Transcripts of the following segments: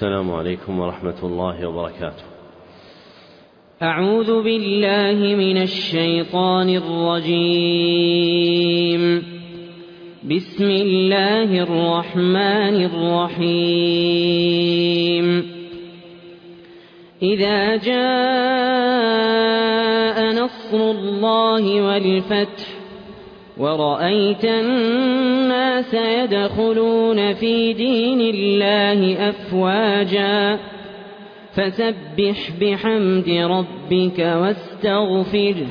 السلام عليكم ورحمة الله وبركاته. أعوذ بالله من الشيطان الرجيم. بسم الله الرحمن الرحيم. إذا جاء نصر الله والفتح ورأيت الناس يدخلون في دين الله أفواجا فسبح بحمد ربك واستغفره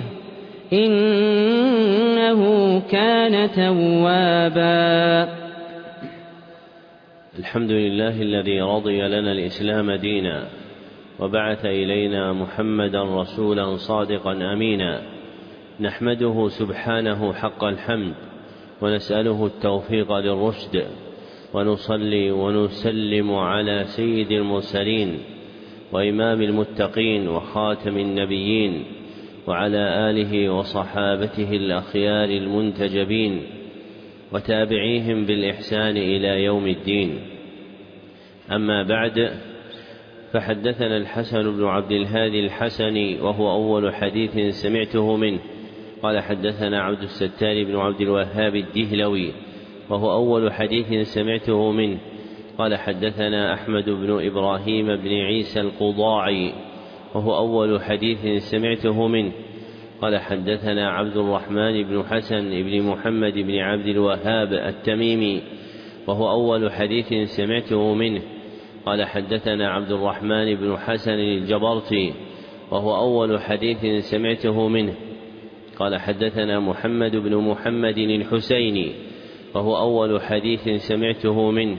إنه كان توابا. الحمد لله الذي رضي لنا الإسلام دينا وبعث إلينا محمدا رسولا صادقا أمينا، نحمده سبحانه حق الحمد ونسأله التوفيق للرشد، ونصلي ونسلم على سيد المرسلين وإمام المتقين وخاتم النبيين وعلى آله وصحابته الأخيار المنتجبين وتابعيهم بالإحسان إلى يوم الدين. أما بعد، فحدثنا الحسن بن عبد الهادي الحسني وهو أول حديث سمعته منه، قال حدثنا عبد الستار بن عبد الوهاب الدهلوي وهو أول حديث سمعته منه، قال حدثنا أحمد بن إبراهيم بن عيسى القضاعي وهو أول حديث سمعته منه، قال حدثنا عبد الرحمن بن حسن بن محمد بن عبد الوهاب التميمي وهو أول حديث سمعته منه، قال حدثنا عبد الرحمن بن حسن الجبرتي وهو أول حديث سمعته منه، قال حدثنا محمد بن محمد الحسيني وهو أول حديث سمعته منه.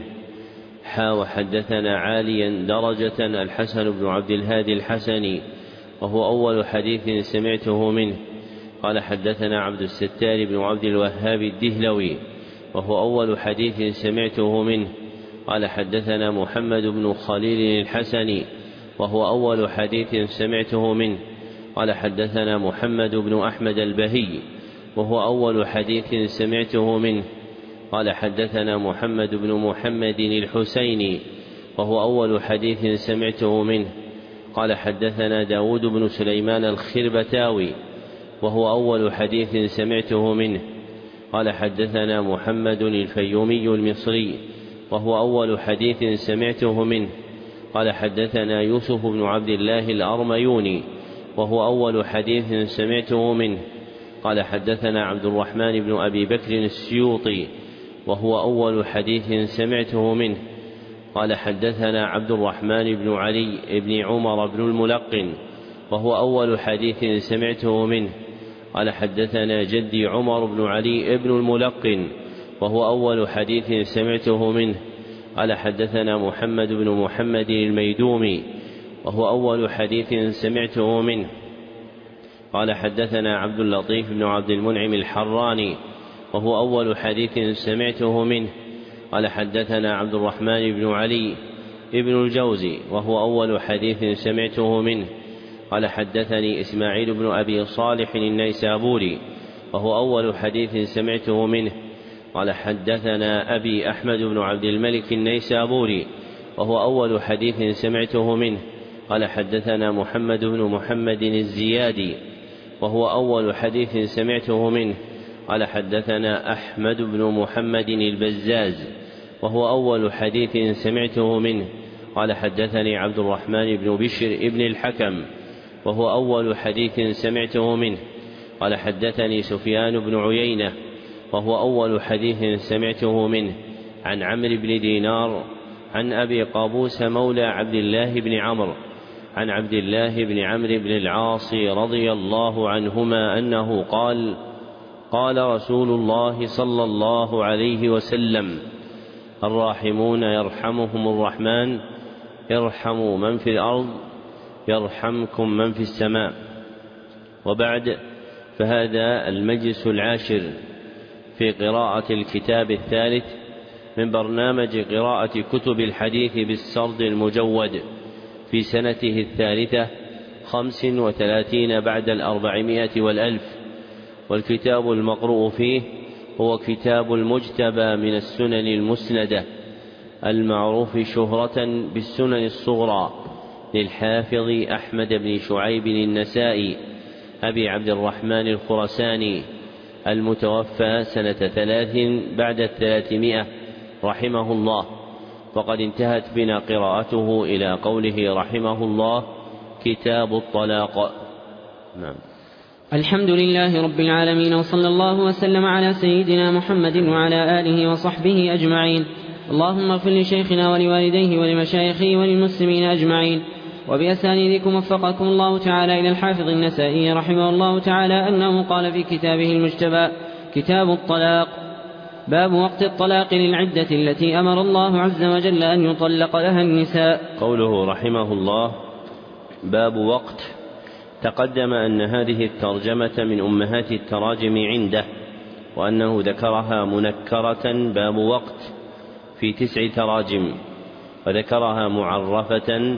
وحدثنا عاليا درجة الحسن بن عبد الهادي الحسني وهو أول حديث سمعته منه، قال حدثنا عبد الستار بن عبد الوهاب الدهلوي وهو أول حديث سمعته منه، قال حدثنا محمد بن خليل الحسني وهو أول حديث سمعته منه، قال حدثنا محمد بن أحمد البهي وهو أول حديث سمعته منه، قال حدثنا محمد بن محمد الحسيني وهو أول حديث سمعته منه، قال حدثنا داود بن سليمان الخربتاوي وهو أول حديث سمعته منه، قال حدثنا محمد الفيومي المصري وهو أول حديث سمعته منه، قال حدثنا يوسف بن عبد الله الأرميوني وهو أول حديث سمعته منه، قال حدثنا عبد الرحمن بن أبي بكر السيوطي وهو أول حديث سمعته منه، قال حدثنا عبد الرحمن بن علي بن عمر بن الملقن وهو أول حديث سمعته منه، قال حدثنا جدي عمر بن علي بن الملقن وهو أول حديث سمعته منه، قال حدثنا محمد بن محمد الميدومي وهو أول حديث سمعته منه، قال حدثنا عبد اللطيف بن عبد المنعم الحراني وهو أول حديث سمعته منه، قال حدثنا عبد الرحمن بن علي بن الجوزي وهو أول حديث سمعته منه، قال حدثني إسماعيل بن أبي صالح النيسابوري وهو أول حديث سمعته منه، قال حدثنا أبي أحمد بن عبد الملك النيسابوري وهو أول حديث سمعته منه، قال حدثنا محمد بن محمد الزيادي وهو أول حديث سمعته منه، قال حدثنا أحمد بن محمد البزاز وهو أول حديث سمعته منه، قال حدثني عبد الرحمن بن بشر ابن الحكم وهو أول حديث سمعته منه، قال حدثني سفيان بن عيينة وهو أول حديث سمعته منه، عن عمرو بن دينار عن أبي قابوس مولى عبد الله بن عمرو عن عبد الله بن عمرو بن العاص رضي الله عنهما أنه قال: قال رسول الله صلى الله عليه وسلم: الراحمون يرحمهم الرحمن، ارحموا من في الأرض يرحمكم من في السماء. وبعد، فهذا المجلس العاشر في قراءة الكتاب الثالث من برنامج قراءة كتب الحديث بالسرد المجود في سنته الثالثة 35 بعد 400 والألف، والكتاب المقروء فيه هو كتاب المجتبى من السنن المسندة المعروف شهرة بالسنن الصغرى للحافظ أحمد بن شعيب النسائي أبي عبد الرحمن الخرساني المتوفى سنة 3 بعد 300 رحمه الله. وقد انتهت بنا قراءته إلى قوله رحمه الله: كتاب الطلاق. نعم. الحمد لله رب العالمين، وصلى الله وسلم على سيدنا محمد وعلى آله وصحبه أجمعين. اللهم اغفر لشيخنا ولوالديه ولمشايخه وللمسلمين أجمعين. وبأسانيدكم وفقكم الله تعالى إلى الحافظ النسائي رحمه الله تعالى أنه قال في كتابه المجتبى: كتاب الطلاق. باب وقت الطلاق للعدة التي أمر الله عز وجل أن يطلق لها النساء. قوله رحمه الله: باب وقت. تقدم أن هذه الترجمة من أمهات التراجم عنده، وأنه ذكرها منكرة باب وقت في 9 تراجم، وذكرها معرفة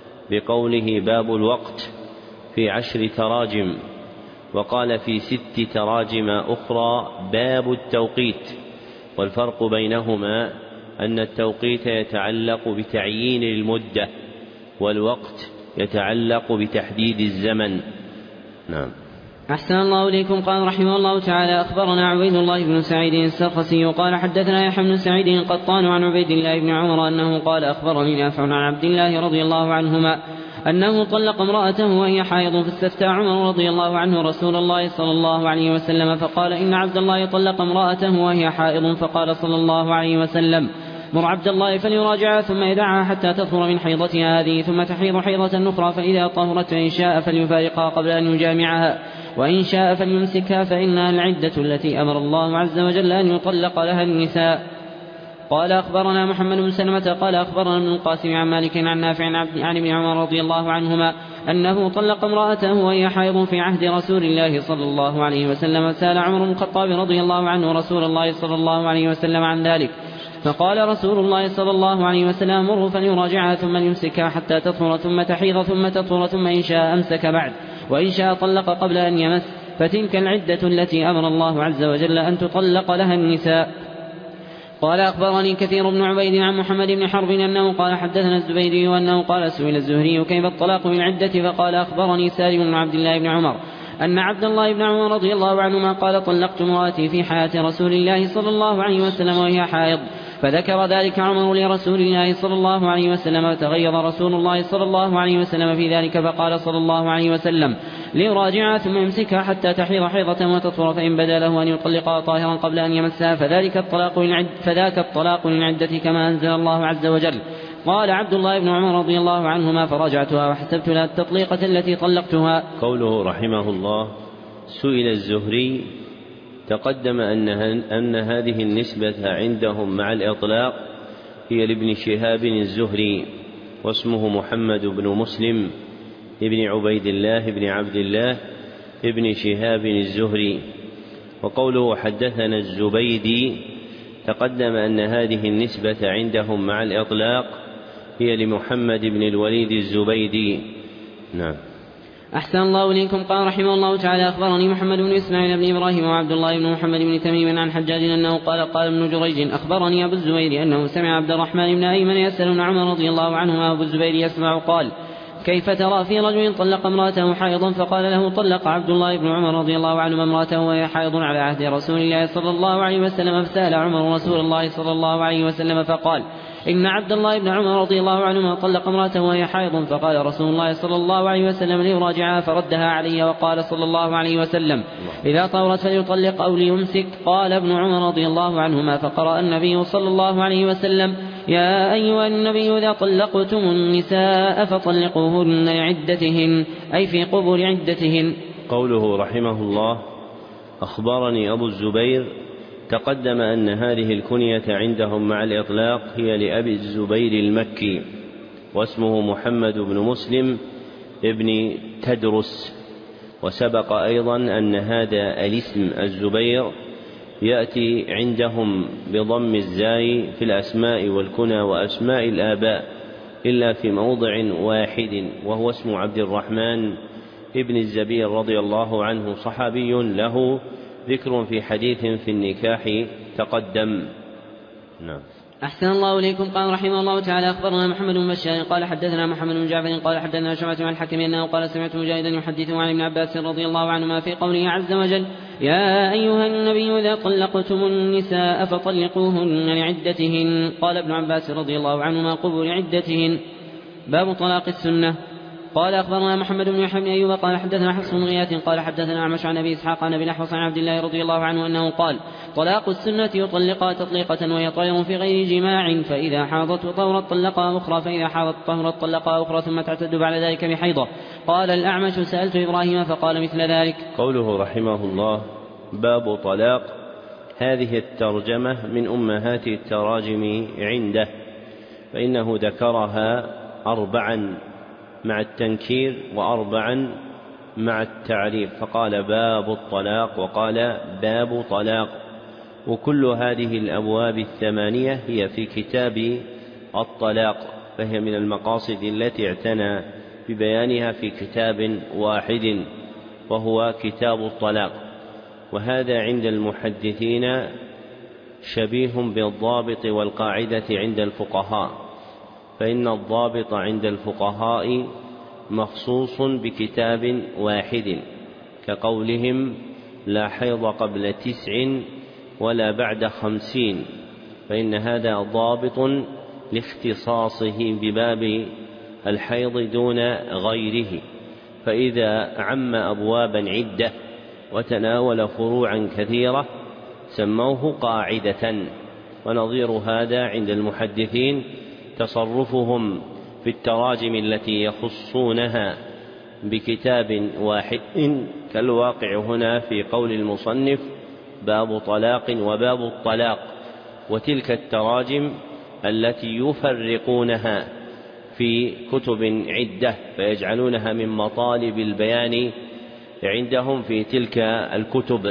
بقوله باب الوقت في 10 تراجم، وقال في 6 تراجم أخرى باب التوقيت. والفرق بينهما أن التوقيت يتعلق بتعيين المدة، والوقت يتعلق بتحديد الزمن. نعم. أحسن الله إليكم. قال رحمه الله تعالى: أخبرنا عبيد الله بن سعيد السرخسي قال حدثنا يحيى بن سعيد القطان عن عبيد الله بن عمر أنه قال: أخبرني نافع عن عبد الله رضي الله عنهما أنه طلق امرأته وهي حائض، فاستفتى عمر رضي الله عنه رسول الله صلى الله عليه وسلم فقال: إن عبد الله طلق امرأته وهي حائض. فقال صلى الله عليه وسلم: مر عبد الله فليراجعها ثم يدعها حتى تطهر من حيضتها هذه، ثم تحيض حيضة أخرى، فإذا طهرت فإن شاء فليفارقها قبل أن يجامعها، وإن شاء فليمسكها، فإنها العدة التي أمر الله عز وجل أن يطلق لها النساء. قال: أخبرنا محمد بن سلمة قال أخبرنا ابن القاسم عن مالك عن نافع عن ابن عمر رضي الله عنهما أنه طلق امرأته وهي حائض في عهد رسول الله صلى الله عليه وسلم. سأل عمر بن الخطاب رضي الله عنه رسول الله صلى الله عليه وسلم عن ذلك، فقال رسول الله صلى الله عليه وسلم: مره فليراجعها ثم يمسكها حتى تطهر، ثم تحيض، ثم تطهر، ثم إن شاء أمسك بعد، وإن شاء طلق قبل أن يمس، فتلك العدة التي أمر الله عز وجل أن تطلق لها النساء. قال: أخبرني كثير بن عبيد عن محمد بن حرب أنه قال حدثنا الزبيدي وأنه قال: سئل الزهري كيف الطلاق بالعدة؟ فقال: أخبرني سالم بن عبد الله بن عمر أن عبد الله بن عمر رضي الله عنهما قال: طلقت امرأتي في حياة رسول الله صلى الله عليه وسلم وهي حائض، فذكر ذلك عمر لرسول الله صلى الله عليه وسلم، فتغيظ رسول الله صلى الله عليه وسلم في ذلك، فقال صلى الله عليه وسلم: ليراجعها ثم يمسكها حتى تحيض حيضة وتطهر، فإن بدا له أن يطلقها طاهرا قبل أن يمسها فذاك الطلاق للعدة كما أنزل الله عز وجل. قال عبد الله بن عمر رضي الله عنهما: فرجعتها وحسبت لها التطليقة التي طلقتها. قوله رحمه الله: سئل الزهري. تقدم أن هذه النسبة عندهم مع الإطلاق هي لابن شهاب الزهري، واسمه محمد بن مسلم ابن عبيد الله بن عبد الله ابن شهاب الزهري. وقوله حدثنا الزبيدي تقدم أن هذه النسبة عندهم مع الإطلاق هي لمحمد بن الوليد الزبيدي. نعم. أحسن الله إليكم. قال رحمه الله تعالى: أخبرني محمد بن إسماعيل بن إبراهيم وعبد الله بن محمد بن تميم عن حجاج أنه قال: قال ابن جريج: أخبرني أبو الزبير أنه سمع عبد الرحمن بن أيمن يسأل عمر رضي الله عنه، وأبو الزبير يسمع، قال: كيف ترى في رجل طلق امرأته حائضا؟ فقال له: طلق عبد الله بن عمر رضي الله عنه امرأته وهي حائض على عهد رسول الله صلى الله عليه وسلم. فسأل عمر رسول الله صلى الله عليه وسلم فقال: إن عبد الله بن عمر رضي الله عنهما طلق امرأته وهي حائض. فقال رسول الله صلى الله عليه وسلم: ليراجعها، فردها علي. وقال صلى الله عليه وسلم: إذا طهرت فليطلق أو ليمسك. قال ابن عمر رضي الله عنهما: فقرأ النبي صلى الله عليه وسلم: يا أيها النبي إذا طلقتم النساء فطلقوهن لعدتهن، أي في قبل عدتهن. قوله رحمه الله: أخبرني أبو الزبير. تقدم أن هذه الكنية عندهم مع الإطلاق هي لأبي الزبير المكي، واسمه محمد بن مسلم ابن تدرس. وسبق أيضا أن هذا الاسم الزبير يأتي عندهم بضم الزاي في الأسماء والكنى وأسماء الآباء، إلا في موضع واحد، وهو اسم عبد الرحمن ابن الزبير رضي الله عنه، صحابي له ذكر في حديث في النكاح تقدم. نعم. أحسن الله إليكم. قال رحمه الله تعالى أخبرنا محمد بن بشار قال حدثنا محمد بن جعفر قال حدثنا شعبة عن الحكم أنه قال سمعت مجاهدا يحدث عن ابن عباس رضي الله عنهما في قوله عز وجل يا أيها النبي إذا طلقتم النساء فطلقوهن لعدتهن. قال ابن عباس رضي الله عنهما قبل عدتهن. باب طلاق السنة. قال أخبرنا محمد بن يحيى بن أيوب قال حدثنا حفص بن غياث قال حدثنا أعمش عن أبي إسحاق عن أبي الأحوص عن عبد الله رضي الله عنه أنه قال طلاق السنة يطلقها تطليقة وهي طير في غير جماع، فإذا حاضت وطهرت طلقها أخرى، فإذا حاضت وطهرت طلقها أخرى ثم تعتد بعد ذلك بحيضة. قال الأعمش سألت إبراهيم فقال مثل ذلك. قوله رحمه الله باب طلاق، هذه الترجمة من أمهات التراجم عنده، فإنه ذكرها 4 مع التنكير و4 مع التعريف، فقال باب الطلاق وقال باب طلاق، وكل هذه الأبواب 8 هي في كتاب الطلاق، فهي من المقاصد التي اعتنى ببيانها في كتاب واحد وهو كتاب الطلاق. وهذا عند المحدثين شبيه بالضابط والقاعدة عند الفقهاء، فإن الضابط عند الفقهاء مخصوص بكتاب واحد، كقولهم لا حيض قبل 9 ولا بعد 50، فإن هذا ضابط لاختصاصه بباب الحيض دون غيره. فإذا عم أبوابا عدة وتناول فروعا كثيرة سموه قاعدة. ونظير هذا عند المحدثين تصرفهم في التراجم التي يخصونها بكتاب واحد، كالواقع هنا في قول المصنف باب طلاق وباب الطلاق، وتلك التراجم التي يفرقونها في كتب عدة فيجعلونها من مطالب البيان عندهم في تلك الكتب.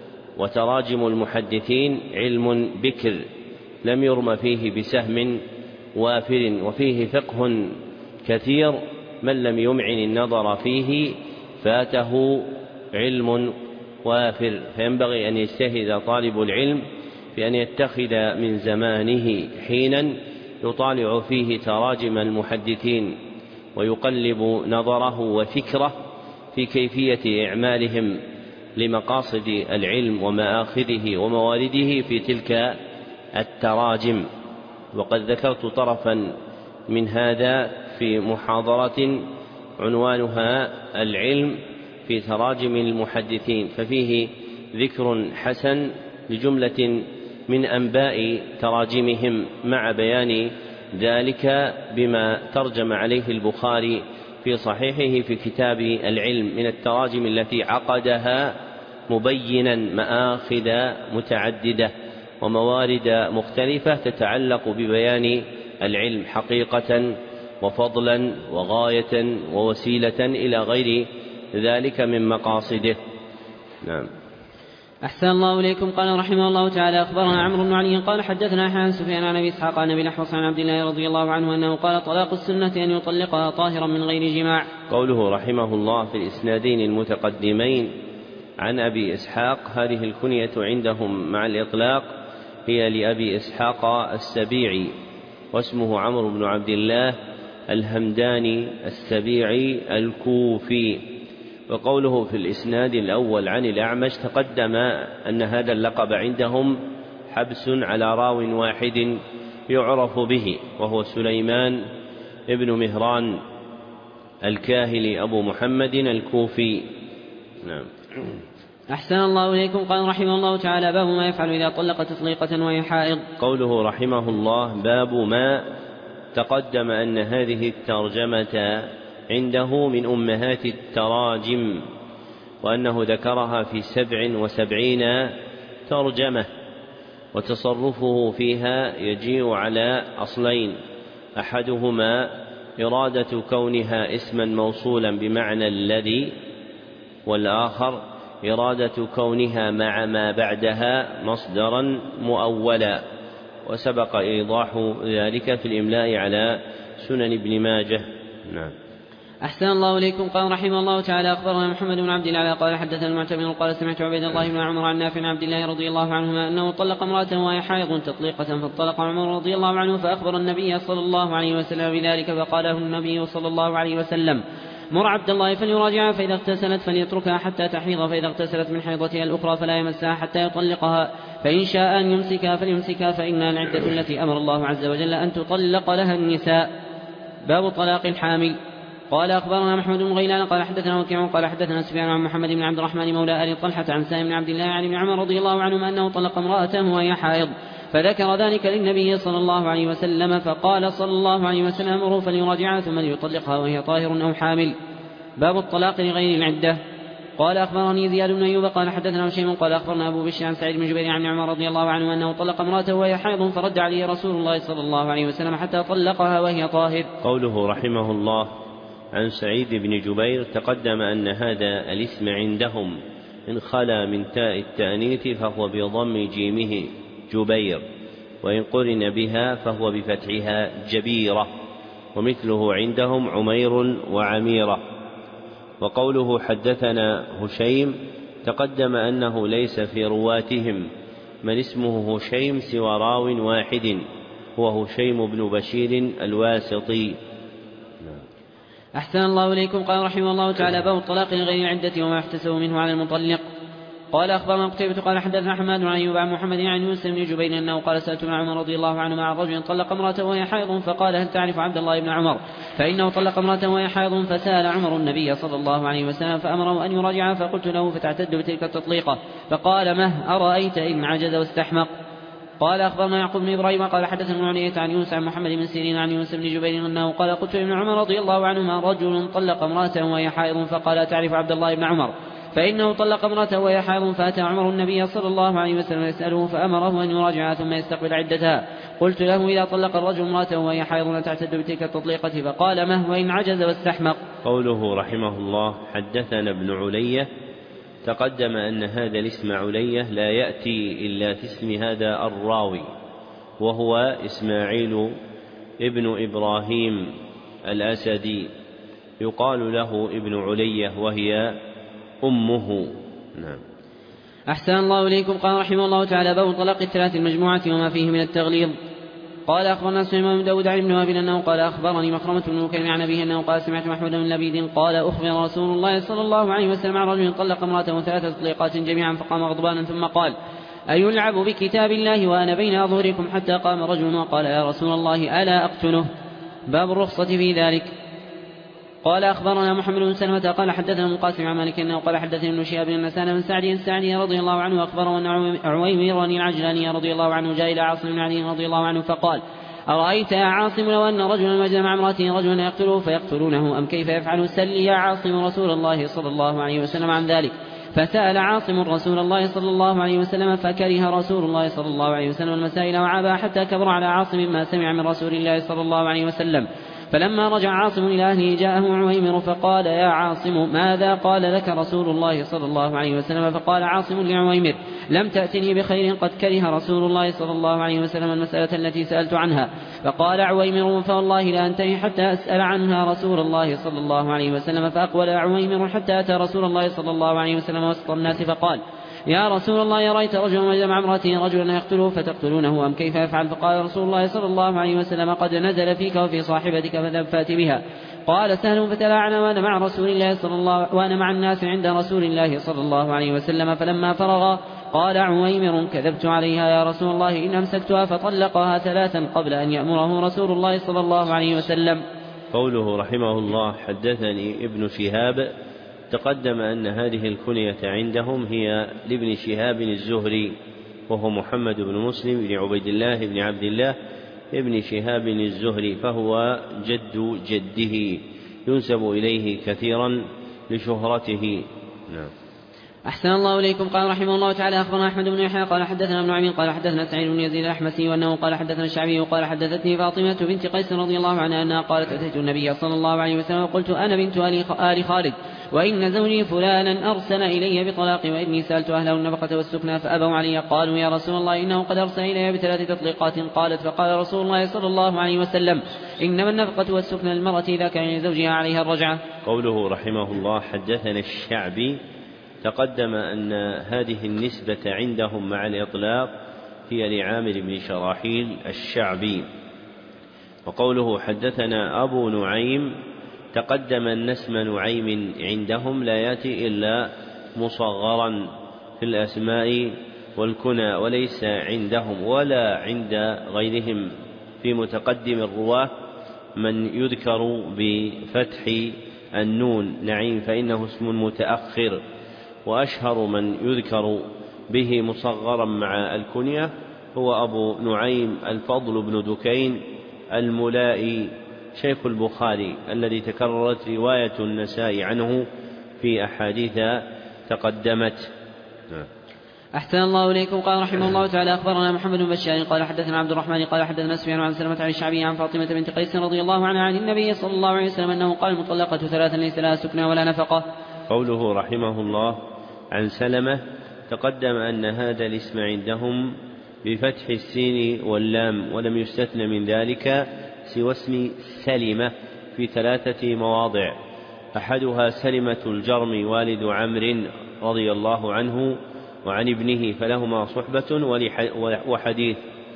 وتراجم المحدثين علم بكر لم يرم فيه بسهم وافر، وفيه فقه كثير من لم يمعن النظر فيه فاته علم وافر، فينبغي أن يجتهد طالب العلم بأن يتخذ من زمانه حينا يطالع فيه تراجم المحدثين ويقلب نظره وفكره في كيفية إعمالهم لمقاصد العلم ومآخذه وموارده في تلك التراجم. وقد ذكرت طرفا من هذا في محاضرة عنوانها العلم في تراجم المحدثين، ففيه ذكر حسن لجملة من أنباء تراجمهم مع بيان ذلك بما ترجم عليه البخاري في صحيحه في كتاب العلم من التراجم التي عقدها مبينا مآخذ متعددة وموارد مختلفة تتعلق ببيان العلم حقيقة وفضلا وغاية ووسيلة إلى غير ذلك من مقاصده. نعم. أحسن الله إليكم. قال رحمه الله تعالى أخبرنا عمرو بن علي قال حدثنا يحيى عن سفيان عن أبي إسحاق عن أبي الأحوص عن عبد الله رضي الله عنه أنه قال طلاق السنة أن يطلقها طاهرا من غير جماع. قوله رحمه الله في الإسنادين المتقدمين عن أبي إسحاق، هذه الكنية عندهم مع الإطلاق هي لأبي إسحاق السبيعي، واسمه عمرو بن عبد الله الهمداني السبيعي الكوفي. وقوله في الإسناد الأول عن الأعمش تقدم أن هذا اللقب عندهم حبس على راو واحد يعرف به، وهو سليمان ابن مهران الكاهلي أبو محمد الكوفي. نعم. أحسن الله إليكم. قال رحمه الله تعالى باب ما يفعل إذا طلق تطليقة وهي حائض. قوله رحمه الله باب ما تقدم أن هذه الترجمة عنده من أمهات التراجم، وأنه ذكرها في 77 ترجمة، وتصرفه فيها يجيء على أصلين: أحدهما إرادة كونها اسما موصولا بمعنى الذي، والآخر إرادة كونها مع ما بعدها مصدرا مؤولا، وسبق إيضاح ذلك في الإملاء على سنن ابن ماجه. نعم. أحسن الله إليكم. قال رحمه الله تعالى أخبرنا محمد بن عبد الله قال حدثنا المعتمر قال سمعت عبيد الله بن عمر عن نافع عن عبد الله رضي الله عنهما أنه طلق امرأة وهي حائض تطليقة فانطلق عمر رضي الله عنه فأخبر النبي صلى الله عليه وسلم بذلك فقال له النبي صلى الله عليه وسلم مر عبد الله فليراجعها فإذا اغتسلت فليتركها حتى تحيض فإذا اغتسلت من حيضتها الأخرى فلا يمسها حتى يطلقها فإن شاء أن يمسكها فليمسكها فإنها العدة التي أمر الله عز وجل أن تطلق لها النساء. باب طلاق الحامل. قال أخبرنا محمد بن غيلان قال حدثنا وكيع قال حدثنا سفيان عن محمد بن عبد الرحمن مولى آل طلحة عن سالم بن عبد الله عن ابن عمر رضي الله عنهما أنه طلق امرأته وهي حائض فذكر ذلك للنبي صلى الله عليه وسلم فقال صلى الله عليه وسلم امره فليراجعها ثم ليطلقها وهي طاهر أو حامل. باب الطلاق لغير العدة. قال أخبرني زياد بن أيوب قال حدثنا هشيم قال أخبرنا أبو بشر عن سعيد بن جبير عن عمر رضي الله عنه أنه طلق امرأته وهي حائض فرد عليه رسول الله صلى الله عليه وسلم حتى طلقها وهي طاهر. قوله رحمه الله عن سعيد بن جبير تقدم أن هذا الاسم عندهم إن خلا من تاء التأنيث فهو بضم جيمه جبير وإن قرن بها فهو بفتحها جبيرة ومثله عندهم عمير وعميرة. وقوله حدثنا هشيم تقدم أنه ليس في رواتهم من اسمه هشيم سوى راو واحد هو هشيم بن بشير الواسطي. أحسن الله إليكم. قال رحمه الله تعالى باب الطلاق لغير العدة وما يحتسب منه على المطلق. قال أخبرنا قتيبة قال حدثنا حماد بن أيوب عن محمد عن يونس بن جبير أنه قال سألت ابن عمر رضي الله عنه مع رجل طلق امرأته وهي حائض فقال هل تعرف عبد الله بن عمر فإنه طلق امرأته وهي حائض فسأل عمر النبي صلى الله عليه وسلم فأمره أن يراجعها فقلت له فتعتد بتلك التطليقة فقال مه أرأيت إن عجز واستحمق. قال أخبرنا يعقوب بن إبراهيم قال حدثنا ابن علية عن يونس عن محمد بن سيرين عن يونس بن جبير أنه قال قلت لابن عمر رضي الله عنهما رجل طلق امرأته وهي حائض فقال تعرف عبد الله بن عمر فإنه طلق امرأته وهي حائض فأتى عمر النبي صلى الله عليه وسلم يسأله فأمره أن يراجعها ثم يستقبل عدتها. قلت له إذا طلق الرجل امرأته وهي حائض تعتد بتلك التطليقة فقال مه وإن عجز واستحمق. قوله رحمه الله حدثنا ابن علية تقدم أن هذا الاسم علية لا يأتي إلا في اسم هذا الراوي وهو إسماعيل ابن إبراهيم الأسدي يقال له ابن علية وهي أمه. نعم. أحسن الله إليكم. قال رحمه الله تعالى باب طلاق الثلاث المجموعة وما فيه من التغليظ. قال أخبرنا سليمان بن داود عن ابن وهب أنه قال أخبرني مخرمة بن مكرم عن أبيه أنه قال سمعت محمود بن لبيد قال أخبر رسول الله صلى الله عليه وسلم عن رجل طلق امرأته ثلاث تطليقات جميعا فقام غضبانا ثم قال أيلعب بكتاب الله وأنا بين أظهركم حتى قام رجل وقال يا رسول الله ألا أقتله. باب الرخصة في ذلك. قال أخبرنا محمد بن سلمة قال حدثنا القاسم عن مالك أنه قال حدثني ابن شهاب بن سالم بن سعد السعدي رضي الله عنه أخبره أن عويمر العجلاني رضي الله عنه جاء إلى عاصم بن علي رضي الله عنه فقال أرأيت يا عاصم لو أن رجلا وجد مع امرأته رجلا يقتله فيقتلونه أم كيف يفعل سل يا عاصم رسول الله صلى الله عليه وسلم عن ذلك. فسأل عاصم رسول الله صلى الله عليه وسلم فكره رسول الله صلى الله عليه وسلم المسائل وعابها حتى كبر على عاصم ما سمع من رسول الله صلى الله عليه وسلم. فلما رجع عاصم إلى أهله جاءه عويمر فقال يا عاصم ماذا قال لك رسول الله صلى الله عليه وسلم. فقال عاصم لعويمر لم تأتني بخير قد كره رسول الله صلى الله عليه وسلم المسألة التي سألت عنها. فقال عويمر فوالله لا أنتهي حتى أسأل عنها رسول الله صلى الله عليه وسلم. فأقبل عويمر حتى أتى رسول الله صلى الله عليه وسلم وسط الناس فقال يا رسول الله أرأيت رجلا وجد مع امرأته رجلا يقتله فتقتلونه أم كيف يفعل. فقال رسول الله صلى الله عليه وسلم قد نزل فيك وفي صاحبتك فذهب فات بها. قال سهل فتلاعنا وأنا مع الناس عند رسول الله صلى الله عليه وسلم. فلما فرغ قال عويمر كذبت عليها يا رسول الله إن أمسكتها فطلقها ثلاثا قبل أن يأمره رسول الله صلى الله عليه وسلم. قوله رحمه الله حدثني ابن شهاب تقدم أن هذه الكنية عندهم هي لابن شهاب الزهري وهو محمد بن مسلم بن عبيد الله بن عبد الله ابن شهاب الزهري فهو جد جده ينسب إليه كثيرا لشهرته. نعم. أحسن الله إليكم. قال رحمه الله تعالى أخبرنا أحمد بن يحيى قال حدثنا ابن عمين قال حدثنا سعيد بن يزيد الأحمسي وأنه قال حدثنا الشعبي قال حدثتني فاطمة بنت قيس رضي الله عنها أنها قالت أتيت النبي صلى الله عليه وسلم وقلت أنا بنت آل خالد وإن زوجي فلانا أرسل إلي بطلاق وإني سألت أهله النفقة والسكنى فأبوا علي. قالوا يا رسول الله إنه قد أرسل إلي ب3 تطليقات. قالت فقال رسول الله صلى الله عليه وسلم إنما النفقة والسكنى للمرأة إذا كان لزوجها عليها الرجعة. قوله رحمه الله حدثنا الشعبي، تقدم أن هذه النسبة عندهم مع الإطلاق هي لعامر بن شراحيل الشعبي. وقوله حدثنا أبو نعيم، تقدم أن اسم نعيم عندهم لا يأتي إلا مصغرا في الأسماء والكنى، وليس عندهم ولا عند غيرهم في متقدم الرواة من يذكر بفتح النون نعيم، فإنه اسم متأخر، وأشهر من يذكر به مصغرا مع الكنية هو أبو نعيم الفضل بن دكين الملائي شيخ البخاري الذي تكررت رواية النسائي عنه في أحاديث تقدمت. أحسن الله إليكم. قال رحمه الله تعالى أخبرنا محمد بن بشار قال حدثنا عبد الرحمن قال حدثنا سفيان عن سلمة عن الشعبي عن فاطمة بنت قيس رضي الله عنها عن النبي صلى الله عليه وسلم أنه قال المطلقة 3 ليس لها سكنى ولا نفقة. قوله رحمه الله عن سلمة، تقدم أن هذا الاسم عندهم بفتح السين واللام، ولم يستثن من ذلك سوى اسم سلمة في 3 مواضع، أحدها سلمة الجرم والد عمرو رضي الله عنه وعن ابنه فلهما صحبة وحديث،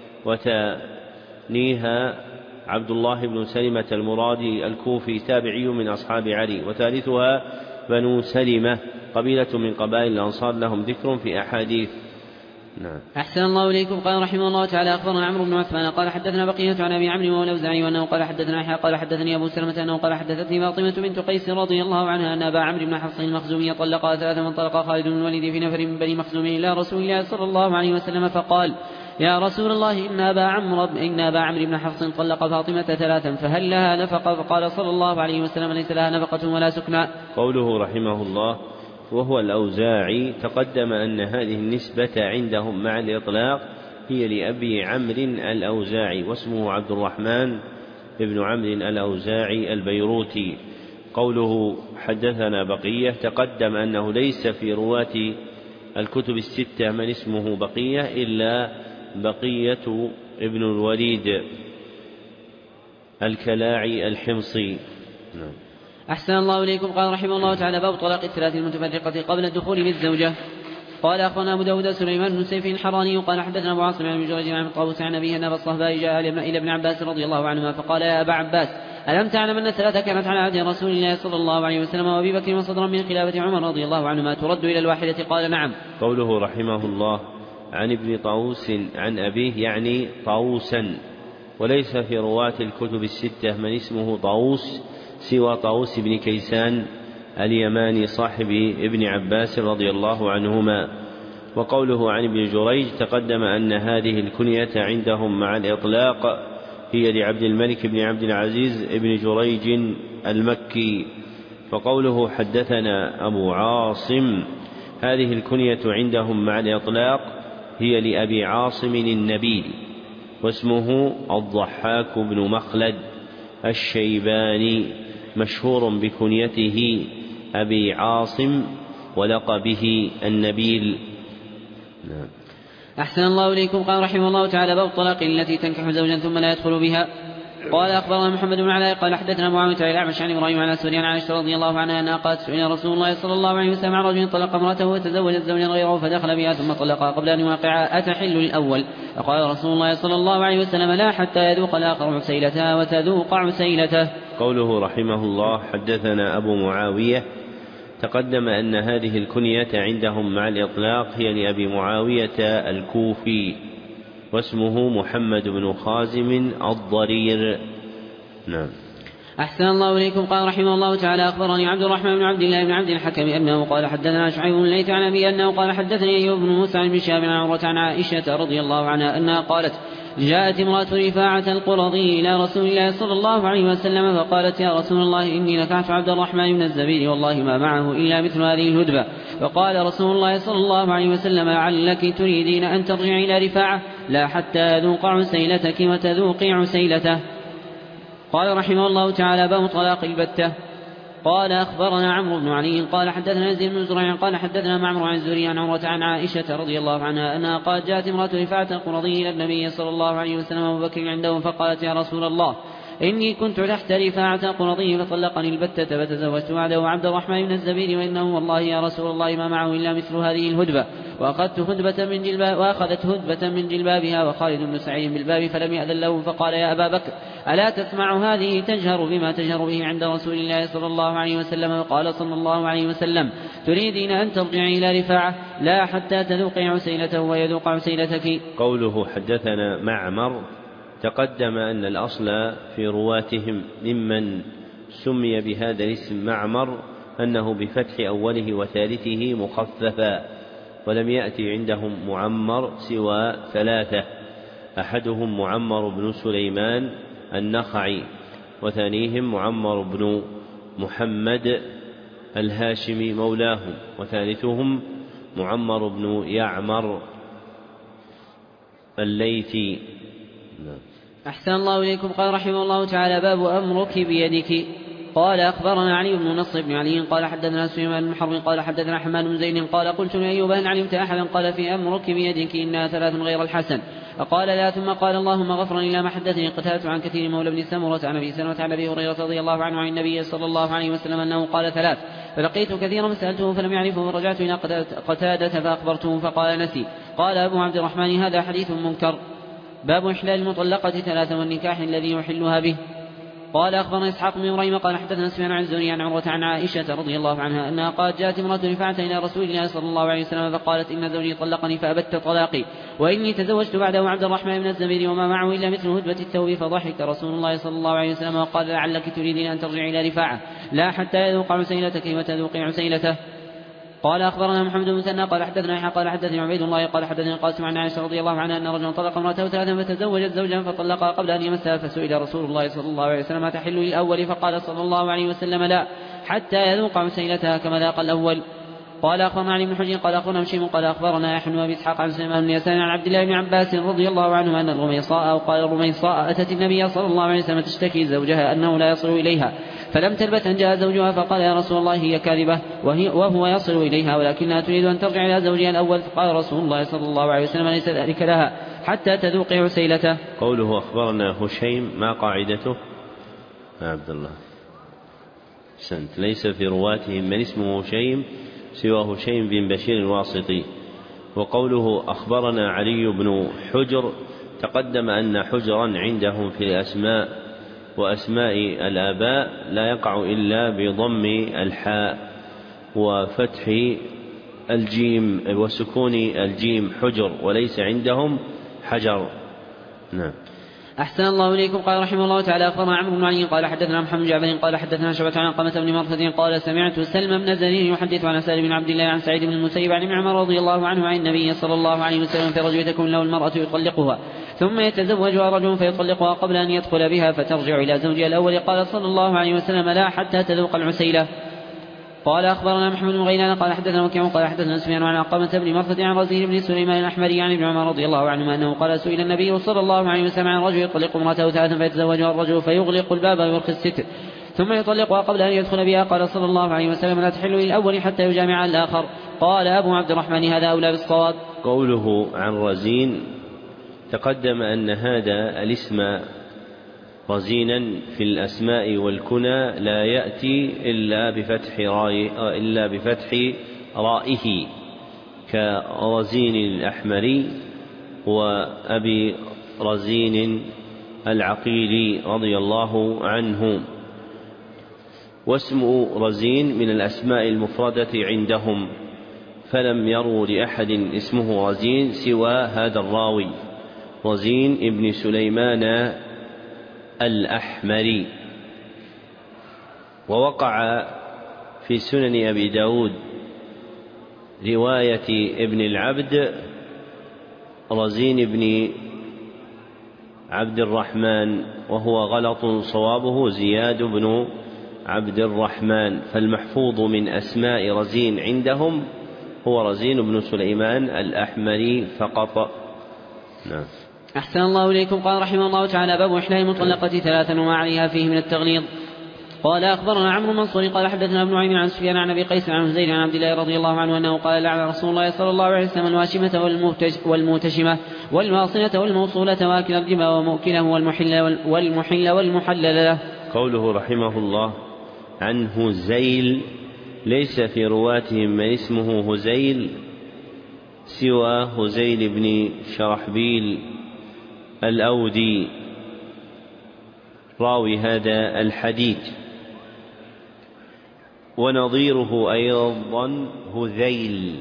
وثانيها عبد الله بن سلمة المرادي الكوفي تابعي من أصحاب علي، وثالثها بنو سلمة قبيلة من قبائل الأنصار لهم ذكر في أحاديث. نعم. أحسن الله إليكم. قال رحمه الله تعالى أخبرنا عمرو بن عثمان قال حدثنا بقية عن أبي عمرو والأوزاعي وأنه قال حدثنا يحيى قال حدثني أبو سلمة أنه قال حدثتني فاطمة بنت قيس رضي الله عنها أن أبا عمرو بن حفص المخزومي طلقها 3 من طلق خالد بن الوليد في نفر من بني مخزوم إلى رسول الله صلى الله عليه وسلم فقال يا رسول الله إن أبا عمرو بن حفص طلق فاطمة 3 فهل لها نفقة؟ فقال صلى الله عليه وسلم ليس لها نفقة ولا سكنى. قوله رحمه الله وهو الأوزاعي، تقدم أن هذه النسبة عندهم مع الإطلاق هي لأبي عمرو الأوزاعي، واسمه عبد الرحمن بن عمرو الأوزاعي البيروتي. قوله حدثنا بقية، تقدم أنه ليس في رواة الكتب 6 من اسمه بقية إلا بقية ابن الوليد الكلاعي الحمصي. أحسن الله إليكم. قال رحمه الله تعالى باب طلاق ال3 المتفرقة قبل الدخول بالزوجة. قال أخبرنا أبو داود سليمان بن سيف الحراني قال حدثنا أبو عاصم عن جريج عن طاووس عن أبيه أن أبا الصهباء جاء إلى ابن عباس رضي الله عنهما فقال يا أبا عباس ألم تعلم أن 3 كانت على عهد رسول الله صلى الله عليه وسلم وأبي بكر وصدرا من خلافة عمر رضي الله عنهما ترد إلى الواحدة؟ قال نعم. قوله رحمه الله عن ابن طاووس عن أبيه يعني طاووسا، وليس في رواة الكتب 6 من اسمه طاووس سوى طاووس بن كيسان اليماني صاحب ابن عباس رضي الله عنهما. وقوله عن ابن جريج، تقدم أن هذه الكنية عندهم مع الإطلاق هي لعبد الملك بن عبد العزيز ابن جريج المكي. فقوله حدثنا أبو عاصم، هذه الكنية عندهم مع الإطلاق هي لأبي عاصم النبيل، واسمه الضحاك بن مخلد الشيباني، مشهور بكنيته أبي عاصم ولقبه النبيل. نعم. أحسن الله إليكم. قال رحمه الله تعالى باب الطلاق التي تنكح زوجا ثم لا يدخل بها. قال أخبرنا محمد بن علاء قال حدثنا معاوية عن الأعمش عن إبراهيم عن سوريان عن عائشة رضي الله عنها أنها قالت سئل رسول الله صلى الله عليه وسلم عن رجل طلق امرأته وتزوجت زوجا غيره فدخل بها ثم طلقها قبل أن يواقعها أتحل الأول؟ فقال رسول الله صلى الله عليه وسلم لا حتى يذوق الآخر عسيلتها وتذوق عسيلته. قوله رحمه الله حدثنا أبو معاوية، تقدم أن هذه الكنية عندهم مع الإطلاق هي لأبي معاوية الكوفي، واسمه محمد بن خازم الضرير. نعم. أحسن الله إليكم. قال رحمه الله تعالى أخبرني عبد الرحمن بن عبد الله بن عبد الحكم أنه قال حدثنا شعيب بن ليث عن أبي أنه قال حدثني أيوب بن موسى عن شهاب عن عروة عن عائشة رضي الله عنها أنها قالت جاءت امرأة رفاعة القرظي إلى رسول الله صلى الله عليه وسلم فقالت يا رسول الله إني نكحت عبد الرحمن بن الزبير والله ما معه إلا مثل هذه الهدبة. فقال رسول الله صلى الله عليه وسلم لعلك تريدين أن ترجعي إلى رفاعة لا حتى يذوق عسيلتك وتذوقي عسيلته. قال رحمه الله تعالى باب طلاق البتة. قال أخبرنا عمرو بن علي قال حدثنا يزيد بن زريع قال حدثنا معمر عن الزهري عن عروة عن عائشة رضي الله عنها أنها قالت جاءت امرأة رفاعة القرظي إلى النبي صلى الله عليه وسلم وأبو بكر عنده فقالت يا رسول الله إني كنت تحت رفاعة القرظي فطلقني البتة فتزوجت بعده عبد الرحمن بن الزبير وإنه والله يا رسول الله ما معه إلا مثل هذه الهدبة وأخذت هدبة من جلبابها وخالد بن سعيد بالباب فلم يأذن له فقال يا أبا بكر ألا تسمع هذه تجهر بما تجهر به عند رسول الله صلى الله عليه وسلم وقال صلى الله عليه وسلم تريدين أن ترجعي إلى رفاعة لا حتى تذوقي عسيلته ويذوق عسيلتك. قوله حدثنا معمر تقدم أن الأصل في رواتهم ممن سمي بهذا الاسم معمر أنه بفتح أوله وثالثه مخففا ولم يأتي عندهم معمر سوى ثلاثة أحدهم معمر بن سليمان النخعي وثانيهم معمر بن محمد الهاشمي مولاهم وثالثهم معمر بن يعمر الليثي. أحسن الله إليكم. قال رحمه الله تعالى باب أمرك بيدك. قال أخبرنا علي بن نصر بن علي قال حدثنا سليمان بن حرب قال حدثنا حماد بن زيد قال قلت لأيوب هل علمت أحدا قال في أمرك بيدك إنها ثلاث غير الحسن فقال لا ثم قال اللهم غفرا إلى ما حدثني قتلت عن كثير مولى بن سمرة عن أبي سلمة عن أبي هريرة رضي الله عنه عن النبي صلى الله عليه وسلم أنه قال ثلاث فلقيت كثيرا سألته فلم يعرفه فرجعت إلى قتادة فأخبرته فقال نسي. قال أبو عبد الرحمن هذا حديث منكر. باب إحلال المطلقة ثلاثة والنكاح الذي يحلها به. قال أخبرنا إسحاق بن إبراهيم قال حدثنا سفيان عن الزهري عن عروة عن عائشة رضي الله عنها أنها قالت جاءت امرأة رفاعة إلى رسول الله صلى الله عليه وسلم فقالت إن زوجي طلقني فأبت طلاقي وإني تزوجت بعده عبد الرحمن بن الزبير وما معه إلا مثل هدبة الثوب فضحك رسول الله صلى الله عليه وسلم وقال لعلك تريدين أن ترجعي إلى رفاعة لا حتى يذوق عسيلتك وتذوقي عسيلته. قال أخبرنا محمد بن مثنى قال حدثنا يحيى قال حدثني عبيد الله قال حدثني القاسم عن عائشة رضي الله عنها أن رجلا طلق امرأته ثلاثا فتزوجت زوجا فطلقها قبل أن يمسها فسئل رسول الله صلى الله عليه وسلم تحل للأول فقال صلى الله عليه وسلم لا حتى يذوق عسيلتها كما ذاق الأول. قال أخبرنا علي بن حجر قال أخبرنا هشيم قال أخبرنا يحيى بن أبي إسحاق عن سليمان بن يسار عن عبد الله بن عباس رضي الله عنه أن الرميصاء أتت النبي صلى الله عليه وسلم تشتكي زوجها أنه لا يصل إليها فلم تلبث أن جاء زوجها فقال يا رسول الله هي كاذبة وهو يصل إليها ولكنها تريد أن ترجع إلى زوجها الأول فقال رسول الله صلى الله عليه وسلم ليس ذلك لها حتى تذوق عسيلته. قوله أخبرنا هشيم ما قاعدته؟ عبد الله سنت ليس في رواتهم من اسمه هشيم سوى هشيم بن بشير الواسطي. وقوله أخبرنا علي بن حجر تقدم أن حجرا عندهم في الأسماء وأسماء الآباء لا يقع إلا بضم الحاء وفتح الجيم وسكون الجيم حجر وليس عندهم حجر. نعم. أحسن الله إليكم. قال رحمه الله تعالى أخبرنا عمرو بن علي قال حدثنا محمد بن جعفر قال حدثنا شعبة عن قمة بن مرثد قال سمعت سلم بن زرير يحدث عن سالم بن عبد الله عن سعيد بن المسيب عن ابن عمر رضي الله عنه عن النبي صلى الله عليه وسلم في رجل تكون له المرأة يطلقها ثم يتزوجها رجل فيطلقها قبل أن يدخل بها فترجع إلى زوجها الأول قال صلى الله عليه وسلم لا حتى تذوق العسيلة. قال أخبرنا محمد بن غيلان قال حدثنا وكيع قال حدثنا سفيان عن قمة بن مرثد عن رزين بن سليمان الأحمري عن ابن عمر رضي الله عنهما أنه قال سئل النبي صلى الله عليه وسلم عن رجل يطلق امرأته ثلاثا فيتزوجها الرجل فيغلق الباب ويرخي الستر ثم يطلقها قبل أن يدخل بها قال صلى الله عليه وسلم لا تحل للأول حتى يجامع الآخر. قال أبو عبد الرحمن هذا أولى بالصواب. قوله عن رزين تقدم أن هذا الاسم رزينا في الأسماء والكنى لا يأتي إلا بفتح رائه كرزين الأحمري وأبي رزين العقيلي رضي الله عنه. واسم رزين من الأسماء المفردة عندهم فلم يروا لأحد اسمه رزين سوى هذا الراوي رزين ابن سليمان الأحمري. ووقع في سنن أبي داود رواية ابن العبد رزين بن عبد الرحمن وهو غلط صوابه زياد بن عبد الرحمن فالمحفوظ من أسماء رزين عندهم هو رزين بن سليمان الأحمري فقط. نعم. أحسن الله إليكم. قال رحمه الله تعالى باب إحلال المطلقة ثلاثا وما عليها فيه من التغليظ. قال أخبرنا عمرو منصور قال حدثنا ابن نعيم عن سفيان عن أبي قيس عن زيد عن عبد الله رضي الله عنه أنه قال لعن رسول الله صلى الله عليه وسلم الواشمة والموتشمة والواصلة والموصولة واكل الربا ومؤكله والمحل والمحلل له. قوله رحمه الله عن هزيل، ليس في رواتهم من اسمه هزيل سوى هزيل بن شرحبيل الأودي راوي هذا الحديث، ونظيره أيضا هذيل،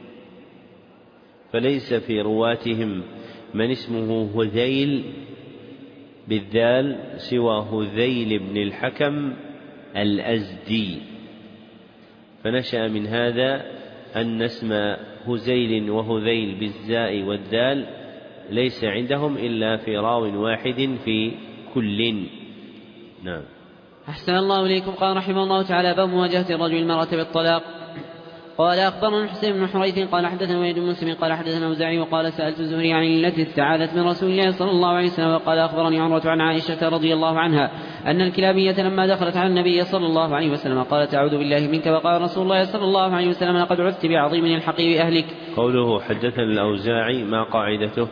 فليس في رواتهم من اسمه هذيل بالذال سوى هذيل بن الحكم الأزدي، فنشأ من هذا أن اسم هزيل وهذيل بالزاء والذال ليس عندهم إلا في راو واحد في كل. نعم. أحسن الله إليكم. قال رحمه الله تعالى باب مواجهة الرجل المرأة بالطلاق. قال أخبرنا حسين بن حريث قال حدثنا وليد بن مسلم قال حدثنا أوزاعي وقال سألت الزهري عن التي استعاذت من رسول الله صلى الله عليه وسلم وقال أخبرني عروة عن عائشة رضي الله عنها أن الكلابية لما دخلت على النبي صلى الله عليه وسلم قالت أعوذ بالله منك، وقال رسول الله صلى الله عليه وسلم لقد عذت بعظيم الحقي بأهلك. قوله حدثنا الأوزاعي ما قاعدته؟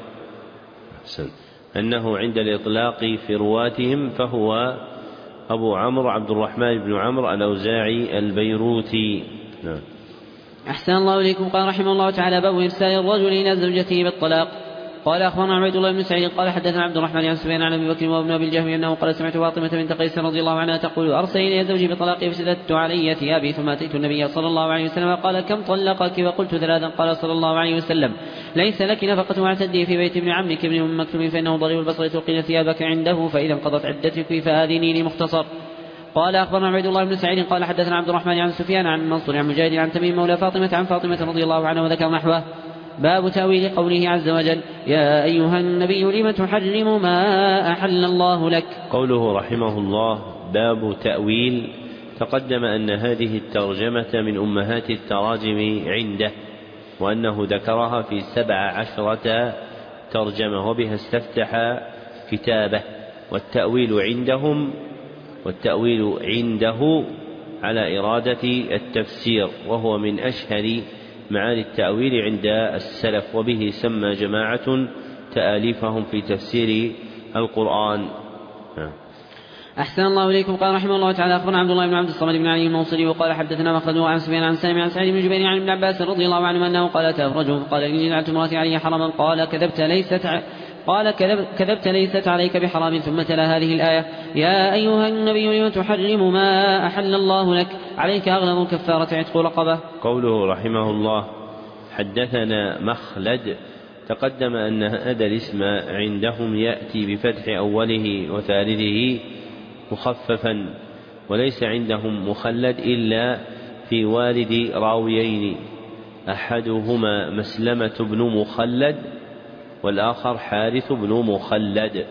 أنه عند الإطلاق في رواتهم فهو أبو عمرو عبد الرحمن بن عمرو الأوزاعي البيروتي. نعم. أحسن الله إليكم. قال رحمه الله تعالى باب إرسال الرجل إلى زوجته بالطلاق. قال أخبرنا عبيد الله بن سعيد قال حدثنا عبد الرحمن عن سفيان عن أبي بكر وابن أبي الجهم أنه قال سمعت فاطمة بنت قيس رضي الله عنها تقول أرسل إلي زوجي بطلاقي فسددت علي ثيابي ثم أتيت النبي صلى الله عليه وسلم قال كم طلقك؟ وقلت 3. قال صلى الله عليه وسلم ليس لك نفقة واعتدي في بيت ابن عمك ابن أم مكتوم فإنه ضريب البصر تلقين ثيابك عنده فإذا انقضت عدتك فآذنيني مختصر. قال أخبرنا عبيد الله بن سعيد قال حدثنا عبد الرحمن عن سفيان عن منصور عن مجاهد عن تميم مولى فاطمة عن فاطمة رضي الله عنها وذكر نحوه. باب تأويل قوله عز وجل يا أيها النبي لم تحرم ما أحل الله لك. قوله رحمه الله باب تأويل، تقدم أن هذه الترجمة من أمهات التراجم عنده، وأنه ذكرها في 17 ترجمة وبها استفتح كتابه. والتأويل عنده على إرادة التفسير، وهو من أشهر معاني التأويل عند السلف، وبه سمى جماعة تآليفهم في تفسير القرآن. أحسن الله إليكم. قال رحمه الله تعالى أخبرنا عبد الله بن عبد الصمد بن علي الموصلي وقال حدثنا مخلد عن سفيان عن سالم عن سعيد بن جبير عن ابن عباس رضي الله عنه أنه قال أتى رجل قال إني جعلت امرأتي علي حرما قال كذبت ليست عليك بحرام، ثم تلا هذه الآية يا أيها النبي لم تحرم ما أحل الله لك عليك أغلظ كفارة عتق رقبة. قوله رحمه الله حدثنا مخلد، تقدم أن هذا الاسم عندهم يأتي بفتح أوله وثالثه مخففا، وليس عندهم مخلد إلا في والد راويين، أحدهما مسلمة بن مخلد والآخر حارث بن مخلد.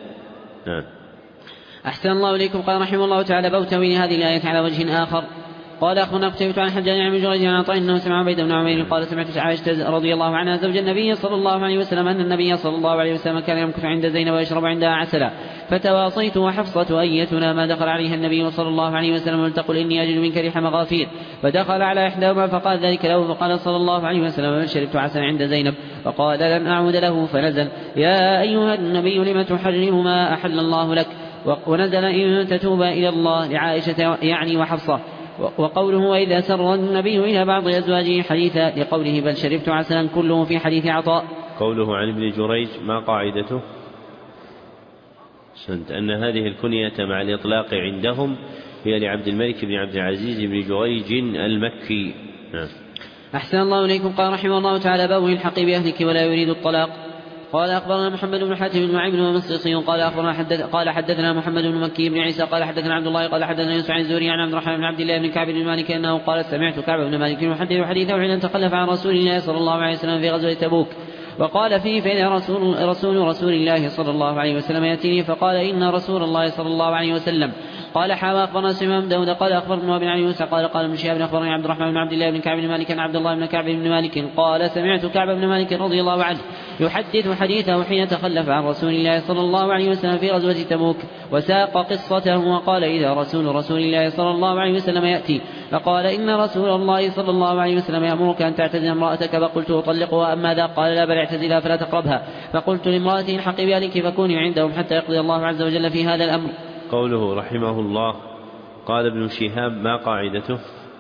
أحسن الله إليكم. قال رحمه الله تعالى باب تأويل هذه الآية على وجه آخر. قال أخبرنا قتيبة عن حجاج عن جريج عن عطاء أنه سمع عبيد بن عمير قال سمعت عائشة رضي الله عنها زوج النبي صلى الله عليه وسلم أن النبي صلى الله عليه وسلم كان يمكث عند زينب ويشرب عندها عسلا، فتواصيت وحفصة أيتنا ما دخل عليها النبي صلى الله عليه وسلم ولتقل إني أجد منك ريح مغافير، فدخل على إحداهما فقال ذلك له، فقال صلى الله عليه وسلم بل شربت عسلا عند زينب، فقال لن أعود له، فنزل يا أيها النبي لم تحرم ما أحل الله لك، ونزل إن تتوبا إلى الله لعائشة يعني وحفصة. وقوله وإذا سر النبي إلى بعض أزواجه حديثا لقوله بل شربت عسلا كله في حديث عطاء. قوله عن ابن جريج ما قاعدته؟ أن هذه الكنية مع الإطلاق عندهم هي لعبد الملك بن عبد العزيز بن جريج المكي. أحسن الله إليكم. قال رحمه الله تعالى باب الحق بأهلك ولا يريد الطلاق. قال أخبرنا محمد بن حاتم بن معين ومصيصي قال حدثنا محمد بن مكي بن عيسى قال حدثنا عبد الله قال حدثنا يوسف عن الزهري عن عبد الرحمن بن عبد الله بن كعب بن مالك أنه قال سمعت كعب بن مالك يحدث حديثه حين تخلف عن رسول الله صلى الله عليه وسلم في غزوة تبوك، وقال فيه فإذا رسول الله صلى الله عليه وسلم يأتيني فقال إن رسول الله صلى الله عليه وسلم قال حاوى أخبرنا سليمان بن داود قال أخبرنا وابن عن يوسف قال ابن شهاب أخبرني عبد الرحمن بن عبد الله بن كعب بن مالك عن عبد الله بن كعب بن مالك قال سمعت كعب بن مالك رضي الله عنه يحدث حديثه حين تخلف عن رسول الله صلى الله عليه وسلم في غزوة تبوك وساق قصته وقال إذا رسول الله صلى الله عليه وسلم يأتي فقال إن رسول الله صلى الله عليه وسلم يأمرك أن تعتزل امرأتك فقلت أطلقها أم ماذا قال لا بل اعتزلها فلا تقربها فقلت لامرأتي الحقي بأهلك فكوني عندهم حتى يقضي الله عز وجل في هذا الأمر. قوله رحمه الله قال ابن شهاب ما قاعدته؟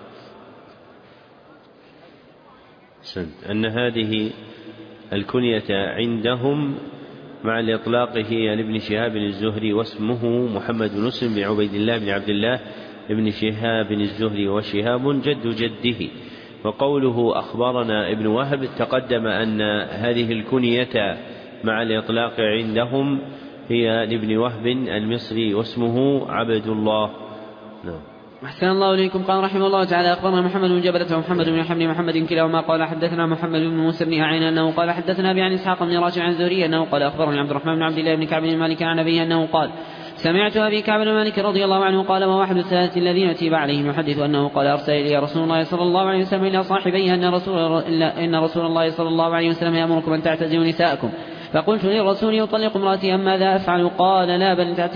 أن هذه الكنية عندهم مع الإطلاق هي لابن شهاب الزهري واسمه محمد بن مسلم بن عبيد الله بن عبد الله ابن شهاب الزهري وشهاب جد جده. وقوله أخبرنا ابن وهب تقدم أن هذه الكنية مع الإطلاق عندهم هي لابن وهب المصري واسمه عبد الله. أحسن الله إليكم. قال رحمه الله تعالى أخبرنا محمد بن جبلة ومحمد بن حمد محمد كلاهما قال حدثنا محمد بن موسى بن أعين أنه قال حدثنا بن إسحاق بن راشد عن الزهري أنه قال أخبرني عبد الرحمن بن عبد الله بن كعب بن مالك عن أبيه أنه قال سمعت أبي كعب بن مالك رضي الله عنه قال ما واحد الثلاثة الذين أتيب عليهم يحدث أنه قال أرسل إلي رسول الله صلى الله عليه وسلم إلى صاحبيه أن رسول الله صلى الله عليه وسلم يأمركم أن تعتزلوا نساءكم فقلت للرسول يطلق امرأتي أم ماذا أفعل قال لا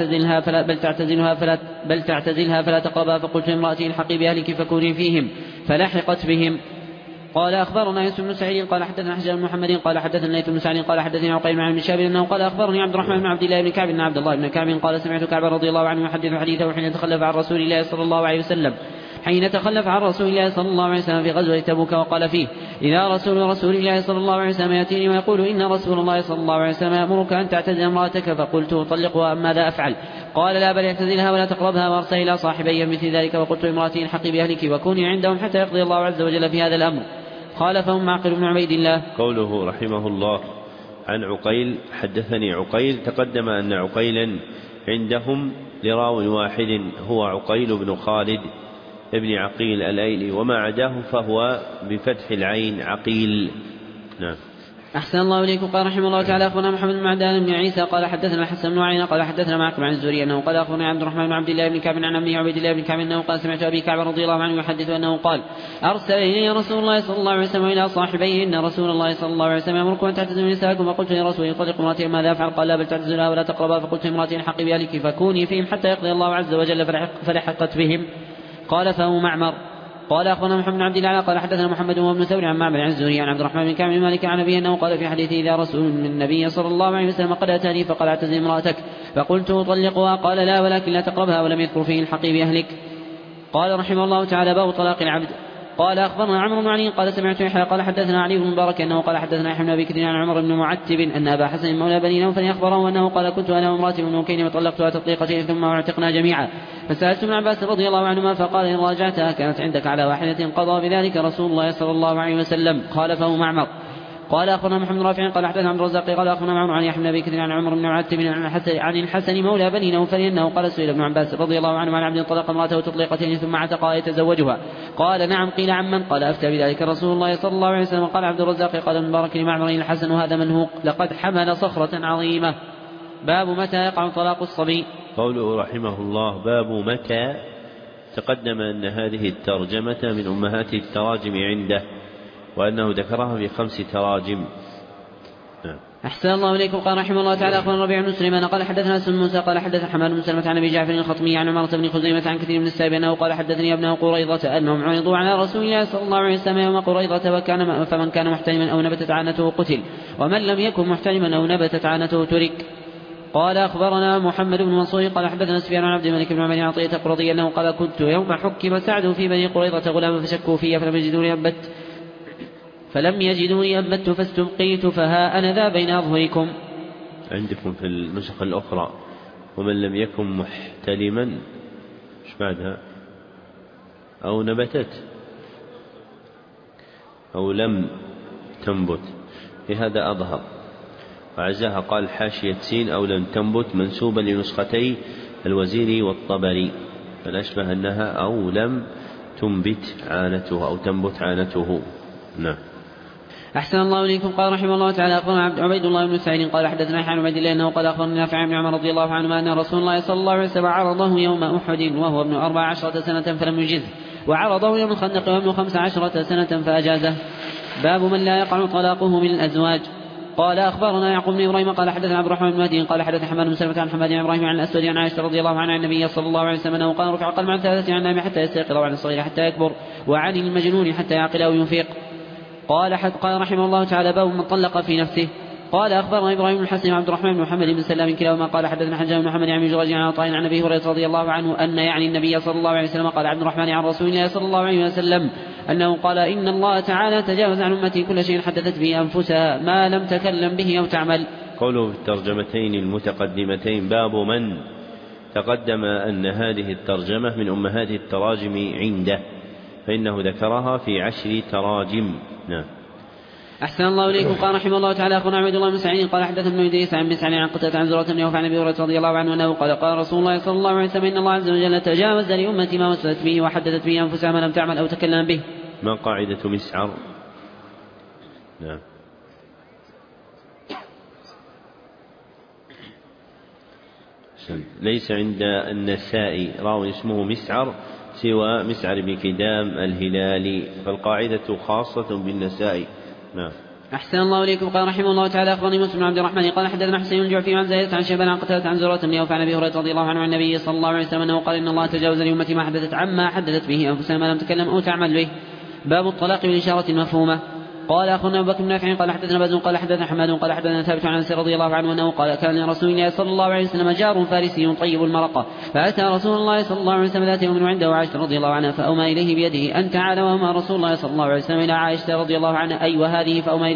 بل تعتزلها فلا تقربها فقلت لامرأتي الحقي بأهلك فكوني فيهم فلحقت بهم. قال أخبرنا يوسف بن سعيد قال حدثنا حجاج بن محمد قال حدثنا ليث بن سعد قال حدثني عقيل عن ابن شهاب أنه قال أخبرني عبد الرحمن بن عبد الله بن كعب بن عبد الله بن كعب قال سمعت كعب رضي الله عنه يحدث حديثه حين تخلف عن رسول الله صلى الله عليه وسلم في غزوة تبوك وقال فيه إذا رسول الله صلى الله عليه وسلم يأتيني ويقول إن رسول الله صلى الله عليه وسلم يأمرك أن تعتزل امرأتك فقلت أطلقها أم ماذا أفعل قال لا بل اعتزلها ولا تقربها وارسل إلى صاحبي مثل ذلك وقلت لامرأتي الحقي بأهلك وكوني عندهم حتى يقضي الله عز وجل في هذا الأمر. خالفهم معقل بن عبيد الله. قوله رحمه الله عن عقيل حدثني عقيل تقدم أن عقيلا عندهم لراو واحد هو عقيل بن خالد ابن عقيل الأيلي وما عداه فهو بفتح العين عقيل. نعم. أحسن الله إليكم. قال رحمه الله تعالى أخبرنا محمد بن معدان بن عيسى قال حدثنا الحسن بن عيينة قال حدثنا معكم عن الزهري أنه قال أخبرنا عبد الرحمن بن عبد الله بن كعب عن عمه عبيد الله بن كعب أنه قال سمعت أبي كعب رضي الله عنه يحدث أنه قال أرسل إلي رسول الله صلى الله عليه وسلم إلى صاحبيه إن رسول الله صلى الله عليه وسلم يأمركم أن تعتزلوا نساءكم فقلت لرسول يطلق امرأتي ماذا أفعل قال لا بل تعتزلها ولا تقربها فقلت امرأتي الحقي بأهلك فكوني فيهم حتى يقضي الله عز وجل فلحقت بهم. قال فهو معمر. قال أخبرنا محمد بن عبد الله قال حدثنا محمد بن ثور عن معمر عن الزهري عن عبد الرحمن بن كعب بن مالك عن أبيه أنه قال في حديثه إذا رسول من النبي صلى الله عليه وسلم قد أتاني فقال اعتزل امرأتك فقلت أطلقها قال لا ولكن لا تقربها ولم يذكر فيه الحقي بأهلك. قال رحمه الله تعالى باب طلاق العبد. قال أخبرنا عمرو بن علي قال سمعت يحيى قال حدثنا علي بن مبارك أنه قال حدثنا يحيى بن أبي كثير عن عمر بن معتب أن أبا حسن مولى بني نوفل أخبره أنه قال كنت أنا وامرأتي مملوكين وطلقتها تطليقتين ثم اعتقنا جميعا فسألت ابن عباس رضي الله عنهما فقال إن راجعتها كانت عندك على واحدة قضى بذلك رسول الله صلى الله عليه وسلم. خالفه معمر. قال أخبرنا محمد رافع قال حدثنا عبد الرزاق قال أخبرنا معمر عن يحيى بن أبي كثير عن عمر بن معتب عن الحسن مولى بني نوفل أنه قال سئل ابن عباس رضي الله عنه عن عبد طلق امرأته تطليقتين ثم اعتقها يتزوجها قال نعم قيل عمن قال أفتى بذلك رسول الله صلى الله عليه وسلم. قال عبد الرزاق قال المبارك لمعمر الحسن هذا منهوق لقد حمل صخرة عظيمة. باب متى يقع طلاق الصبي. قوله رحمه الله باب متى تقدم أن هذه الترجمة من أمهات التراجم عنده وأنه ذكرها في 5 تراجم. أحسن الله إليكم. قال رحمه الله تعالى أخبرنا ربيع بن سليمان قال حدثنا سلم موسى قال حدث حماد بن سلمة عن أبي جعفر الخطمي عن عمارة بن خزيمة عن كثير من السائب أنه قال حدثني ابن قريظة أنهم عرضوا على رسول الله صلى الله عليه وسلم يوم قريظة فمن كان محتلما أو نبتت عانته قتل ومن لم يكن محتلما أو نبتت عانته ترك. قال أخبرنا محمد بن منصور قال حدثنا سفيان عن عبد الملك بن عمر عطية قرضي أنه قال كنت يوم حكم سعد في بني قريظة غلاما فشكوا في فلم يجدوني أبت فاستبقيت فها أنا ذا بين أظهركم. عندكم في النسخ الأخرى ومن لم يكن محتلما ايش بعدها أو نبتت أو لم تنبت بهذا أظهر وعزاها قال حاشية سين أو لم تنبت منسوبا لنسختي الوزيري والطبري فالأشبه أنها أو لم تنبت عانته أو تنبت عانته. نعم. أحسن الله إليكم. قال رحمه الله تعالى أخبرنا عبيد الله بن سعيد قال حدثنا يحيى بن عبد الله أنه قال أخبرني نافع بن عمر رضي الله عنهما أن رسول الله صلى الله عليه وسلم عرضه يوم أحد وهو ابن 14 سنة فلم يجزه، وعرضه يوم الخندق وابن 15 سنة فأجازه. باب من لا يقع طلاقه من الأزواج. قال أخبرنا يعقوب بن إبراهيم قال حدثنا عبد الرحمن بن مهدي قال حدث حماد بن سلمة عن حماد بن إبراهيم عن الأسود عن عائشة رضي الله عنها عن النبي صلى الله عليه وسلم أنه قال رفع القلم عن 3 عن النائم حتى يستيقظ وعن الصغير حتى يكبر وعن المجنون حتى يعقل أو يفيق. قال رحمه الله تعالى باب من طلق في نفسه. قال أخبرنا إبراهيم بن الحسن وعبد الرحمن بن محمد بن سلام كلاهما قال حدثنا حجاج بن محمد عن جريج عن عطاء عن أبي هريرة رضي الله عنه أن يعني النبي صلى الله عليه وسلم قال عبد الرحمن عن رسول الله صلى الله عليه وسلم أنه قال إن الله تعالى تجاوز عن أمتي كل شيء حدثت به أنفسها ما لم تكلم به أو تعمل. قوله في الترجمتين المتقدمتين باب من، تقدم أن هذه الترجمة من أمهات التراجم عنده، فإنه ذكرها في 10 تراجم. نعم. أحسن الله إليكم. قال رحمه الله تعالى أخبرنا عبيد الله بن سعيد قال حدثنا ابن إدريس عن مسعر عن قتادة عن زرارة بن عوف عن أبي هريرة رضي الله عنه أنه قال قال رسول الله صلى الله عليه وسلم إن الله عز وجل تجاوز لأمتي ما وسوست به وحدثت به أنفسها ما لم تعمل أو تكلم به. ما قاعدة مسعر؟ نعم. ليس عند النسائي راوي اسمه مسعر سوى مسعر بن كدام الهلالي، فالقاعدة خاصة بالنسائي. نعم. أحسن الله إليكم. قال رحمه الله تعالى أخبرني مسلم بن عبد الرحمن قال حدثنا حسين الجعفي عن زيادة عن شيبان عن قتادة عن زرارة بن عوف عن أبي هريرة رضي الله عنه عن النبي صلى الله عليه وسلم أنه قال إن الله تجاوز لأمتي ما حدثت عما حدثت به أنفسها ما لم تكلم أو تعمل به. باب الطلاق بالإشارة المفهومة. قال أخونا أبو بكر بن نافع قال حدثنا باز قال حدثنا حماد قال حدثنا ثابت عن أنس رضي الله عنه أنه قال كان لرسول الله صلى الله عليه وسلم جار فارسي طيب المرقة، فأتى رسول الله صلى الله عليه وسلم ذات يوم وعنده عائشة رضي الله عنها فأومى إليه بيده أن تعالى، وأومى رسول الله صلى الله عليه وسلم إلى عائشة رضي الله عنها أي وهذه، فأومى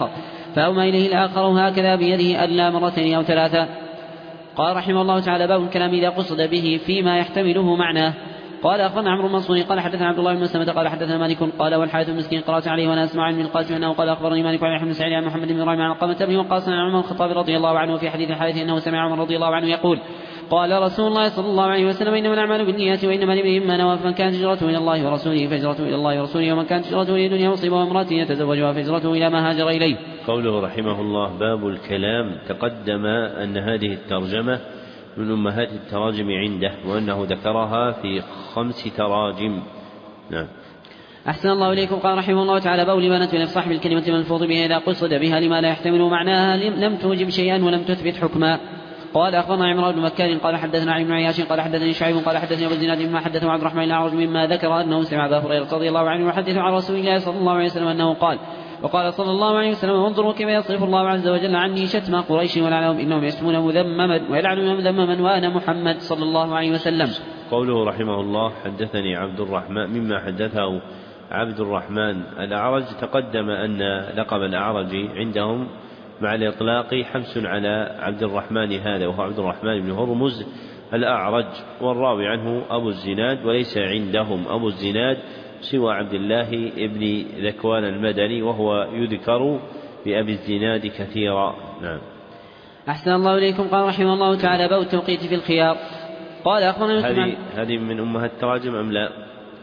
إليه الآخر هكذا بيده ألا مرتين أو 3. قال رحمه الله تعالى باب الكلام إذا قصد به فيما يحتمله معناه. قال أخبرنا عمرو المنصور قال حدثنا عبد الله بن مسلمة قال حدثنا مالك قال والحارث المسكين قرأت عليه وأنا أسمع عن القاسم أنه قال أخبرني مالك عن بن سعيد عن محمد بن إبراهيم عن قامة بن وقاص عن عمر الخطاب رضي الله عنه في حديث الحارث أنه سمع عمر رضي الله عنه يقول قال رسول الله صلى الله عليه وسلم إنما الأعمال بالنيات وإنما لامرئ ما نوى، فمن كانت هجرته إلى الله ورسوله فهجرته إلى الله ورسوله، ومن كانت هجرته إلى دنيا مصيبة وامرأة يتزوجها فهجرته إلى ما هاجر إليه. قوله رحمه الله باب الكلام، تقدم أن هذه الترجمة من أمهات التراجم عنده وأنه ذكرها في 5 تراجم. نعم. أحسن الله إليكم. قال رحمه الله تعالى باب لما نتبع صاحب الكلمة الملفوظ بها إذا قصد بها لما لا يحتمل معناها لم توجب شيئا ولم تثبت حكما. قال أخبرنا عمران بن مكان قال حدثنا علي بن عياش قال حدثني شعيب قال حدثني أبو الزناد مما حدثه عبد الرحمن الأعرج مما ذكر أنه سمع أبا هريرة رضي الله عنه يحدث عن رسول الله صلى الله عليه وسلم أنه قال وقال صلى الله عليه وسلم وانظروا كيف يصرف الله عز وجل عني شتم قريش ولعنهم إنهم يشتمون مذمما ويلعنون مذمما وأنا محمد صلى الله عليه وسلم. قوله رحمه الله حدثني عبد الرحمن مما حدثه عبد الرحمن الأعرج، تقدم أن لقب الأعرج عندهم مع الإطلاق حمس على عبد الرحمن هذا وهو عبد الرحمن بن هرمز الأعرج، والراوي عنه أبو الزناد، وليس عندهم أبو الزناد سوى عبد الله بن ذكوان المدني وهو يذكر بأبي الزناد كثيرا. نعم. أحسن الله إليكم. قال رحمه الله تعالى باب التوقيت في الخيار. قال أخبرنا هذه من أمهات التراجم أم لا؟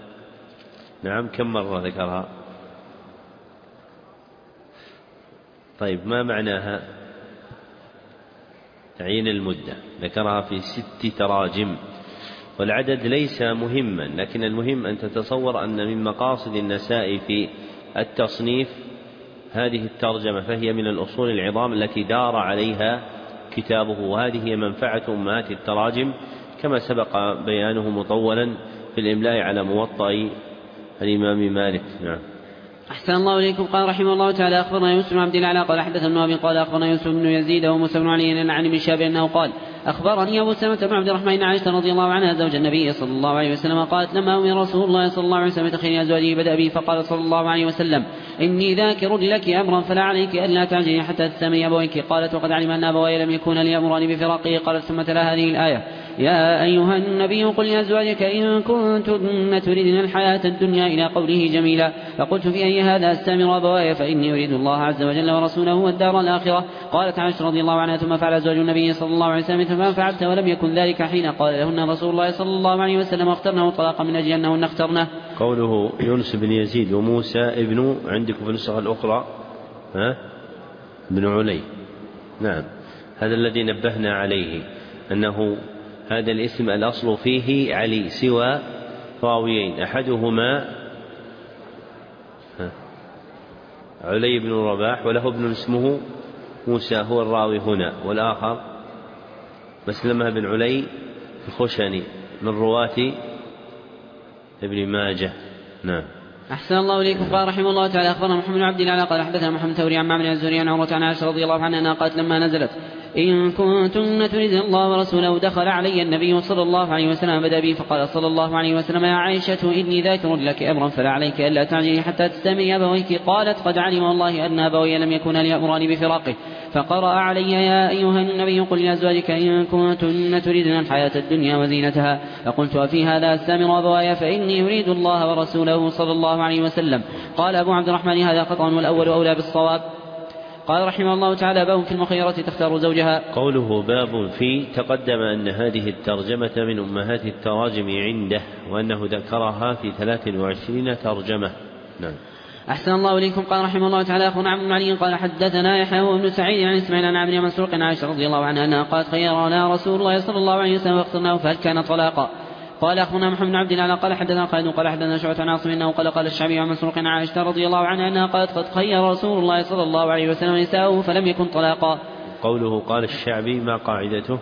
نعم. كم مرة ذكرها؟ طيب ما معناها؟ تعيين المدة، ذكرها في 6 تراجم، والعدد ليس مهما، لكن المهم أن تتصور أن من مقاصد النسائي في التصنيف هذه الترجمة، فهي من الأصول العظام التي دار عليها كتابه، وهذه هي منفعة أمهات التراجم كما سبق بيانه مطولا في الإملاء على موطأ الإمام مالك. نعم. أحسن الله إليكم. قال رحمه الله تعالى أخبرنا يوسف بن عبد الأعلى قال حدثنا ابن أبي قال أخبرنا يوسف بن يزيد وموسى بن علي عن ابن شهاب أنه قال أخبرني أبو سلمة بن عبد الرحمن عائشة رضي الله عنها زوج النبي صلى الله عليه وسلم قالت لما أمر رسول الله صلى الله عليه وسلم بتخيير أزواجه بدأ به فقال صلى الله عليه وسلم إني ذاكر لك أمرا فلا عليك ألا تعجلي حتى تسمي أبويك. قالت وقد علم أن أبوي لم يكون ليأمران بفراقه. قالت ثم تلا هذه الآية يا أيها النبي قل لأزواجك إن كنتن تريدن الحياة الدنيا إلى قوله جميلا. فقلت في أي هذا أستأمر أبواي فإني أريد الله عز وجل ورسوله والدار الآخرة. قالت عائشة رضي الله عنها ثم فعل أزواج النبي صلى الله عليه وسلم فما فعلت ولم يكن ذلك حين قال لهن رسول الله صلى الله عليه وسلم اخترنه طلاقا من أجل أنهن اخترنه. قوله يونس بن يزيد وموسى ابن عندكم في النسخة الأخرى بن علي. نعم، هذا الذي نبهنا عليه، أنه هذا الاسم الأصل فيه علي سوى راويين، أحدهما علي بن رباح وله ابن اسمه موسى هو الراوي هنا، والآخر مسلمة بن علي الخشني من رواة ابن ماجه. نعم. أحسن الله إليكم. قال رحمه الله تعالى أخبرنا محمد بن عبد الله قال حدثنا محمد ثوري عن معمر الزهري عن عروة عن عائشة رضي الله عنها أنها قالت لما نزلت إن كنتن تريدن الله ورسوله دخل علي النبي صلى الله عليه وسلم بدأ بي فقال صلى الله عليه وسلم يا عائشة إني ذاكر لك أمرا فلا عليك ألا تعجلي حتى تستمعي أبويك. قالت قد علم الله أن أبوي لم يكونا ليأمراني بفراقه فقرأ علي يا أيها النبي قل لأزواجك إن كنتن تريدن الحياة الدنيا وزينتها. فقلت وفي هذا أستامر أبواي فإني أريد الله ورسوله صلى الله عليه وسلم. قال أبو عبد الرحمن هذا خطأ والأول أولى بالصواب. قال رحمه الله تعالى باب في المخيرة تختار زوجها. قوله باب في تقدم أن هذه الترجمة من أمهات التراجم عنده، وأنه ذكرها في 23 ترجمة. نعم. أحسن الله إليكم. قال رحمه الله تعالى أخونا عبد المعلي قال حدثنا يحيى بن سعيد عن إسماعيل عن عبد مسروق عن عائشة رضي الله عنها أنها قالت خيرنا رسول الله صلى الله عليه وسلم واخترناه فهل كان طلاقا. قال أخونا محمد بن عبد الله قال حدثنا خالد قال حدثنا شعبة عن عاصم أنه قال الشعبي عن مسروق عن عائشة رضي الله عنها أنها قالت قد خير رسول الله صلى الله عليه وسلم نساءه فلم يكن طلاقا. قوله قال الشعبي ما قاعدته؟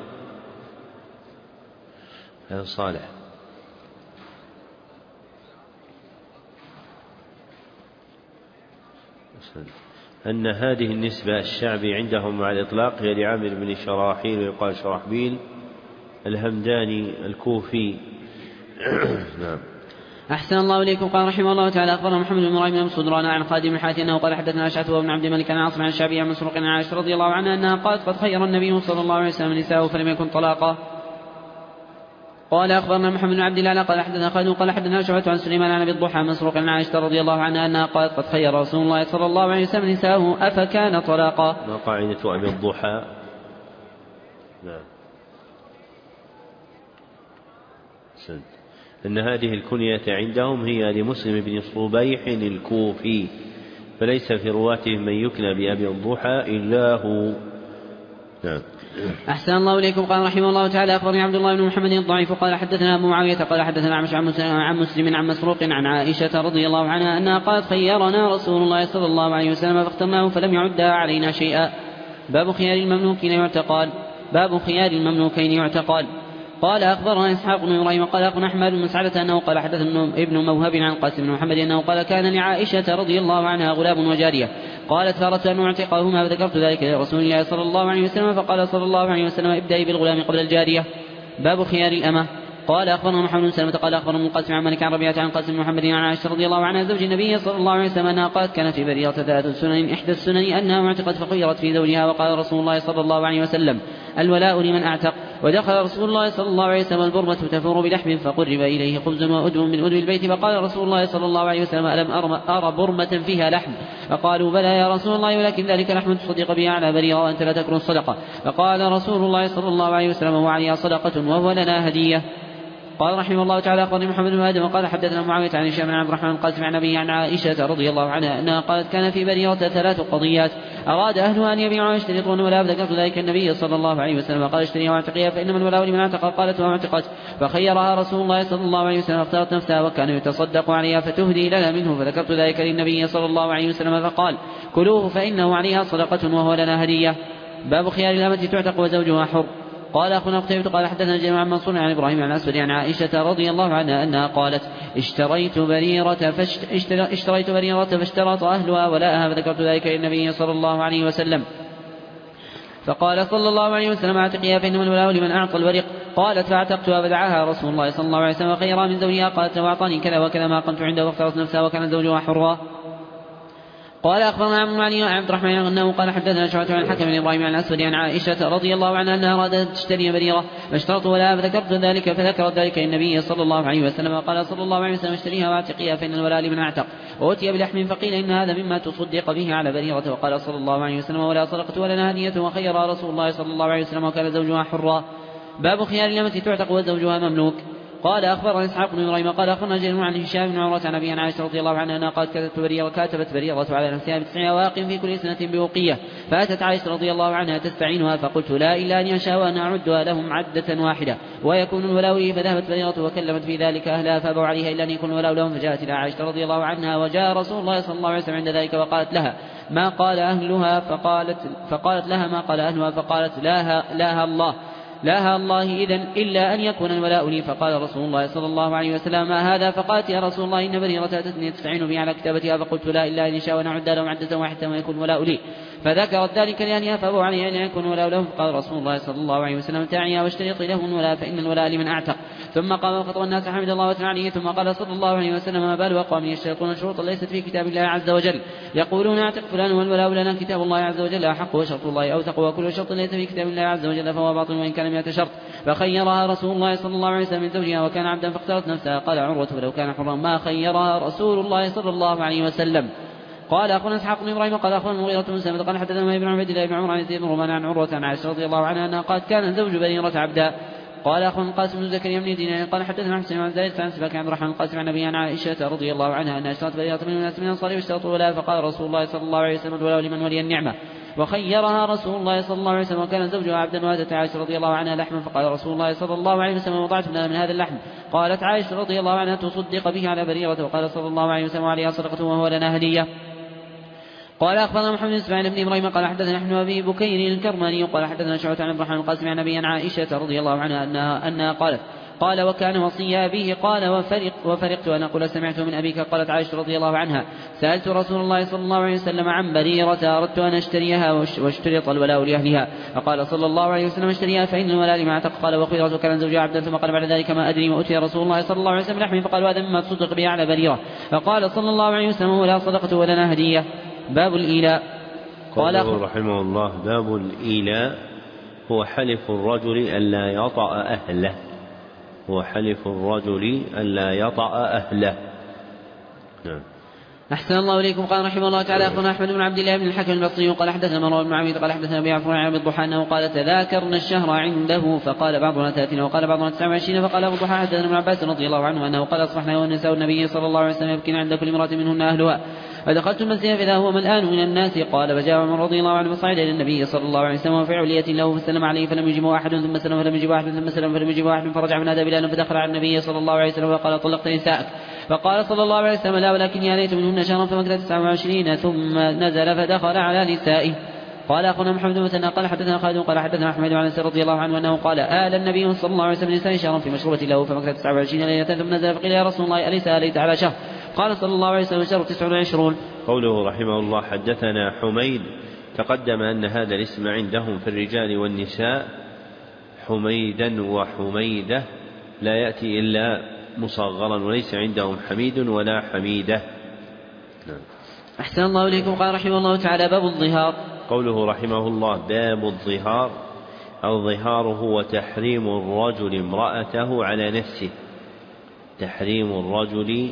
هذا صالح. أن هذه النسبة الشعبي عندهم مع الإطلاق هي لعامر بن شراحيل ويقال شرحبيل الهمداني الكوفي. نعم. أحسن الله إليكم. قال رحمه الله تعالى أخبرنا محمد بن إبراهيم بن صدران عن خادم الحاتي أنه قال حدثنا أشعث وابن عبد الملك عن عاصم عن الشعبي عن مسروق عن عائشة رضي الله عنها أنها قالت قد خير النبي صلى الله عليه وسلم نساءه فلم يكن طلاقا. قال أخبرنا محمد بن عبد الله قال حدثنا خالد قال حدثنا شعبة عن سليمان عن أبي الضحى مسروق عن عائشة رضي الله عنها أنها قالت قد خير رسول الله صلى الله عليه وسلم نساءه أفكان طلاقا. ما قاعدة أبي الضحى؟ نعم. أن هذه الكنية عندهم هي لمسلم بن صبيح الكوفي، فليس في رواتهم من يكنى بأبي الضحى إلا هو. نعم. أحسن الله إليكم. قال رحمه الله تعالى أخبرني عبد الله بن محمد الضعيف قال حدثنا أبو معاوية قال حدثنا عمش عن مسلم عن مسروق عن عائشة رضي الله عنها أنها قالت خيرنا رسول الله صلى الله عليه وسلم فاخترناه فلم يعدها علينا شيئا. باب خيار المملوكين يعتقال. باب خيار المملوكين يعتقال. قال أخبرنا إسحاق بن إبراهيم قال أخبرنا أحمد بن مسعدة أنه قال حدثنا ابن موهب عن قاسم بن محمد أنه قال كان لعائشة رضي الله عنها غلام وجارية قالت فأردت أن أعتقهما فذكرت ذلك لرسول الله صلى الله عليه وسلم فقال صلى الله عليه وسلم ابدأي بالغلام قبل الجارية. باب خيار الأمة. قال أخبرنا محمد بن سلمة قال أخبرنا من قاسم عن مالك عن ربيعة عن قاسم بن محمد عن عائشة رضي الله عنها زوج النبي صلى الله عليه وسلم أنها قالت كان في بريرة 3 سنن إحدى السنن أنها اعتقت فخيرت في زوجها وقال رسول الله صلى الله عليه وسلم الولاء لمن أعتق. ودخل رسول الله صلى الله عليه وسلم البرمة تفور بلحم فقرب إليه خبز وأدم من أدم البيت فقال رسول الله صلى الله عليه وسلم ألم أرى برمة فيها لحم؟ فقالوا بلى يا رسول الله ولكن ذلك لحم تصدق به على بريرة وأنت لا تكن الصدقة. فقال رسول الله صلى الله عليه وسلم وعليها صدقة وهو لنا هدية. قال رحمه الله تعالى أخبرني محمد بن آدم وقال حدثنا معاوية عن هشام بن عبد الرحمن القاسم عن أبيه عن عائشة رضي الله عنها أنها قالت كان في بريرة 3 قضيات أراد أهلها أن يبيعوا ويشترطون ولا ذكرت ذلك النبي صلى الله عليه وسلم قال اشتريها واعتقيها فإنما الولاء لمن اعتق. قالت واعتقت فخيرها رسول الله صلى الله عليه وسلم اختارت نفسها وكان يتصدق عليها فتهدي لنا منه فذكرت ذلك للنبي صلى الله عليه وسلم فقال كلوه فإنه عليها صدقة وهو لنا هدية. باب خيار الأمة تعتق وزوجها حر. قال أخونا قتيبة قال حدثنا جميع عن منصور عن إبراهيم عن الأسود عن عائشة رضي الله عنها أنها قالت اشتريت بريرة فاشترط أهلها ولاءها فذكرت ذلك للنبي صلى الله عليه وسلم فقال صلى الله عليه وسلم اعتقيها فإنما الولاء لمن أعطى الورق. قالت فاعتقتها فدعاها رسول الله صلى الله عليه وسلم خيرا من زوجها. قالت وأعطاني كذا وكذا ما قمت عنده واختارت نفسها وكان زوجها حرا. قال أخبرنا عبد المعلي عبد الرحمن أنه قال حدثنا شعبة عن الحكم بن إبراهيم عن الأسود عن عائشة رضي الله عنها أنها أرادت تشتري بريرة فاشترطوا ولا فذكرت ذلك فذكرت ذلك للنبي صلى الله عليه وسلم قال صلى الله عليه وسلم اشتريها واعتقيها فإن الولاء لمن اعتق. وأتي بلحم فقيل إن هذا مما تصدق به على بريرة وقال صلى الله عليه وسلم ولا صدقة ولنا هدية وخيرها رسول الله صلى الله عليه وسلم وكان زوجها حرا. باب خيار الأمة تعتق وزوجها مملوك. قال أخبرنا إسحاق بن إبراهيم قال أخبرنا جرير عن هشام بن عروة عن أبي عائشة رضي الله عنها أنها قالت كتبت بريرة على نفسها ب9 أواق في كل سنة بوقية، فأتت عائشة رضي الله عنها تستعينها، فقلت لا إلا أن يشاء وأن أعدها لهم عدة واحدة ويكون الولاء لي، فذهبت بريرة وكلمت في ذلك أهلها فأبوا عليها إلا أن يكون الولاء لهم، فجاءت إلى عائشة رضي الله عنها وجاء رسول الله صلى الله عليه وسلم عند ذلك وقالت لها ما قال أهلها، فقالت لها ما قال أهلها، فقالت لاها الله إذن إلا أن يكون الولاء لي. فقال رسول الله صلى الله عليه وسلم ما هذا؟ فقالت يا رسول الله إن بريرة أتتني تستعين بي على كتابتها، فقلت لا إلا أن يشاء ونعد لهم عدة واحدة ويكون الولاء لي، فذكرت ذلك لأهلها فأبوا عليه أن يكون الولاء لهم. فقال رسول الله صلى الله عليه وسلم تعيا واشترطي لهم الولاء فإن الولاء لمن أعتق. ثم قام وخطب الناس حمد الله وثنى عليه، ثم قال صلى الله عليه وسلم ما بال أقوام يشترطون شروطا ليست في كتاب الله عز وجل يقولون اعتق فلان والولاء لنا، كتاب الله عز وجل أحق وشرط الله أوثق، وكل شرط ليس في كتاب الله عز وجل فهو باطل وإن كان مئة شرط. فخيرها رسول الله صلى الله عليه وسلم من زوجها وكان عبدا فاختارت نفسها. قال عروة لو كان حرا ما خيرها رسول الله صلى الله عليه وسلم. قال أخونا إسحاق بن إبراهيم قال أخونا المغيرة بن سلمة قال حدثنا ابن عبيد الله بن عمر عن يزيد بن رومان عن عروة عن عائشة رضي الله عنها أنها قالت كان زوج بريرة عبدا. قال أخونا القاسم بن زكريا بن دينار قال حدثنا حسين عن زيد عن سباك عن عبد الرحمن القاسم عن أبي عن عائشة رضي الله عنها أنها اشترت بريرة من الناس من الأنصار واشترطوا الولاء، فقال رسول الله صلى الله عليه وسلم الولاء لمن ولي النعمة، وخيرها رسول الله صلى الله عليه وسلم وكان زوجها عبدا، واتت عائشة رضي الله عنها لحما، فقال رسول الله صلى الله عليه وسلم وضعت لنا من هذا اللحم. قالت عائشة رضي الله عنها تصدق به على بريرة، وقال صلى الله عليه وسلم عليها صدقة وهو لنا هدية. قال أخبرنا محمد بن إسماعيل بن إبراهيم قال حدثنا نحن أبي بكير الكرماني قال حدثنا شعبة عن عبد الرحمن القاسم عن أبي عائشة رضي الله عنها أنها قالت قال وكان وصي أبيه قال وفرقت أن أقول سمعت من أبيك. قالت عائشة رضي الله عنها سألت رسول الله صلى الله عليه وسلم عن بريرة أردت أن أشتريها واشترط الولاء لأهلها، فقال صلى الله عليه وسلم اشتريها فإن الولاء لما اعتق. قال وخيرة كان زوجها عبدا، ثم قال بعد ذلك ما أدري ما أتي رسول الله صلى الله عليه وسلم لحمه، فقال هذا مما تصدق به على بريرة، فقال صلى الله عليه وسلم ولا صدقة ولنا هدية. باب الإيلاء. قال رحمه الله باب الإيلاء هو حلف الرجل ألا يطأ أهله، هو حلف الرجل ألا يطأ أهله. نعم. أحسن الله إليكم. قال رحمه الله تعالى أخبرنا أحمد بن عبد الله بن الحكم البصري قال حدثنا مروان بن معاوية قال حدثنا أبي عفان عن الضحى أنه قال تذاكرنا الشهر عنده، فقال بعضنا 30 وقال بعضنا 29، فقال أبو الضحى حدثنا ابن عباس رضي الله عنه أنه قال أصبحنا والنساء النبي صلى الله عليه وسلم يبكين عند كل امرأة منهن أهلها، فدخلت المسجد فإذا هو ملآن من الناس. قال فجاء عمر رضي الله عنه فصعد إلى النبي صلى الله عليه وسلم وفي علية له فسلم عليه فلم يجبه أحد، ثم سلم فلم يجبه أحد، ثم سلم فلم يجبه أحد، فرجع من هذا بلال فدخل على النبي صلى الله عليه وسلم وقال طلقت نساءك، فقال صلى الله عليه وسلم لا ولكني آليت منهن شهرا فمكث 29، ثم نزل فدخل على نسائه. قال أخونا محمد بن مثنى قال حدثنا خالد قال حدثنا أحمد عن أنس رضي الله عنه أنه قال آل النبي صلى الله عليه وسلم نساء شهرا في مشروبة له فمكث 29 ليلة، ثم نزل فقيل يا رسول الله أليس آليت على شهر؟ قال صلى الله عليه وسلم شهر 29. قوله رحمه الله حدثنا حميد، تقدم أن هذا الاسم عندهم في الرجال والنساء حميدا وحميدة لا يأتي إلا مصغرا، وليس عندهم حميد ولا حميدة. نعم. أحسن الله إليكم. قال رحمه الله تعالى باب الظهار. قوله رحمه الله باب الظهار، الظهار هو تحريم الرجل امرأته على نفسه، تحريم الرجل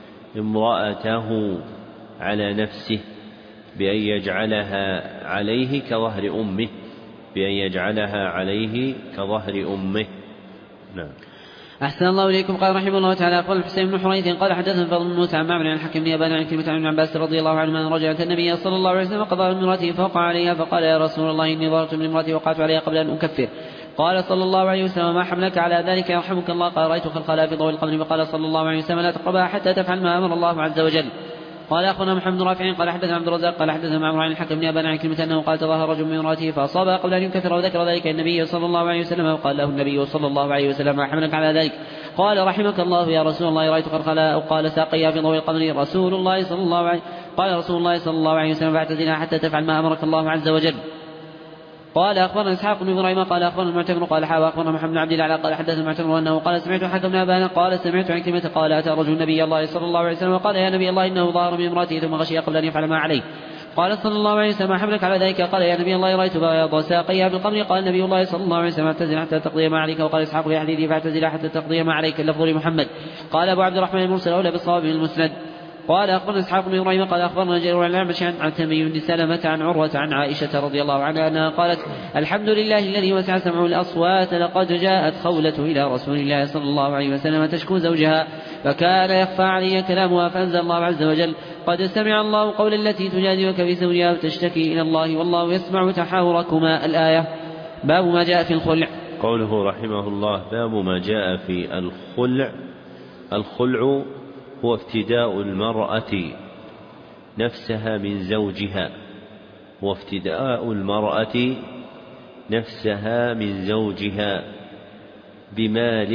امرأته على نفسه بأن يجعلها عليه كظهر أمه، بأن يجعلها عليه كظهر أمه. نعم. أحسن الله إليكم. قال رحمه الله تعالى قال الحسين بن حريث قال حدثنا فضل بن موسى عن معمر عن الحكم بن أبان عن كلمة عن ابن عباس رضي الله عنه أن رجعت النبي صلى الله عليه وسلم قضى من امرأته فوقع عليها، فقال يا رسول الله إني ضررت من امرأتي وقعت عليها قبل أن أكفر. قال صلى الله عليه وسلم ما حملك على ذلك يرحمك الله؟ قال رأيت خلقها في ضوء القمر، فقال صلى الله عليه وسلم لا تقربها حتى تفعل ما أمر الله عز وجل. قال أخونا محمد بن رافع قال حدثنا عبد الرزاق قال حدثنا معمر عن الحكم بن أبان عن كلمة أنه قال تظاهر رجل من امرأته فأصابها قبل أن ينكفر، وذكر ذلك النبي صلى الله عليه وسلم، وقال له النبي صلى الله عليه وسلم ما حملك على ذلك؟ قال رحمك الله يا رسول الله رأيت خلقها، أو قال ساقيها في ضوء القمر. رسول الله صلى الله عليه قال رسول الله صلى الله عليه وسلم فاعتزلها حتى تفعل ما أمرك الله عز وجل. قال أخبرنا إسحاق بن إبراهيم قال أخبرنا المعتمر قال حاوى أخبرنا محمد بن عبد الله قال حدث المعتمر أنه قال سمعت حكم بن أبان قال سمعت عن كلمة قال أتى رجل نبي الله صلى الله عليه وسلم وقال يا نبي الله إنه ظاهر من امرأته ثم غشي قبل أن يفعل ما عليه. قال صلى الله عليه وسلم ما حملك على ذلك؟ قال يا نبي الله رأيت بياض ساقيها بالقمر. قال نبي الله صلى الله عليه وسلم اعتزل حتى تقضي ما عليك. وقال إسحاق في حديثه فاعتزل حتى تقضي ما عليك اللفظ لمحمد. قال أبو عبد الرحمن المرسل أولى بالصواب من المسند. قال أخبرنا إسحاق بن إبراهيم قال أخبرنا جرير عن الأعمش عن تميم بن سلمة عن عروة عن عائشة رضي الله عنها أنها قالت الحمد لله الذي وسع سمعه الأصوات لقد جاءت خولة إلى رسول الله صلى الله عليه وسلم تشكو زوجها فكان يخفى علي كلامها فأنزل الله عز وجل قد سمع الله قول التي تجادلك في زوجها وتشتكي إلى الله والله يسمع تحاوركما الآية. باب ما جاء في الخلع. قوله رحمه الله باب ما جاء في الخلع. الخلع هو افتداء المرأة نفسها من زوجها، وافتداء المرأة نفسها من زوجها بمال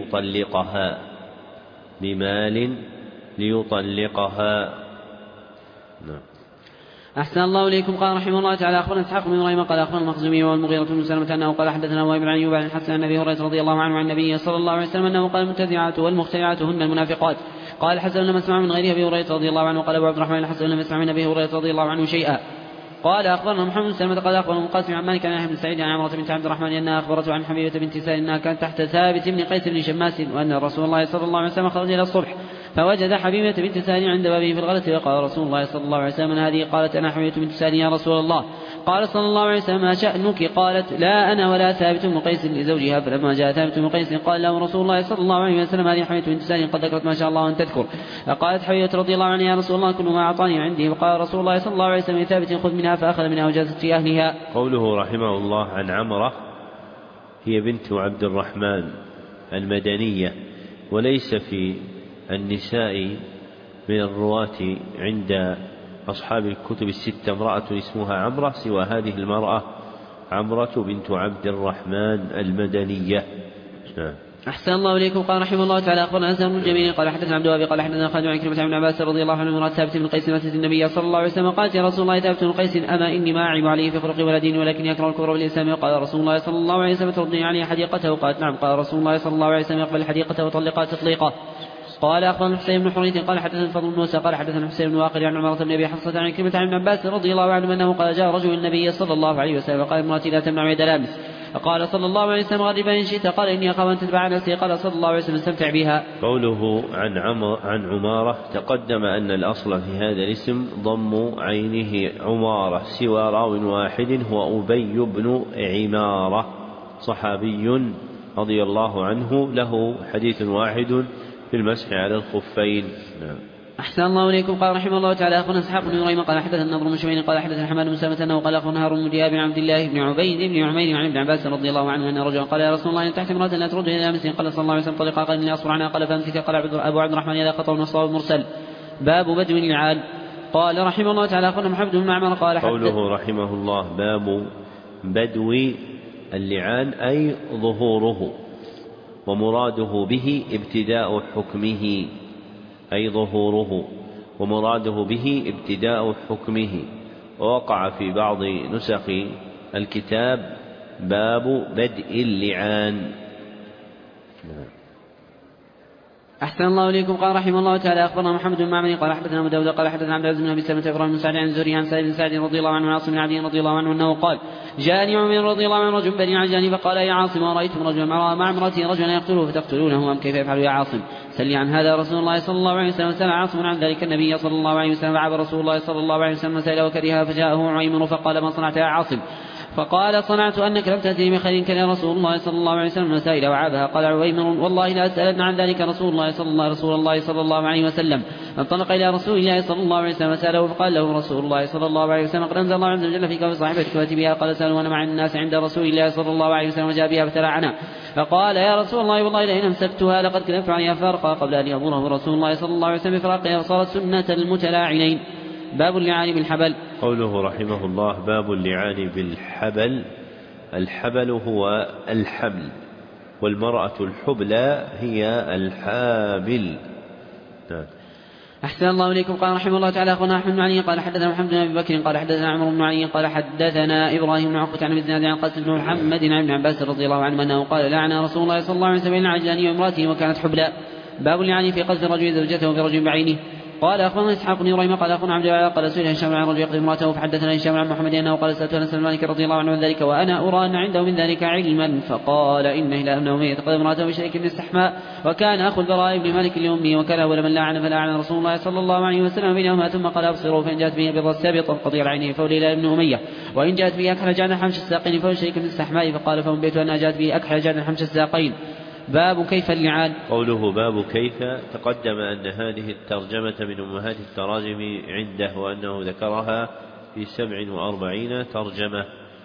ليطلقها. نعم. أحسن الله إليكم. قال رحمه الله تعالى أخبرنا إسحاق بن إبراهيم قال أخبرنا المخزومي والمغيرة بن سلمة أنه قال حدثنا وهب بن أيوب عن الحسن عن أبي هريرة رضي الله عنه عن النبي صلى الله عليه وسلم أنه قال المبتدعات والمخترعات هن المنافقات. قال حسن لم أسمع من غير أبي هريرة رضي الله عنه. قال أبو عبد الرحمن الحسن لم أسمع من أبي هريرة رضي الله عنه شيئا. قال أخبرنا محمد بن سلمة قال أخبرنا القاسم عن مالك عن يحيى بن سعيد عن عمرة بنت عبد الرحمن أنها أخبرته عن حبيبة بنت سهل أنها كانت تحت ثابت بن قيس بن شماس وأن رسول الله صلى الله عليه وسلم خرج إلى الصبح فوجد حبيبة بنت سهل عند بابه في الغلة وقال رسول الله صلى الله عليه وسلم هذه؟ قالت أنا حبيبة بنت سهل يا رسول الله. قال صلى الله عليه وسلم ما شأنك؟ قالت لا أنا ولا ثابت بن قيس لزوجها. فلما جاء ثابت بن قيس قال له رسول الله صلى الله عليه وسلم هذه حبيبة بنت سهل قد ذكرت ما شاء الله أن تذكر. فقالت حبيبة رضي الله عنها يا رسول الله كل ما أعطاني عندي. وقال رسول الله صلى الله عليه وسلم ثابت خذ منها فأخذ منها وجازت في أهلها. قوله رحمه الله عن عمرة هي بنت عبد الرحمن المدنية، وليس في النساء من الرواة عند أصحاب الكتب الستة امرأة اسمها عمرة سوى هذه المرأة عمرة بنت عبد الرحمن المدنية. أحسن الله إليكم. قال رحمه الله تعالى أخبرنا أنس بن جميل قال حدثنا عبد الوهاب قال حدثنا خالد عن كلمة عن عباس رضي الله عنه امرأة ثابت بن قيس ماتت النبي صلى الله عليه وسلم قالت يا رسول الله ثابت بن قيس أما إني ما أعيب عليه في خلق ولا دين ولكن يكره الكفر بالإسلام. قال رسول الله صلى الله عليه وسلم ترضي عليه حديقته؟ قالت نعم. قال رسول الله صلى الله عليه وسلم يقبل حديقته وطلقها تطليقه. قال أخبرنا حسين بن حريث قال حدثنا الفضل بن موسى قال حدثنا حسين بن واقد عن عمرة بن أبي حفصة عن كلمة عن عباس رضي الله عنه أنه قال جاء رجل النبي صلى الله عليه وسلم قال امرأتي لا تمنع يد لامس. فقال صلى الله عليه وسلم غضبا إن شئت. قال إني أخاف أن تتبع نفسي. قال صلى الله عليه وسلم استمتع بها. قوله عن عمارة تقدم أن الأصل في هذا الاسم ضم عينه عمارة سوى راو واحد هو أبي بن عمارة صحابي رضي الله عنه له حديث واحد في المسح على الخفين. نعم. أحسن الله إليكم. قال رحمه الله تعالى أخبرنا إسحاق بن إبراهيم قال حدثنا النضر بن شميل قال حدثنا حماد بن سلمة أنه قال أخبرنا هارون بن دياب بن عبد الله بن عبيد بن عمير عن ابن عباس رضي الله عنه أن رجلا قال يا رسول الله إن تحت امرأة لا ترد إلى مسجد. قال صلى الله عليه وسلم طلقها قال إني أصبر عنها. قال فأمسك. قال أبو عبد الرحمن هذا خطأ والصواب مرسل. باب بدو اللعان. قال رحمه الله تعالى أخبرنا محمد بن معمر قال قوله رحمه الله باب بدو اللعان أي ظهوره، ومراده به ابتداء حكمه، أي ظهوره ومراده به ابتداء حكمه. ووقع في بعض نسخ الكتاب باب بدء اللعان. أحسن الله إليكم. قال رحمه الله تعالى أخبرنا محمد بن معمر قال حدثنا أبو داود قال حدثنا عبد العزيز بن أبي سلمة إبراهيم بن سعد عن الزهري عن سعيد بن سعد رضي الله عنه وعاصم بن عدي رضي الله عنه أنه قال جاءني عمر رضي الله عنه رجل بني عجلان فقال يا عاصم أرأيتم رجلا مع امرأته رجلا يقتله فتقتلونه أم كيف يفعل يا عاصم؟ سل عن هذا رسول الله صلى الله عليه وسلم. سأل عاصم عن ذلك النبي صلى الله عليه وسلم فعاب رسول الله صلى الله عليه وسلم مسائل وكرهها فجاءه عيمر فقال ما صنعت يا عاصم؟ فقال صنعت أنك لم تأتني بخير كان رسول الله صلى الله عليه وسلم مسائل وعابها. قال عويمر والله لا أسألن عن ذلك رسول الله صلى الله عليه وسلم. فانطلق إلى رسول الله صلى الله عليه وسلم سأله فقال له رسول الله صلى الله عليه وسلم قد أنزل الله عز وجل فيك وصاحبتك واتبها. قال سأله وأنا مع الناس عند رسول الله صلى الله عليه وسلم وجاء بها فتلعنها. فقال يا رسول الله والله لئن أمسكتها لقد كلفت عليها فارقا قبل أن يأمره رسول الله صلى الله عليه وسلم بفراقها وصارت سنة المتلاعنين. باب اللعان بالحبل. قوله رحمه الله باب اللعان بالحبل. الحبل هو الحبل، والمرأة الحبلى هي الحابل. أحسن الله إليكم. قال رحمه الله تعالى أخبرنا أحمد بن علي قال حدثنا محمد بن أبي بكر قال حدثنا عمرو بن علي قال حدثنا إبراهيم بن عقبة عن الزناد عن قاسم بن محمد عن ابن عباس رضي الله عنه أنه قال لعن رسول الله صلى الله عليه وسلم العجلاني وامرأته وكانت حبلى. باب اللعان في قذف الرجل زوجته برجل بعينه. قال أخبرنا إسحاق بن إبراهيم قال أخبرنا عبد الله قال سئل هشام عن رجل يقضي امرأته فحدثنا هشام عن محمد أنه قال سألت أنس بن مالك رضي الله عنه عن ذلك وأنا أرى أن عنده من ذلك علما فقال إن هلال بن أمية يقضي امرأته بشريك من استحماء وكان أخو البراء بن مالك لأمه وكان أول من لعن فلعن رسول الله صلى الله عليه وسلم بينهما ثم قال أبصروا فإن جاءت به بضع السابط قضي العينين فهو هلال بن أمية وإن جاءت به أكحل جعل حمش الساقين فهو شريك من استحماء فقال فأنبئت أنها جاءت به أكحل جعل حمش الساقين. باب كيف اللعان. قوله باب كيف تقدم أن هذه الترجمة من أمهات التراجم عنده وأنه ذكرها في 47 ترجمة.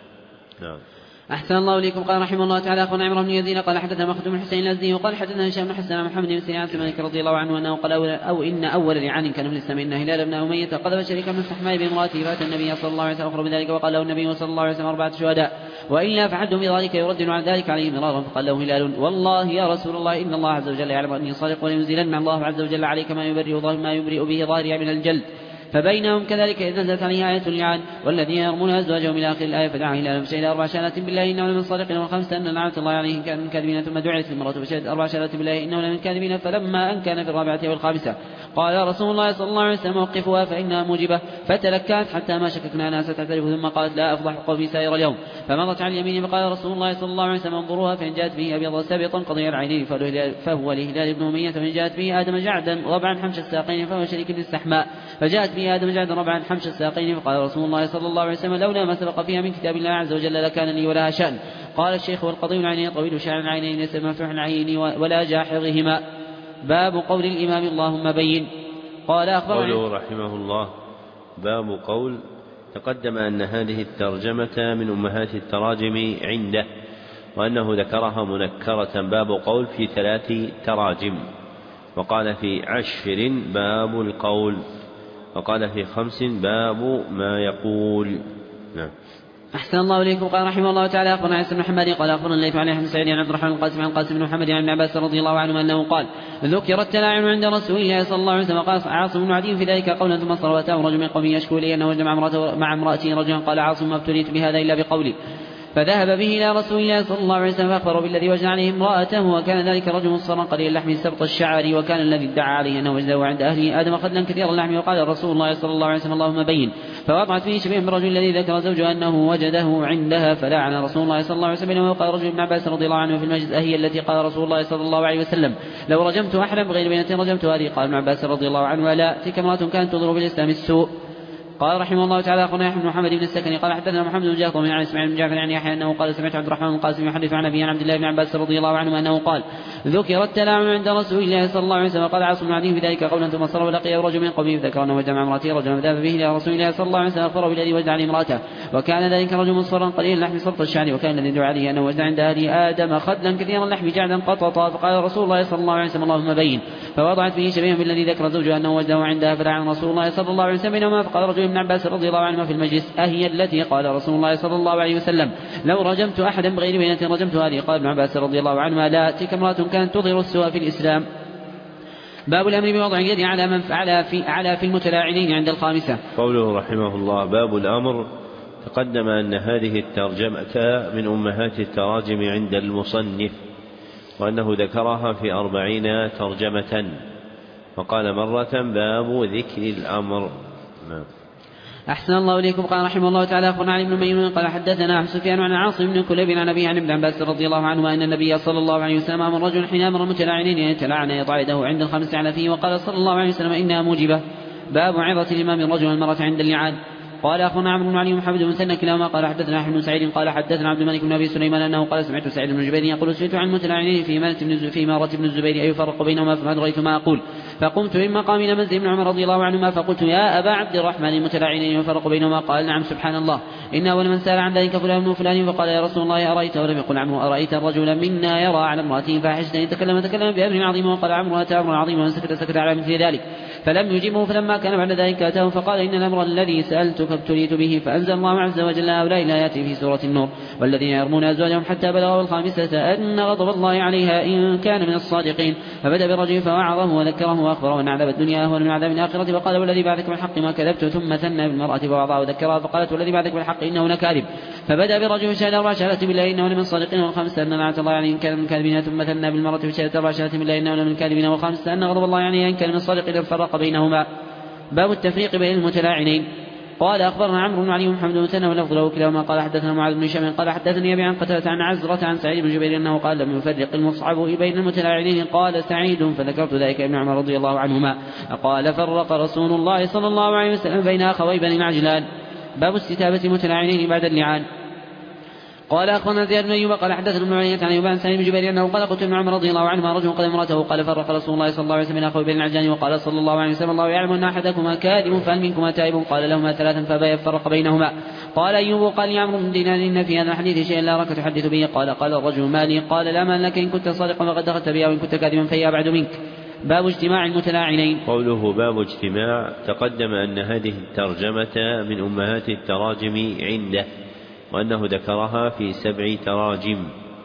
نعم. أحسن الله إليكم. قال رحمه الله تعالى أخونا عمرو بن يزيد قال حدثنا مخدوم الحسين الأزدي وقال حدثنا هشام بن حسن محمد بن سيرين عن مالك رضي الله عنه أنه قال أو إن أول لعان كان في الإسلام إن هلال بن أمية قذف شريكا من استحماء بامرأته فأتى النبي صلى الله عليه وسلم أخبر بذلك وقال له النبي صلى الله عليه وسلم 4 شهداء وإلا فحدهم بذلك يرد عن ذلك عليه مرارا فقال له هلال والله يا رسول الله إن الله عز وجل يعلم أني صادق ولينزلن الله عز وجل عليك ما يبرئ به ظاهري من الجلد. فبينهم كذلك إذ نزلت عليه آية اللعان والذين يرمون أزواجهم إلى آخر الآية فدعا هلال فشهد 4 شهادات بالله إنه لمن الصادقين والخمسة أن لعنة الله عليه كان من كاذبين ثم دعت المرأة فشهدت 4 شهادات بالله إنه لمن كاذبين فلما أن كان في 4 والخامسة قال يا رسول الله صلى الله عليه وسلم وقفوها فإنها موجبة فتلكأت حتى ما شككنا أنها ستعترف ثم قالت لا أفضح قومي سائر اليوم فمضت على اليمين فقال رسول الله صلى الله عليه وسلم انظروها فإن جاءت به أبيض سابطا قضي العينين فهو لهلال بن أمية فإن جاءت به آدم جعدا ربعا حمش الساقين فهو شريك الاستحماء فجاءت به آدم جعدا ربعا حمش الساقين فقال رسول الله صلى الله عليه وسلم لولا ما سبق فيها من كتاب الله عز وجل لكان لي ولها شأن. قال الشيخ والقضي العينين طويل شأن العينين ليس مفتوح العين ولا جاحظهما. باب قول الإمام اللهم بين. قال قوله رحمه الله باب قول تقدم أن هذه الترجمة من أمهات التراجم عنده وأنه ذكرها منكرة. باب قول في 3 تراجم وقال في 10 باب القول وقال في 5 باب ما يقول. نعم. أحسن الله إليكم. قال رحمه الله تعالى أخبرنا عيسى بن محمد قال أخبرنا الليث عن يحيى سعيد عن عبد الرحمن القاسم عن قاسم بن محمد عن ابن عباس رضي الله عنه أنه قال ذكر التلاعن عند رسول الله صلى الله عليه وسلم قال عاصم بن عدي في ذلك قولا ثم صار واتاه رجل من قومه يشكو لي أنه وجد مع امرأته رجلا قال عاصم ما ابتليت بهذا إلا بقولي فذهب به إلى رسول الله صلى الله عليه وسلم فأخبره بالذي وجد عليه امرأته وكان ذلك رجل مصفرا قليل اللحم سبط الشعر وكان الذي ادعى عليه أنه وجده عند أهله آدم خدلا كثير اللحم وقال رسول الله صلى الله عليه وسلم اللهم بين فوضعت فيه شبيه من الرجل الذي ذكر زوجها أنه وجده عندها فلعن رسول الله صلى الله عليه وسلم. وقال رجل ابن عباس رضي الله عنه في المجلس أهي التي قال رسول الله صلى الله عليه وسلم لو رجمت أحدا بغير بينة رجمت هذه. قال ابن عباس رضي الله عنه لا تلك امرأة كانت تضر بالإسلام السوء. قال رحمه الله تعالى أخونا يحيى بن محمد بن السكني قال حدثنا محمد بن جعفر عن اسماعيل بن جعفر عن يحيى أنه قال سمعت عبد الرحمن القاسم يحدث عن أبي عن عبد الله بن عباس رضي الله عنه أنه قال ذكر التلاعن عند رسول الله صلى الله عليه وسلم قال عاصم بن عدي في ذلك قولا ثم صار ولقي رجل من قومه فذكر أنه وجد مع امرأته رجلا فذهب به إلى رسول الله صلى الله عليه وسلم أخبره بالذي وجد عليه امرأته وكان ذلك رجل مصفرا قليل اللحم سبط الشعر وكان الذي دعا عليه أنه وجد عند أهل آدم خدلا كثيرا اللحم جعدا قططا فقال رسول الله صلى الله عليه وسلم اللهم بين فوضعت فيه شبيها بالذي ذكر زوجها أنه وجده عندها فلعن رسول الله صلى الله عليه وسلم بينهما. فقال رجل ابن عباس رضي الله عنهما في المجلس أهي التي قال رسول الله صلى الله عليه وسلم لو رجمت أحدا بغير بينة رجمت هذه. قال ابن عباس رضي الله عنهما لا تلك امرأة كانت تظهر السوء في الإسلام. باب الأمر بوضع اليد على من فعل في المتلاعنين عند 5. قوله رحمه الله باب الأمر تقدم أن هذه الترجمة من أمهات التراجم عند المصنف وأنه ذكرها في 40 ترجمة وقال مرة باب ذكر الأمر. أحسن الله إليكم. قال رحمه الله تعالى أخبرنا علي بن ميمون قال حدثنا سفيان عن عاصم بن كليب عن أبيه عن ابن عباس رضي الله عنه أن النبي صلى الله عليه وسلم أمر رجل حين أمر المتلاعنين يتلاعن يضع يده عند 5 على فيه وقال صلى الله عليه وسلم إنها موجبة. باب عظة الإمام الرجل والمرأة عند اللعان. قال أخونا عمرو بن علي ومحمد بن مسنى كلاهما قال حدثنا أحمد بن سعيد قال حدثنا عبد الملك بن أبي سليمان أنه قال سمعت سعيد بن جبير يقول سئلت عن المتلاعنين في إمارة بن الزبير أي يفرق بينهما فأدريت ما أقول فقمت من مقام منزل ابن عمر رضي الله عنهما فقلت يا أبا عبد الرحمن المتلاعنين يفرق بينهما. قال نعم سبحان الله إن أول من سأل عن ذلك فلان بن فلان فقال يا رسول الله أرأيت ولم يقل عمرو أرأيت الرجل منا يرى على امرأته فاحشة تكلم بأمر عظيم وقال عمرو أتى أمر عظيم وسكت على مثل ذلك فلم يجبه. فلما كان بعد ذلك أتاه فقال إن الأمر الذي سألتك ابتليت به. فأنزل الله عز وجل هؤلاء الآيات في سورة النور والذين يرمون أزواجهم حتى بلغوا 5 أن غضب الله عليها إن كان من الصادقين. فبدأ برجل فوعظه وذكره وأخبره أن عذاب الدنيا أهون من عذاب الآخرة وقال والذي بعثك بالحق ما كذبت. ثم ثنى بالمرأة فوعظها وذكرها فقالت والذي بعثك بالحق إنه لكاذب. فبدأ برجل شهد 4 شهادات بالله إنه لمن الصادقين والخامسة أن لعنة الله عليه إن كان من الكاذبين. ثم ثنى بالمرأة فشهدت 4 شهادات بالله إنه لمن الكاذبين والخامسة أن غضب الله عليه إن كان من الصادقين فرق بينهما. باب التفريق بين المتلاعنين. قال أخبرنا عمرو بن علي محمد بن سنة واللفظ له كلاهما قال حدثنا معاذ بن هشام قال حدثني أبي عن قتادة عن عزرة عن سعيد بن جبير أنه قال لم يفرق المصعب بين المتلاعنين. قال سعيد فذكرت ذلك ابن عمر رضي الله عنهما قال فرق رسول الله صلى الله عليه وسلم بين أخوي بني العجلان. باب استتابة المتلاعنين بعد اللعان. قال أخبرنا زياد بن أيوب قال حدثنا ابن عيينة عن أيوب عن سعيد بن جبير أنه قال قلت ابن عمر رضي الله عنهما رجل قال امرأته قال فرق رسول الله صلى الله عليه وسلم بين أخوي بين العجلان وقال صلى الله عليه وسلم الله يعلم أن أحدكما كاذب فهل منكما تائب قال لهما ثلاثا فأبى يفرق بينهما. قال أيوب قال يا عمرو بن دينار إن في هذا الحديث شيئا لا أراك تحدث به. قال الرجل مالي قال لا مال لك إن كنت صادقا فقد دخلت بها وإن كنت كاذبا فهي أبعد منك. باب اجتماع المتلاعنين. قوله باب اجتماع تقدم أن هذه الترجمة من أمهات التراجم عنده وأنه ذكرها في 7 تراجم.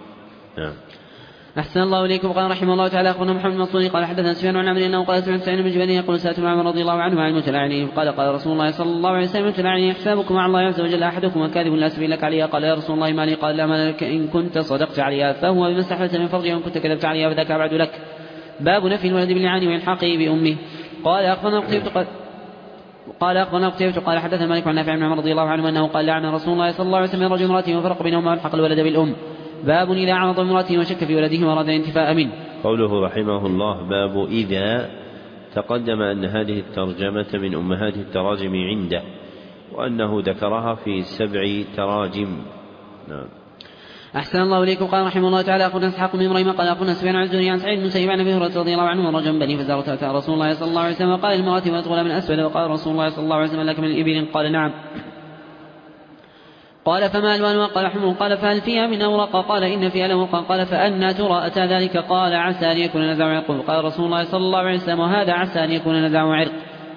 أحسن الله إليكم. قال رحمه الله تعالى أخبرنا محمد بن منصور قال حدثنا سفيان عن عمرو أنه قال سمعت سعيد بن جبير يقول سألت ابن عمر رضي الله عنه عن المتلاعنين قال رسول الله صلى الله عليه وسلم المتلاعنين حسابكم مع الله عز وجل أحدكم كاذب لا سبيل لك عليها. قال يا رسول الله مالي قال لا مال لك إن كنت صدقت عليها فهو بما استحللت من فرجها وإن كنت كذبت عليها فذاك أبعد لك. باب نفي الولد باللعان وإلحاقه بأمه. قال أخبرنا قتيبة قال حدثنا مالك عن نافع بن عمر رضي الله عنه أنه قال لعن رسول الله صلى الله عليه وسلم رجل امرأته وفرق بينهما والحق الولد بالأم. باب إذا عرض امرأته وشك في ولده وأراد الانتفاء منه. قوله رحمه الله باب إذا تقدم أن هذه الترجمة من أمهات التراجم عنده وأنه ذكرها في 7 تراجم. أحسن الله إليكم. قال رحمه الله تعالى أخبرنا إسحاق بن إبراهيم قال أخبرنا سفيان عن الزهري عن سعيد بن المسيب عن أبي هريرة رضي الله عنه ورجل بني فزارة أتى رسول الله صلى الله عليه وسلم وقال للمرأة وأدخل من أسود وقال رسول الله صلى الله عليه وسلم لك من الإبل قال نعم. قال فما ألوانها قال حمر. قال فهل فيها من أورق قال إن فيها لورقا. قال فأنى ترى أتى ذلك قال عسى أن يكون نزع عرق. قال رسول الله صلى الله عليه وسلم وهذا عسى أن يكون نزع عرق.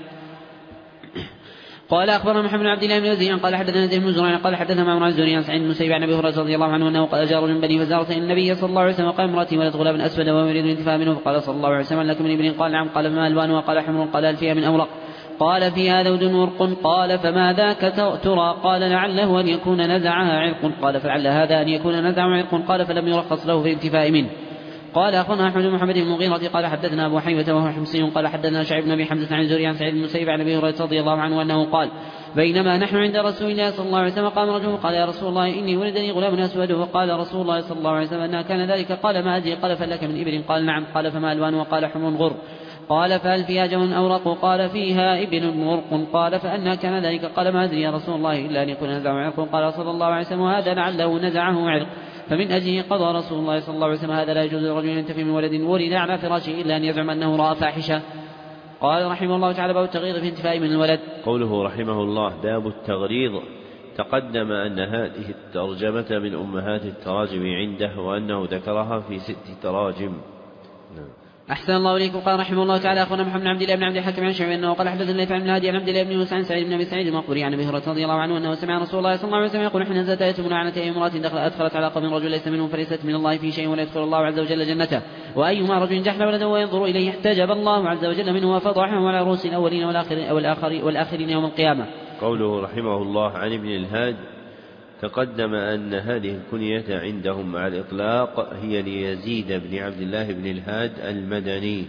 قال أخبرنا محمد بن عبد الله بن يزيد قال حدثنا زيد بن زريع قال حدثنا معمر عن الزهري عن سعيد بن المسيب عن أبي هريرة رضي الله عنه أنه قال جاء رجل بني فزارة إلى النبي صلى الله عليه وسلم وقال امرأتي ولد غلام أسود وهو يريد الانتفاع منه. فقال صلى الله عليه وسلم لك من ابن قال نعم. قال فما ألوانها قال حمر. قال هل فيها من أورق قال فيها ذود ورق. قال فما ذاك ترى قال لعله أن يكون نزعها عرق. قال فلعل هذا أن يكون نزع عرق. قال فلم يرخص له في الانتفاء منه. قال أخبرنا أحمد بن محمد بن المغيرة قال حدثنا أبو حيوة وهو حمصي قال حدثنا شعيب بن أبي حمزة عن الزهري عن سعيد بن المسيب عن أبي هريرة رضي الله عنه أنه قال بينما نحن عند رسول الله صلى الله عليه وسلم قام رجل قال يا رسول الله إني ولدني غلام أسود. وقال رسول الله صلى الله عليه وسلم أنها كان ذلك. قال ما أدري. قال فلك من إبل قال نعم. قال فما ألوان وقال حمر غر. قال فهل فيها جمل أورق قال فيها إبل ورق. قال فأنها كان ذلك. قال ما أدري يا رسول الله إلا أن يكون نزعه عرق. قال صلى الله عليه وسلم وهذا لعله نزعه عرق فمن أجله قضى رسول الله صلى الله عليه وسلم هذا لا يجوز لرجل ينتفي من ولد ولد على فراشه إلا أن يزعم أنه رأى فاحشة. قال رحمه الله تعالى باب التغريض في انتفاء من الولد. قوله رحمه الله باب التغريض تقدم أن هذه الترجمة من أمهات التراجم عنده وأنه ذكرها في 6 تراجم. أحسن الله إليكم. قال رحمه الله تعالى أخونا محمد بن عبد الله بن عبد الحكم عن شعبة أنه قال حدثنا الليث عن الهادي عن عبد الله بن يوسف عن سعيد بن أبي سعيد المقبري عن أبي هريرة رضي الله عنه أنه سمع رسول الله صلى الله عليه وسلم يقول حين نزلت آية ملعنة أي امرأة أدخلت على قوم رجل ليس منهم فليست من الله في شيء ولا يدخل الله عز وجل جنته. وأيما رجل جحل ولدا وينظر إليه احتجب الله عز وجل منه وفضحه على رؤوس الأولين والآخرين يوم القيامة. قوله رحمه الله عن ابن الهاد تقدم أن هذه الكنية عندهم مع الإطلاق هي ليزيد بن عبد الله بن الهاد المدني.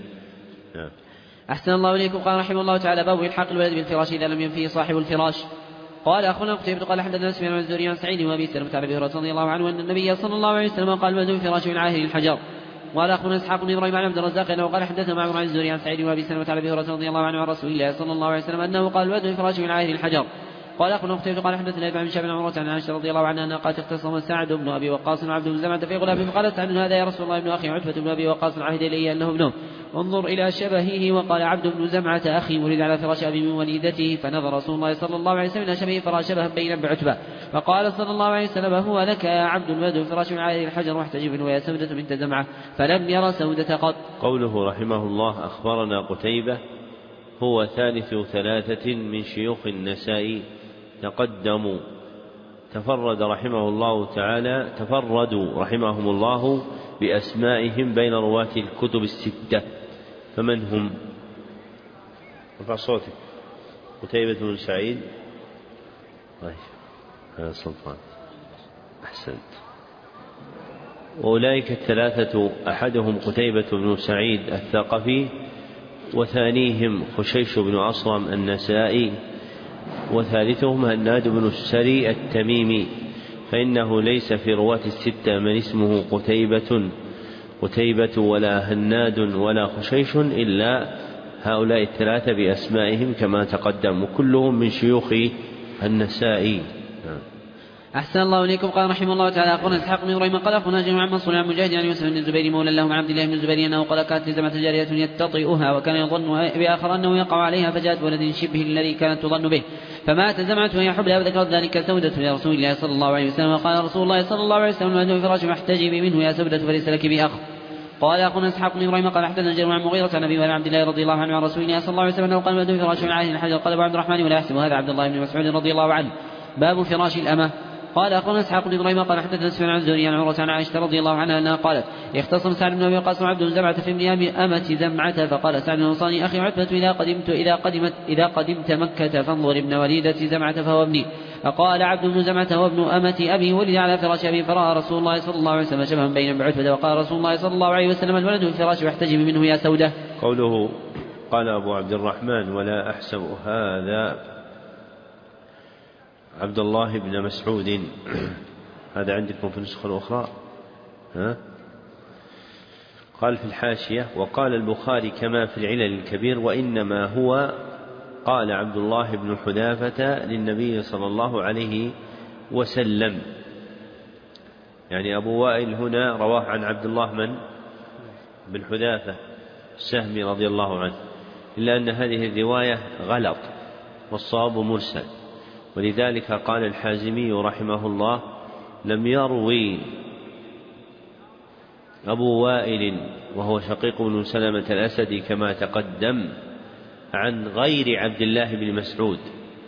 أحسن الله إليكم. قال رحمه الله تعالى باب إلحاق الولد بالفراش إذا لم ينفيه صاحب الفراش. قال أخونا قتيبة قال حدثنا سفيان عن الزهري عن سعيد وأبي سلمة عن أبي هريرة رضي الله عنه أن النبي صلى الله عليه وسلم قال الولد بالفراش من عاهر الحجر. قال أخونا إسحاق بن إبراهيم عن عبد الرزاق أنه قال حدثنا معمر عن الزهري عن سعيد وأبي سلمة عن أبي هريرة رضي الله عنه عن رسول الله صلى الله عليه وسلم أنه قال الولد بالفراش من عاهر الحجر. قال أخونا قتيبة قال حدثنا ابن شعب بن عمرة عن عائشة رضي الله عنها أنها قالت اختصم سعد بن أبي وقاص وعبد بن زمعة في غلام فقالت سعد هذا يا رسول الله ابن أخي عتبة بن أبي وقاص عهد إلي أنه ابنه انظر إلى شبهه. وقال عبد بن زمعة أخي ولد على فراش أبي من وليدته. فنظر رسول الله صلى الله عليه وسلم إلى شبهه فرأى شبها بين بعتبة فقال صلى الله عليه وسلم هو لك يا عبد الولد فراش من عاهر الحجر واحتجب ويا سودة بنت زمعة فلم ير سودة قط. قوله رحمه الله أخبرنا قتيبة هو ثالث 3 من شيوخ النسائي تقدموا تفردوا رحمهم الله بأسمائهم بين رواة الكتب 6. فمن هم؟ رفع صوتك. قتيبة بن سعيد هذا سلطان أحسنت. وأولئك 3 أحدهم قتيبة بن سعيد الثقفي وثانيهم خشيش بن أصرم النسائي، وثالثهم هناد بن السري التميمي، فإنه ليس في رواة الستة من اسمه قتيبة ولا هناد ولا خشيش إلا هؤلاء الثلاثة بأسمائهم كما تقدم، وكلهم من شيوخ النسائي. أحسن الله إليكم. قال رحمه الله تعالى أخبرنا إسحاق بن إبراهيم قال أخبرنا جميع عن منصور عن مجاهد عن يوسف بن الزبير مولى له عن عبد الله بن الزبير أنه قال كانت لزمة جارية يتطئها وكان يظن بآخر أنه يقع عليها، فجاءت ولد شبه الذي كانت تظن به فمات زمعت وهي حبلها، وذكرت ذلك سودة لرسول الله صلى الله عليه وسلم، وقال رسول الله صلى الله عليه وسلم الولد في فراش فاحتجبي منه يا سودة فليس لك بأخ. قال أخونا إسحاق بن إبراهيم قال حدثنا جرير عن مغيرة عن أبي عبد الله رضي الله عنه عن رسول الله صلى الله عليه وسلم أنه قال الولد في فراش من عهد الحجر. قال أبو عبد الرحمن ولا يحسب هذا عبد الله بن مسعود رضي الله عنه. باب فراش الأمة. قال أخبرنا إسحاق بن إبراهيم قال حدثنا سفيان عن الزهري عن عروة عن عائشة رضي الله عنها أنها قالت اختصم سعد بن أبي وقاص عبد زمعة في ابن أمة زمعة، فقال سعد بن أنصاري أخي عتبة إذا قدمت مكة فانظر ابن وليدة زمعة فهو ابني. فقال عبد بن زمعة هو ابن أمة أبي ولد على فراش أبي، فرأى رسول الله صلى الله عليه وسلم شبها بين بعتبة، وقال رسول الله صلى الله عليه وسلم الولد في الفراش واحتجب منه يا سودة. قوله قال أبو عبد الرحمن ولا أحسب هذا عبد الله بن مسعود، هذا عندكم في النسخة الأخرى قال في الحاشية وقال البخاري كما في العلل الكبير وإنما هو قال عبد الله بن حذافة للنبي صلى الله عليه وسلم، يعني أبو وائل هنا رواه عن عبد الله بن حذافة السهمي رضي الله عنه، إلا أن هذه الرواية غلط والصواب مرسل، ولذلك قال الحازمي رحمه الله لم يروي أبو وائل وهو شقيق بن سلمة الأسدي كما تقدم عن غير عبد الله بن مسعود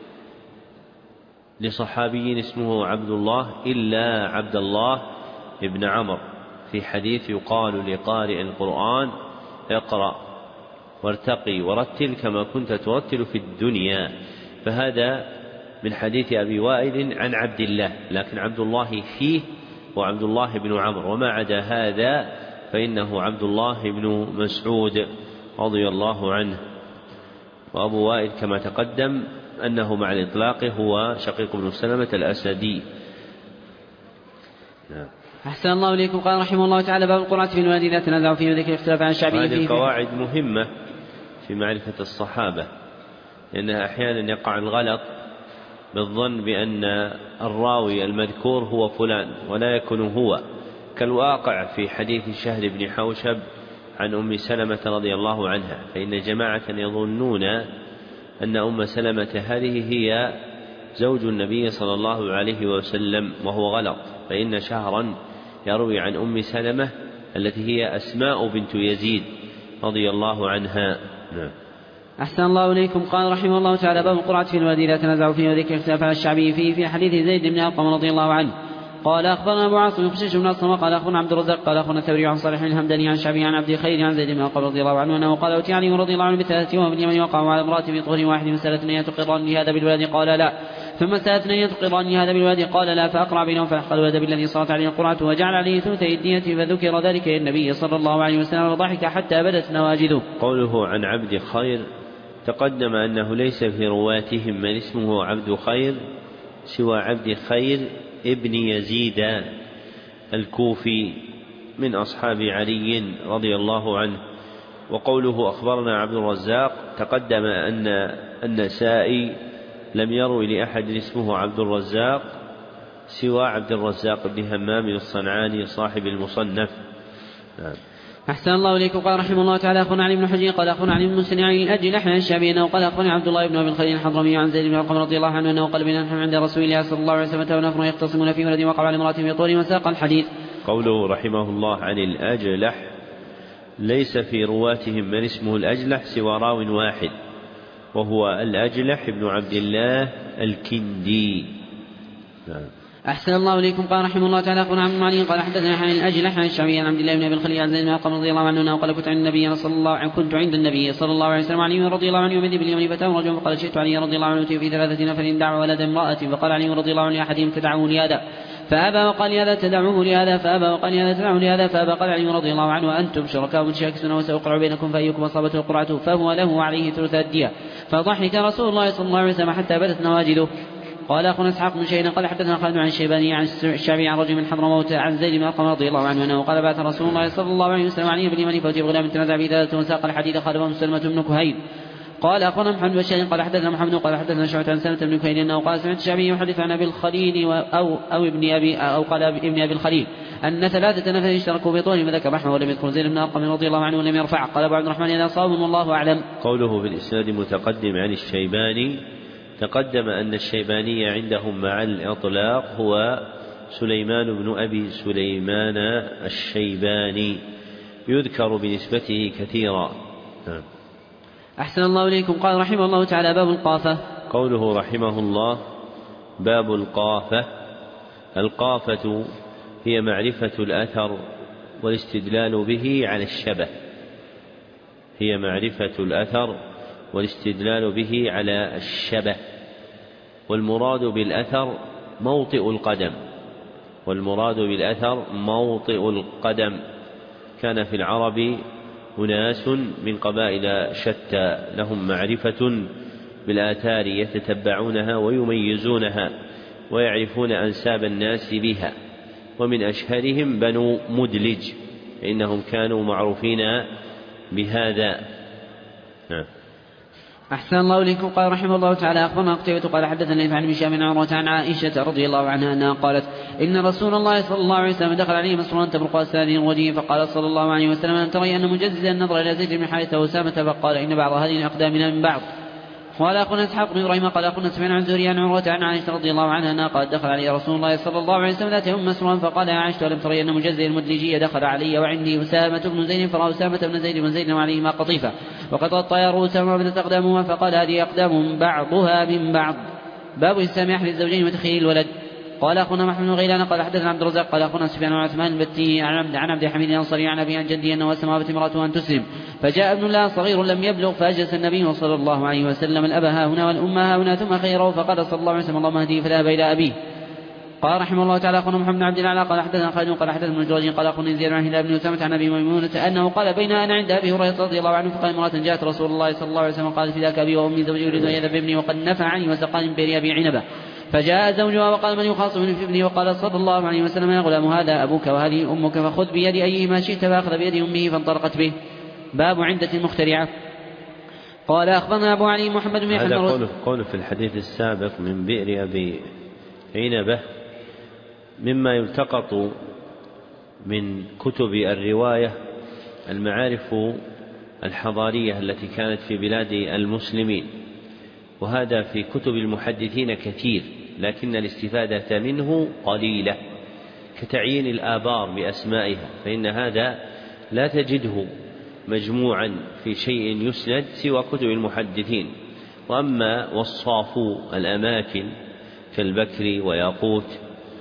لصحابي اسمه عبد الله إلا عبد الله بن عمرو في حديث يقال لقارئ القرآن اقرأ وارتقي ورتل كما كنت ترتل في الدنيا، فهذا من حديث أبي وائل عن عبد الله، لكن عبد الله فيه وعبد الله بن عمرو، وما عدا هذا فإنه عبد الله بن مسعود رضي الله عنه. وأبو وائل كما تقدم أنه مع الإطلاق هو شقيق بن سلمة الأسدي. أحسن الله إليكم. قال رحمه الله تعالى باب القرعة في الوادي إذا تنازعوا فيه وذكر اختلاف عن الشعبي. هذه القواعد مهمة في معرفة الصحابة، لأنها أحيانا يقع الغلط بالظن بأن الراوي المذكور هو فلان ولا يكون هو، كالواقع في حديث شهر بن حوشب عن أم سلمة رضي الله عنها، فإن جماعة يظنون أن أم سلمة هذه هي زوج النبي صلى الله عليه وسلم، وهو غلط، فإن شهرا يروي عن أم سلمة التي هي أسماء بنت يزيد رضي الله عنها. أحسن الله إليكم. قال رحمه الله تعالى باب القرعة في الوادي إذا تنازعوا فيه وذكر اختلاف على الشعبي فيه في حديث زيد بن أرقم رضي الله عنه قال أخبرنا أبو عاصم خشيش بن أصلم قال أخبرنا عبد الرزاق قال أخبرنا ثوري عن صالح الهمداني عن شعبي عن عبد الخير عن زيد بن أرقم رضي الله عنه أنه قال أتي علي رضي الله عنه بثلاثة وهو من اليمن وقعوا على امرأة في طهر واحد فسألتني أن تقران لي هذا بالولد قال لا، ثم سألتني أن تقران لي هذا بالولد قال لا، فأقرع بينهم فأحقى الولد بالذي صارت عليه القرعة وجعل عليه ثلثي الدية، فذكر ذلك للنبي صلى الله عليه وسلم وضحك حتى بدت نواجذه. قوله عن عبد خير تقدم أنه ليس في رواتهم من اسمه عبد خير سوى عبد خير ابن يزيد الكوفي من أصحاب علي رضي الله عنه. وقوله أخبرنا عبد الرزاق تقدم أن النسائي لم يروي لأحد اسمه عبد الرزاق سوى عبد الرزاق بن همام الصنعاني صاحب المصنف. أحسن الله إليكم. قال رحمه الله تعالى أخونا علي بن حجر قال أخونا علي بن مسلم عن الأجل نحن عن الشعبي أنه قال أخونا عبد الله بن أبي الخليل الحضرمي عن زيد بن أرقم رضي الله عنه أنه قال بنا نحن عند رسول الله صلى الله عليه وسلم ونفر يختصمون في ولد وقع على امرأة في طول وساق الحديث. قوله رحمه الله عن الأجلح ليس في رواتهم من اسمه الأجلح سوى راو واحد وهو الأجلح بن عبد الله الكندي. أحسن الله إليكم. قال رحمه الله تعالى أخونا عبد المعلي قال حدثنا عن الأجلح عن الشعبي عن عبد الله بن أبي الخليل عن زيد بن أرقم رضي الله عنه قال كنت عند النبي صلى الله عليه وسلم علي رضي الله عنه يمد باليمن فتاه رجل فقال شئت علي رضي الله عنه في 3 نفر دعوا ولد امرأة، فقال علي رضي الله عنه أحدهم تدعوني هذا، فأبى وقال هذا تدعوه لهذا فأبى وقال هذا تدعوه لهذا فأبى. قال علي رضي الله عنه وأنتم شركاء متشاكسون وسأقرع بينكم فأيكم أصابته القرعة فهو له وعليه ثلث الدية. فضحك رسول الله صلى الله عليه وسلم حتى بدت نواجذه. قال أخونا إسحاق بن شيبان قال حدثنا خالد عن الشيباني عن الشعبي عن رجل من حضرموت عن زيد بن أرقم رضي الله عنه أنه قال بعث رسول الله صلى الله عليه وسلم علي بن يمن فأتي بغلام تنازع به ثلاثة وساق الحديد خالفهم سلمة بن كهيل. قال أخونا محمد بن بشار قال حدثنا محمد قال حدثنا شعبة عن سلمة بن كهيل أنه قال سمعت الشعبي يحدث عن أبي الخليل أو قال ابن أبي الخليل أن ثلاثة نفر اشتركوا في طول فذكر رحمه ولم يذكر زيد بن أرقم رضي الله عنه ولم يرفع. قال أبو عبد الرحمن هذا صواب والله أعلم. قوله في الإسناد متقدم عن الشيباني تقدم أن الشيباني عندهم مع الإطلاق هو سليمان بن أبي سليمان الشيباني يذكر بنسبته كثيرا. أحسن الله إليكم. قال رحمه الله تعالى باب القافة. قوله رحمه الله باب القافة. القافة هي معرفة الأثر والاستدلال به على الشبه. هي معرفة الأثر والاستدلال به على الشبه. والمراد بالأثر موطئ القدم. والمراد بالأثر موطئ القدم. كان في العرب أناس من قبائل شتى لهم معرفة بالآثار يتتبعونها ويميزونها ويعرفون أنساب الناس بها، ومن أشهرهم بنو مدلج إنهم كانوا معروفين بهذا. أحسن الله إليكم. قال رحمه الله تعالى أخبرنا قتيبة قال حدثني عن هشام بن عروة عن عائشة رضي الله عنها أنها قالت إن رسول الله صلى الله عليه وسلم دخل عليه مسرورا تبرق أسنان وجهه فقال صلى الله عليه وسلم أن تري أن مجززا النظر إلى زيد بن حارثة وأسامة فقال إن بعض هذه الأقدامنا من بعض. قال أخونا إسحاق بن إبراهيم قال أخونا سفيان عن زهري عن عروة عن عائشة رضي الله عنها أنها قالت دخل علي رسول الله صلى الله عليه وسلم ذات يوم مسرورا فقال يا عائشة ألم تري أن مجزز المدلجي دخل علي وعندي أسامة بن زيد فرأى أسامة بن زيد بن زيد وعليهما قطيفة وقد غطيا رؤوسهما وبدت أقدامهما فقال هذه أقدام بعضها من بعض. باب إسلام أحد الزوجين وتخيير الولد. قال أخونا محمد بن غيلان قال حدثنا عبد الرزاق قال أخونا سفيان بن عثمان البتي عن عبد الحميد الأنصاري عن أبي عن جدي أنه أسلم امرأته أن تسلم فجاء ابن الله صغير لم يبلغ فأجلس النبي صلى الله عليه وسلم الأب ها هنا والأم ها هنا ثم خيره فقال صلى الله عليه وسلم اللهم اهديه فذهب إلى أبيه. قال رحمه الله تعالى أخونا محمد بن عبد الله قال حدثنا خالد قال حدثنا ابن جريج قال أخونا زيد عن هلال بن أسامة عن أبي ميمونة أنه قال بين أنا عند أبي هريرة رضي الله عنه فقال امرأة جاءت رسول الله صلى الله عليه وسلم قالت فداك أبي وأمي زوجي يريد أن يذهب ابني وقد نفعني وسقاني من بئر أبي عنبة. فجاء زوجها وقال من يخاصمني في ابني وقال صلى الله عليه وسلم يا غلام هذا أبوك وهذه أمك فخذ بيد أيهما شئت فأخذ بيد أمه فانطلقت به. باب عندة المخترعة. قال أخبرنا أبو علي محمد بن هذا قوله في الحديث السابق من بئر أبي عنبة مما يلتقط من كتب الرواية المعارف الحضارية التي كانت في بلاد المسلمين، وهذا في كتب المحدثين كثير لكن الاستفادة منه قليلة، كتعيين الآبار بأسمائها فإن هذا لا تجده مجموعا في شيء يسند سوى كتب المحدثين. وأما وصافو الأماكن كالبكر وياقوت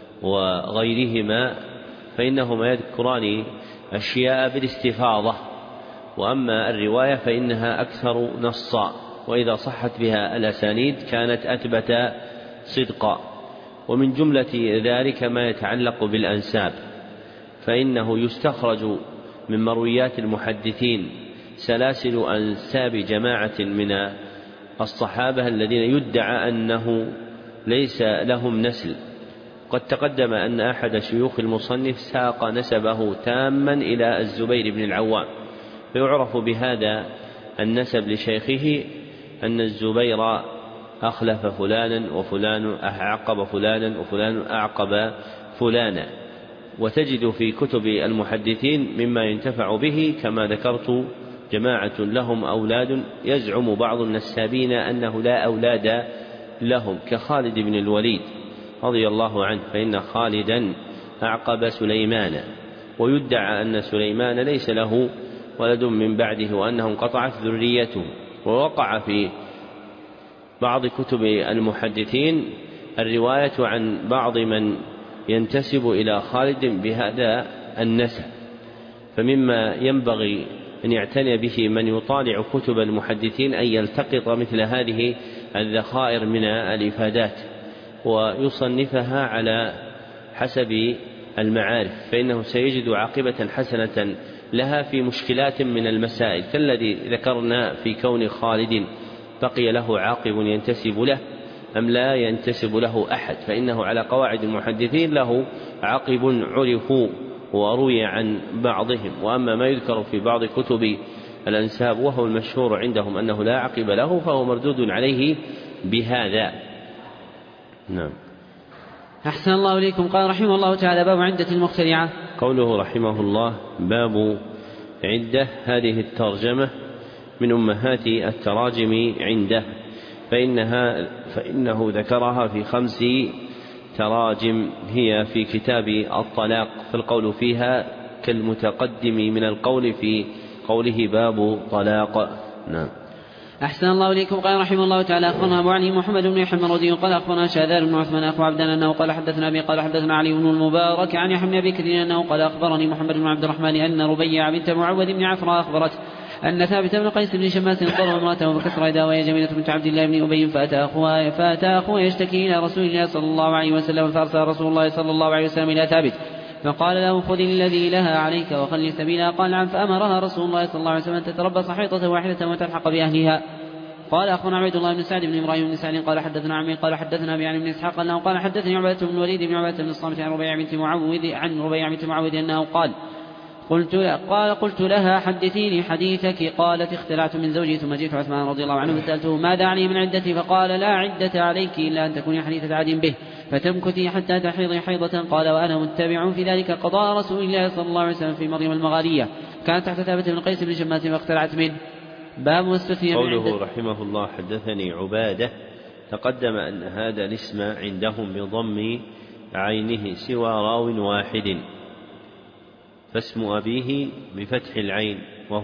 وغيرهما فإنهما يذكران أشياء بالاستفاضة، وأما الرواية فإنها أكثر نصا، وإذا صحت بها الأسانيد كانت أثبت صدقا. ومن جملة ذلك ما يتعلق بالأنساب، فإنه يستخرج من مرويات المحدثين سلاسل أنساب جماعة من الصحابة الذين يدعى أنه ليس لهم نسل. قد تقدم أن أحد شيوخ المصنف ساق نسبه تاما إلى الزبير بن العوام، فيعرف بهذا النسب لشيخه أن الزبير أخلف فلانا وفلان أعقب فلانا وفلان أعقب فلانا. وتجد في كتب المحدثين مما ينتفع به كما ذكرت جماعة لهم أولاد يزعم بعض النسابين أنه لا أولاد لهم كخالد بن الوليد رضي الله عنه، فإن خالدا أعقب سليمان، ويدعى أن سليمان ليس له ولد من بعده وأنه انقطعت ذريته. ووقع في بعض كتب المحدثين الرواية عن بعض من ينتسب إلى خالد بهذا النسب، فمما ينبغي أن يعتني به من يطالع كتب المحدثين أن يلتقط مثل هذه الذخائر من الإفادات ويصنفها على حسب المعارف، فإنه سيجد عاقبة حسنة لها في مشكلات من المسائل، كالذي ذكرنا في كون خالد بقي له عاقب ينتسب له أم لا ينتسب له أحد، فإنه على قواعد المحدثين له عاقب عرفوا وروي عن بعضهم. وأما ما يذكر في بعض كتب الأنساب وهو المشهور عندهم أنه لا عقب له فهو مردود عليه بهذا. نعم. أحسن الله إليكم. قال رحمه الله تعالى: باب عدة المخترعة. قوله رحمه الله باب عدة، هذه الترجمة من أمهات التراجم عنده، فإنه ذكرها في 5 تراجم هي في كتاب الطلاق، فالقول فيها كالمتقدم من القول في قوله باب طلاق. نعم. أحسن الله إليكم. قال رحمه الله تعالى: أخبرنا أبو علي محمد بن يحيى المروزي قال أخبرنا شاذان بن عثمان أخو عبدان أنه قال حدثنا أبي قال حدثنا علي بن المبارك عن يحيى بن أبي كثير أنه قال أخبرني محمد بن عبد الرحمن أن ربيع بنت معوذ بن عفراء أخبرت أن ثابت بن قيس بن شماس ضرب امرأته بكسر يدها وهي جميلة بنت عبد الله بن أبي فأتى أخوها يشتكي إلى رسول الله صلى الله عليه وسلم، فأرسل رسول الله صلى الله عليه وسلم إلى ثابت فقال له: خذ الذي لها عليك وخلي سبيلها. قال: نعم. فأمرها رسول الله صلى الله عليه وسلم أن تتربص حيطة واحدة وتلحق بأهلها. قال أخونا عبيد الله بن سعد بن إبراهيم بن سعد قال حدثنا عمي قال حدثنا أبي عن ابن إسحاق أنه قال حدثني عبادة بن الوليد بن عبادة بن الصامت عن ربيع بنت معوذ أنه قال: قلت لها: حدثيني حديثك. قالت: اختلعت من زوجي ثم جئت عثمان رضي الله عنه فسألته: ماذا علي من عدتي؟ فقال: لا عدة عليك إلا أن تكوني حديثة عهد به فتمكثي حتى تحيضي حيضة. قال: وأنا متبع في ذلك قضاء رسول الله صلى الله عليه وسلم في مريم المغالية كانت تحت ثابت بن قيس بن شماس فاختلعت منه. باب واستثني قوله رحمه الله حدثني عبادة، تقدم أن هذا الاسم عندهم بضم عينه سوى راو واحد، فاسم أبيه بفتح العين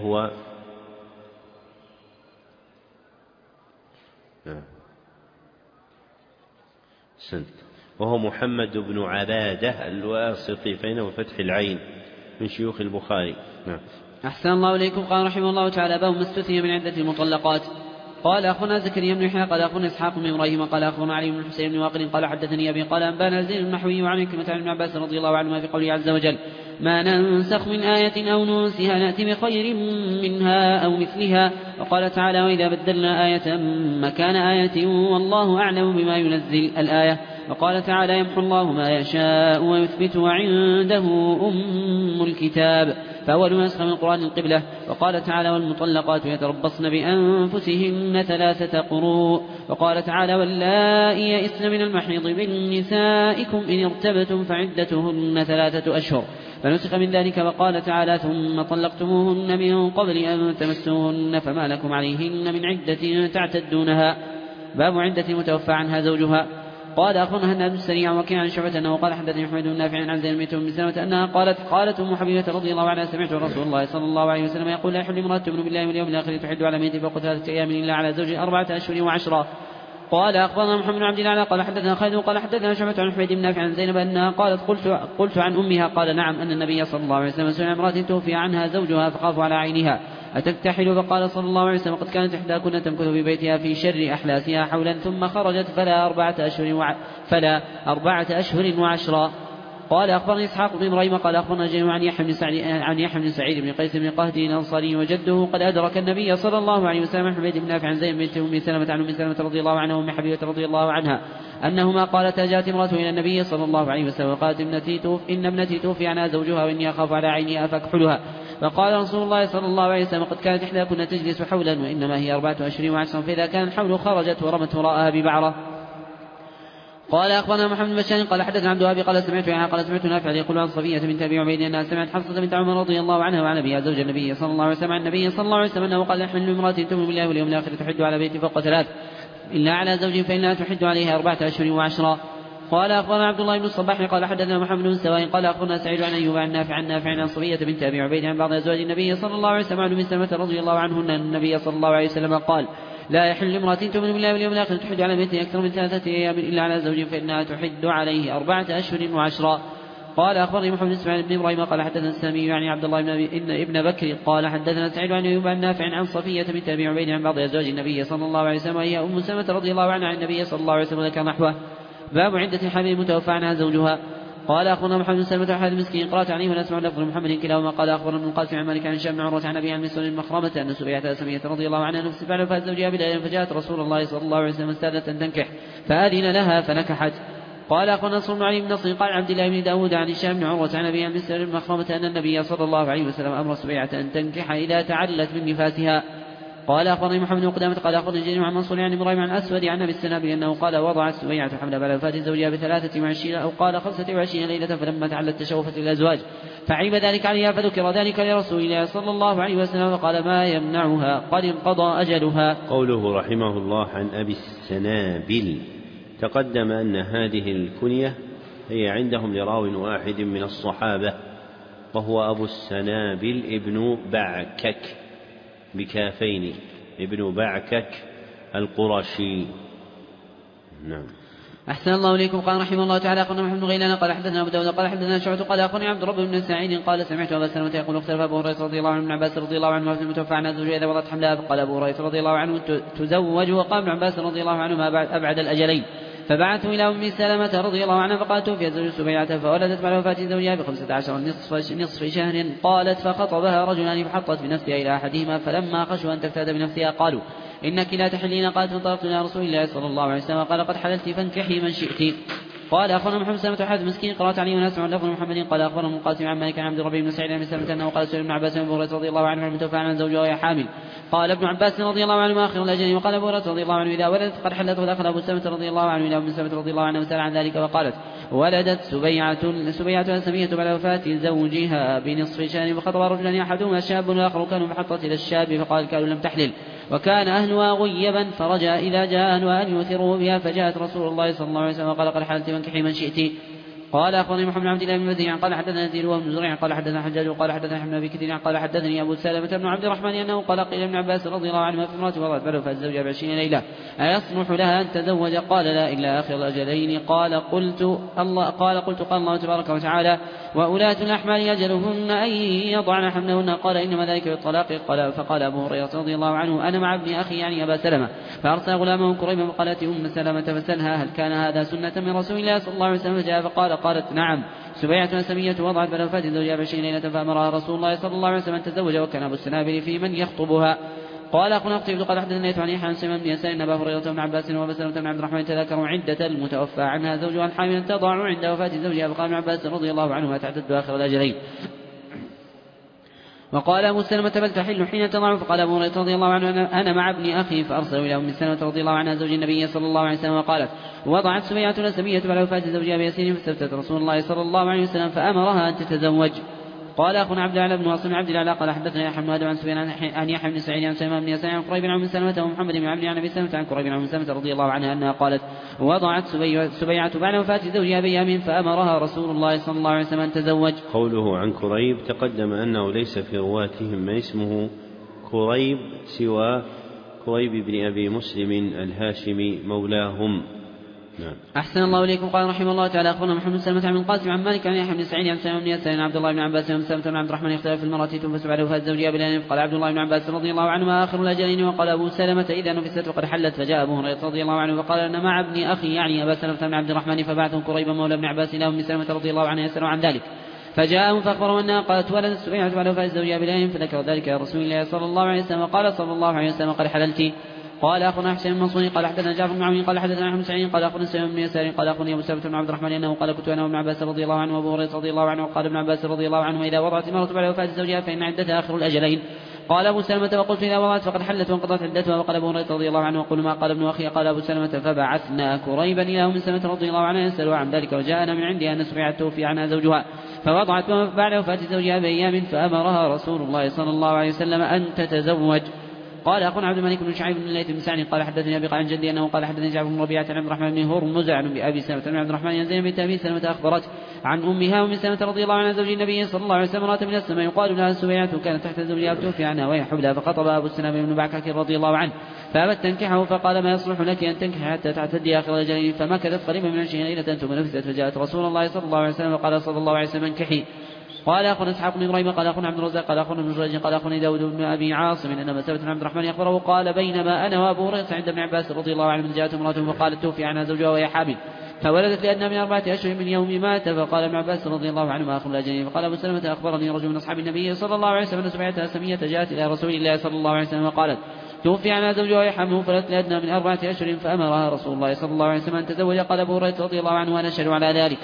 وهو محمد بن عبادة الواسطي، فإنه بفتح العين من شيوخ البخاري. أحسن الله إليكم. قال رحمه الله تعالى: باب ما استثني من عدة المطلقات. قال أخونا زكريا بن يحيى قال أخونا إسحاق بن إبراهيم قال أخونا علي بن الحسين بن واقل قال حدثني أبي قال أنبانا زيد النحوي وعن كلمة عن ابن عباس رضي الله عنهما في قوله عز وجل: ما ننسخ من آية أو ننسها نأتي بخير منها أو مثلها. وقال تعالى: وإذا بدلنا آية مكان آية والله أعلم بما ينزل الآية. وقال تعالى: يمحو الله ما يشاء ويثبت وعنده أم الكتاب. فأول ما نسخ من القرآن القبلة. وقال تعالى: والمطلقات يتربصن بأنفسهن 3 قروء. وقال تعالى: واللائي يئسن من المحيض من نسائكم إن ارتبتم فعدتهن 3 أشهر. فنسخ من ذلك. وقال تعالى: ثم طلقتموهن من قبل أن تمسوهن فما لكم عليهن من عدة تعتدونها. باب عدة المتوفى عنها زوجها. قال أخونا هناد بن السريع وكيع عن شعبة أنه قال حدثني محمد بن نافع عن زينب بنت أم سلمة أنها قالت أم حبيبة رضي الله عنها: سمعت رسول الله صلى الله عليه وسلم يقول: لا يحل امرأة تؤمن بالله واليوم الآخر تحد على ميت فوق 3 أيام إلا على زوج 4 أشهر و10. قال أخبرنا محمد بن عبد الله قال حدثنا خالد قال حدثنا شعبة عن حميد بن نافع عن زينب أنها قالت: قلت عن أمها. قال: نعم، أن النبي صلى الله عليه وسلم سئل امرأة توفي عنها زوجها فخافوا على عينها أتكتحل؟ فقال صلى الله عليه وسلم: قد كانت إحداكن تمكث في بيتها في شر أحلاسها حولا ثم خرجت فلا 4 أشهر و10. قال أخبرني إسحاق بن إبراهيم قال أخبرنا جرير عن يحيى بن سعيد بن قيس بن قهدي الأنصاري وجده قد أدرك النبي صلى الله عليه وسلم عن حميد بن نافع عن زينب بنت أم سلمة عن أم سلمة رضي الله عنها وأم حبيبة رضي الله عنها أنهما قالتا: جاءت امرأة إلى النبي صلى الله عليه وسلم وقالت: إن ابنتي توفي عنها زوجها وإني أخاف على عيني أفأكحلها؟ فقال رسول الله صلى الله عليه وسلم: قد كانت إحداكن تجلس حولا وإنما هي 4 أشهر و10، فإذا كان الحول خرجت ورمت وراءها ببعرة. قال أخبرنا محمد بن بشار قال حدثنا عبد الوهاب قال سمعت نافع يقول عن صفية بنت أبي عبيد أنها سمعت حفصة بنت عمر رضي الله عنها وعن أبيها زوج النبي صلى الله عليه وسلم عن النبي صلى الله عليه وسلم أنه قال: يحمل امرأة تؤمن بالله واليوم الآخر تحد على بيت فوق 3 إلا على زوج فإنها تحد عليها 4 أشهر و10. قال أخبرنا عبد الله بن الصباح قال حدثنا محمد بن سواء قال أخبرنا سعيد عن أيوب عن نافع عن صفية بنت أبي عبيد عن بعض أزواج النبي صلى الله عليه وسلم عن أم سلمة رضي الله عنهن أن النبي صلى الله عليه وسلم قال: لا يحل امرأة تؤمن بالله واليوم الآخر تحد على بيته أكثر من 3 أيام إلا على زوج فإنها تحد عليه 4 أشهر و10. قال أخبرني محمد بن إسماعيل بن إبراهيم قال حدثنا السامي يعني عبد الله ابن بكر قال حدثنا سعيد عن أيوب عن نافع عن صفية بنت أبي عبيد عن بعض أزواج النبي صلى الله عليه وسلم وهي أم سلمة رضي الله عنها عن النبي صلى الله عليه وسلم ذكر نحوه. باب عدة الحامل المتوفى عنها زوجها. قال أخبرنا محمد بن سلمة وحاد المسكين قرأت عليه ولا أسمع لفظ محمد كلاهما. قال أخبرنا ابن القاسم عن مالك عن هشام بن عروة عن أبي عن مسعود المخرمة أن سبيعة سمية رضي الله عنها نفس فعل وفاة زوجها بليل فجاءت رسول الله صلى الله عليه وسلم استاذت أن تنكح فأذن لها فنكحت. قال أخبرنا نصر بن علي بن نصر قال عبد الله بن داود عن هشام بن عروة عن أبي عن مسعود المخرمة أن النبي صلى الله عليه وسلم أمر سبيعة أن تنكح إذا تعلت من نفاسها. قال أخبرني محمد بن قدامة قال أخبرني جرير عن منصور عن إبراهيم عن أسود عن أبي السنابل أنه قال وضعت سبيعة حمل بعد وفاة زوجها ب23 أو قال 25 ليلة فلما تعلت تشوفت الأزواج فعيب ذلك عليها فذكر ذلك لرسول الله صلى الله عليه وسلم فقال ما يمنعها قد انقضى أجلها. قوله رحمه الله عن أبي السنابل تقدم أن هذه الكنية هي عندهم لراو واحد من الصحابة وهو أبو السنابل ابن بعكك بكافين ابن بعكك القرشي. نعم. أحسن الله إليكم. قال رحمه الله تعالى قلنا محمد بن غيلان قال حدثنا أبو داود قال حدثنا شعبة قال أخبرني عبد الرب بن سعيد قال سمعت أبا سلمة يقول اختلف أبو هريرة رضي الله عنه ابن عباس رضي الله عنه في المتوفى عن زوجها إذا وضعت حملها فقال أبو هريرة رضي الله عنه تزوج وقال ابن عباس رضي الله عنه ما أبعد الأجلين. فبعثت إلى أم سلمة رضي الله عنها فقالت توفي زوج سبيعة فولدت بعد وفاة زوجها ب15 نصف شهر. قالت فخطبها رجلان فحطت بنفسها إلى أحدهما فلما خشوا أن تفتاد بنفسها قالوا إنك لا تحلين. قالت فانطلقت إلى رسول الله صلى الله عليه وسلم قال قد حللت فانكحي من شئت. قال أخبرنا محمد سلمة وحاد مسكين قرأت عليه وناس عن لفظ محمد قال أخبرنا المقاسم عن مالك عن عبد الربيع بن سعيد عن سلمة أنه قال سئل ابن عباس بن هريرة رضي الله عنه عن المتوفى عن زوجها وهي حامل. قال ابن عباس رضي الله عنه آخر الأجل. وقال أبو هريرة رضي الله عنه إذا ولدت قد حلت. ودخل أبو سلمة رضي الله عنه إلى أم سلمة رضي الله عنها وسأل عن ذلك وقالت ولدت سبيعة سمية بعد وفاة زوجها بنصف شهر. فخطب رجلان أحدهما شاب والآخر كانوا فحطت إلى الشاب فقال كانوا لم تحلل وكان أهلها غيبا فرجع إذا جاء أهلها أن يؤثروا بها فجاءت رسول الله صلى الله عليه وسلم وقال قد حللت فانكحي من شئت. قال أخبرني محمد بن عبد الله بن مزيع قال حدثنا نذير وابن زريع قال حدثنا حجاج قال حدثنا حمد بن كثير قال حدثني أبو سلمة بن عبد الرحمن أنه قال قيل ابن عباس رضي الله عنه في امرأة وضعت بعد وفاة زوجها ب20 ليلة أيصلح لها أن تزوج؟ قال لا إلا آخر الأجلين. قال قلت قال الله تبارك وتعالى وأولاة الأحمال أجلهن أن يضعن حملهن. قال إنما ذلك بالطلاق. فقال أبو هريرة رضي الله عنه أنا مع ابن أخي يعني أبا سلمة فأرسل غلامه كريما فقالت أم سلمة فسلها هل كان هذا سنة من رسول الله صلى الله عليه وسلم؟ فجاء قالت نعم سبيعة سمية وضعت بعد وفاة زوجها ب20 ليلة فأمرها رسول الله صلى الله عليه وسلم أن تزوج وكان أبو السنابل في من يخطبها. قال أخونا قتيبة قال حدثنا عن يحيى عن سليمان بن يسار أن أبا هريرة وابن عباس وأبا سلمة بن عبد الرحمن تذكروا عدة المتوفى عنها زوجها الحامل تضع عند وفاة زوجها فقال ابن عباس رضي الله عنهما تعتد آخر الأجلين. وقال أبو سلمة بل تحل حين تضع. فقال أبو هريرة رضي الله عنه أنا مع ابن أخي فأرسلوا إلى أم سلمة رضي الله عنها زوج النبي صلى الله عليه وسلم وقالت وضعت سبيعة سمية بعد وفاة زوجها بيسير فاستفتت رسول الله صلى الله عليه وسلم فأمرها أن تتزوج. قال أخونا عبد الله بن واصل عبد الله قال حدثنا يحيى بن آدم عن سفيان عن يحيى بن سعيد عن سلمان بن يسار عن قريب عن سلمة ومحمد بن عبد عن أبي سلمة عن قريب عن سلمة رضي الله عنها أنها قالت وضعت سبيعة بعد وفاة زوجها بأيام فأمرها رسول الله صلى الله عليه وسلم أن تزوج. قوله عن كريب تقدم أنه ليس في رواتهم من اسمه كريب سوى كريب بن أبي مسلم الهاشمي مولاهم. نعم. أحسن الله إليكم. قال رحمه الله تعالى أخبرنا محمد سلمة عن القاسم عن مالك عن يحيى بن سعيد عن سلمان بن يسار عن عبد الله بن عباس عن سلمة بن عبد الرحمن اختلف في المرأة تنفس بعد وفاة زوجها بليل. قال عبد الله بن عباس رضي الله عنهما آخر الأجلين. وقال أبو سلمة إذا نفست وقد حلت. فجاء أبو هريرة رضي الله عنه وقال أنا مع ابن أخي يعني أبا سلمة بن عبد الرحمن فبعثهم كريبا مولى ابن عباس إلى أم سلمة رضي الله عنها يسأل عن ذلك فجاءهم فأخبروا أنها قالت ولدت سبيعة بعد وفاة زوجها بليل فذكر ذلك يا رسول الله صلى الله عليه وسلم قال صلى الله عليه وسلم قد حللت. قال أخونا حسين المنصوري قال حدثنا جعفر بن عون قال حدثنا أحمد سعيد قال أخونا سليمان بن يسار قال أخونا أبو سلمة بن عبد الرحمن أنه قال كنت أنا وابن عباس رضي الله عنه وأبو هريرة رضي الله عنه. وقال ابن عباس رضي الله عنه إذا وضعت المرأة بعد وفاة زوجها فإن عدتها آخر الأجلين. قال أبو سلمة وقلت إذا وضعت فقد حلت وانقضت عدتها. وقال أبو هريرة رضي الله عنه وقل ما قال ابن أخي. قال أبو سلمة فبعثنا كريبا إلى أم سلمة رضي الله عنها يسأل عن ذلك وجاءنا من عندها أن سبيعة توفي عنها زوجها فوضعت بعد وفاة زوجها بأيام فأمرها رسول الله صلى الله عليه وسلم أن تتزوج. قال أخونا عبد الملك بن شعيب بن الليث بن سعد قال حدثني أبي عن جدي أنه قال حدثني جعفر بن ربيعة عن عبد الرحمن بن هرمز عن أبي سلمة بن عبد الرحمن عن زينب بنت أبي سلمة أخبرت عن أمها أم سلمة رضي الله عنها زوج النبي صلى الله عليه وسلم امرأة من السماء يقال لها سبيعة كانت تحت زوجها فتوفي عنها وهي حبلى. فخطب أبو السنابل بن بعكك رضي الله عنه فأبت تنكحه فقال ما يصلح لك أن تنكح حتى تعتدي آخر الأجلين. فمكثت قريبا من 20 ليلة ثم نفست فجاءت رسول الله صلى الله عليه وسلم وقال صلى الله عليه وسلم انكحي. قال أخونا إسحاق بن إبراهيم قال أخونا عبد الرزاق قال أخونا ابن جريج قال أخونا داود بن أبي عاصم أن مسألة بن عبد الرحمن يخبره قال بينما أنا وأبو هريرة عند ابن عباس رضي الله عنه جاءت امرأة فقالت توفي عنها زوجها وهي حامل فولدت لأدنى من 4 أشهر من يوم مات. فقال ابن عباس رضي الله عنهما آخر الأجلين. فقال أبو سلمة أخبرني رجل من أصحاب النبي صلى الله عليه وسلم أن سبيعة أسلمية جاءت إلى رسول الله صلى الله عليه وسلم وقالت توفي عنها زوجها يحمله فلت لأدنى من 4 أشهر فأمرها رسول الله صلى الله عليه وسلم أن تزوج. قال أبو هريرة رضي الله عنه وأنا أشهد على ذلك.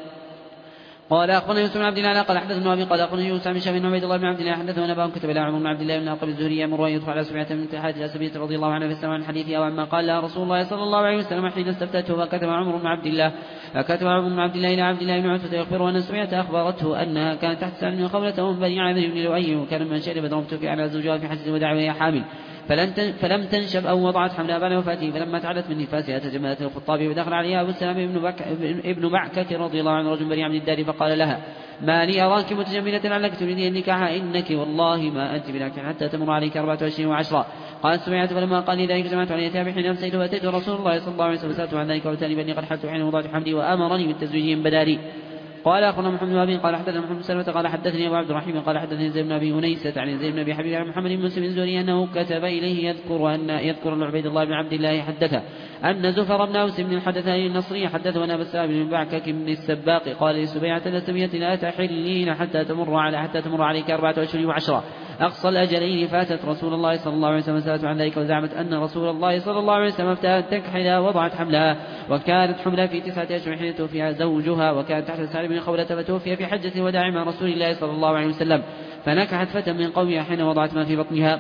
قال أخبرنا يوسف بن عبد الله قال حدثنا أبي قال أخبرني يوسف بن شهاب بن عبيد الله بن عبد الله حدثنا أباه كتب إلى عمر بن عبد الله بن العقبة الزهري يأمر أن يدخل على سبيعة من اتحاد الأسبية رضي الله عنها في السماء عن حديثها وعما قال لها رسول الله صلى الله عليه وسلم حين استفتته. فكتب عمر بن عبد الله إلى عبد الله بن عتبة يخبره أن سبيعة أخبرته أنها كانت تحت سعد بن خولة ومن بني عامر بن لؤي وكان من شرب ضربت في على زوجها في حجة الوداع وهي حامل فلم تنشب أو وضعت حملها بعد وفاته. فلما تعدت من نفاسها تجملت الخطاب ودخل عليها أبو السلام ابن بعكة رضي الله عنه رجل بريء من الدار فقال لها ما لي أراك متجملة لعلك تريدين النكاح إنك والله ما أنت بناكح حتى تمر عليك 24 و10. قالت سبيعة فلما قال لي ذلك جمعت علي ثيابي حين أمسيت وأتيت رسول الله صلى الله عليه وسلم فسألته عن ذلك وأتاني بأني قد حلت حين وضعت حملي وأمرني بالتزويج بدالي. قال أخبرنا محمد بن أبي قال حدثنا محمد بن سلمة قال حدثني أبو عبد الرحيم قال حدثني زيد بن أبي أنيسة عن زيد بن أبي حبيب عن محمد بن مسلم الزهري أنه كتب إليه يذكر أن عبيد الله بن عبد الله حدثه أن زفر بن أوس بن الحدثاني النصري حدثه أن أبا السلام بن بعكك بن السباق قال لسبيعة الأسلمية لا تحلين حتى تمر عليك 4 أشهر و10 أقصى الأجلين. فاتت رسول الله صلى الله عليه وسلم سألت عن ذلك وزعمت أن رسول الله صلى الله عليه وسلم افتأت تكحلها وضعت حملها وكانت حملها في 9 أشهر حين توفي زوجها وكانت تحت سعد بن خولة فتوفي في حجة الوداع مع رسول الله صلى الله عليه وسلم فنكحت فتى من قومها حين وضعت ما في بطنها.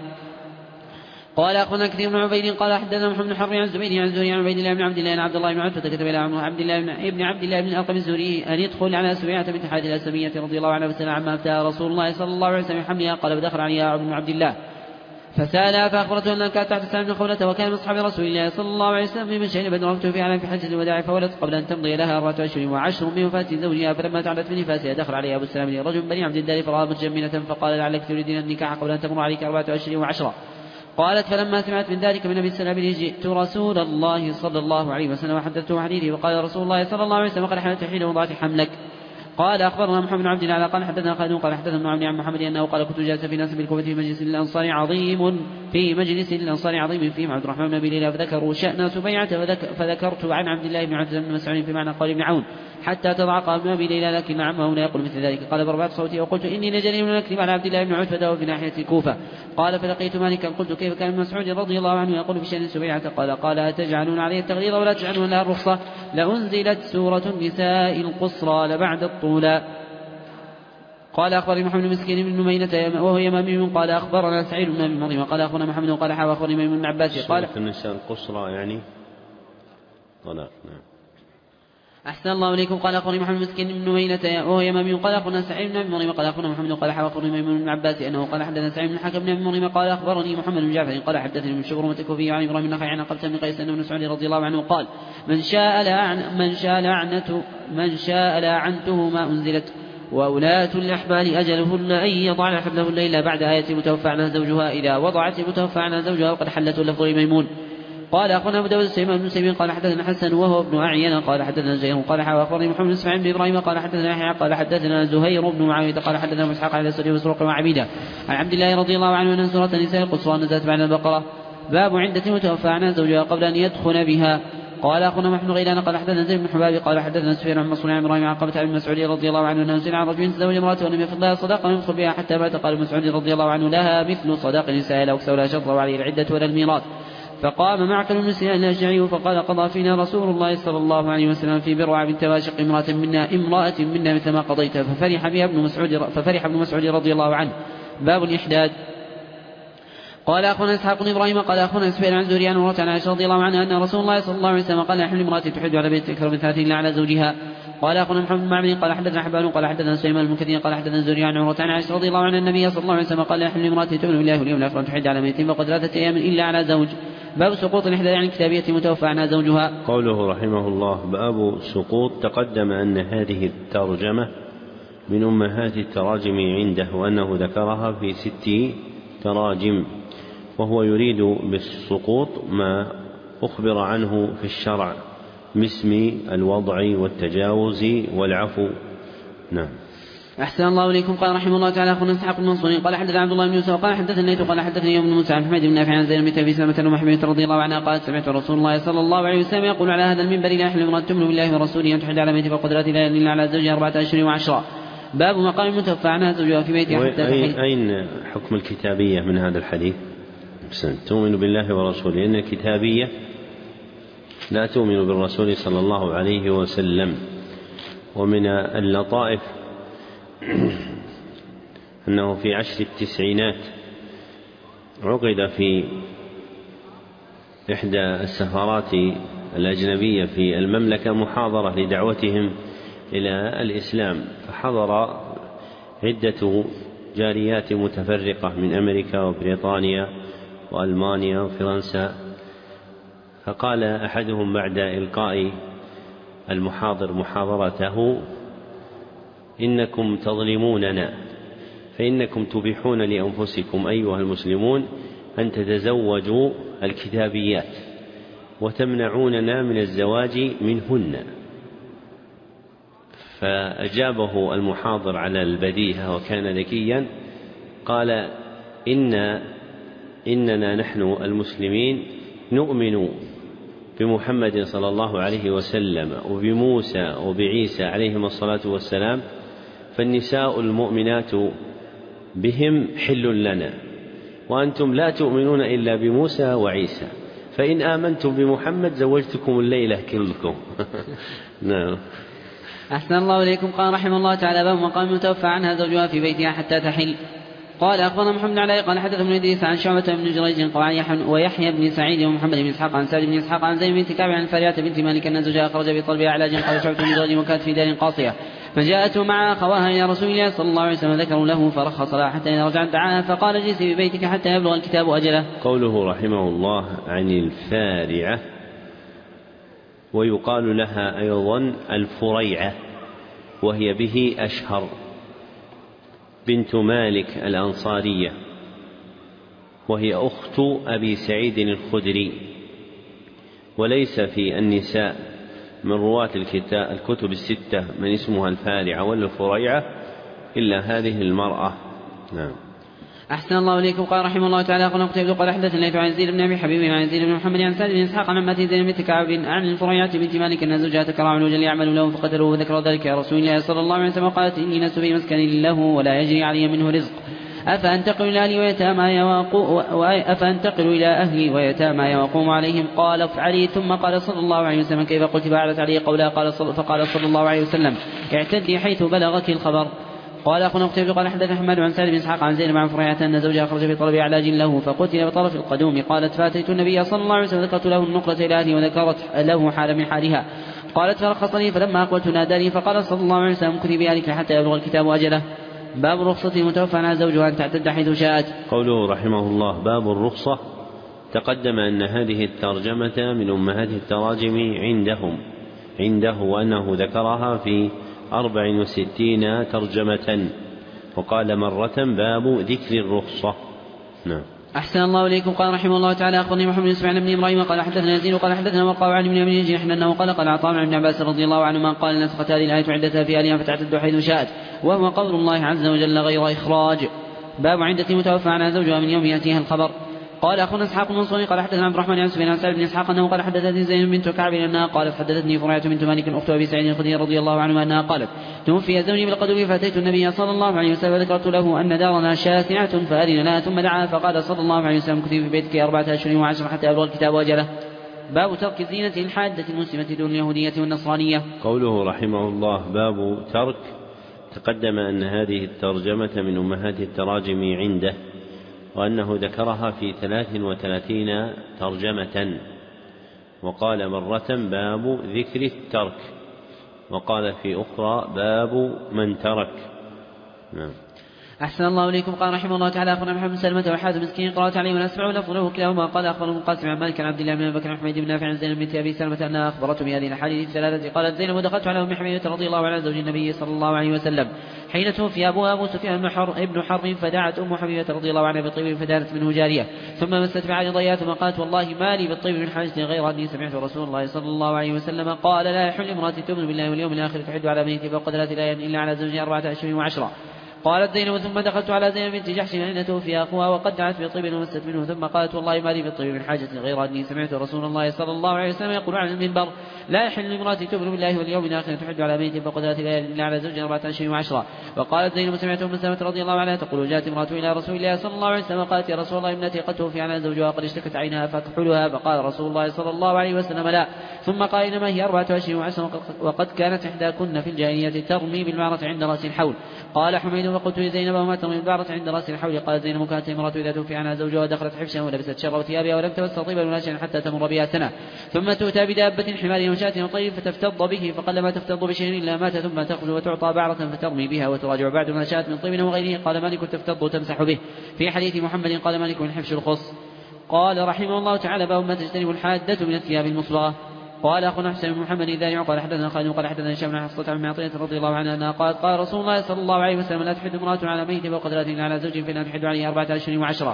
قال أخونا كثير بن عبيد قال حدثنا محمد بن حرب عن الزبير عن الزهري عن عبيد الله بن عبد الله عن عبد الله بن عتبة كتب إلى عبد الله بن الأرقم الزهري أن يدخل على سبيعة بنت حارث الأسلمية رضي الله عنها فسأل عما أفتاها رسول الله صلى الله عليه وسلم حملها. قال فدخل عليها عبد بن عبد الله فسألها فأخبرته أنها كانت تحت سعد بن خولة وكان من أصحاب رسول الله صلى الله عليه وسلم من شهد بدر في على في حجة الوداع فولدت قبل أن تمضي لها 4 أشهر و10 من وفاة زوجها. فلما تعدت من نفاسها دخل عليها أبو السلام رجل بني عبد الدار فرأى متجملة فقال لعلك تريدين النكاح قبل أن تمر عليك 4 أشهر و10. قالت فلما سمعت من ذلك من أبي السلام جئت رسول الله صلى الله عليه وسلم وحدثته حديثي وقال رسول الله صلى الله عليه وسلم قد حملت حين وضعت حملك. قال أخبرنا محمد بن عبد الله قال حدثنا خالد قال حدثنا ابن عمرو عن محمد أنه قال كنت جالسا في ناس بالكوفة في مجلس الأنصار عظيم فيهم عبد الرحمن بن أبي ليلى فذكروا شأن سبيعة فذكرت عن عبد الله بن عبد بن مسعود في معنى قول ابن عون حتى تضعق ابن أبي ليلى لكن عمه لا يقول مثل ذلك. قال برفعت صوتي وقلت إني لجليل نكذب على عبد الله بن عتبة في ناحية الكوفة. قال فلقيت مالكا قلت كيف كان ابن مسعود رضي الله عنه يقول في شأن سبيعة. قال أتجعلون عليه التغليظ ولا تجعلون لها الرخصة لأنزلت سورة النساء القصرى لبعد الطولى. قال أخبرني محمد بن مسكين بن نمينة وهو يمامي قال أخبرنا سعيد بن أبي مريم قال أخبرنا محمد قال حاوى أخبرني ميمون بن عباس قال النساء القصرى يعني طلاق. نعم. أحسن الله إليكم. قال أخبرني محمد بن مسكين بن نمينة وهو يمامي قال أخبرنا سعيد بن أبي مريم قال أخبرنا محمد قال حاوى أخبرني ميمون بن عباس أنه قال حدثنا سعيد بن الحكم بن أبي مريم قال أخبرني محمد بن جعفر قال حدثني من شبرمة الكوفي عن إبراهيم النخعي عن قبة بن قيس أنه بن مسعود رضي الله عنه قال من شاء لعنته ما أنزلت وأولاة الأحمال أجلهن أن يضعن حملهن إلا بعد آية المتوفى عنها زوجها إذا وضعت المتوفى عنها زوجها وقد حلت لفظ ميمون. قال أخونا أبو داود سليمان بن سيبين قال حدثنا حسن وهو ابن أعين قال حدثنا زهير قال أخبرني محمد بن إسماعيل بن إبراهيم قال حدثنا يحيى قال حدثنا زهير بن معاوية قال حدثنا مسحق على سوري وسروق وعبيدة عن عبد الله رضي الله عنه أن سورة النساء القصرى نزلت بعد البقرة باب عدة المتوفى عنها زوجها قبل أن يدخل بها. قال أخونا محمد غيلان قال حدثنا زيد بن حباب قال حدثنا سفيان عن منصور عن إبراهيم عن قبة بن مسعود رضي الله عنه أنه سمع عن رجل تزوج امرأته ولم يفض لها صداقة ولم يدخل بها حتى مات. قال مسعود رضي الله عنه لها مثل صداق النساء لا أكثر ولا شطر وعليه العدة ولا الميراث. فقام معقل بن سنان الأشجعي فقال قضى فينا رسول الله صلى الله عليه وسلم في برع بنت واشق امرأة منا مثل ما قضيت. ففرح ابن مسعود رضي الله عنه. باب الإحداد. قال أخونا إسحاق بن إبراهيم قال أخونا سفيان عن زهري عن عروة عن عائشة رضي الله عنها أن رسول الله صلى الله عليه وسلم قال يحل امرأة تحد على بيت أكثر من 30 على زوجها. قال أخونا محمد بن معبد قال حدثنا حبان قال حدثنا سليمان المنكدر قال حدثنا زهري عن عروة عن عائشة رضي الله عنها النبي صلى الله عليه وسلم قال يحل امرأة تؤمن بالله واليوم الآخر أن تحد على ميت فقد 3 أيام إلا على زوج. باب سقوط الإحداد عن كتابية متوفى عنها زوجها. قوله رحمه الله باب سقوط. تقدم أن هذه الترجمة من أمهات التراجم عنده وأنه ذكرها في 6 تراجم وهو يريد بالسقوط ما أخبر عنه في الشرع باسم الوضع والتجاوز والعفو. نعم. أحسن الله إليكم. قال رحمه الله تعالى أخونا إسحاق المنصوري قال حدث عبد الله بن يوسف قال حدثني الليث قال حدثني ابن موسى عن حميد بن نافع عن زينب بنت أبي سلمة ومحمد رضي الله عنها قالت سمعت رسول الله صلى الله عليه وسلم يقول على هذا المنبر لا يحل امرأة تؤمن بالله ورسوله أن تحد على بيت فقدرات لا يدل على زوجها 4 أشهر و10. باب مقام المتوفى عنها زوجها في بيتها حتى تحل. أين حكم الكتابية من هذا الحديث؟ تؤمن بالله ورسوله، لأن الكتابية لا تؤمن بالرسول صلى الله عليه وسلم. ومن اللطائف أنه في عشر التسعينات عقد في إحدى السفارات الأجنبية في المملكة محاضرة لدعوتهم إلى الإسلام، فحضر عدة جاليات متفرقة من أمريكا وبريطانيا وألمانيا وفرنسا. فقال أحدهم بعد إلقاء المحاضر محاضرته: إنكم تظلموننا، فإنكم تبيحون لأنفسكم أيها المسلمون أن تتزوجوا الكتابيات وتمنعوننا من الزواج منهن. فأجابه المحاضر على البديهة وكان ذكيا، قال: إننا نحن المسلمين نؤمن بمحمد صلى الله عليه وسلم وبموسى وبعيسى عليهم الصلاة والسلام، فالنساء المؤمنات بهم حل لنا، وأنتم لا تؤمنون إلا بموسى وعيسى، فإن آمنتم بمحمد زوجتكم الليلة كلكم. نعم. أحسن الله إليكم. قال رحمه الله تعالى باب مقام المتوفى عنها زوجها في بيتها حتى تحل. قال أخبرنا محمد علي قال حدث ابن إدريس عن شعبة بن جريج ويحيى بن سعيد ومحمد بن إسحاق عن سعد بن إسحاق عن زينب بنت كعب عن الفارعة بنت مالك أن زوجها خرج بطلبها علاج. قال شعبة بن جريج وكانت في دار قاصية، فجاءته مع أخواها إلى رسول الله صلى الله عليه وسلم ذكروا له فرخص لها حتى إذا رجعت دعاها فقال: اجلسي ببيتك حتى يبلغ الكتاب أجله. قوله رحمه الله عن الفارعة، ويقال لها أيضا الفريعة، وهي به أشهر، بنت مالك الأنصارية، وهي أخت أبي سعيد الخدري. وليس في النساء من رواة الكتب الستة من اسمها الفارعة ولا الفريعة إلا هذه المرأة. نعم. أحسن الله إليكم. قال رحمه الله تعالى قال قتيبة قال حدثني الليث عن يزيد بن أبي حبيب عن يزيد بن محمد عن سعد بن إسحاق عن عمته زينب بنت كعب عن الفريعة بنت مالك أن زوجها تكرع عن وجل يعمل له فقتله، وذكر ذلك يا رسول الله صلى الله عليه وسلم قالت: إني لست في مسكن له ولا يجري علي منه رزق، أفأنتقل إلى أهلي ويتامى وأقوم عليهم؟ قال: افعلي. ثم قال صلى الله عليه وسلم: كيف قلت؟ فأعلت عليه قولها. فقال صلى الله عليه وسلم: اعتدي حيث بلغك الخبر. قال أخونا قتيبة قال حدث أحمد عن سعد بن إسحاق عن زينب عن فريعة أن زوجها خرج في طلب علاج له فقتل بطرف القدوم. قالت: فأتيت النبي صلى الله عليه وسلم ذكرت له النقرة إلى أهلي وذكرت له حال من حالها. قالت: فرخصني، فلما أقبلت ناداني فقال صلى الله عليه وسلم: كتي بأهلك حتى يبلغ الكتاب أجله. باب رخصة المتوفى عنها زوجها أن تعتد حيث شاءت. قوله رحمه الله باب الرخصة، تقدم أن هذه الترجمة من أمهات التراجم عنده وأنه ذكرها في 64 ترجمة، وقال مرة باب ذكر الرخصة. نعم. أحسن الله إليكم. قال رحمه الله تعالى أخبرني محمد بن إسماعيل بن إبراهيم قال حدثنا يزيد قال حدثنا ورقاء عن ابن أبي نجيح أنه قال عطاء عن ابن عباس رضي الله عنهما قال: نسخت هذه الآية عدتها في أهلها فتعتد حيث شاءت، وهو قول الله عز وجل غير إخراج. باب عدة المتوفى عنها زوجها من يوم يأتيها الخبر. قال أخونا إسحاق المنصوري قال حدثنا عبد الرحمن عن سفيان عن سعد بن إسحاق أنه قال حدثتني زينب بنت كعب أنها قالت: حدثتني فريعة بنت مالك أخت أبي سعيد الخدري رضي الله عنه أنها قالت: توفي زوجي بالقدوم فأتيت النبي صلى الله عليه وسلم فذكرت له أن دارنا شاسعة فأذن لها، ثم دعا فقال صلى الله عليه وسلم: كتب في بيتك 4 أشهر و10 حتى يبلغ الكتاب أجله. باب ترك الزينة الحادة المسلمة دون اليهودية والنصرانية. قوله رحمه الله باب ترك، تقدم أن هذه الترجمة من أمهات التراجم عنده، وأنه ذكرها في 33 ترجمة، وقال مرة باب ذكر الترك، وقال في أخرى باب من ترك. نعم. أحسن الله إليكم. قال رحمه الله تعالى أخبرنا محمد بن سلمة وحازم مسكين قرأت عليه ونسمع لفظه كلاهما. قال أخبرنا ابن القاسم عن مالك عن عبد الله بن بكر عن حميد بن نافع عن زينب بنت أبي سلمة أنها أخبرته بهذه الأحاديث الثلاثة. قالت زينب ودخلت على أم حبيبة رضي الله عنها زوج النبي صلى الله عليه وسلم حين توفي أبوها أبو سفيان بن حرب فدعت أم حبيبة رضي الله عنها بطيب فدانت منه جارية ثم مست بعارضيها ثم قالت والله ما لي بالطيب من حاجة غير أني سمعت رسول الله صلى الله عليه وسلم قال لا يحل امرأة تؤمن بالله واليوم الآخر تحد على ميت فوق 3 ليال إلا على زوجها 4 أشهر و10. قالت زينب ثم دخلت على زينب بنت جحش حين توفي أخوها وقد دعت بطيب ومست منه ثم قالت والله ما لي بالطيب من حاجة غير أني سمعت رسول الله صلى الله عليه وسلم يقول عن المنبر لا يحل امرأة تؤمن بالله واليوم الآخر تحد على ميت فوق 3 ليال إلا على زوجها 4 أشهر و10. وقالت زينب سمعت أم سلمة رضي الله عنها تقول جاءت امرأة إلى رسول الله صلى الله عليه وسلم قالت يا رسول الله ابنتي قد توفي عنها زوجها وقد اشتكت عينها فاكحلها فقال رسول الله صلى الله عليه وسلم لا ثم قال إنما هي 4 أشهر و10 وقد كانت إحداكن في الجاهلية ترمي بالبعرة عند رأس الحول. قال حميد وقلت لزينب وما ترمي بالبعرة عند رأس الحول. قال زينب كانت امرأة إذا توفي عنها زوجها دخلت حفشا ولبست شر ثيابها ولم تمس طيبا ولا شيئا حتى تمر بها سنة ثم تؤتى بدابة حمار وشاة وطيب فتفتض به فقلما تفتض بشيء إلا مات ثم تأخذ وتعطى بعرة فترمي بها وتراجع بعد ما شاءت من طيب وغيره. قال مالك تفتض تمسح به. في حديث محمد قال مالك من حفش الخص. قال رحمه الله تعالى باب ما تجتنب الحادة من الثياب المصبغة. قال أخونا حسين بن محمد إذا قال حدثنا خالد قال حدثنا هشام بن حفصة عن معطية رضي الله عنها أنها قالت قال رسول الله صلى الله عليه وسلم لا تحد امرأة على ميت فوق 30 على زوج فإنها تحد عليه 4 أشهر و10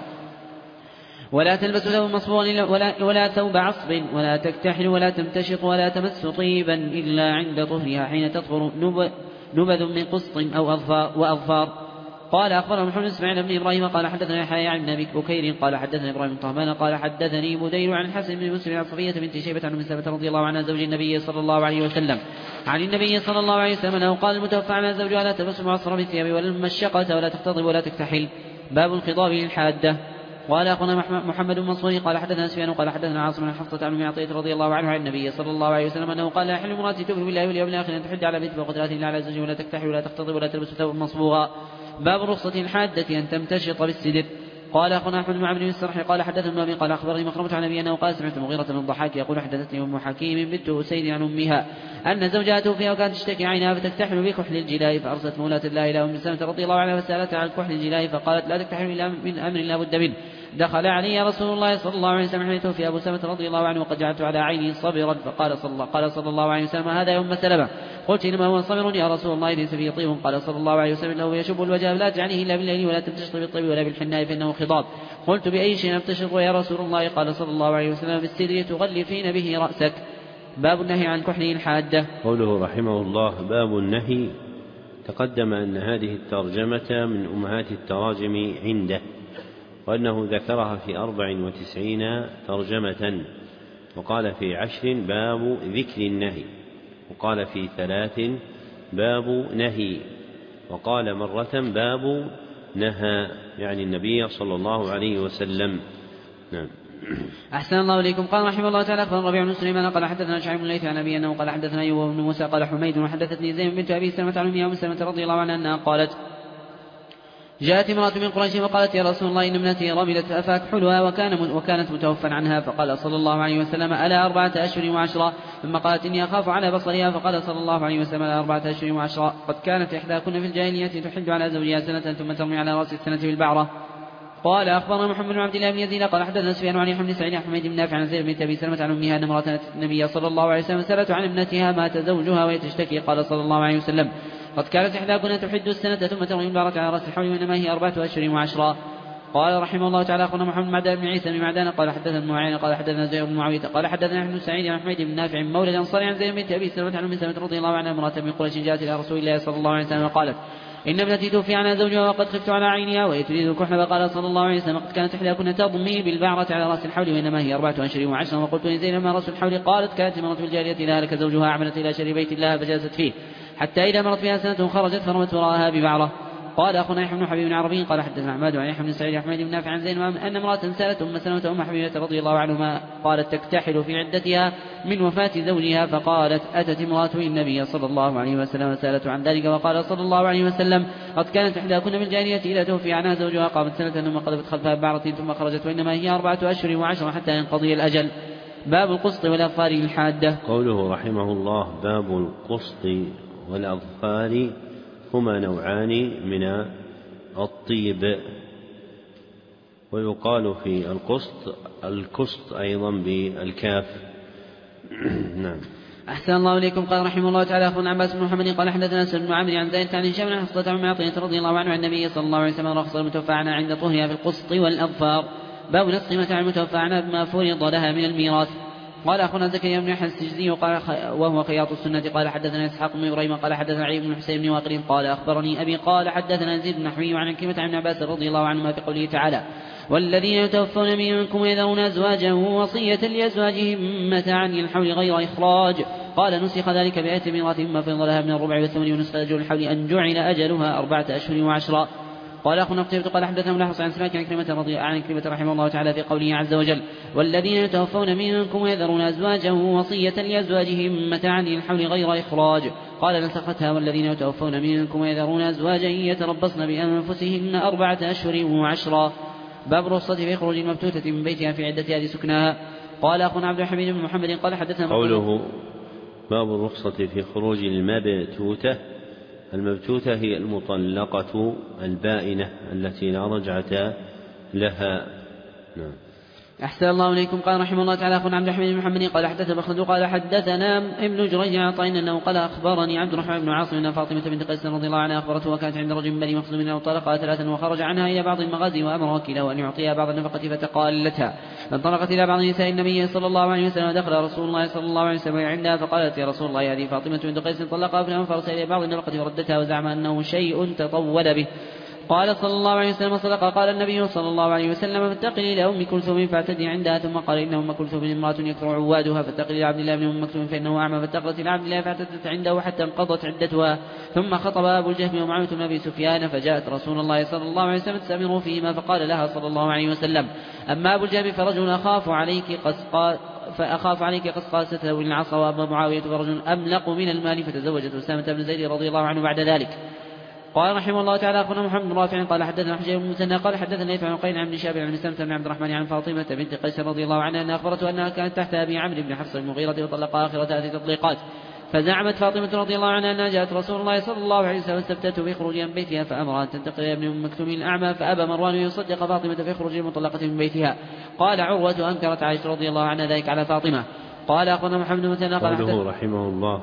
ولا تلبس ثوب مصبوغا ولا ثوب عصب ولا تكتحل ولا تمتشط ولا تمس طيبا إلا عند طهرها حين تطهر نبذ من قسط أو وأظفار. قال أخبرنا محمد اسماعيل بن إبراهيم قال حدثنا يحيى عن أبي بكير قال حدثنا إبراهيم بن طهمان قال حدثني بدير عن الحسن بن مسلم عن صفية بنت شيبة عن أم سلمة رضي الله عنها زوج النبي صلى الله عليه وسلم عن النبي صلى الله عليه وسلم أنه قال المتوفى عنها زوجها لا تلبس معصرة بالثياب ولا المشقة ولا تختضب ولا تكتحل. باب الخضاب للحادة. قال أخونا محمد بن منصور قال حدثنا سفيان قال حدثنا عاصم بن حفصة عن معطية رضي الله عنه عن النبي صلى الله عليه وسلم أنه قال لا يحل امرأة تؤمن بالله واليوم الآخر أن تحد على بنت فوق 30 على زوجها ولا تكتحل ولا تختضب ولا تلبس ثوبا مصبوغا. باب رخصة الحادة أن تمتشط بالسدر. قال أخونا أحمد بن عمرو بن السرح قال حدثنا أبي قال أخبرني مخرمة عن أبي أنه قال سمعت مغيرة بن الضحاك يقول حدثتني أم حكيم بنت أسيد عن أمها أن زوجها توفي وكانت تشتكي عينها فتكتحل بكحل الجلاء فأرسلت مولاة الله إلى أم سلمة رضي الله عنها فسألتها عن كحل الجلاء فقالت لا تكتحل إلا من أمر لا بد منه. دخل علي رسول الله صلى الله عليه وسلم حين توفي أبو سلمة رضي الله عنه وقد جعلت على عيني صبرا قال صلى الله عليه وسلم هذا يوم سلمة. قلت إنما هو صبر يا رسول الله ليس فيه طيب. قال صلى الله عليه وسلم له يشب الوجه لا تجعله إلا بالليل ولا تمتشط بالطيب ولا بالحناء فإنه خضاب. قلت بأي شيء أمتشط يا رسول الله؟ قال صلى الله عليه وسلم بالسدر تغلفين به رأسك. باب النهي عن كحل الحادة. قوله رحمه الله باب النهي. تقدم أن هذه الترجمة من أمهات التراجم عنده وأنه ذكرها في 94 ترجمة وقال في 10 باب ذكر النهي وقال في 3 باب نهي وقال مرة باب نهى يعني النبي صلى الله عليه وسلم. نعم. أحسن الله إليكم. قال رحمه الله تعالى أخبرنا ربيع بن سليمان قال حدثنا شعيب بن الليث عن أبي أنه قال حدثنا أيوب بن موسى قال حميد وحدثتني زينب بنت أبي سلمة عن أم سلمة رضي الله عنها أنها قالت جاءت امرأة من قريش وقالت يا رسول الله إن ابنتي رملت فأكحلها وكانت متوفى عنها. فقال صلى الله عليه وسلم ألا 4 أشهر و10 ثم قالت إني أخاف على بصرها. فقال صلى الله عليه وسلم ألا 4 أشهر و10 قد كانت إحداكن في الجاهلية تحد على زوجها سنة ثم ترمي على رأس السنة بالبعرة. قال أخبرنا محمد بن عبد الله بن يزيد قال حدثنا سفيان عن يحيى بن سعيد عن حميد بن نافع عن زيد بنت أبي سلمة عن أمها أن امرأة أتت النبي صلى الله عليه وسلم سألت عن ابنتها مات زوجها وهي تشتكي. قال صلى الله عليه وسلم قد كانت إحداكن تحد السنة ثم ترمي البعرة على رأس الحول وإنما هي 4 أشهر و10. قال رحمه الله تعالى أخونا محمد بن معدان بن عيسى بن معدان قال حدثنا ابن معين قال حدثنا زيد بن معاوية قال حدثنا ابن سعيد عن حميد بن نافع مولى الأنصاري عن زيد بنت أبي سلمة عن أم سلمة رضي الله عنها امرأة من قريش جاءت إلى رسول الله صلى الله عليه وسلم وقالت إن ابنتي توفي عنها زوجها وقد خفت على عينها وهي تريد الكحل. فقال صلى الله عليه وسلم قد كانت إحداكن تضمي بالبعرة على رأس الحول وإنما هي 4 أشهر و10. وقلت لزينب ما رأس الحول؟ قالت كانت امرأة في الجارية إذا هلك زوجها عملت إلى شر بيت الله فجلست فيه حتى إذا مرت بها سنة خرجت فرمت وراءها ببعرة. قال أخونا يحيى بن حبيب عربي قال حدثنا أحمد عن يحيى بن سعيد عن حميد بن نافع عن زينب أن امرأة سألت أم سلمة أم حبيبة رضي الله عنهما قالت تكتحل في عدتها من وفاة زوجها. فقالت أتت امرأة النبي صلى الله عليه وسلم سألت عن ذلك وقال صلى الله عليه وسلم قد كانت إحداكن بالجارية إذا توفي عنها زوجها قامت سنة ثم قذفت خلفها ببعرة ثم خرجت وإنما هي 4 أشهر و10 حتى ينقضي الأجل. باب القسط والأظفار الحادة. قوله رحمه الله باب القسط والأظفار هما نوعان من الطيب. ويقال في الكسط أيضا بالكاف. نعم. أحسن الله إليكم. قال رحمه الله تعالى أخونا عباس بن محمد قال حدثنا سلم بن عمرو عن زيد عن هشام عن حصة عن معطية رضي الله عنه عن النبي صلى الله عليه وسلم رخص المتوفى عنها عند طهرها في القسط والأظفار. باب نسخ متاع المتوفى عنها بما فرض لها من الميراث. قال أخونا زكريا بن يحيى السجزي وهو خياط السنة قال حدثنا إسحاق بن إبراهيم قال حدثنا علي بن حسين بن واقد قال أخبرني أبي قال حدثنا زيد بن نحوي عن كلمة عن عباس رضي الله عنهما في قوله تعالى والذين يتوفون منكم ويذرون أزواجا وصية لأزواجهم متاعا للحول غير إخراج. قال نسخ ذلك بآية الميراث مما فرض لها من الربع والثمن ونسخ أجل الحول أن جعل أجلها 4 أشهر و10. قال أخونا قتيبة قال حدثنا ملاحظ عن سماك عن كلمة رحمه الله تعالى في قوله عز وجل والذين يتوفون منكم ويذرون أزواجا وصية لأزواجهم متاعا للحول غير إخراج. قال نسختها والذين يتوفون منكم ويذرون أزواجا يتربصن بأنفسهن 4 أشهر و10. باب الرخصة في خروج المبتوتة من بيتها في عدتها لسكنها. قال أخونا عبد الحميد بن محمد قال حدثنا قوله باب الرخصة في خروج المبتوتة. المبتوتة هي المطلقة البائنة التي لا رجعة لها. نعم. أحسن الله إليكم. قال رحمه الله تعالى أخونا عبد الحميد بن محمد قال حدثنا مخلد قال حدثنا ابن جريج عن عطاء أنه قال أخبرني عبد الرحمن بن عاصم أن فاطمة بنت قيس رضي الله عنها أخبرته وكانت عند رجل من بني مخزوم أنه طلقها 3 وخرج عنها إلى بعض المغازي وأمر وكيله أن يعطيها بعض النفقة فتقالتها فانطلقت إلى بعض نساء النبي صلى الله عليه وسلم ودخل رسول الله صلى الله عليه وسلم عندها فقالت يا رسول الله هذه فاطمة بنت قيس طلقها ابنها فأرسل إلى بعض النفقة فردتها وزعم أنه شيء تطول به. قال صلى الله عليه وسلم صدق. قال النبي صلى الله عليه وسلم فاتقي إلى أم كلثوم فاعتدي عندها ثم قال إن أم كلثوم امرأة يكثر عوادها فاتقي إلى عبد الله بن أم مكتوم فإنه أعمى فاتقت إلى عبد الله فاعتدت عنده حتى انقضت عدتها. ثم خطب أبو الجهم ومعاوية بن أبي سفيان فجاءت رسول الله صلى الله عليه وسلم تستأمره فيهما فقال لها صلى الله عليه وسلم أما أبو الجهم فرجل فأخاف عليك قسقاسته للعصا وأما معاوية فرجل أملق من المال فتزوجت أسامة بن زيد رضي الله عنه بعد ذلك. قال رحمه الله تعالى أخونا محمد بن رافع قال حدثنا حجاج بن المثنى قال حدثنا ليث عن عقيل عن شاب عن سلمة بن عبد الرحمن عن فاطمة بنت قيس رضي الله عنها أنها أخبرته أنها كانت تحت أبي عمرو بن حفص المغيرة وطلقها آخر 3 تطليقات. فزعمت فاطمة رضي الله عنها أنها جاءت رسول الله صلى الله عليه وسلم استفتته في خروجها من بيتها فأمرها أن تنتقل إلى ابن أم مكتوم الأعمى فأبى مروان يصدق فاطمة في خروج المطلقة من بيتها. قال عروة أنكرت عائشة رضي الله عنها ذلك على فاطمة. قال أخبرنا محمد بن مثنى قال رحمه الله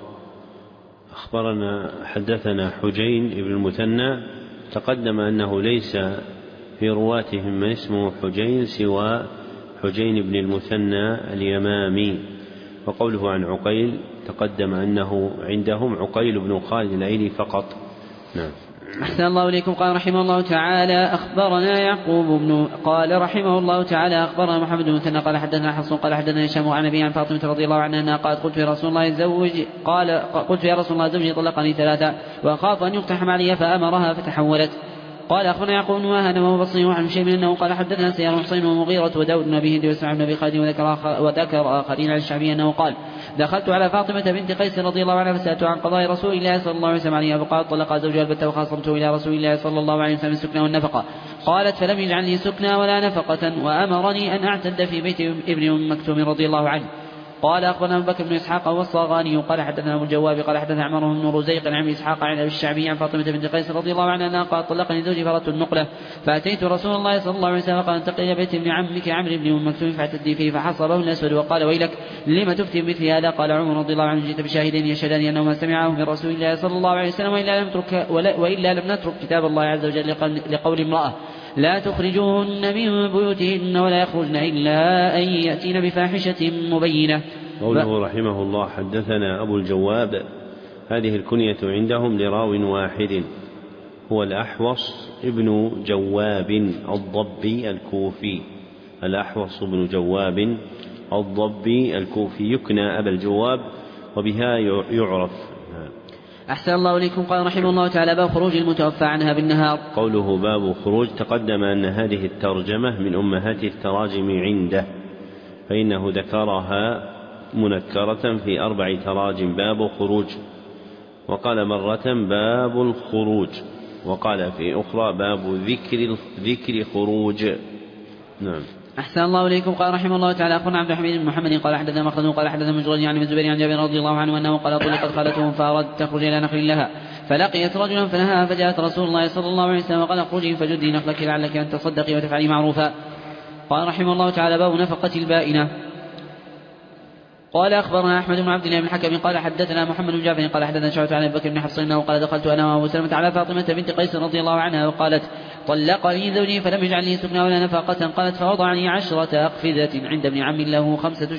حدثنا حجين بن المثنى. تقدم أنه ليس في رواتهم من اسمه حجين سوى حجين بن المثنى اليمامي. وقوله عن عقيل تقدم أنه عندهم عقيل بن خالد الأيلي فقط. نعم. أحسن الله إليكم. قال رحمه الله تعالى أخبرنا يعقوب بن قال رحمه الله تعالى أخبرنا محمد بن مثنى قال حدثنا حفص قال حدثنا هشام عن أبي عن فاطمة رضي الله عنها أنها قالت قلت يا رسول الله زوجي طلقني 3 وأخاف أن يقتحم علي فأمرها فتحولت. قال أخبرنا يعقوب بن واهن وهو بصري عن شيء من أنه قال حدثنا سيار حسين ومغيرة وداود بن أبي هند واسماعيل بن أبي خالد وذكر آخرين عن الشعبي أنه قال دخلت على فاطمة بنت قيس رضي الله عنها فسألته عن قضاء رسول الله صلى الله عليه وسلم عليها فقال طلق زوجها البتة وخاصمته إلى رسول الله صلى الله عليه وسلم السكنى والنفقة. قالت فلم يجعل لي سكنى ولا نفقة وأمرني أن أعتد في بيت ابن أم مكتوم رضي الله عنه. قال أخبرنا أبو بكر بن إسحاق والصاغاني قال حدثنا أبو الجواب قال حدثنا عمر بن رزيق عن إسحاق عن أبي الشعبي عن فاطمة بنت قيس رضي الله عنها أنها قالت طلقني زوجي فردت النقلة فأتيت رسول الله صلى الله عليه وسلم قال انتقل إلى بيت ابن عمك عمرو بن أم مكتوم فاعتدي فيه فحصبه الأسود وقال ويلك لما تفتي مثل هذا. قال عمر رضي الله عنه جئت بشاهدين يشهدان أنه ما سمعه من رسول الله صلى الله عليه وسلم وإلا لم نترك كتاب الله عز وجل لقول امرأة لا تخرجوهن من بيوتهن ولا يخرجن إلا أن يأتين بفاحشة مبينة. قوله رحمه الله حدثنا أبو الجواب. هذه الكنية عندهم لراو واحد هو الأحوص ابن جواب الضبي الكوفي. الأحوص ابن جواب الضبي الكوفي يكنى أبا الجواب وبها يعرف. أحسن الله إليكم. قال رحمه الله تعالى باب خروج المتوفى عنها بالنهار. قوله باب خروج تقدم أن هذه الترجمة من أمهات التراجم عنده فإنه ذكرها منكرة في 4 تراجم باب خروج وقال مرة باب الخروج وقال في أخرى باب ذكر خروج. نعم. أحسن الله إليكم. قال رحمه الله تعالى أخبرنا عبد الحميد بن محمد قال حدثنا مخلد قال حدثنا مجرد عن الزبير عن جابر رضي الله عنه أنه قال طلقت خالته فأرادت تخرج إلى نخل لها فلقيت رجلا فنهاها فجاءت رسول الله صلى الله عليه وسلم وقال اخرجي فجدي نخلك لعلك أن تصدقي وتفعلي معروفا. قال رحمه الله تعالى باب نفقة البائنة. قال أخبرنا أحمد بن عبد الله بن الحكم قال حدثنا محمد بن جعفر قال حدثنا شعبة عن أبي بكر بن حفص أنه قال دخلت أنا وأبو سلمة على فاطمة بنت قيس رضي الله عنها وقالت طلقني زوجي فلم يجعل لي سكنا ولا نفقة. قالت فوضعني 10 أقفزة عند ابن عم له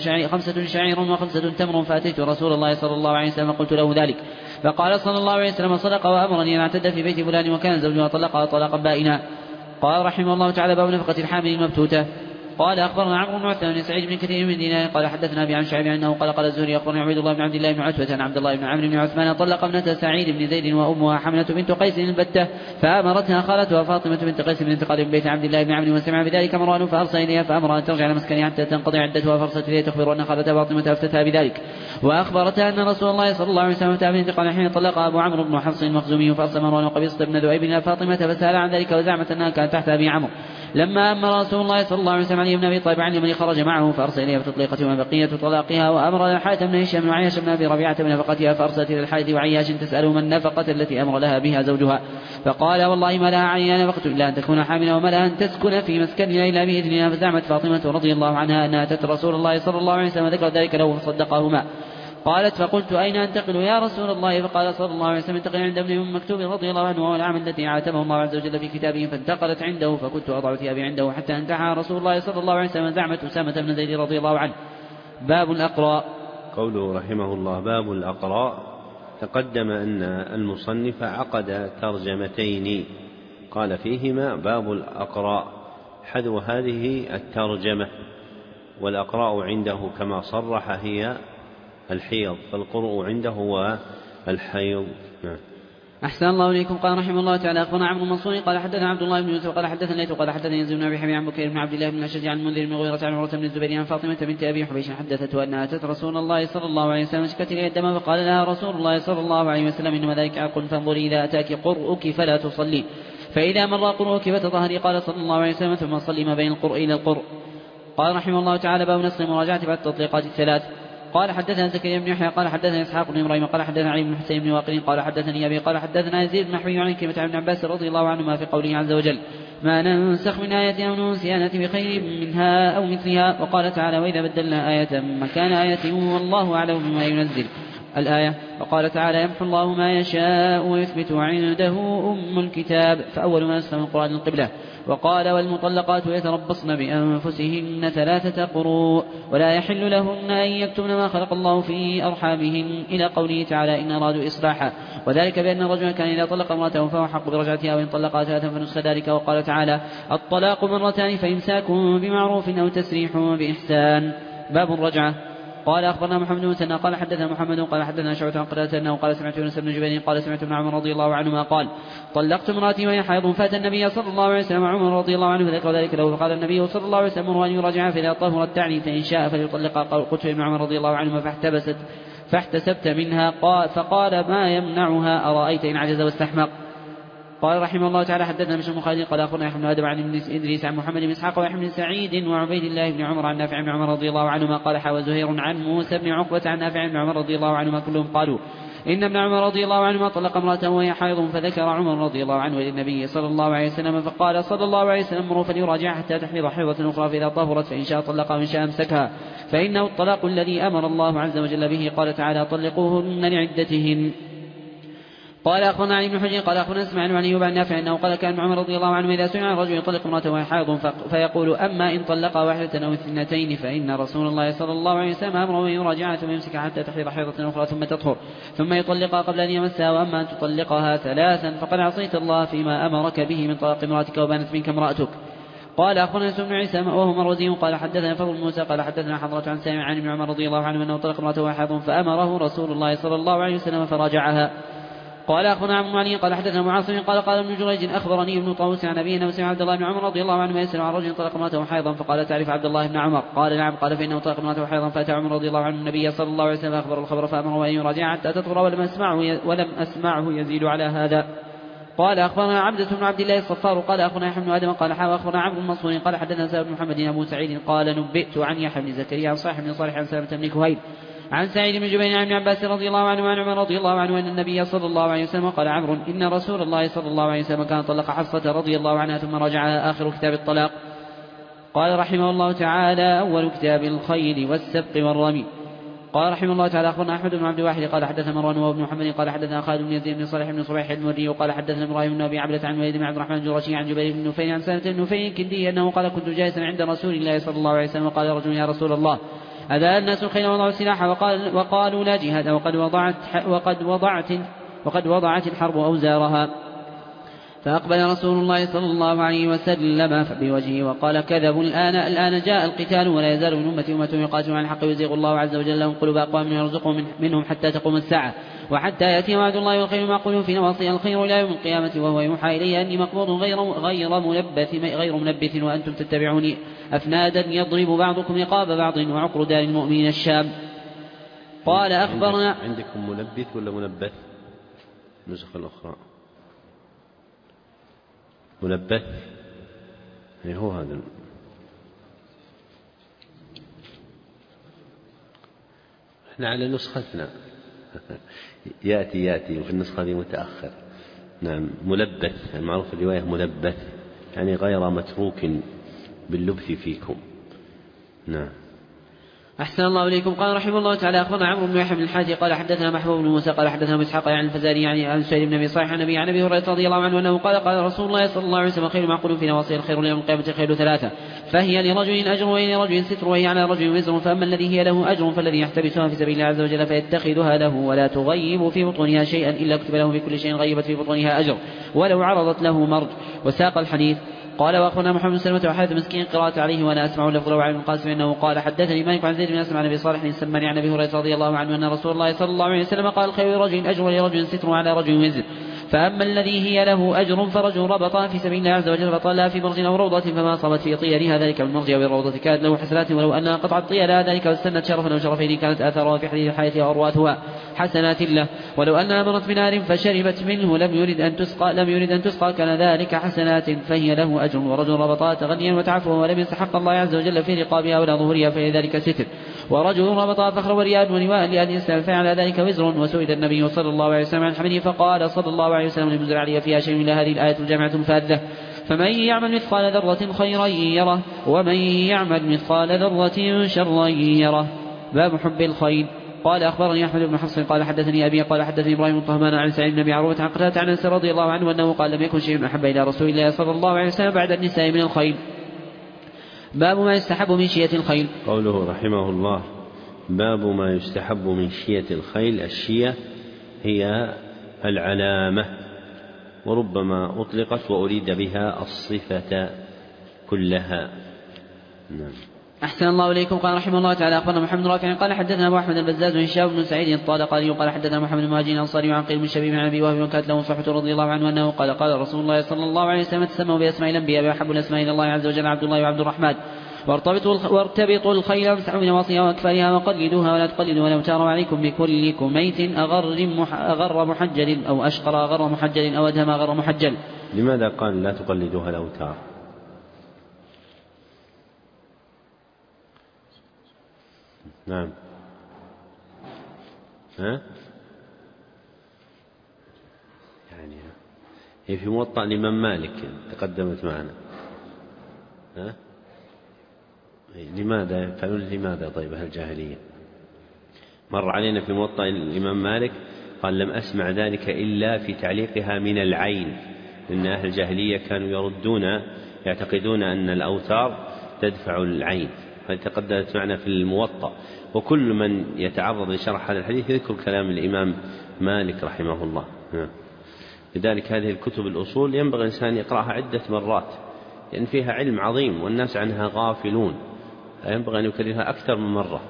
5 شعير و5 تمر فأتيت رسول الله صلى الله عليه وسلم قلت له ذلك فقال صلى الله عليه وسلم صدق وأمرني أن أعتد في بيت فلان وكان زوجها طلقها طلاقا بائنا. قال رحمه الله تعالى باب نفقة الحامل المبتوتة. قال أخبرنا عمرو بن عثمان بن سعيد بن كثير من دينار قال حدثنا أبي عن شعيب أنه قال الزهري أخبرني عبيد الله بن عبد الله بن عتبة عن عبد الله بن عمرو بن عثمان طلق ابنة سعيد بن زيد وأمها حملة بنت قيس البتة فأمرتها خالتها فاطمة بنت قيس بن انتقال من بيت عبد الله بن عمرو وسمع بذلك مروان فأرسل إليها فأمر أن ترجع إلى مسكنها حتى تنقضي عدتها فأرسلت إليها تخبر أن خالتها فاطمة أفتتها بذلك وأخبرتها أن رسول الله صلى الله عليه وسلم أتى بانتقال حين طلق أبو عمرو بن حفص المخزومي فأرسل مروان وقبيصة بن ذؤيب إلى فاطمة فسأل عن ذلك وزعمت أنها كانت تحت أبي عمرو. لما أمر رسول الله صلى الله عليه وسلم علي بن أبي طالب عن من خرج معه فأرسل إليها بتطليقة وبقية طلاقها وأمر الحارث بن هشام وعياش بن أبي ربيعة بنفقتها فأرسلت إلى الحارث وعياش تسأله من النفقة التي أمر لها بها زوجها فقال والله ما لها علينا نفقة إلا أن تكون حاملا وما لها أن تسكن في مسكنها إلا بإذنها. فزعمت فاطمة رضي الله عنها أنها أتت رسول الله صلى الله عليه وسلم وذكر ذلك له فصدقهما. قالت فقلت أين أنتقل يا رسول الله؟ فقال صلى الله عليه وسلم انتقل عند ابن أم مكتوب رضي الله عنه وهو العام التي عاتبه الله عز وجل في كتابه فانتقلت عنده فكنت أضع ثيابي عنده حتى انتهى رسول الله صلى الله عليه وسلم. زعمت أسامة بن زيد رضي الله عنه. باب الأقراء. قوله رحمه الله باب الأقراء. تقدم أن المصنف عقد ترجمتين قال فيهما باب الأقراء حذو هذه الترجمة والأقراء عنده كما صرح هي الحيض فالقرء عنده هو الحيض. أحسن الله إليكم. قال رحمه الله تعالى أخبرنا عمرو المنصور قال حدثنا عبد الله بن يوسف قال حدثنا ليث قال حدثني يزيد بن أبي حبيب عن بكير بن عبد الله بن الأشج عن المنذر بن مغيرة عن عروة بن الزبير عن فاطمة بنت أبي حبيش حدثته أنها أتت رسول الله صلى الله عليه وسلم شكت إليه الدم فقال لها رسول الله صلى الله عليه وسلم إنما ذلك عرق فانظري إذا أتاك قرؤك فلا تصلي فإذا مر قرؤك فتطهري. قال صلى الله عليه وسلم ثم صلي ما بين القرء إلى القرء. قال رحمه الله تعالى باب نص المراجعة بعد التطليقات الثلاث. قال حدثنا زكريا بن يحيى قال حدثنا اسحاق بن ابراهيم قال حدثنا علي بن حسين بن واقد قال حدثني ابي قال حدثنا يزيد بن حبيب عن كلمة ابن عباس رضي الله عنهما في قوله عز وجل ما ننسخ من آية أو ننسها نأتي بخير منها أو مثلها. وقال تعالى وإذا بدلنا آية مكان آية والله أعلم بما ينزل الآية. وقال تعالى يمحو الله ما يشاء ويثبت عنده أم الكتاب فأول ما نسخ من القرآن القبلة. وقال والمطلقات يتربصن بأنفسهن 3 قروء ولا يحل لهن أن يكتمن ما خلق الله في أرحامهن إلى قوله تعالى إن أرادوا إصلاحا وذلك بأن الرجل كان إذا طلق امرأته فهو حق برجعتها وإن طلقها 3 فنسخ ذلك. وقال تعالى الطلاق مرتان فإمساك بمعروف أو تسريح بإحسان. باب الرجعة. قال أخبرنا محمد بن مسنى قال حدثنا محمد قال حدثنا شعبة عن قتادة أنه قال سمعت يونس بن جبير قال سمعت ابن عمر رضي الله عنهما قال طلقت امرأتي وهي حائض فأتى النبي صلى الله عليه وسلم عمر رضي الله عنه فذكر ذلك له فقال النبي صلى الله عليه وسلم أن يراجعها فإذا طهرت تعني فإن شاء فليطلقها. قلت ابن عمر رضي الله عنهما فاحتسبت منها فقال ما يمنعها أرأيت إن عجز واستحمق. قال رحمه الله تعالى حدثنا بشر بن خالد قال أخبرنا يحيى بن آدم عن ابن إدريس عن محمد بن إسحاق ويحيى بن سعيد وعبيد الله بن عمر عن نافع بن عمر رضي الله عنهما قال حوى زهير عن موسى بن عقبة عن نافع بن عمر رضي الله عنهما كلهم قالوا إن ابن عمر رضي الله عنهما طلق امرأته وهي حائض فذكر عمر رضي الله عنه للنبي صلى الله عليه وسلم فقال صلى الله عليه وسلم مروا فليراجعها حتى تحيض حيضة أخرى فإذا طهرت فإن شاء طلقها وإن شاء أمسكها فإنه الطلاق الذي أمر الله عز وجل به. قال تعالى طلقوهن لعدتهن. قال أخبرنا علي بن حجر قال أخبرنا اسماعيل عن أيوب عن نافع أنه قال كان عمر رضي الله عنه إذا سمع عن رجل يطلق امرأته وهي حائض فيقول أما إن طلقها واحدة أو 2 فإن رسول الله صلى الله عليه وسلم أمره أن يراجعها ثم يمسكها حتى تحيض حيضة أخرى ثم تطهر ثم يطلقها قبل أن يمسها. وأما أن تطلقها 3 فقد عصيت الله فيما أمرك به من طلاق امرأتك وبانت منك امرأتك. قال أخبرنا يوسف بن عيسى وهو مروزي قال حدثنا فضل موسى قال حدثنا حضرة عن سامع عن ابن عمر رضي الله عنه أنه طلق امرأته وهي حائض فأمره رسول الله صلى الله عليه وسلم فراجعها. قال أخبرنا عمرو بن علي قال حدثنا معاصم قال ابن جريج أخبرني ابن طاووس عن أبيه أنه سمع عبد الله بن عمر رضي الله عنه يسأل عن رجل طلق امرأته حيضا فقال تعرف عبد الله بن عمر؟ قال نعم. قال فإنه طلق امرأته حيضا فأتى عمر رضي الله عنه النبي صلى الله عليه وسلم فأخبر الخبر فأمره أن يراجع حتى تطهر ولم أسمعه يزيد على هذا. قال أخبرنا عبدة بن عبد الله الصفار قال أخبرنا يحيى بن آدم قال أخبرنا عمرو المنصور قال حدثنا سالم بن محمد أبو سعيد قال نبئت عن يحيى بن زكريا عن صالح بن صالح عن سلمة بن كهيل عن سعيد بن جبير عن ابن عباس رضي الله عنه وعن عمر رضي الله عنه أن النبي صلى الله عليه وسلم قال عمرو إن رسول الله صلى الله عليه وسلم كان طلق حفصة رضي الله عنها ثم رجع آخر كتاب الطلاق. قال رحمه الله تعالى أول كتاب الخيل والسبق والرمي. قال رحمه الله تعالى أخبرنا أحمد بن عبد الواحد قال حدثنا مروان وابن محمد قال حدثنا خالد بن يزيد بن صالح بن صبيح المري وقال حدثنا إبراهيم بن أبي عبلة عن وليد بن عبد الرحمن الجرشي عن جبير بن نفيل عن سلمة بن نفيل كندي أنه قال كنت جالسا عند رسول الله صلى الله عليه وسلم وقال رجل يا رسول الله أذا الناس الخيل وضعوا السلاح وقالوا لا جهاد وقد وضعت الحرب أوزارها. فأقبل رسول الله صلى الله عليه وسلم بوجهه وقال كذبوا الآن جاء القتال ولا يزال من أمتي أمة يقاتلون عن الحق ويزيغ الله عز وجل لهم قلوب أقوام يرزقهم منهم حتى تقوم الساعة وحتى يأتي وعد الله والخير معقول في نواصي الخير إلى يوم القيامة وهو يوحى إلي أني مقبوض غير منبث وأنتم تتبعوني أفنادا يضرب بعضكم رقاب بعض وعقر دار المؤمنين الشام. قال أخبرنا عندكم منبث ولا منبث؟ النسخة الأخرى منبث هو هذا. احنا على نسختنا يأتي وفي النسخة دي متأخر. نعم ملبث المعروف الرواية ملبث يعني غير متروك باللبث فيكم. نعم. أحسن الله إليكم. قال رحمه الله تعالى أخبرنا عمرو بن يحيى بن الحاج قال حدثنا محبوب بن موسى قال حدثنا إسحاق عن الفزاري يعني عن سعيد بن أبي صالح عن أبي هريرة رضي الله عنه أنه قال رسول الله صلى الله عليه وسلم خير معقول في نواصي الخير يوم القيامة خير ثلاثة فهي لرجل أجر ولرجل ستر وهي على رجل وزر فأما الذي هي له أجر فالذي يحتبسها في سبيل الله عز وجل فيتخذها له ولا تغيب في بطونها شيئا إلا كتب له في كل شيء غيبت في بطونها أجر ولو عرضت له مرج. وساق الحديث. قال وأخونا محمد بن سلمة وحارث مسكين قراءة عليه وأنا أسمع لفظ رواه بن القاسم أنه قال حدثني مالك عن زيد بن أسلم عن أبي صالح السماني عن أبي هريرة رضي الله عنه أن رسول الله صلى الله عليه وسلم قال خير رجل أجر ولرجل ستر على رجل وزر فأما الذي هي له أجر فرجل ربطها في سبيل الله عز وجل فطلها في مرج أو روضة فما صابت في طيرها ذلك من المرج أو الروضة كانت له حسنات ولو أنها قطعت طيرها ذلك واستنت شرفا أو شرفين كانت آثارها في حديث حياتها وأرواثها حسنات له ولو أنها مرت بنار فشربت منه لم يرد أن تسقى كان ذلك حسنات فهي له أجر. ورجل ربطها تغنيا وتعفوا ولم يستحق الله عز وجل في رقابها ولا ظهورها فهي ذلك ستر. ورجل ربطها فخر ورياء ونواء لأن يسلم فعل ذلك وزر. وسئل النبي صلى الله عليه وسلم عن حمله فقال صلى الله عليه وسلم لم ينزل علي فيها شيء إلا هذه الآية الجامعة الفاذة فمن يعمل مثقال ذرة خيرا يره ومن يعمل مثقال ذرة شرا يره. باب حب الخيل. قال أخبرني أحمد بن حفص قال حدثني أبي قال حدثني إبراهيم بن طهمان عن سعيد بن أبي عروة عن قتادة عن أنس رضي الله عنه أنه قال لم يكن شيء أحب إلى رسول الله صلى الله عليه وسلم بعد النساء من الخيل. باب ما يستحب من شية الخيل. قوله رحمه الله باب ما يستحب من شية الخيل. الشية هي العلامة وربما أطلقت وأريد بها الصفة كلها. نعم. أحسن الله إليكم. قال رحمه الله تعالى أخبرنا محمد رافع قال حدثنا أبو أحمد البزاز وهشام بن سعيد الطالقاني قال حدثنا محمد المهاجر الأنصاري عن قيل بن شبيب عن أبي وهب وكانت له صحبة رضي الله عنه أنه قال رسول الله صلى الله عليه وسلم تسموا بأسماء الأنبياء وأحب الأسماء إلى الله عز وجل عبد الله وعبد الرحمن وارتبطوا الخيل وامسحوا بنواصيها وأكفارها وقلدوها ولا تقلدوا ولو تاروا عليكم بكل كميت أغر محجل أو أشقر أغر محجل أو أدهم أغر محجل. لماذا قال لا تقلدوها الأوتار؟ نعم. يعني هي في موطأ الإمام مالك تقدمت معنا. لماذا يفعلون لماذا طيب الجاهلية؟ مر علينا في موطأ الإمام مالك قال لم أسمع ذلك إلا في تعليقها من العين إن أهل الجاهلية كانوا يعتقدون أن الأوتار تدفع العين فتقدمت معنا في الموطأ. وكل من يتعرض لشرح هذا الحديث يذكر كلام الإمام مالك رحمه الله. لذلك هذه الكتب الأصول ينبغي الإنسان يقرأها عدة مرات لأن فيها علم عظيم والناس عنها غافلون ينبغي أن يكررها أكثر من مرة.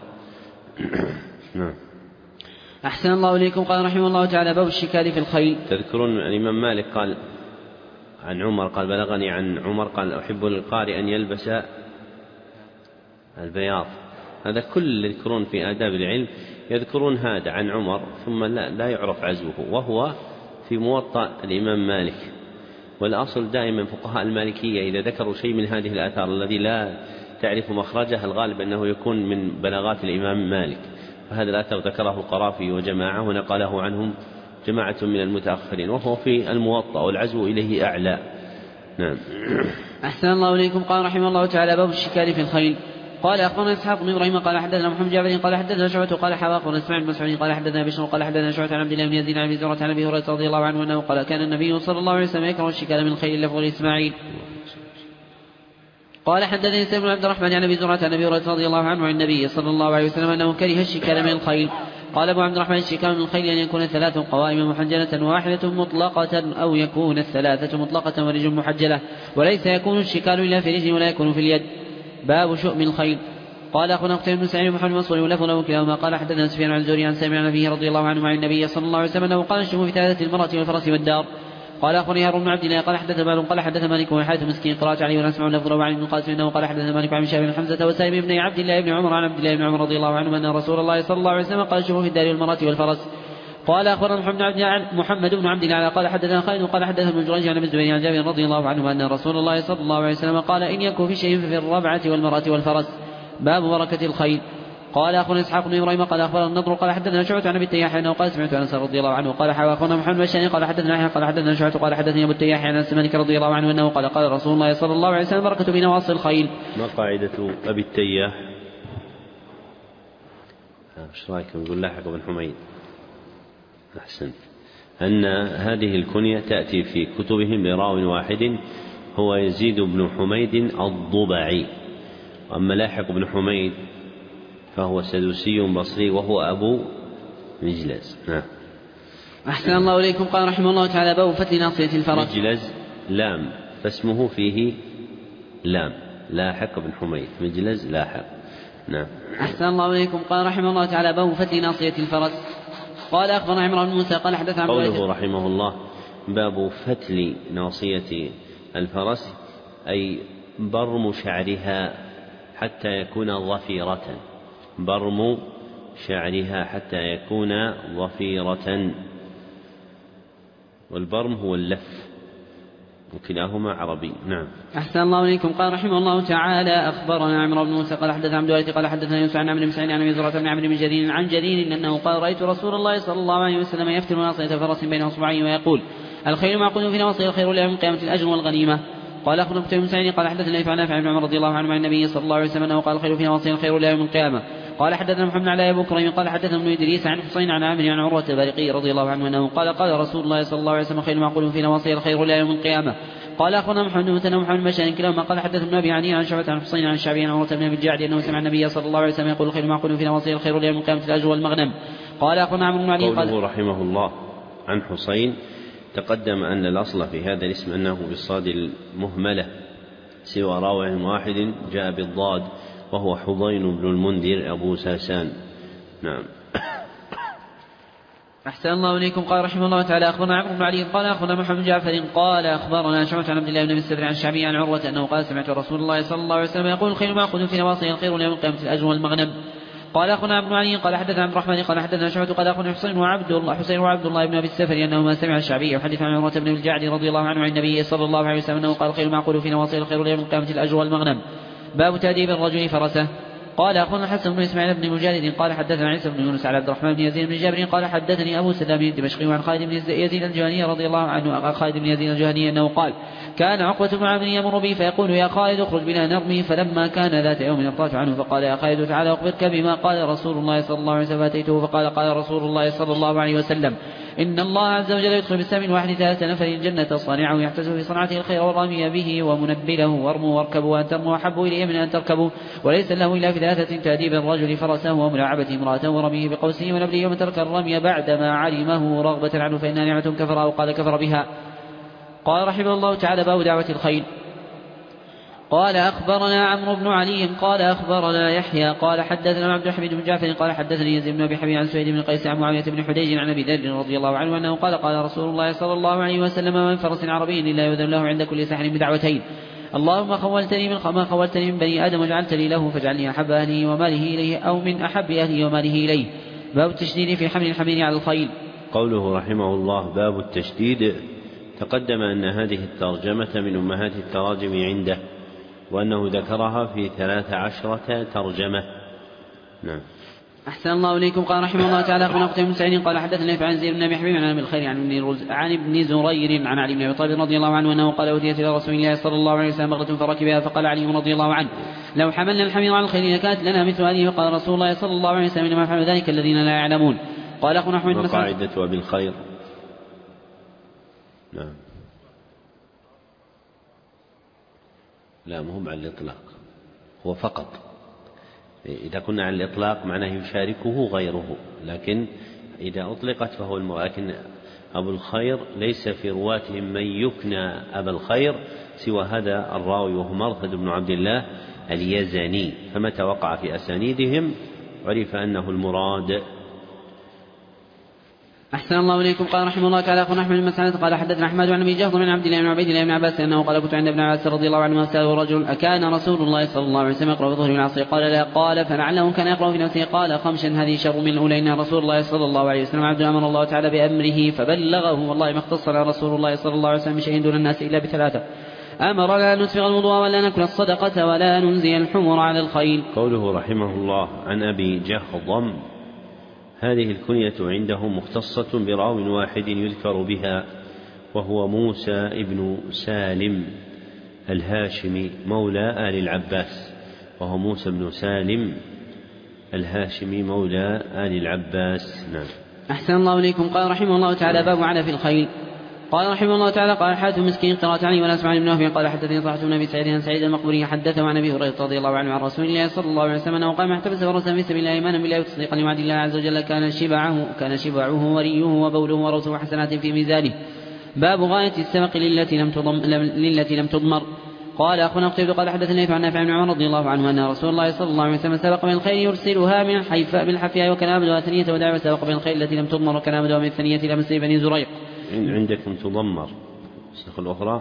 أحسن الله إليكم. قال رحمه الله تعالى باب الشكال في الخيل. تذكرون الإمام مالك قال عن عمر قال بلغني عن عمر قال أحب للقارئ أن يلبس البياض. هذا كل يذكرون في آداب العلم يذكرون هذا عن عمر ثم لا يعرف عزوه وهو في موطأ الإمام مالك. والأصل دائما فقهاء المالكية إذا ذكروا شيء من هذه الآثار الذي لا تعرف مخرجه الغالب أنه يكون من بلاغات الإمام مالك فهذا الأثر ذكره القرافي وجماعة ونقله عنهم جماعة من المتأخرين، وهو في الموطأ والعزو إليه أعلى. نعم. أحسن الله إليكم. قال رحمه الله تعالى: باب الشكال في الخيل. قال أخبرنا إسحاق بن إبراهيم قال حدثنا محمد جابر قال حدثنا شعبة قال حواق اسماعيل بن مسعود قال حدثنا بشر قال حدثنا شعبة عن عبد الله بن يزيد عن أبي زرعة عن أبي هريرة رضي الله عنه أنه قال: كان النبي صلى الله عليه وسلم يكره الشكال من الخيل لفظ إسماعيل. قال حدثني سيد بن عبد الرحمن عن أبي زرعة عن أبي هريرة رضي الله عنه عن النبي صلى الله عليه وسلم أنه كره الشكال من الخيل. قال أبو عبد الرحمن: الشكال من الخيل أن يكون 3 قوائم محجلة واحدة مطلقة، أو يكون 3 مطلقة ورجل محجلة، وليس يكون الشكال إلا في رجل ولا يكون في اليد. باب شؤم الخيل. قال أخونا قتيبة بن سعيد ومحمد منصور ولفظ له كلاهما قال حدثنا سفيان عن الزهري عن سامع عن أبيه رضي الله عنه عن النبي صلى الله عليه وسلم أنه قال: الشؤم في 3 المرأة والفرس والدار. قال أخبرني هارون بن عبد الله قال حدث مالك قال حدث مالك وحارث مسكين قرأت عليه ونسمع لفظ له عن ابن القاسم أنه قال حدث مالك عن هشام بن حمزة وسالم بن عبد الله بن عمر عن عبد الله بن عمر رضي الله عنه أن رسول الله صلى الله عليه وسلم قال: الشؤم في الدار والمرأة والفرس. قال أخبرنا محمد بن عبد الله قال حدثنا خالد قال حدثنا ابن جريج عن ابن الزبير عن جابر رضي الله عنه أن رسول الله صلى الله عليه وسلم قال: إن يكن في شيء ففي الربعة والمرأة والفرس. باب بركة الخيل. قال أخونا إسحاق بن إبراهيم قال أخبرنا النضر قال حدثنا شعبة عن أبي التياح أنه قال: سمعت أنس رضي الله عنه قال: أخونا محمد بن بشار قال حدثنا يحيى قال حدثنا شعبة قال حدثني أبو التياح عن أنس مالك رضي الله عنه أنه قال: قال رسول الله صلى الله عليه وسلم: بركة بنواصي الخيل. ما قاعدة أبي التياح؟ ايش رايكم يقول لاحق بن حميد؟ أحسنت. أن هذه الكنية تأتي في كتبهم براو واحد هو يزيد بن حميد الضبعي، وأما لاحق بن حميد فهو سدوسي بصري وهو أبو مجلز. نعم. أحسن الله إليكم. قال رحمه الله تعالى: باب فتل ناصية الفرس. مجلز لام فاسمه فيه لام، لاحق بن حميد، مجلز لاحق. نعم. أحسن الله إليكم. قال رحمه الله تعالى: باب فتل ناصية الفرس. قال أخبرنا عمران بن موسى قال حدث عن قوله رحمه الله: باب فتل ناصية الفرس، أي برم شعرها حتى يكون ظفيرة، برم شعرها حتى يكون ظفيرة، والبرم هو اللف، وكلاهما عربي. نعم. أحسن الله إليكم. قال رحمه الله تعالى: أخبرنا عمرو بن موسى قال حدث عبد الوارث قال حدثنا يوسف عن عمرو بن سعيد عن أبي زرعة بن عمرو بن جرير عن جرير أنه قال: رأيت رسول الله صلى الله عليه وسلم يفتل ناصية فرس بين أصبعين ويقول: الخيل معقود في نواصي الخير لها من قيامة الأجر والغنيمة. قال أخبرنا قتيبة بن سعيد قال حدثنا نافع عن عمر رضي الله عنه عن النبي صلى الله عليه وسلم أنه قال: الخيل في نواصي الخير لها من القيامة. قال حدثنا محمد علي أبو كريم قال حدثنا ابن إدريس عن حسين عن عامر عن عروة البارقي رضي الله عنه أنه قال: قال رسول الله صلى الله عليه وسلم: الخيل معقود في نواصي الخير لها يوم القيامة. قال أخبرنا محمد بن مثنى ومحمد بن بشار كلاهما قال حدث ابن أبي عني عن شعبة عن حسين عن الشعبي عن عروة بن أبي الجعد أنه سمع النبي صلى الله عليه وسلم يقول: الخيل معقود في نواصي الخير لها يوم القيامة الأجر والمغنم. قال أخبرنا عمرو بن علي قوله رحمه الله عن حسين، تقدم أن الأصل في هذا الاسم أنه بالصاد المهملة سوى راوع واحد جاء بالضاد، وهو حضين بن المنذر أبو ساسان. نعم. أحسن الله إليكم. قال رحمه الله تعالى: أخبرنا عمرو بن علي قال أخبرنا محمد بن جعفر قال أخبرنا شعبة عن عبد الله بن السبر عن الشعبي عن عروة أنه قال: سمعت رسول الله صلى الله عليه وسلم يقول: الخيل معقود في نواصي الخير يوم القيامة الأجر والمغنم. قال أخونا عبد علي قال حدثنا عبد الرحمن قال حدثنا شعبة قال أخونا حسين وعبد الله بن أبي السفر أنهما سمع الشعبي يحدث عن عروة بن الجعد رضي الله عنه عن النبي صلى الله عليه وسلم أنه قال: الخيل معقود في نواصي الخير يوم القيامة الأجر والمغنم. باب تأديب الرجل فرسه. قال أخونا الحسن بن إسماعيل بن مجالد قال حدثنا عيسى بن يونس على عبد الرحمن بن يزيد بن جابر قال حدثني أبو سلام الدمشقي عن خالد بن يزيد الجهني رضي الله عنه خالد بن يزيد الجهني أنه قال: كان عقبة بن عامر يمر بي فيقول: يا خالد اخرج بنا نرمي. فلما كان ذات يوم ارتفعت عنه فقال: يا خالد تعالى أخبرك بما قال رسول الله صلى الله عليه وسلم. فأتيته فقال: قال رسول الله صلى الله عليه وسلم: إن الله عز وجل يدخل بالسهم الواحد 3 نفر الجنة صانعه يحتسب في صنعته الخير والرامي به ومنبله وارموا واركبوا وأن ترموا أحب إليه من أن تركبوا، وليس له إلا في 3: تأديب الرجل فرسه وملاعبته امرأته ورميه بقوسه ونبله ومن ترك الرمي بعدما علمه رغبة عنه فإنها نعمة كفر أو قال كفر بها. قال رحمه الله تعالى: باب دعوة الخيل. قال أخبرنا عمرو بن علي قال أخبرنا يحيى قال حدثنا عبد الحميد بن جعفر قال حدثني يزيد بن أبي حبيب عن سويد بن قيس عن معاوية بن حديج عن أبي ذر رضي الله عنه أنه قال: قال رسول الله صلى الله عليه وسلم: من فرس عربي إلا يؤذن له عند كل سحر بدعوتين: اللهم خولتني من بني آدم وجعلتني له فاجعلني أحب أهله وماله إليه أو من أحب أهله وماله إليه. باب التشديد في حمل الحمير على الخيل. قوله رحمه الله: باب التشديد، تقدم أن هذه الترجمة من أمهات التراجم عنده، وأنه ذكرها في 13 ترجمة. نعم. أحسن الله إليكم. قال رحمه الله تعالى أخونا قتيبة بن سعيد قال حدثنا عن زيد بن أبي حبيب عن أبي الخير عن ابن زرير عن علي بن أبي طالب رضي الله عنه أنه قال أهديت إلى رسول الله صلى الله عليه وسلم بغلة فركبها فقال علي رضي الله عنه لو حملنا الحمير على الخيل لكانت لنا مثل هذه. فقال رسول الله صلى الله عليه وسلم إنما يفعل ذلك الذين لا يعلمون. قال أخونا أحمد بن مسعود وقاعدة أبي الخير نعم لا مهم على الإطلاق هو فقط. إذا كنا على الإطلاق معناه يشاركه غيره، لكن إذا أطلقت فهو المراد. لكن أبو الخير ليس في رواتهم من يكنى أبا الخير سوى هذا الراوي وهو مرثد بن عبد الله اليزني، فمتى وقع في أسانيدهم عرف أنه المراد. أحسن الله إليكم. قال رحمه الله تعالى أخونا أحمد بن مسعود قال حدثنا أحمد عن أبي جهضم عن عبد الله بن عبيد الله بن عباس أنه قال كنت عند ابن عباس رضي الله عنه سأله رجل أكان رسول الله صلى الله عليه وسلم يقرأ بظهر العصر؟ قال لا. قال فلعله كان يقرأ في نفسه. قال خمشا هذه شر من الأولى إن رسول الله صلى الله عليه وسلم عبد أمر الله تعالى بأمره فبلغه والله ما اختصر رسول الله صلى الله عليه وسلم بشيء دون الناس إلا بثلاثة: أمرنا أن نسبغ الوضوء ولا نأكل الصدقة ولا ننزي الحمر على الخيل. قوله رحمه الله عن أبي جهضم، هذه الكنية عنده مختصة براو واحد يذكر بها وهو موسى ابن سالم الهاشمي مولى آل العباس، وهو موسى بن سالم الهاشمي مولى آل العباس. نعم. أحسن الله إليكم. قال رحمه الله تعالى باب على في الخيل. قال رحمه الله تعالى قال حاتم مسكين قرأت عليه ولا أسمع بن وهب قال حدثني طلحة بن أبي سعيد عن سعيد المقبوري حدثه عن أبي هريرة رضي الله عنه عن رسول الله صلى الله عليه وسلم أنه قال: احتبس فرسا في سبيل الله إيمانا بالله وتصديقا لوعد الله عز وجل كان شبعه وريه وبوله وروثه وحسنات في ميزانه. باب غاية السبق للتي لم تضمر. قال أخونا قتيبة قال حدثني عن نافع بن عمر رضي الله عنه أن رسول الله صلى الله عليه وسلم سبق من الخيل يرسلها من الحيفاء بالحفياء وكان أبدها ثنية وداع، وسبق من الخيل التي لم تضمر وكان أبدها من الثنية إلى مسجد بني زريق. عندكم تضمر النسخة الأخرى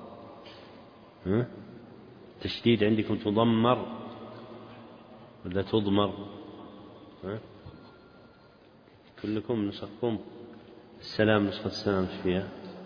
تشديد عندكم تضمر ولا تضمر؟ كلكم نسخكم السلام نسخة السلام فيها.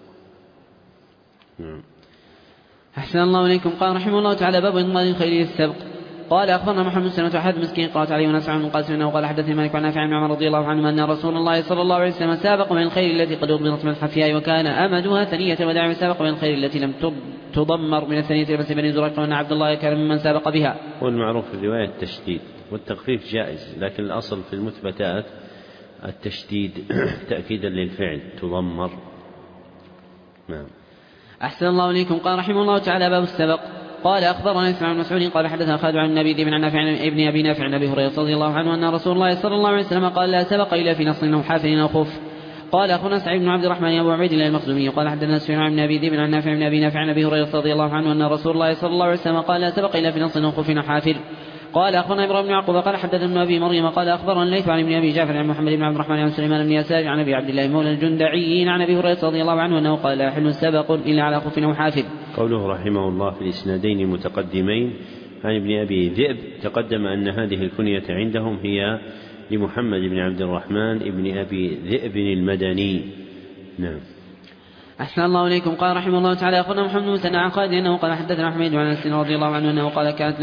أحسن الله إليكم. قال رحمه الله تعالى باب إضمار الخيل للسبق. قال أخبرنا محمد سنة أحد مسكين قرأت عليه ونسع عن القاسم أنه قال حدثني مالك عن نافع بن عمر رضي الله عنه أن رسول الله صلى الله عليه وسلم سابق من الخيل التي قد أضمرت من الحفياء وكان أمدها ثنية وداع، سابق من الخيل التي لم تضمر من الثنية إلى مسجد بني زريق، وأن عبد الله كان ممن سابق بها. والمعروف في الرواية التشديد والتخفيف جائز، لكن الأصل في المثبتات التشديد تأكيدا للفعل تضمر. نعم. أحسن الله إليكم. قال رحمه الله تعالى باب السبق. قال أخبرنا اسماعيل بن مسعود قال حدثنا خالد عن النبي ذئب عن نافع ابن أبي نافع عن أبي هريرة رضي الله عنه أن رسول الله صلى الله عليه وسلم قال: لا سبق إلا في نصر أو حافل أو خف. قال أخونا سعيد بن عبد الرحمن أبو عبيد الله المخزومي قال حدثنا سفيان بن أبي ذئب عن نافع بن أبي نافع عن أبي هريرة رضي الله عنه أن رسول الله صلى الله عليه وسلم قال: لا سبق إلا في نصر أو خف أو حافل. قال أخونا إبراهيم بن يعقوب قال حدثنا ابن أبي مريم قال أخبرنا الليث عن ابن أبي جعفر عن محمد بن عبد الرحمن عن سليمان بن يسار عن أبي عبد الله مولى الجندعيين عن أبي هريرة رضي الله عنه أنه قال: لا يحل سبق إلا على خف أو حافل. قوله رحمه الله في الإسنادين المتقدمين عن ابن أبي ذئب تقدم أن هذه الكنية عندهم هي لمحمد بن عبد الرحمن ابن أبي ذئب المدني. نعم. أحسن الله إليكم. قال رحمه الله تعالى أخونا محمد بن مسنى عن خالد أنه قال حدثنا حميد عن أنس رضي الله عنه أنه قال: كانت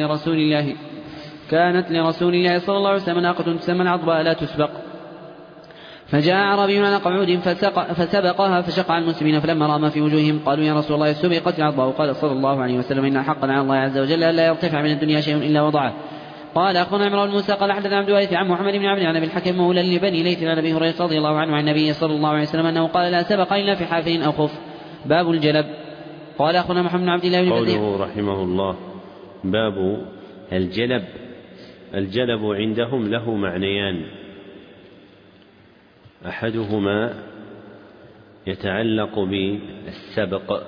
لرسول الله صلى الله عليه وسلم ناقة تسمى العضباء لا تسبق، فجاء أعرابي على قعود فسبقها فشق عن المسلمين، فلما رأى ما في وجوههم قالوا: يا رسول الله سبقت العضباء. قال صلى الله عليه وسلم: إن حقا على الله عز وجل ألا يرتفع من الدنيا شيء إلا وضعه. قال أخونا عمرو بن موسى قال حدثنا عبد الوارث عن محمد بن عبد عن أبي الحكم مولى لبني ليث عن أبي هريرة رضي الله عنه عن النبي صلى الله عليه وسلم أنه قال: لا سبق إلا في حافل أو خف. باب الجلب. قال أخونا محمد بن عبد الله بن قوله رحمه الله باب الجلب. الجلب عندهم له معنيان: أحدهما يتعلق بالسبق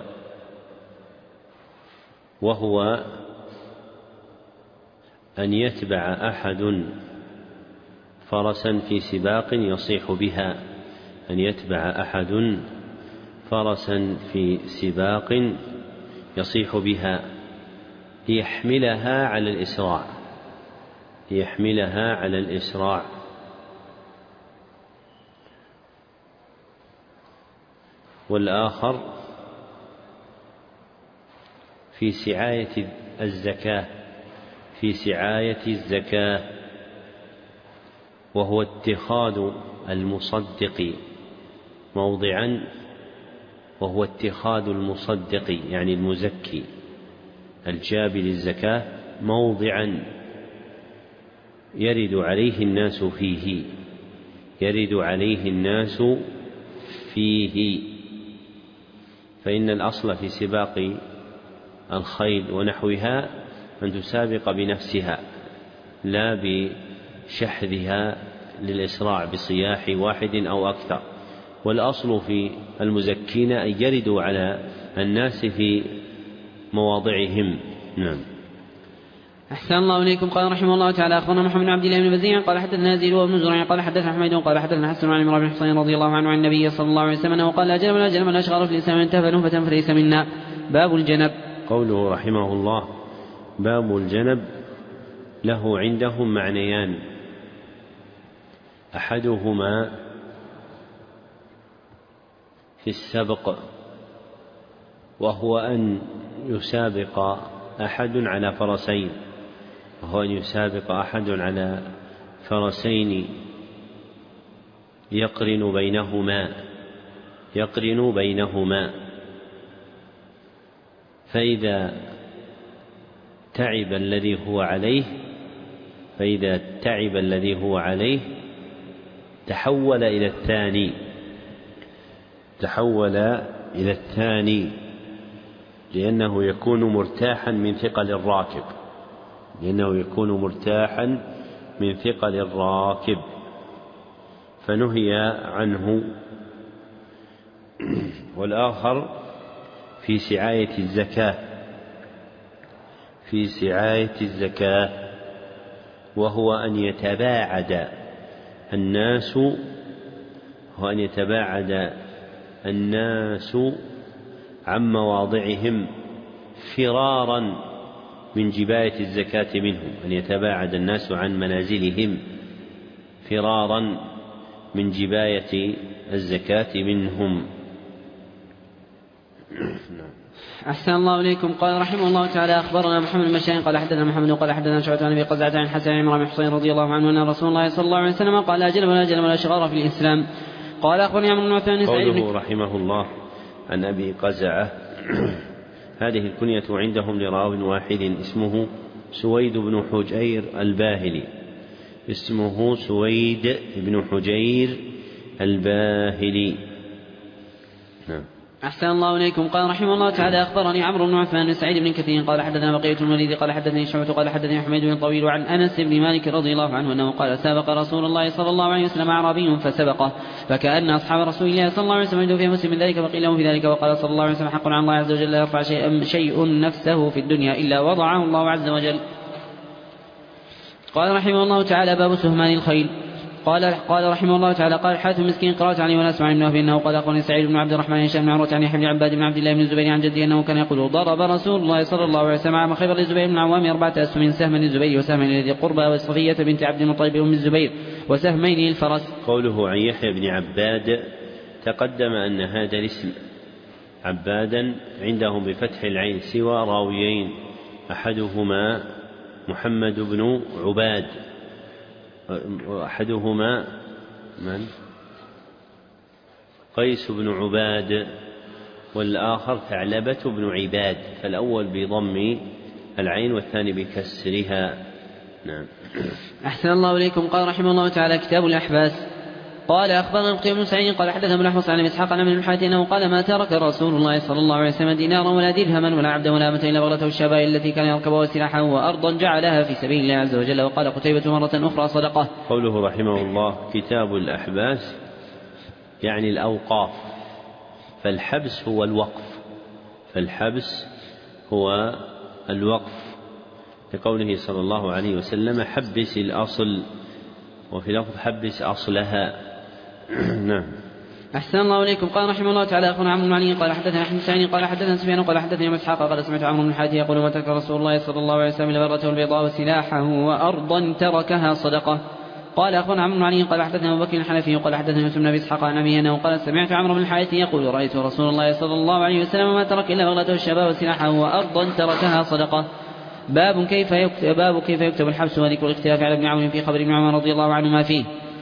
وهو أن يتبع أحد فرسا في سباق يصيح بها، أن يتبع أحد فرسا في سباق يصيح بها ليحملها على الإسراع، والآخر في سعاية الزكاة وهو اتخاذ المصدق موضعا، وهو اتخاذ المصدق يعني المزكي الجاب للزكاة موضعا يرد عليه الناس فيه، يرد عليه الناس فيه. فإن الأصل في سباق الخيل ونحوها أن تسابق بنفسها لا بشحذها للإسراع بصياح واحد أو أكثر، والأصل في المزكين أن يردوا على الناس في مواضعهم. نعم. أحسن الله إليكم. قال رحمه الله تعالى أخبرنا محمد بن عبد الله بن بزيع قال حدثنا يزيد وابن زريع قال حدثنا حميد قال حدثنا حسن عن عمران بن حصين رضي الله عنه عن النبي صلى الله عليه وسلم وقال لا جنب ولا جنب الأشغال في الإسلام انتهى نهبة فليس منا. باب الجنب. قوله رحمه الله باب الجنب له عندهم معنيان، أحدهما في السبق وهو أن يسابق أحد على فرسين، وهو أن يسابق أحد على فرسين يقرن بينهما فإذا تعب الذي هو عليه تحول إلى الثاني لأنه يكون مرتاحا من ثقل الراكب فنهي عنه. والآخر في سعاية الزكاة وهو أن يتباعد الناس عن مواضعهم فرارا من جباية الزكاة منهم، أن يتباعد الناس عن منازلهم فرارا من جباية الزكاة منهم. أحسن الله إليكم. قال رحمه الله تعالى أخبرنا محمد بن بشار قال حدثنا محمد قال حدثنا شعبة عن أبي قزعة عن حسن عن عمران بن حصين رضي الله عنه أن رسول الله صلى الله عليه وسلم قال لا جنب ولا جنب ولا شغار في الإسلام. قال أخبرني عمرو بن عثمان قوله رحمه الله عن أبي قزعة هذه الكنية عندهم لراو واحد اسمه سويد بن حجير الباهلي. نعم. أحسن الله إليكم. قال رحمه الله تعالى أخبرني عمرو بن عثمان بن سعيد بن كثير قال حدثنا بقية الوليد قال حدثني شعبة قال حدثني حميد بن طويل عن أنس بن مالك رضي الله عنه أنه قال سابق رسول الله صلى الله عليه وسلم أعرابي فسبقه فكأن أصحاب رسول الله صلى الله عليه وسلم يجدوا في مسلم من ذلك فقيل لهم في ذلك وقال صلى الله عليه وسلم حق على الله عز وجل لا يرفع شيء نفسه في الدنيا إلا وضعه الله عز وجل. قال رحمه الله تعالى باب سهمان الخيل. قال رحمه الله تعالى قال الحارث المسكين قرأت عليه وناس عن ابن وهب انه قال اخبرني سعيد بن عبد الرحمن هشام بن عروة عن يحيى بن عباد بن عبد الله بن الزبير عن جده انه كان يقول ضرب رسول الله صلى الله عليه وسلم عام خيبر للزبير بن العوام 4 أسهم سهما للزبير وسهما لذي قربى وصفية بنت عبد المطلب ام الزبير وسهمين للفرس. قوله عن يحيى بن عباد تقدم ان هذا الاسم عبادا عندهم بفتح العين سوى راويين أحدهما محمد بن عباد وأحدهما من؟ قيس بن عباد والآخر ثعلبة بن عباد، فالأول بضم العين والثاني بكسرها. نعم. أحسن الله إليكم. قال رحمه الله تعالى كتاب الأحباس. قال أخبرنا قتيبة بن سعيد قال حدثنا ابن الأحوص عن إسحاق عن ابن الحارث أنه قال ما ترك رسول الله صلى الله عليه وسلم دينارا ولا درهما ولا عبدا ولا أمة إلا بغلته الشباب التي كان يركبها وسلاحه وأرضا جعلها في سبيل الله عز وجل. وقال قتيبة مرة أخرى صدقة. قوله رحمه الله كتاب الأحباس يعني الأوقاف، فالحبس هو الوقف لقوله صلى الله عليه وسلم حبس الأصل، وفي لفظ حبس أصلها. نعم. أحسن الله إليكم. قال رحمه الله تعالى أخونا عمرو بن علي قال حدثنا أحمد سعيد قال حدثنا سفيان قال حدثني ابن إسحاق قال سمعت عمرو بن الحارث يقول ما ترك رسول الله صلى الله عليه وسلم البرة والبيضاء وسلاحه وأرضا تركها صدقة. قال أخونا عمرو بن علي قال حدثنا أبو بكر الحنفي قال حدثنا يوسف بن أبي إسحاق عن أبي أنه قال سمعت عمرو بن الحارث يقول رأيت رسول الله صلى الله عليه وسلم ما ترك إلا بغلته الشباب وسلاحه وأرضا تركها صدقة. باب كيف يكتب الحبس وذكر الاختلاف على ابن عون في خبر ابن عمر رضي الله عنهما فيه.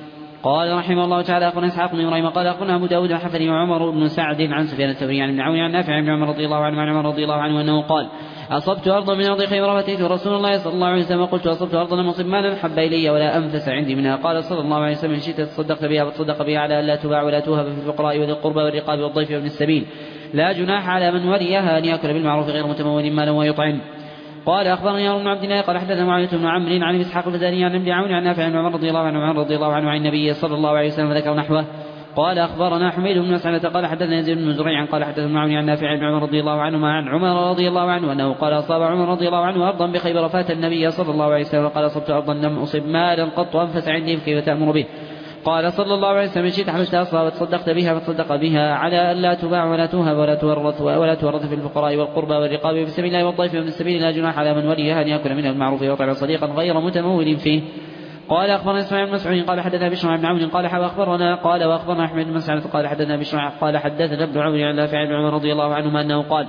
قال رحمه الله تعالى أخبرنا إسحاق بن إبراهيم قال أخبرنا أبو داود الحفري وعمر بن سعد عن سفيان الثوري عن ابن عون عن نافع بن عمر رضي الله عنه عن عمر رضي الله عنه أنه قال أصبت أرضا من أرض خيبر فأتيت رسول الله صلى الله عليه وسلم وقلت أصبت أرضا لم أصب مالا حب إلي ولا أنفس عندي منها. قال صلى الله عليه وسلم إن شئت تصدقت بها فتصدق بها على أن لا تباع ولا توهب في الفقراء وذي القربى والرقاب والضيف وابن السبيل لا جناح على من وليها أن يأكل بالمعروف غير متمول مالا ويطعم. قال أخبرني عمرو بن عبد الله قال حدثنا معاوية بن عمرو عن إسحاق الفزاري عن ابن عون عن نافع بن عمر رضي الله عنه عن رضي الله عنه عن النبي صلى الله عليه وسلم ذكر نحوه. قال أخبرنا حميد بن مسعدة قال حدثنا يزيد بن زريع قال حدثنا ابن عون عن نافع بن عمر رضي الله عنهما عن عمر رضي الله عنه أنه قال أصاب عمر رضي الله عنه أرضا بخيبر فات النبي صلى الله عليه وسلم قال أصبت أرضا لم أصب مالا قط أنفس عندي كيف تأمر به. قال صلى الله عليه وسلم إن شئت حبستها أصلا وتصدقت بها فتصدق بها على أن لا تباع ولا توهب ولا تورث في الفقراء والقربى والرقاب في سبيل الله والضيف وابن السبيل لا جناح على من وليها أن يأكل منها المعروف ويطعم صديقا غير متمول فيه. قال أخبرنا إسماعيل بن مسعود قال حدثنا بشر بن عون قال وأخبرنا أحمد بن مسعود قال حدثنا بشر قال حدثنا ابن عون عن نافع بن عمر رضي الله عنهما أنه قال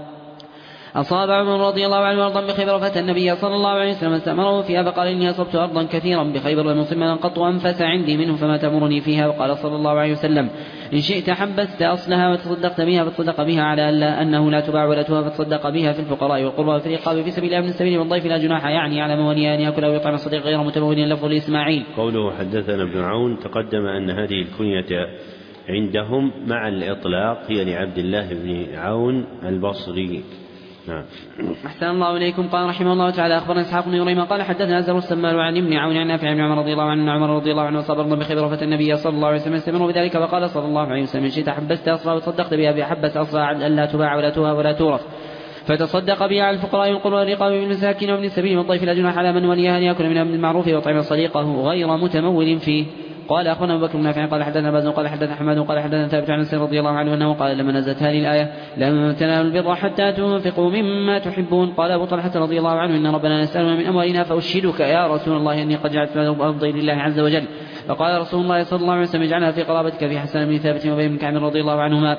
أصاب عمر رضي الله عنه أرضا بخيبر فأتى النبي صلى الله عليه وسلم استأمره فيها فقال إني أصبت أرضا كثيرا بخيبر لم أصب مالا قط أنفس عندي منه فما تأمرني فيها. وقال صلى الله عليه وسلم إن شئت حبست أصلها وتصدقت بها فتصدق بها على أنه لا تباع ولا توهب فتصدق بها في الفقراء والقربى وفي الرقاب في سبيل الله ابن السبيل والضيف لا جناح يعني على موليها أن يأكل أو يطعم الصديق غير متمول. لفظ لإسماعيل. قوله حدثنا ابن عون تقدم أن هذه الكنية عندهم مع الإطلاق هي لعبد الله بن عون البصري. نعم. أحسن الله إليكم. قال رحمه الله تعالى أخبرنا إسحاق بن إبراهيم قال حدثنا أزهر السمان عن ابن عون عن نافع بن عمر رضي الله عنه أن عمر رضي الله عنه أصاب أرضا بخيبر فأتى النبي صلى الله عليه وسلم يستمر بذلك فقال صلى الله عليه وسلم إن شئت حبست أصلها وتصدقت بها بحبس أصلها عن أن لا تباع ولا توهب ولا تورث فتصدق بها على الفقراء والقربى والرقاب والمساكين وابن السبيل والضيف لا جناح على من وليها أن يأكل منها بالمعروف ويطعم صديقه غير متمول فيه. قال أخبرنا أبو بكر بن نافع قال حدثنا باز قال حدثنا حماد قال حدثنا ثابت عن أنس رضي الله عنه أنه قال لما نزلت هذه الآية لن تنالوا البر حتى تنفقوا مما تحبون. قال أبو طلحة رضي الله عنه إن ربنا يسألنا من أموالنا فأشهدك يا رسول الله أني قد جعلت أرضي لله عز وجل. فقال رسول الله صلى الله عليه وسلم اجعلها في قرابتك في حسن بن ثابت وبين بن كعب رضي الله عنهما.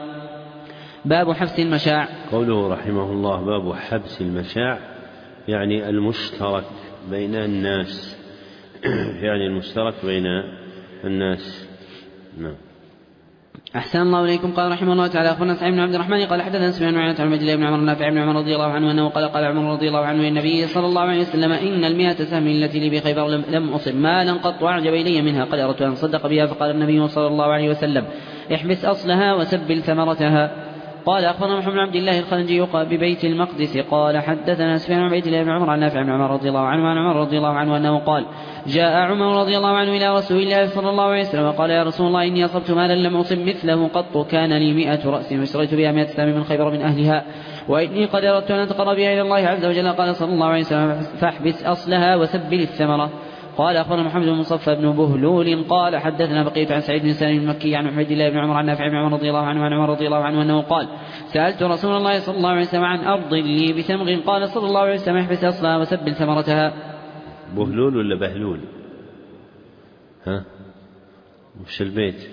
باب حبس المشاع. قوله رحمه الله باب حبس المشاع يعني المشترك بين الناس يعني المشترك بين الناس. نعم. أحسن الله إليكم. قال رحمه الله تعالى أخبرنا سعيد بن عبد الرحمن قال حدثنا سفيان بن عيينة عن عبد الله بن عمر نافع بن عمر رضي الله عنه أنه قال عمر رضي الله عنه النبي صلى الله عليه وسلم إن 100 سهم التي لي بخيبر لم أصب مالا قط أعجب إلي منها قد أردت أن أصدق بها. فقال النبي صلى الله عليه وسلم احبس أصلها وسبل ثمرتها. قال أخبرنا محمد بن عبد الله الخلنجي ببيت المقدس قال حدثنا سفيان بن عبيد الله بن عمر عن نافع بن عمر رضي الله عنه عن عمر رضي الله عنه أنه قال جاء عمر رضي الله عنه إلى رسول الله صلى الله عليه وسلم وقال يا رسول الله إني أصبت مالا لم أصب مثله قط كان لي 100 رأس واشتريت بها 100 سهم من خيبر من أهلها وإني قد أردت أن أتقرب بها إلى الله عز وجل. قال صلى الله عليه وسلم فاحبس أصلها وسبل الثمرة. قال أخبرنا محمد بن مصفى بن بهلول قال حدثنا بقية عن سعيد بن سالم المكي عن حميد الله بن عمر عن نافع بن عمر رضي الله عنه عن عمر رضي الله عنه أنه قال سألت رسول الله صلى الله عليه وسلم عن أرض لي بتمغ قال صلى الله عليه وسلم احبس أصلها وسبل ثمرتها. بهلول ولا بهلول؟ ها وش البيت؟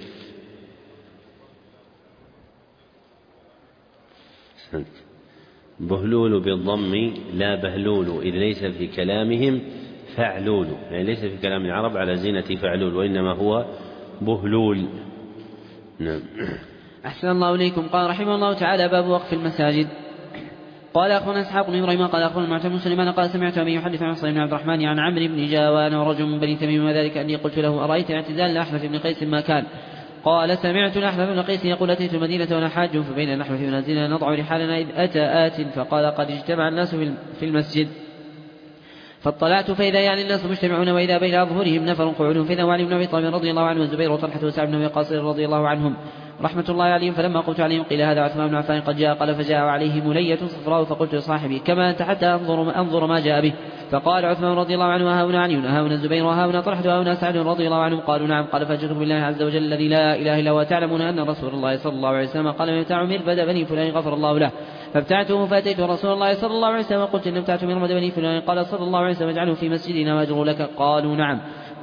بهلول بالضم لا بهلول إذ ليس في كلامهم فعلول يعني ليس في كلام العرب على زينة فعلول وإنما هو بهلول. نعم. أحسن الله إليكم. قال رحمه الله تعالى باب وقف المساجد. قال أخبرنا إسحاق بن إبراهيم قال أخبرنا المعتمد سليمان قال سمعت أبي يحدث عن صلى بن عبد الرحمن عن عمرو بن جاوان ورجل من بني تميم وذلك أني قلت له أرأيت اعتزال الأحنف بن قيس ما كان؟ قال سمعت الأحنف بن قيس يقول أتيت المدينة وأنا حاج فبين الأحنف منازلنا نضع رحالنا إذ أتى آت فقال قد اجتمع الناس في المسجد فاطلعت فإذا يعني الناس مجتمعون وإذا بين أظهرهم نفر قعود فإذا علي بن أبي طالب رضي الله عنه والزبير وطلحة وسعد بن أبي وقاص رضي الله عنهم رحمة الله عليهم. فلما قلت عليهم قيل هذا عثمان بن عفان قد جاء. قال فجاء عليه ملية صفراء فقلت لصاحبي كما أنت حتى أنظر ما جاء به. فقال عثمان رضي الله عنه وهاهنا علي وهاهنا الزبير وهاهنا طلحة وهاهنا سعد رضي الله عنهم. قالوا نعم. قال فأجركم بالله عز وجل الذي لا إله إلا هو تعلمون أن رسول الله صلى الله عليه وسلم قال من ابتاع مربد بني فلان غفر الله له فابتعته فأتيت رسول الله صلى الله عليه وسلم وقلت إن ابتعت مربد بني فلان قال صلى الله عليه وسلم اجعله في مسجدنا واجر لك. قالوا نعم.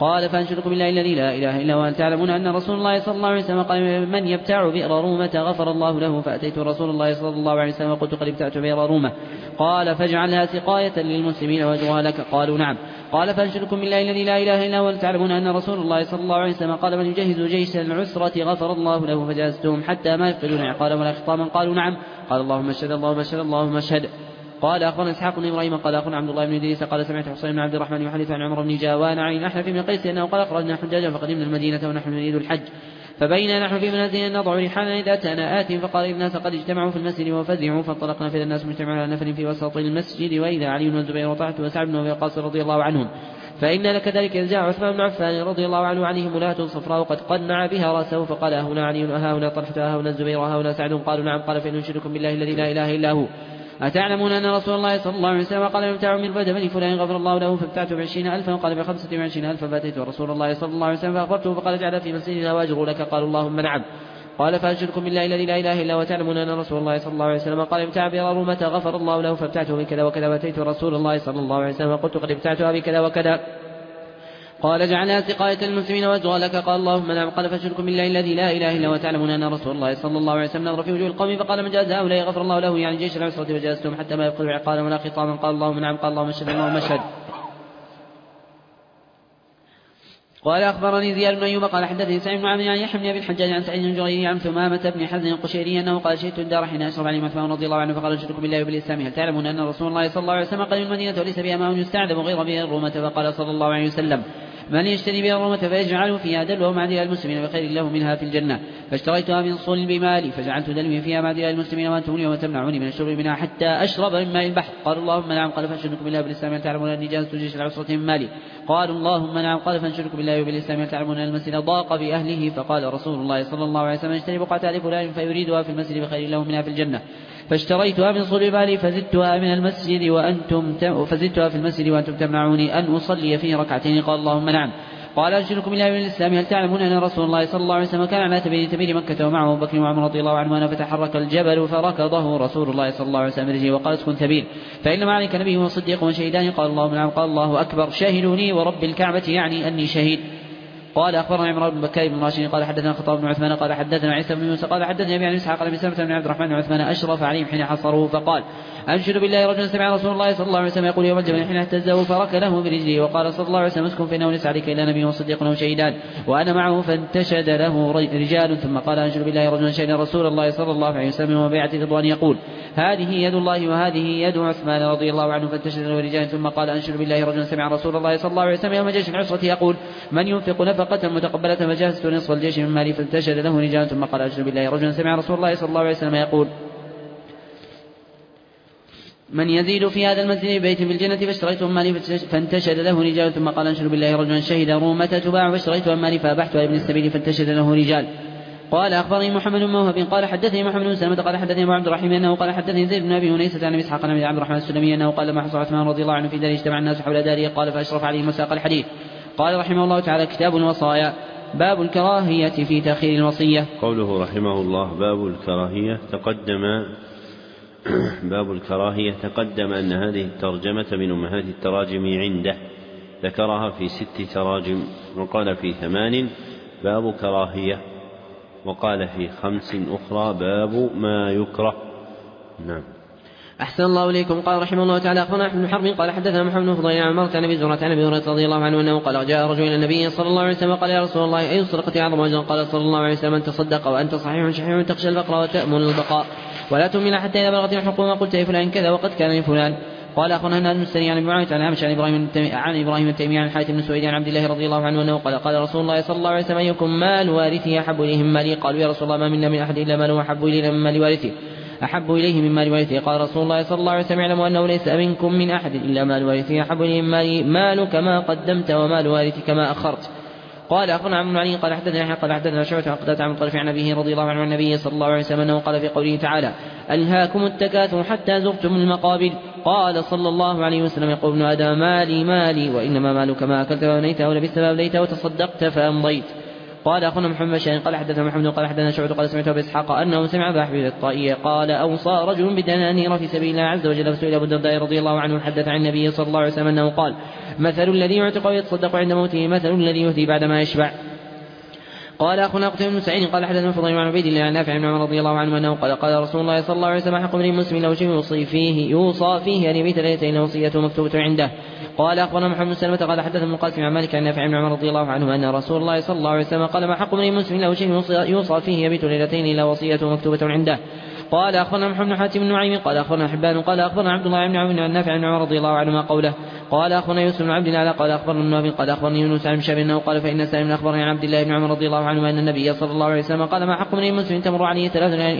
قال فأنشدكم بالله الذي لا إله إلا هو أن تعلمون أن رسول الله صلى الله عليه وسلم قال من يبتاع بئر رومة غفر الله له. فأتيت رسول الله صلى الله عليه وسلم وقلت قد ابتعت بئر رومة. قال فاجعلها سقاية للمسلمين وأجرها لك. قالوا نعم. قال فأنشدكم بالله الذي لا إله إلا هو أن تعلمون أن رسول الله صلى الله عليه وسلم قال من يجهز جيش العسرة غفر الله له. فجهزتهم حتى ما يفقدون عقالا ولا خطاما. قالوا نعم. قال اللهم اشهد اللهم اشهد اللهم اشهد. قال أخبرنا إسحاق بن إبراهيم قال أخبرنا عبد الله بن إدريس قال سمعت حسين بن عبد الرحمن يحدث عن عمر بن جاوان عن الأحنف بن قيس أنه قال أخرجنا حجاجا فقدمنا المدينة ونحن نريد الحج فبينا نحن في منازل نضع رحالنا إذا أتانا آت فقال الناس قد اجتمعوا في المسجد وفزعوا فانطلقنا فإذا الناس مجتمعون على نفر في وسط المسجد وإذا علي بن الزبير وطلحة وسعد بن أبي وقاص رضي الله عنهم فإن لك ذلك إذ جاء عثمان بن عفان رضي الله عنه عليه ملاة صفراء قد قنع بها رأسه فقال هنا علي وها هنا طلحة وها هنا الزبير وها هنا سعد. قالوا نعم. قال فإن أنشدكم بالله الذي لا إله إلا هو أتعلمون أن رسول الله صلى الله عليه وسلم قال يمتع من بدم فلان غفر الله له. فابتعت ب20,000 وقال ب25,000 فأتيت رسول الله صلى الله عليه وسلم فأخبرته فقال اجعل في مسجدنا وأجر لك. قال اللهم نعم. قال فأنشدكم بالله الذي لا إله إلا هو تعلمون أن رسول الله صلى الله عليه وسلم قال ابتع بئر رومة غفر الله له. فابتعته بكذا وكذا وأتيت رسول الله صلى الله عليه وسلم وقلت قد ابتعتها بكذا وكذا. قال جعلها سقاية المسلمين وأجرها لك. قال اللهم نعم. قال فأنشدكم بالله الذي لا إله إلا هو تعلمون أن رسول الله صلى الله عليه وسلم نظر في وجوه القوم فقال من جاز هؤلاء غفر الله له يعني جيش العسرة فجازتهم حتى ما يبقوا عقالا ولا خطاما. قال اللهم نعم. قال اللهم اشهد اللهم اشهد. قال أخبرني زياد بن أيوب قال حدثني سعيد بن عامر عن يحيى بن أبي الحجاج عن سعيد بن جرير عن ثمامة بن حزن القشيري أنه قال شهدت الدار حين أشرف عليه عثمان رضي الله عنه فقال أنشدكم بالله وبالإسلام هل تعلمون أن رسول الله صلى الله عليه وسلم قال المدينة وليس بها ماء يستعذب غير بئر الرومة. فقال صلى الله عليه وسلم من يشتري بئر الرومة فيجعل فيها دلوه معدل المسلمين بخير له منها في الجنة. فاشتريتها من صلب بمالي فجعلت دلوي فيها معدل المسلمين وأنتم اليوم تمنعوني من الشرب منها حتى أشرب من ماء البحر. قال اللهم نعم. قال فأنشدكم بالله وبالإسلام هل تعلمون أني جهزت جيش العسرة من مالي. قالوا اللهم نعم. قال فأنشدكم بالله وبالإسلام هل تعلمون أن المسجد ضاق بأهله. فقال رسول الله صلى الله عليه وسلم اشتري بقعة لفلان فيريدها في المسجد بخير له منها في الجنة. فاشتريتها من صلب مالي فزدتها في المسجد وأنتم تمنعوني أن أصلي فيه ركعتين. قال اللهم نعم. قال أنشدكم بالله وبالإسلام هل تعلمون أن رسول الله صلى الله عليه وسلم كان على تبير مكة ومعه أبو بكر وعمر رضي الله عنهما فتحرك الجبل فركضه رسول الله صلى الله عليه وسلم برجله وقال اسكن تبير فإنما عليك نبي وصديق وشهيدان. قال اللهم نعم. قال الله أكبر. شاهدوني ورب الكعبة يعني أني شهيد. قال أخبرنا عمران بن بكار بن راشد قال حدثنا خطاب بن عثمان قال حدثنا عيسى بن موسى قال حدثني أبي عن إسحاق قال بسلمة بن عبد الرحمن بن عثمان أشرف عليهم حين حصروه فقال أنشد بالله رجلا سمع رسول الله صلى الله عليه وسلم يقول يوم الجبل حين اهتزه فركله برجله وقال صلى الله عليه وسلم اسكن فإنه ليس عليك إلا نبي وصديق وشهيدان وأنا معه. فانتشد له رجال ثم قال أنشد بالله رجلا شهد رسول الله صلى الله عليه وسلم وبيعة رضوان يقول هذه يد الله وهذه يد عثمان رضي الله عنه. فانتشد له رجال ثم قال أنشد بالله رجلا سمع رسول الله صلى الله عليه وسلم يوم جيش العسرة يقول من ينفق نفقة متقبلة فجهزت نصف الجيش من مالي. فانتشد له رجال ثم قال أنشد بالله رجلا سمع رسول الله صلى الله عليه وسلم يقول من يزيد في هذا المسجد بيت في الجنة فاشتريته من مالي. فانتشد له رجال ثم قال أنشد بالله رجلا شهد رومة تباع فاشتريته من مالي فأبحتها ابن السبيل. فانتشد له رجال. قال أخبرني محمد بن موهب قال حدثني محمد بن سلمة قال حدثني أبو عبد الرحيم أنه قال حدثني زيد بن أبي أنيسة عن إسحاق بن عبد الرحمن السلمي أنه قال لما حصل عثمان رضي الله عنه في داره اجتمع الناس حول داره قال فأشرف عليهم وساق الحديث. قال رحمه الله تعالى كتاب الوصايا باب الكراهية في تأخير الوصية. قوله رحمه الله باب الكراهية باب الكراهية تقدم أن هذه الترجمة من أمهات التراجم عنده ذكرها في 6 تراجم وقال في 8 باب كراهية وقال في 5 أخرى باب ما يكره. نعم. أحسن الله إليكم. قال رحمه الله تعالى أخبرنا أحمد بن حرب قال حدثنا محمد بن فضيل عن مرة عن أبي زرعة عن أبي هريرة رضي الله عنه أنه قال جاء رجل إلى النبي صلى الله عليه وسلم قال يا رسول الله أي الصدقة أعظم أجرا؟ قال صلى الله عليه وسلم أن تصدق وأنت صحيح شحيح تخشى الفقر وتأمل البقاء ولا تؤمن حتى إذا بلغت الحكومة قلت لفلان كذا وقد كان لفلان. قال أخبرنا هناد بن السري عن معاوية عن عامش عن إبراهيم التيمي عن الحارث بن سويد عن عبد الله رضي الله عنه أنه قال رسول الله صلى الله عليه وسلم أيكم مال وارثه أحب إليه من مالي؟ قالوا يا رسول الله ما منا من أحد إلا ماله أحب إليه من مال وارثه. قال رسول الله صلى الله عليه وسلم اعلموا أنه ليس منكم من أحد إلا مال وارثه أحب إليه من مالي مالك ما قدمت ومال وارثك ما أخرت. قال أخبرنا عمرو بن علي قال حدثنا يحيى قال حدثنا شعبة عن قتادة عن طرف عن أبيه رضي الله عنه عن النبي صلى الله عليه وسلم أنه قال في قوله تعالى ألهاكم التكاثر حتى زرتم المقابر. قال صلى الله عليه وسلم يقول ابن آدم مالي وإنما مالك ما أكلت وأبنيت ولبست فأبليت وتصدقت فأمضيت. قال أخونا محمد بشار قال حدثنا محمد قال حدثنا شعبة قال سمعت أبي إسحاق أنه سمع أبا حبيب الطائي قال أوصى رجل بدنانير في سبيل الله عز وجل، فسئل أبو الدرداء رضي الله عنه حدث عن النبي صلى الله عليه وسلم أنه قال مثل الذي يعتق ويتصدق عند موته مثل الذي يهدي بعدما يشبع. قال أخونا قتيبة بن سعيد قال حدثنا فضيل عن عبيد الله عن نافع بن عمر رضي الله عنه أنه قال قال رسول الله صلى الله عليه وسلم حق امرئ مسلم له شيء يوصى فيه أن يبيت ليلتين وصيته مكتوبة عنده. قال أخبرنا محمد بن سلمة قال حدثنا ابن القاسم عن مالك عن نافع بن عمر رضي الله عنه أن رسول الله صلى الله عليه وسلم قال ما حق امرئ مسلم له شيء يوصى فيه يبيت ليلتين إلا وصيته مكتوبة عنده. قال أخبرنا محمد بن حاتم بن نعيم قال أخبرنا حبان قال أخبرنا عبد الله بن عون عن نافع بن عمر رضي الله عنهما قوله. قال أخبرنا يوسف بن عبد الله قال أخبرنا النووي قال أخبرني يونس عن شاب أنه قال فإن سالم أخبرني عن عبد الله بن عمر رضي الله عنه أن النبي صلى الله عليه وسلم قال ما حق امرئ مسلم تمر عليه 3 ليال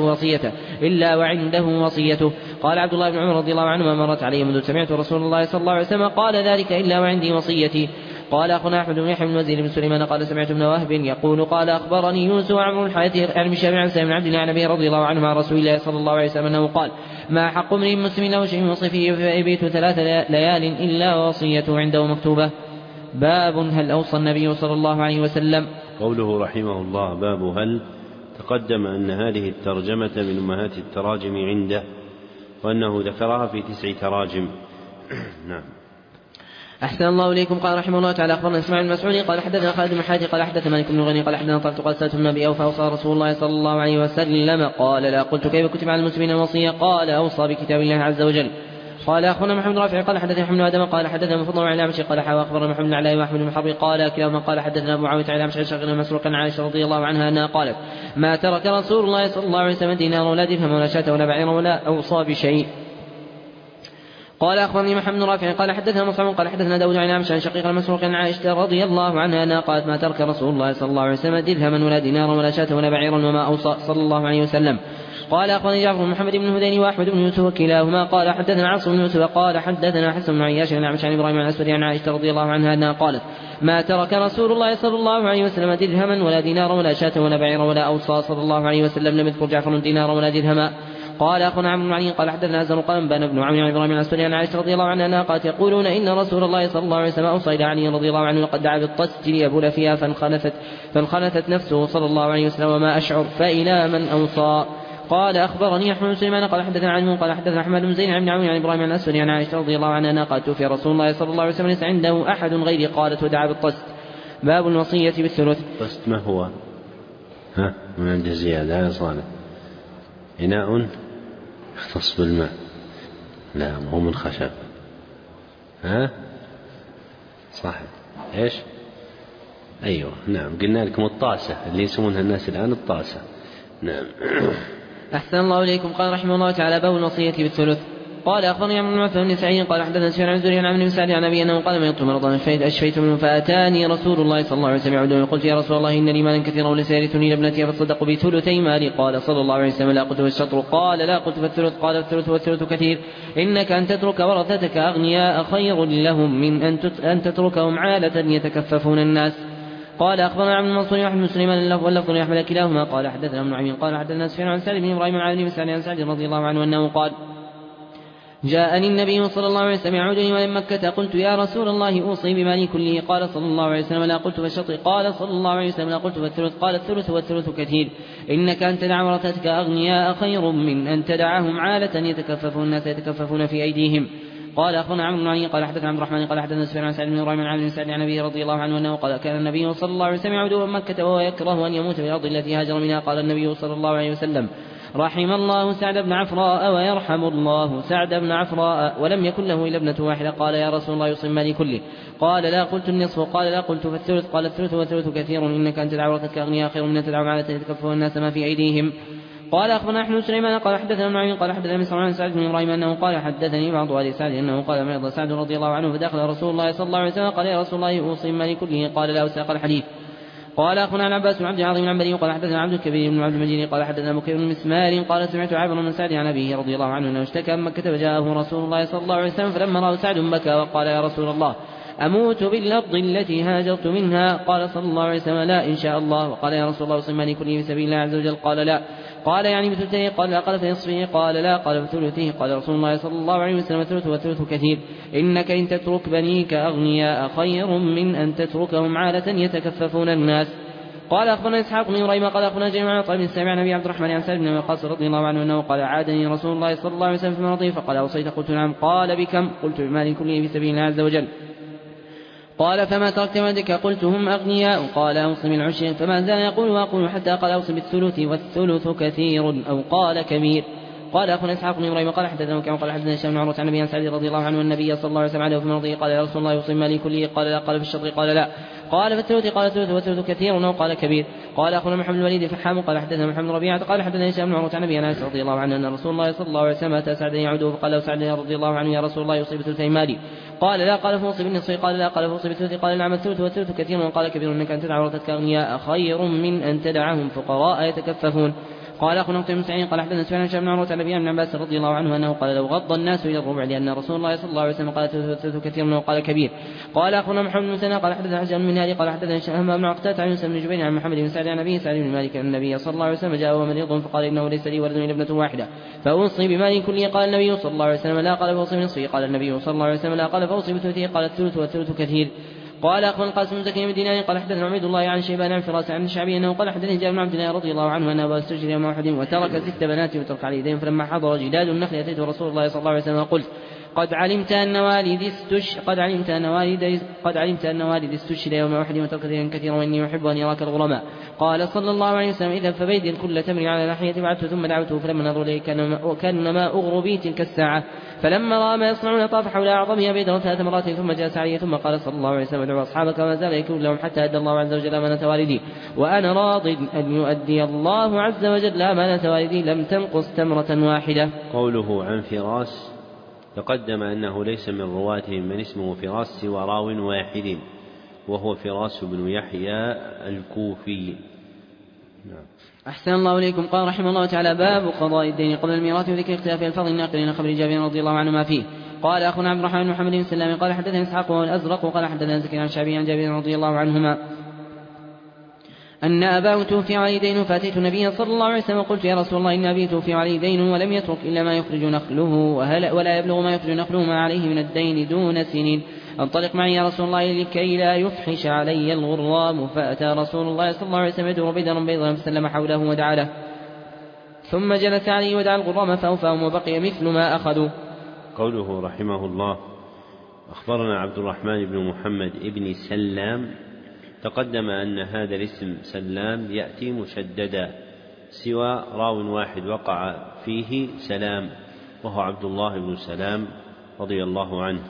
إلا وعنده وصيته. قال عبد الله بن عمر رضي الله عنهما مرت علي منذ سمعت رسول الله صلى الله عليه وسلم قال ذلك إلا وعندي وصيتي. قال أخونا أحمد بن يحيى بن وزير بن سليمان قال سمعت ابن وهب يقول قال أخبرني يونس وعمر الحارث عن شاب عن سالم بن عبد الله عن أبي رضي الله عنه عن رسول الله صلى الله عليه وسلم أنه قال ما حق امرئ مسلم له شيء يوصي فيه فيبيت 3 ليال إلا وصيته عنده مكتوبة. باب هل أوصى النبي صلى الله عليه وسلم. قوله رحمه الله باب هل، تقدم أن هذه الترجمة من أمهات التراجم عنده، وأنه ذكرها في 9 تراجم. نعم. أحسن الله إليكم. قال رحمه الله تعالى أخبرنا إسماعيل بن مسعود قال حدثنا خالد بن حاتم قال حدثنا مالك بن غني قال حدثنا طلحة قال سألت النبي أوفى أوصى رسول الله صلى الله عليه وسلم قال لا. قلت كيف كتب على المسلمين الوصية؟ قال أوصى بكتاب الله عز وجل. قال أخونا محمد رافع قال حدثنا محمد آدم قال حدثنا مفضل عن الأعمش قال أخبرنا محمد بن علاء وأحمد بن حرب قال كلاهما قال حدثنا أبو معاوية عن الأعمش عن شقيق مسروق عن عائشة رضي الله عنها أنها قالت ما ترك رسول الله صلى الله عليه وسلم دينار ولا درهم ولا شاة ولا بعير ولا أوصى بشيء. قال أخبرني محمد رافع قال حدثنا مصعب قال حدثنا داود عن الأعمش عن شقيق المسروق عن عائشة رضي الله عنها أنها قالت ما ترك رسول الله صلى الله عليه وسلم درهما ولا دينارا ولا شاة ولا بعيرا وما أوصى صلى الله عليه وسلم. قال أخبرني جعفر بن محمد بن هذين وأحمد بن يوسف كلاهما قال حدثنا عاصم بن يوسف قال حدثنا حسن بن عياش عن الأعمش عن إبراهيم عن الأسود عن عائشة رضي الله عنها أنها قالت ما ترك رسول الله صلى الله عليه وسلم درهما ولا دينارا ولا شاة ولا بعيرا ولا أوصى صلى الله عليه وسلم. لم يذكر جعفر دينارا ولا درهما. قال أخونا عمرو بن علي قال حدثنا أزهر قال بن ابن عون عن إبراهيم عن الأسود عن عائشة رضي الله عنها أنها قالت يقولون إن رسول الله صلى الله عليه وسلم أوصى إلى علي رضي الله عنه وقد دعا بالطست ليبول فيها فانخنثت نفسه صلى الله عليه وسلم وما أشعر فإلى من أوصى. قال أخبرني أحمد بن سليمان قال حدثنا عنه قال حدثنا أحمد بن زين عن عون عن إبراهيم عن الأسود عن عائشة رضي الله عنها أنها قالت توفي رسول الله صلى الله عليه وسلم ليس عنده أحد غيري قالت ودعا بالطست. باب الوصية بالثلث. الطست ما هو؟ من عند زيادة يا صالح إناء يختص بالماء، لا مو من خشب. صح إيش؟ أيوة نعم قلنا لكم الطاسة اللي يسمونها الناس الآن الطاسة. نعم. أحسن الله إليكم. قال رحمه الله تعالى باب الوصية بالثلث. قال أخبرني عمرو بن عثمان بن سعيد قال حدثنا سفيان عن الزهري عن عمرو بن سعد عن أبي أنه قال من يطلب مرضا أشفيت منه فأتاني رسول الله صلى الله عليه وسلم يعودني قلت يا رسول الله إن لي مالا كثيرا وليس يرثني لابنتي فتصدق بثلثي مالي. قال صلى الله عليه وسلم لا. قلت والشطر؟ قال لا. قلت فالثلث؟ قال الثلث والثلث كثير إنك أن تترك ورثتك أغنياء خير لهم من أن تتركهم عالة يتكففون الناس. قال أخبرنا عبد المنصور وأحمد بن سليمان واللفظ لأحمد كلاهما قال حدثنا ابن نعيم قال حدثنا سفيان عن سعد بن إبراهيم عن عبد بن سعد عن سعد رضي الله عنه أنه قال جاءني النبي صلى الله عليه وسلم يعودني من مكة قلت يا رسول الله أوصي بمالي كله؟ قال صلى الله عليه وسلم لا. قلت فالشطر؟ قال صلى الله عليه وسلم لا. قلت فالثلث؟ قال الثلث والثلث كثير إنك أن تدع ورثتك أغنياء خير من أن تدعهم عالة يتكففون الناس يتكففون في أيديهم. قال أخونا عمرو بن علي قال حدثنا عبد الرحمن قال حدثنا سفيان عن سعد بن إبراهيم عن عبد بن سعد عن أبي رضي الله عنه أنه قال كان النبي صلى الله عليه وسلم يعود من مكة وهو يكره أن يموت في الأرض التي هاجر منها. قال النبي صلى الله عليه وسلم رحم الله سعد بن عفراء ويرحم الله سعد بن عفراء ولم يكن له إلا ابنة واحدة. قال يا رسول الله يوصي مالي كله؟ قال لا. قلت النصف؟ قال لا. قلت فالثلث؟ قال الثلث والثلث كثير إنك أن تدع ورثتك أغنياء خير من أن تدعهم عالة يتكففون الناس ما في أيديهم. قال أخبرنا أحمد سليمان قال حدثنا ابن عيين قال حدثنا مسعود عن سعد بن إبراهيم أنه قال حدثني بعض آل سعد أنه قال مرض سعد رضي الله عنه فدخل رسول الله صلى الله عليه وسلم قال يا رسول الله أوصي مالي كله؟ قال لا. وساق الحديث. قال أخونا عن عباس بن عبد العظيم العنبري قال حدثنا عبد الكبير بن عبد المجيد قال حدثنا بكير بن مسمار قال سمعت عامر بن سعد عن أبيه رضي الله عنه أنه اشتكى من مكة فجاءه رسول الله صلى الله عليه وسلم فلما رأى سعد بكى وقال يا رسول الله أموت بالأرض التي هاجرت منها؟ قال صلى الله عليه وسلم لا إن شاء الله. وقال يا رسول الله أوصي مالي كله في سبيل الله عز وجل؟ قال لا. قال يعني بثلثه؟ قال لا. قال فنصفه؟ قال لا. قال بثلثه؟ قال رسول الله صلى الله عليه وسلم الثلث والثلث كثير إنك إن تترك بنيك أغنياء خير من أن تتركهم عالة يتكففون الناس. قال أخبرنا إسحاق بن إبراهيم قال أخبرنا جرير عن طيب السابع عن أبي عبد الرحمن عن سعد بن وقاص رضي الله عنه أنه قال عادني رسول الله صلى الله عليه وسلم في مرضه فقال أوصيت؟ قلت نعم. قال بكم؟ قلت بمال كله في سبيل الله عز وجل. قال فما تركت ولدك؟ قلت هم أغنياء. قال أوصي بالعشر. فما زال يقول وأقول حتى قال أوصي بالثلث والثلث كثير أو قال كبير. قال أخونا إسحاق بن إبراهيم قال حدثنا وكيع قال حدثنا هشام بن عروة عن أبي سعد رضي الله عنه النبي صلى الله عليه وسلم عليه في مرضه قال يا رسول الله يوصي مالي كله؟ قال لا. قال في الشطر؟ قال لا. قال في الثلث؟ قال الثلث والثلث كثير أو قال كبير. قال أخونا محمد الوليد فحام قال حدثنا محمد ربيعة قال حدثنا هشام بن عروة عن أبي أنس رضي الله عنه أن رسول الله صلى الله عليه وسلم أتى سعدا يعوده فقال له سعد رضي الله عنه يا رسول الله يوصي بثلثي مالي؟ قال لا. قال فوصي بالنصف؟ قال لا. قال فوصي بالثلث؟ قال نعم الثلث والثلث كثير وقال كبير إنك أن تدع ورثتك أغنياء خير من أن تدعهم فقراء يتكففون. قال أخونا بن سعيد قال حدثنا سفيان بن عمرو عن أبي بن عباس رضي الله عنه أنه قال لو غض الناس إلى الربع لأن رسول الله صلى الله عليه وسلم قال الثلث كثير وقال كبير. قال أخونا محمد بن سنة قال حدثنا حسن بن هادي قال حدثنا شهاب بن عقتة عن يوسف بن جبير عن محمد بن سعد عن أبيه سعد بن مالك أن النبي صلى الله عليه وسلم جاء وهو مريض فقال إنه ليس لي ولد إلا ابنة واحدة فأوصي بمال كله؟ قال النبي صلى الله عليه وسلم لا. قال فأوصي بنصفه؟ قال النبي صلى الله عليه وسلم لا. قال فأوصي بثلثه؟ قال الثلث والثلث كثير. قال أخبرنا القاسم بن زكي بن دينار قال حدثنا عبيد الله عن شيبان عن فراس عن الشعبي أنه قال حدثني جابر بن عبد الله رضي الله عنه أن أبا استشهد يوم أحد وترك 6 بنات وترك على يدين فلما حضر جداد النخل أتيت رسول الله صلى الله عليه وسلم وقلت قد علمت أن والدي استشهد يوم أحد وترك دينا كثيرا وإني أحب أن يراك الغرماء. قال صلى الله عليه وسلم إذا فبيد كل تمر على ناحية بعثت ثم دعوته فلما نظر إليه كان ما أغربي تلك الساعة فلما رأى ما يصنعون طاف حول أعظمها بيدا 3 مرات ثم جلس عليه ثم قال صلى الله عليه وسلم ادعوا أصحابك وما زال يكون لهم حتى أدى الله عز وجل أمانة والدي وأنا راض أن يؤدي الله عز وجل أمانة والدي لم تنقص تمرة واحدة. قوله عن فراس تقدم أنه ليس من رواتهم من اسمه فراس سوى راو واحد وهو فراس بن يحيى الكوفي. نعم. أحسن الله إليكم. قال رحمه الله تعالى باب قضاء الدين قبل الميراث وذكر اختلاف الفضل الناقلين خبر جابر رضي الله عنه ما فيه. قال أخونا عبد الرحمن بن محمد بن سلام قال حدثنا إسحاق وهو الأزرق وقال حدثنا زكريا عن شعبي عن جابر رضي الله عنهما أن أباه توفي عليه دين فأتيت النبي صلى الله عليه وسلم وقلت يا رسول الله إن أبي توفي عليه دين ولم يترك إلا ما يخرج نخله ولا يبلغ ما يخرج نخله ما عليه من الدين دون سنين انطلق معي يا رسول الله لكي لا يفحش علي الغرام. فأتى رسول الله صلى الله عليه وسلم يدور بدرا بيضا فسلم حوله ودعا له ثم جلس عليه ودعا الغرام فأوفاهم وبقي مثل ما أخذوا. قوله رحمه الله أخبرنا عبد الرحمن بن محمد بن سلام تقدم أن هذا الاسم سلام يأتي مشددا سوى راو واحد وقع فيه سلام وهو عبد الله بن سلام رضي الله عنه.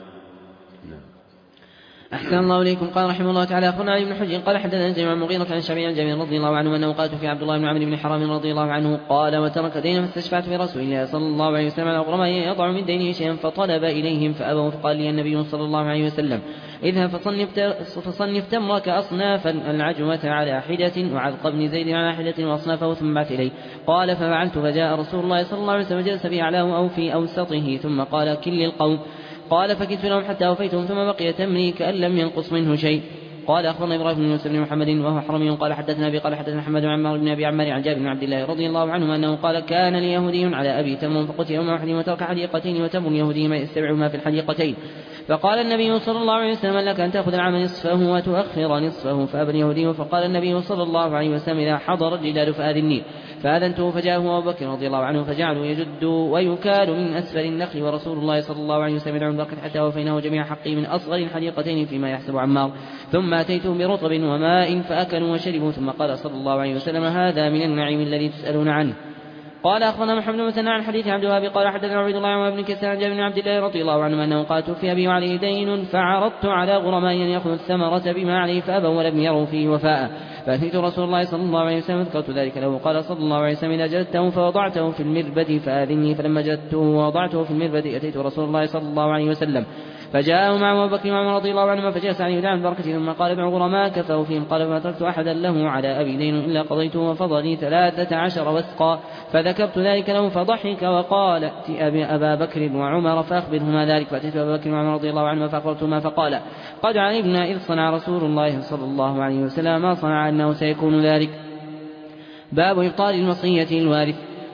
أحسن الله إليكم. قال رحمه الله تعالى أخونا علي بن حجر قال حدثنا جميع المغيرة عن الشعبي عن جابر رضي الله عنه أنه قال في عبد الله بن عمرو بن حرام رضي الله عنه قال وترك دينا فاستشفعت برسول الله صلى الله عليه وسلم على الغرماء يضع من دينه شيئا فطلب إليهم فأبوا فقال لي النبي صلى الله عليه وسلم اذهب فصنف تمرك أصنافا العجوة على حدة وعذق بن زيد على حدة وأصنافه ثم بعث إليه. قال ففعلت فجاء رسول الله صلى الله عليه وسلم جلس في أعلاه أو في أوسطه ثم قال كل القوم. قال فكدت لهم حتى أوفيتهم ثم بقي تمري كأن لم ينقص منه شيء. قال أخبرنا إبراهيم بن يوسف بن محمد وهو حرمي قال حدثنا أبي قال حدثنا محمد بن عمار بن أبي عمار عن جابر بن عبد الله رضي الله عنه أنه قال كان ليهودي على أبي تمر فقتل يوم أحد وترك حديقتين وتمر اليهودي ما يستبع ما في الحديقتين. فقال النبي صلى الله عليه وسلم لك أن تأخذ العام نصفه وتؤخر نصفه فأبى اليهودي. فقال النبي صلى الله عليه وسلم إذا حضر الجدال فآذني. فآذنته فجاءه أبو بكر رضي الله عنه فجعلوا يجد ويكال من أسفل النخل ورسول الله صلى الله عليه وسلم يدعو البركة حتى وفيناه جميع حقه من أصغر الحديقتين فيما يحسب عمار. ثم أتيتهم برطب وماء فأكلوا وشربوا ثم قال صلى الله عليه وسلم هذا من النعيم الذي تسألون عنه. قال أخبرنا محمد بن مثنى عن حديث عبد الوهاب قال حدثنا عبيد الله عن ابن كثير عن جابر بن عبد الله رضي الله عنه أنه قال توفي أبي وعليه دين فعرضت على غرماء أن يأخذوا الثمرة بما عليه فأبوا ولم يروا فيه وفاء. فأتيت رسول الله صلى الله عليه وسلم ذكرت ذلك له. قال صلى الله عليه وسلم إذا جلدته فوضعته في المربد فآذني. فلما جلدته ووضعته في المربد أتيت رسول الله صلى الله عليه وسلم فجاءه معه أبو بكر وعمر رضي الله عنهما فجلس عليه ودعا البركة ثم قال ابن غرماء كفوا فيهم. قال فما تركت أحدا له على أبي دين إلا قضيته وفضلي 13 وسقا. فذكرت ذلك له فضحك وقال ائت أبا بكر وعمر فأخبرهما ذلك. فأتيت أبا بكر وعمر رضي الله عنهما فأخبرتهما فقال قد علمنا إذ صنع رسول الله صلى الله عليه وسلم ما صنع أنه سيكون ذلك. باب إبطال الوصية للوارث.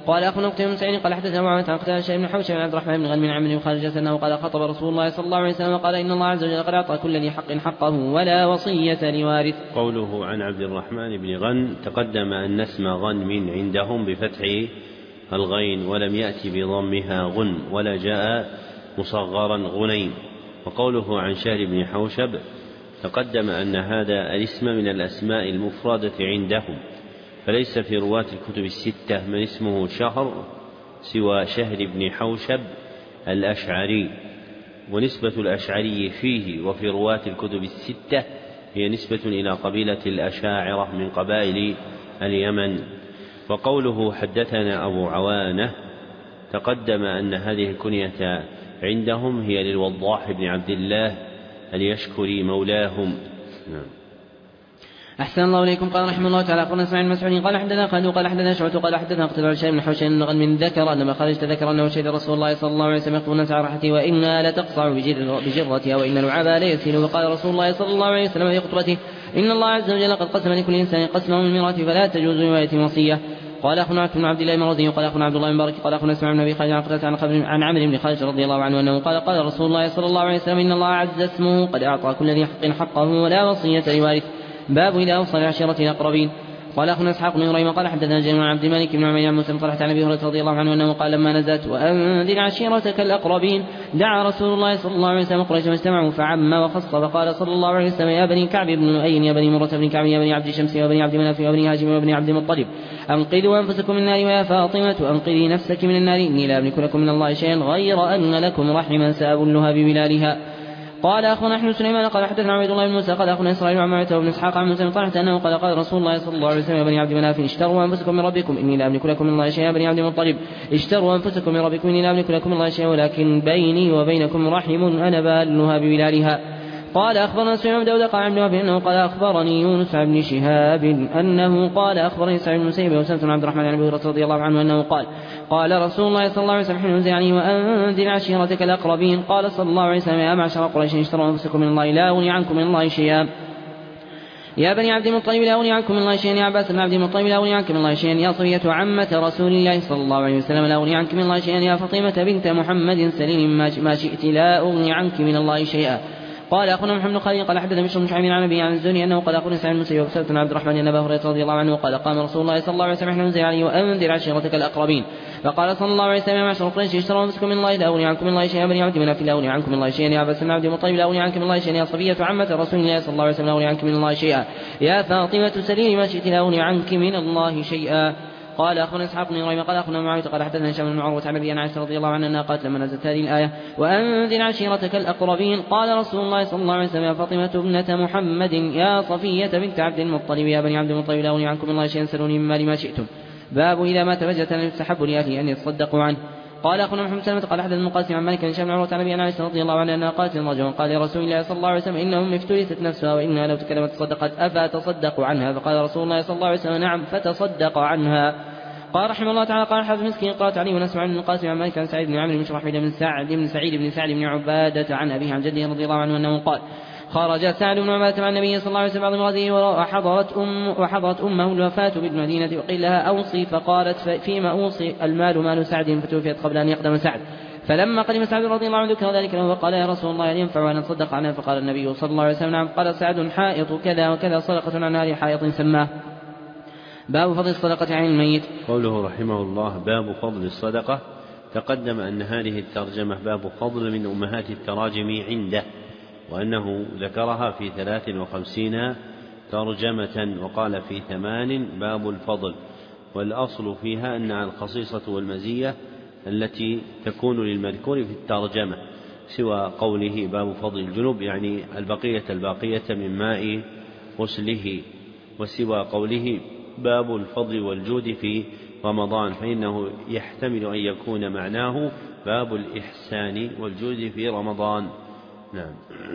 قال أخونا قتيبة بن سعيد قال حدثنا معاوية عن قتادة بن حوشب بن عبد الرحمن بن غنم بن عمرو بن خارجة أنه قال خطب رسول الله صلى الله عليه وسلم وقال إن الله عز وجل قد أعطى كل ذي حق حقه ولا وصية لوارث. قوله عن عبد الرحمن بن غنم تقدم أن اسم غنم عندهم بفتح الغين ولم يأتي بضمها غن ولا جاء مصغرا غنيم. وقوله عن شهر بن حوشب تقدم أن هذا الاسم من الأسماء المفردة عندهم، فليس في رواة الكتب الستة من اسمه شهر سوى شهر بن حوشب الأشعري، ونسبة الأشعري فيه وفي رواة الكتب الستة هي نسبة إلى قبيلة الأشاعرة من قبائل اليمن. وقوله حدثنا أبو عوانة تقدم أن هذه الكنية عندهم هي للوضاح بن عبد الله اليشكري مولاهم. أحسن الله إليكم. قال رحمه الله تعالى أخبرنا سعيد المسعودي قال حدثنا خالد قال حدثنا شعبة قال حدثنا قتل عشان بن حوشين من ذكر لما خرجت ذكر أنه شهد رسول الله صلى الله عليه وسلم يخطب الناس على راحته وإنها لتقصع بجرتها وإن العبا ليسيل. وقال رسول الله صلى الله عليه وسلم في خطبته إن الله عز وجل قد قسم لكل إنسان قسمه من الميراث فلا تجوز رواية وصية. قال أخونا بن عبد الله المروزي قال أخونا عبد الله بن مبارك قال أخونا اسماعيل بن أبي خالد عن قتادة عن عمرو بن خالد رضي الله عنه أنه قال رسول الله صلى الله عليه وسلم إن الله عز اسمه قد أعطى كل ذي حق حقه ولا وصية لوارث. باب إذا أوصى لعشيرة الأقربين. قال أخونا إسحاق بن إبراهيم قال حدثنا جرير عن عبد الملك بن عمير عن مسلم قال عن أبي هريرة رضي الله عنه أنه قال لما نزلت وأنذر عشيرتك الأقربين دعا رسول الله صلى الله عليه وسلم قريشا واجتمعوا فعم وخص فقال صلى الله عليه وسلم يا بني كعب بن لؤي يا بني مرة بن كعب يا بني عبد شمس يا بني عبد مناف يا بني هاشم يا بني عبد المطلب أنقذوا أنفسكم من النار ويا فاطمة أنقذي نفسك من النار إني لا أملك لكم من الله شيئا غير أن لكم رحما سأبلها ببلالها. قال أخونا أحمد سليمان قال حدثنا عبد الله بن موسى قال أخونا إسرائيل عن معاوية بن إسحاق عن مسلم طلحة أنه قال رسول الله صلى الله عليه وسلم يا بني عبد مناف اشتروا أنفسكم من ربكم إني لا أملك لكم من الله شيئا. يا بني عبد المطلب اشتروا أنفسكم من ربكم إني لا أملك لكم من الله شيئا ولكن بيني وبينكم رحم أنا بالها ببلالها. قال أخبرنا سعيد بن داود قال عن وهب أنه قال أخبرني يونس بن شهاب أنه قال أخبرني سعيد بن المسيب وسلمة بن عبد الرحمن عن أبي هريرة رضي الله عنه أنه قال رسول الله صلى الله عليه وسلم حين أنزل عليه وأنذر عشيرتك الأقربين قال صلى الله عليه وسلم يا معشر قريش اشتروا أنفسكم من الله لا أغني عنكم من الله شيئا. يا بني عبد المطلب لا أغني عنكم من الله شيئا. يا عباس بن عبد المطلب لا أغني عنكم من الله شيئا. يا صفية عمة رسول الله صلى الله عليه وسلم لا أغني عنك من الله شيئا. يا فاطمة بنت محمد سليم ما شئت لا أغني عنك من الله شيئا. قال أخونا محمد خالد قال حدثنا بشر بن شعيب عن أبي عن الزهري أنه قال أخونا سعيد المسيب وسلمة بن عبد الرحمن أن أبا هريرة رضي الله عنه قال قام رسول الله صلى الله عليه وسلم حين أنزل عليه وأنذر عشيرتك الأقربين فقال صلى الله عليه وسلم يا معشر قريش اشتروا أنفسكم من الله لا أغني عنكم من الله شيئا. بني عبد مناف لا أغني عنكم من الله شيئا. يا عباس بن عبد المطلب لا أغني عنكم من الله شيئا. يا صفية عمة رسول الله صلى الله عليه وسلم لا أغني عنك من الله شيئا. يا فاطمة سليم ما شئت لا أغني عنك من الله شيئا. قال أخونا إسحاق بن إبراهيم قال أخونا معاوية قال حدثنا هشام بن عروة عن أبي عن عائشة رضي الله عنها أنها قالت لما نزلت هذه الآية وأنذر عشيرتك الأقربين قال رسول الله صلى الله عليه وسلم يا فاطمة ابنة محمد يا صفية بنت عبد المطلب يا بني عبد المطلب لا أغني عنكم من الله شيئا سلوني من مال ما شئتم. باب إذا مات فجأة يستحب لأهله أن يتصدقوا عنه. قال أخونا محمد سلمة قال حدثنا المقاسم عن مالك بن هشام بن عروة عن أبي عن عائشة رضي الله عنها أنها قالت لرجل قال يا رسول الله صلى الله عليه وسلم إنهم افترست نفسها وإنها لو تكلمت تصدقت أفتصدق عنها. فقال رسول الله صلى الله عليه وسلم نعم فتصدق عنها. قال رحمه الله تعالى قال حافظ مسكين قرأت عليه ونسمع عن القاسم عن مالك عن سعيد بن عمرو بن شرحبيل بن سعيد بن سعد بن عبادة عن أبيه عن جده رضي الله عنه أنه قال خرج سعد بن عبادة مع النبي صلى الله عليه وسلم بعض امراته وحضرت أمه الوفاة بالمدينة وقيل لها أوصي فقالت فيما أوصي المال مال سعد فتوفيت قبل أن يقدم سعد. فلما قدم سعد رضي الله عنه ذكر ذلك له وقال يا رسول الله هل ينفع أن نتصدق عنها؟ فقال النبي صلى الله عليه وسلم نعم. قال سعد حائط كذا وكذا صدقة عن أهل حائط سماه. باب فضل الصدقة عن الميت. قوله رحمه الله باب فضل الصدقة تقدم أن هذه الترجمة باب فضل من أمهات التراجم عنده وأنه ذكرها في 53 ترجمة وقال في 8 باب الفضل. والأصل فيها أنها الخصيصة والمزية التي تكون للمذكور في الترجمة سوى قوله باب فضل الجنوب يعني الباقية من ماء غسله وسوى قوله باب الفضل والجود في رمضان فإنه يحتمل أن يكون معناه باب الإحسان والجود في رمضان. نعم.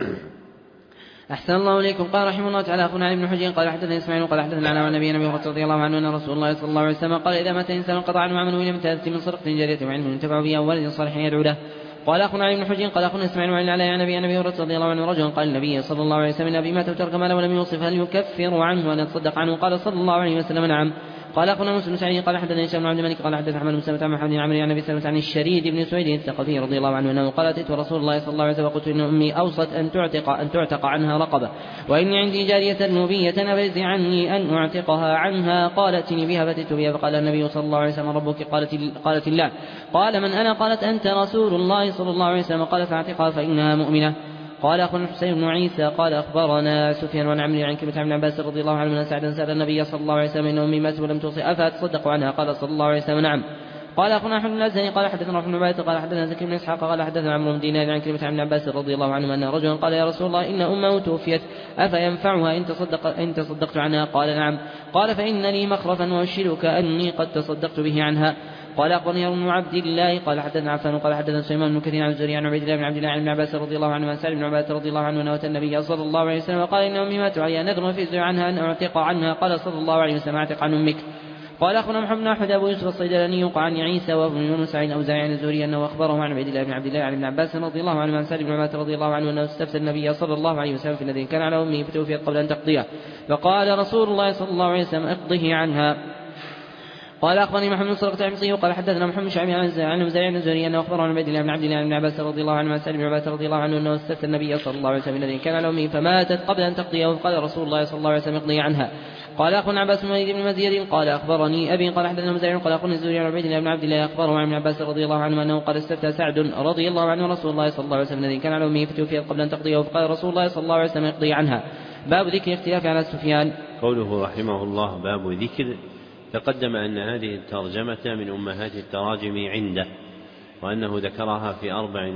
أحسن الله إليكم. قال رحمه الله تعالى أخونا علي بن حجين قال حدثنا إسماعيل قال حدثنا عن النبي أبي هريرة رضي الله عنه أن رسول الله صلى الله عليه وسلم قال إذا مات إنسان انقطع عنه عمله إلا من ثلاثة من صدقة جارية وعلم ينتفع بها وولد صالح يدعو له. قال أخونا علي بن حجين قال أخونا إسماعيل وعن علي عن أبي هريرة رضي الله عنه رجل قال النبي صلى الله عليه وسلم إن أبي مات وترك ماله ولم يوصف هل يكفر عنه ولا يتصدق عنه؟ قال صلى الله عليه وسلم نعم. قال أخونا مسلم سعيد قال حدثنا هشام بن عبد الملك قال حدثنا محمد بن سلمة عن محمد بن عمرو عن أبي سلمة عن الشريد بن سويد الثقفي رضي الله عنه أنه قال أتيت رسول الله صلى الله عليه وسلم وقلت إن أمي أوصت أن تعتق عنها رقبة وإني عندي جارية نوبية أفيز عني أن أعتقها عنها. قال ائتني بها فأتيت بها فقال النبي صلى الله عليه وسلم ربك؟ قالت الله. قال من أنا؟ قالت أنت رسول الله صلى الله عليه وسلم. قال فاعتقها فإنها مؤمنة. قال أخونا الحسين بن عيسى قال أخبرنا سفيان بن عمرو عن كلمة عن عباس رضي الله عنه أن سعدا سأل النبي صلى الله عليه وسلم إن أمي ماتت ولم توصي أفأتصدق عنها؟ قال صلى الله عليه وسلم نعم. قال أخونا أحمد بن الأزهري قال حدثنا رافع بن عبيد قال حدثنا زكي بن إسحاق قال حدثنا عمرو بن دينار عن كلمة عن عباس رضي الله عنه أن رجلا قال يا رسول الله إن أمه توفيت أفينفعها إن تصدقت عنها؟ قال نعم. قال فإن لي مخرفا وأشهدك أني قد تصدقت به عنها. قال أخبرني ابن عبد الله قال حدثنا عفان قال حدثنا سليمان بن كثير عن الزهري عن عبيد الله بن عبد الله عن ابن عباس رضي الله عنه عن سالم بن عباس رضي الله عنه أن أتى النبي صلى الله عليه وسلم وقال إن أمي ماتت عليها نذر في عنها أن أعتق عنها. قال صلى الله عليه وسلم أعتق عن أمك. قال أخونا محمد بن أحمد أبو يوسف الصيدلاني عن عيسى وابن يونس عن أوزاعي عن الزهري أنه أخبره عن عبيد الله بن عبد الله عن ابن عباس رضي الله عنه عن سالم بن عباس رضي الله عنه أنه استفتى النبي صلى الله عليه وسلم في الذي كان على أمه فتوفيت قبل أن تقضيه فقال رسول الله صلى الله عليه وسلم اقضه عنها. قال أخبرني محمد بن صدقة الحمصي قال حدثنا محمد بن شعيب عن أوزاعي عن الزهري أنه أخبره عن عبيد الله بن عبد الله عن ابن عباس رضي الله عنه عن سالم بن عباس رضي الله عنه أنه استفتى النبي صلى الله عليه وسلم الذي كان على أمه فماتت قبل أن تقضيه فقال رسول الله صلى الله عليه وسلم اقضي عنها. قال أخونا عباس بن وليد بن مزيد قال أخبرني أبي قال حدثنا مزيد قال أخونا الزهري عن عبيد الله بن عبد الله أخبره عن ابن عباس رضي الله عنه أنه قال استفتى سعد رضي الله عنه رسول الله صلى الله عليه وسلم الذي كان على أمه فتوفيت قبل أن تقضيه فقال رسول الله صلى الله عليه وسلم اقضي عنها. باب ذكر اختلاف على سفيان. قوله رحمه الله باب ذكر. تقدم أن هذه الترجمة من أمهات التراجم عنده وأنه ذكرها في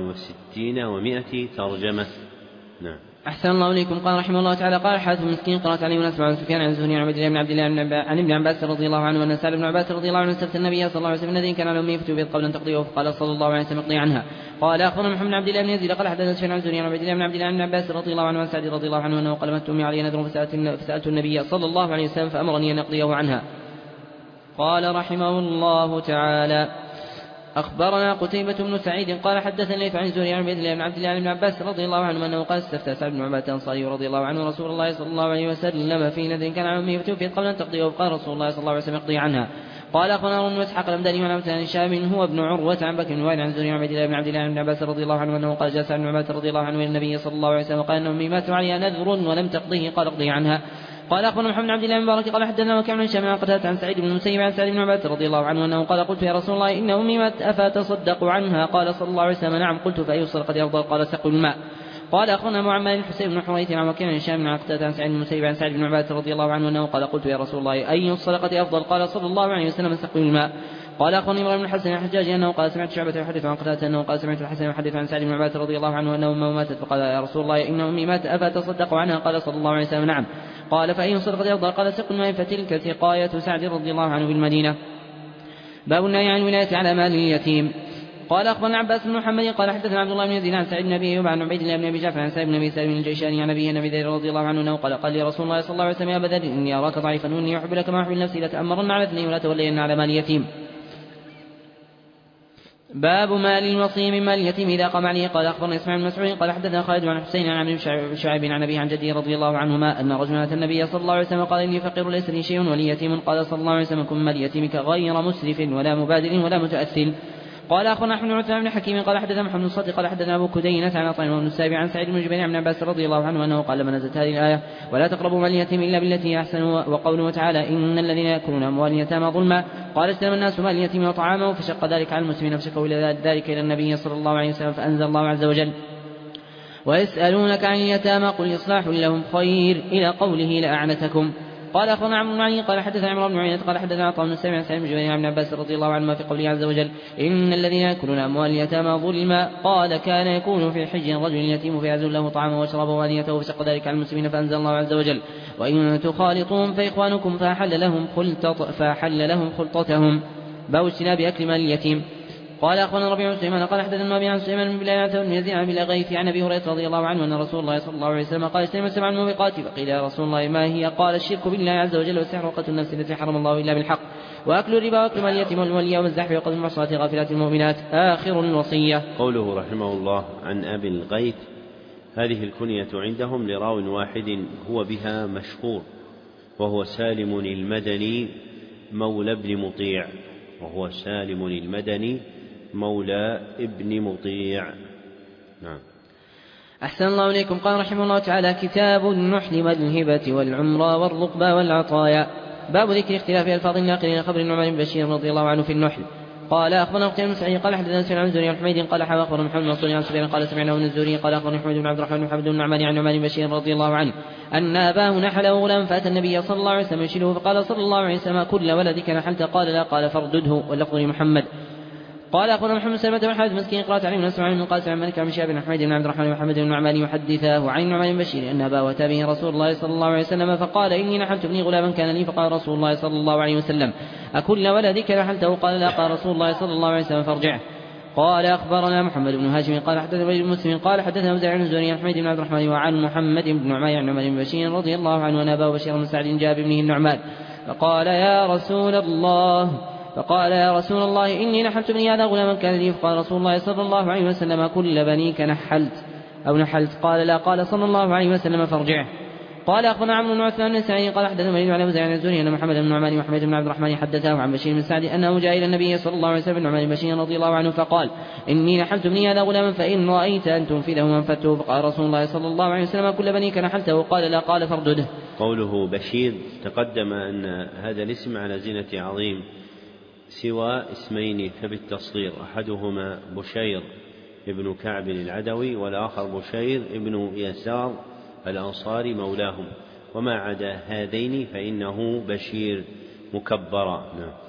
64 و100 ترجمة. نعم. أحسن الله إليكم. قال رحمه الله تعالى قال حاتم المسكين قرأت عليه ونسمع عن سفيان عن الزهري عن عبيد الله بن عبد الله عن ابن عباس رضي الله عنه أن سالم بن عباس رضي الله عنه استفتى النبي صلى الله عليه وسلم الذي كان على أمه فتوفيت قبل أن تقضيه فقال صلى الله عليه وسلم اقضي عنها. قال أخبرنا محمد بن عبد الله بن يزيد قال حدثنا سفيان عن الزهري عن عبيد الله بن عبد الله عن عباس رضي الله عنه عن سعد رضي الله عنه أنه قال مات أمي علي نذر فسألت النبي صلى الله عليه وسلم فأمرني أن أقضيه عنها. قال رحمه الله تعالى أخبرنا قتيبة بن سعيد قال حدثنا ليث عن الزهري عن عبيد الله بن عبد الله عن ابن عباس رضي الله عنه أنه قال استفتى سعد بن عبادة الأنصاري رضي الله عنه رسول الله صلى الله عليه وسلم في نذر كان عن أمه فتوفيت قبل أن تقضيه وقال رسول الله صلى الله عليه وسلم اقضي عنها. قال أخونا ابن إسحاق الأمداني عن عبد هشام هو ابن عروة عن بكر بن وائل عن الزهري عن عبيد الله بن عبد الله عن ابن عباس رضي الله عنه أنه قال جاء سعد بن عبادة رضي الله عنه إلى النبي صلى الله عليه وسلم وقال أن أمي مات عليها نذر ولم تقضيه قال اقضي عنها. قال أخبرنا محمد بن عبد الله بن مبارك قال حدثنا وكيع بن هشام عن قتادة عن سعيد بن المسيب عن سعد بن عبادة رضي الله عنه أنه قال قلت يا رسول الله إن أمي ماتت أفتصدق عنها؟ قال صلى الله عليه وسلم نعم. قلت فأي الصدقة أفضل؟ قال سقي الماء. قال أخونا معمر الحسين بن حريث عن وكيع بن هشام عن قتادة عن سعيد بن المسيب عن سعد بن عبادة رضي الله عنه أنه قال قلت يا رسول الله أي الصدقة أفضل؟ قال صلى الله عليه وسلم سقي الماء. قال أخونا إبراهيم بن الحسن الحجاجي أنه قال سمعت شعبة يحدث عن قتادة أنه قال سمعت الحسن يحدث عن سعد بن عبادة رضي الله عنه أنه أمه ماتت فقال يا رسول الله إن أمي ماتت أفتصدق عنها؟ قال صلى الله عليه وسلم نعم. قال فأي الصدقة أفضل؟ قال سق الماء. فتلك سقاية سعد رضي الله عنه بالمدينة. باب النهي عن الولاية على مال اليتيم. قال أخبرنا عباس بن محمد قال حدثنا عبد الله بن يزيد عن سعيد بن أبي أيوب عن عبيد الله بن أبي جعفر عن سعيد بن أبي سالم الجيشاني عن أبي ذر رضي الله عنه أنه قال لي رسول الله صلى الله عليه وسلم يا أبا ذر إني أراك ضعيفا وإني أحب لك ما أحب نفسي لتأمرن على اثنين ولا تولين على مال اليتيم. باب مال الوصي من مال اليتيم إذا قام عليه. قال أخبرنا إسماعيل بن مسعود قال حدثنا خالد عن حسين عن عمرو بن شعيب عن أبيه عن جده رضي الله عنهما أن رجلا أتى النبي صلى الله عليه وسلم قال إني فقير ليس لي شيء ولي يتيم. قال صلى الله عليه وسلم كن مال يتيمك غير مسرف ولا مبادر ولا متأثل. قال أخونا أحمد بن عثمان بن حكيم قال حدثنا محمد بن صدق قال حدثنا أبو كدينة عن عطاء بن السابع عن سعيد بن جبير عن عباس رضي الله عنه أنه قال لما نزلت هذه الآية ولا تقربوا مال اليتيم إلا بالتي هي أحسن وقوله تعالى إن الذين يأكلون أموال اليتامى ظلما قال استلم الناس مال اليتيم وطعامه فشق ذلك على المسلمين فشكوا إلى ذلك إلى النبي صلى الله عليه وسلم فأنزل الله عز وجل ويسألونك عن اليتامى قل إصلاح لهم خير إلى قوله لأعنتكم. قال أخبرنا عمرو بن علي قال حدثنا عمرو بن عيينة قال حدثنا عطاء بن السابع عن سعيد بن جبير عن عباس رضي الله عنهما في قوله عز وجل إن الذين يأكلون أموال اليتامى ظلما قال كان يكون في حج رجل يتيم فيعزل له طعامه وشرابه وانيته فشق ذلك على المسلمين فأنزل الله عز وجل وإن تخالطوهم فإخوانكم فأحل لهم خلطتهم. باب اجتناب أكل مال اليتيم. قال أخونا ربيع بن سليمان قال حدثنا أبي عن سليمان بن بلال عن يزيد عن الغيث عن أبي هريرة رضي الله عنه أن رسول الله صلى الله عليه وسلم قال اجتنبوا السبع الموبقات. فقيل يا رسول الله ما هي؟ قال الشرك بالله عز وجل والسحر وقتل النفس التي حرم الله إلا بالحق وأكل الربا وأكل مال اليتيم والولي والزحف وقتل المحصنات غافلات المؤمنات. آخر الوصية. قوله رحمه الله عن أبي الغيث هذه الكنية عندهم لراو واحد هو بها مشهور وهو سالم المدني مولى ابن مطيع، وهو سالم المدني مولى ابن مطيع. نعم. أحسن الله إليكم. قال رحمه الله تعالى: كتاب النحل والهبة والعمرة والرقبة والعطايا. باب ذكر اختلاف ألفاظ الناقل إلى خبر النعمان بن بشير رضي الله عنه في النحل. قال أخبرنا قتيبة بن سعيد قال حدثنا سفيان عن الزهري عن حميد قال أخبرنا محمد بن منصور عن سفيان قال سمعناه من الزهري قال أخبرني حميد بن عبد الرحمن بن حمد بن النعمان عن النعمان بن بشير رضي الله عنه أن أباه نحله غلام فأتى النبي صلى الله عليه وسلم يشيله فقال صلى الله عليه وسلم: كل ولدك نحلت؟ قال: لا. قال: فاردده. واللفظ لمحمد. قال أخبرنا محمد بن سلمة بن حارث مسكين قرأت عليه من سمع من قاسم عن مالك عن شهاب بن حميد بن عبد الرحمن بن محمد بن النعمان يحدثاه عن النعمان بن بشير أن أباه أتى به رسول الله صلى الله عليه وسلم فقال: إني نحلت ابني غلاما كان لي. فقال رسول الله صلى الله عليه وسلم: أكل ولدك نحلته؟ قال: لا. قال رسول الله صلى الله عليه وسلم: فارجعه. قال أخبرنا محمد بن هاشم قال حدثنا وليد بن مسلم قال حدثنا أبو زرع بن الزهري عن حميد بن عبد الرحمن وعن محمد بن نعمان عن النعمان بن بشير رضي الله عنه أن أباه بشير بن سعد جاء بابنه النعمان فقال: يا رسول الله إني نحلت ابني هذا غلاما كان لي. فقال رسول الله صلى الله عليه وسلم: كل بنيك نحلت؟ قال: لا. قال صلى الله عليه وسلم: فارجعه. قال أخبرنا عمرو بن عثمان بن سعيد قال حدثنا وليد عن أبي زرع عن الزهري أن محمد بن نعمان وحميد بن عبد الرحمن حدثاه عن بشير بن سعد أنه جاء إلى النبي صلى الله عليه وسلم نعمان بن بشير رضي الله عنه فقال: إني نحلت ابني هذا غلاما فإن رأيت أن تنفذه منفذته. فقال رسول الله صلى الله عليه وسلم: كل بنيك نحلته؟ قال: لا. قال: فاردده. قوله بشير تقدم أن هذا الاسم على زينة عظيم سوى اسمين فبالتصغير، أحدهما بشير ابن كعب العدوي والآخر بشير ابن يسار الأنصاري مولاهم، وما عدا هذين فإنه بشير مكبرا.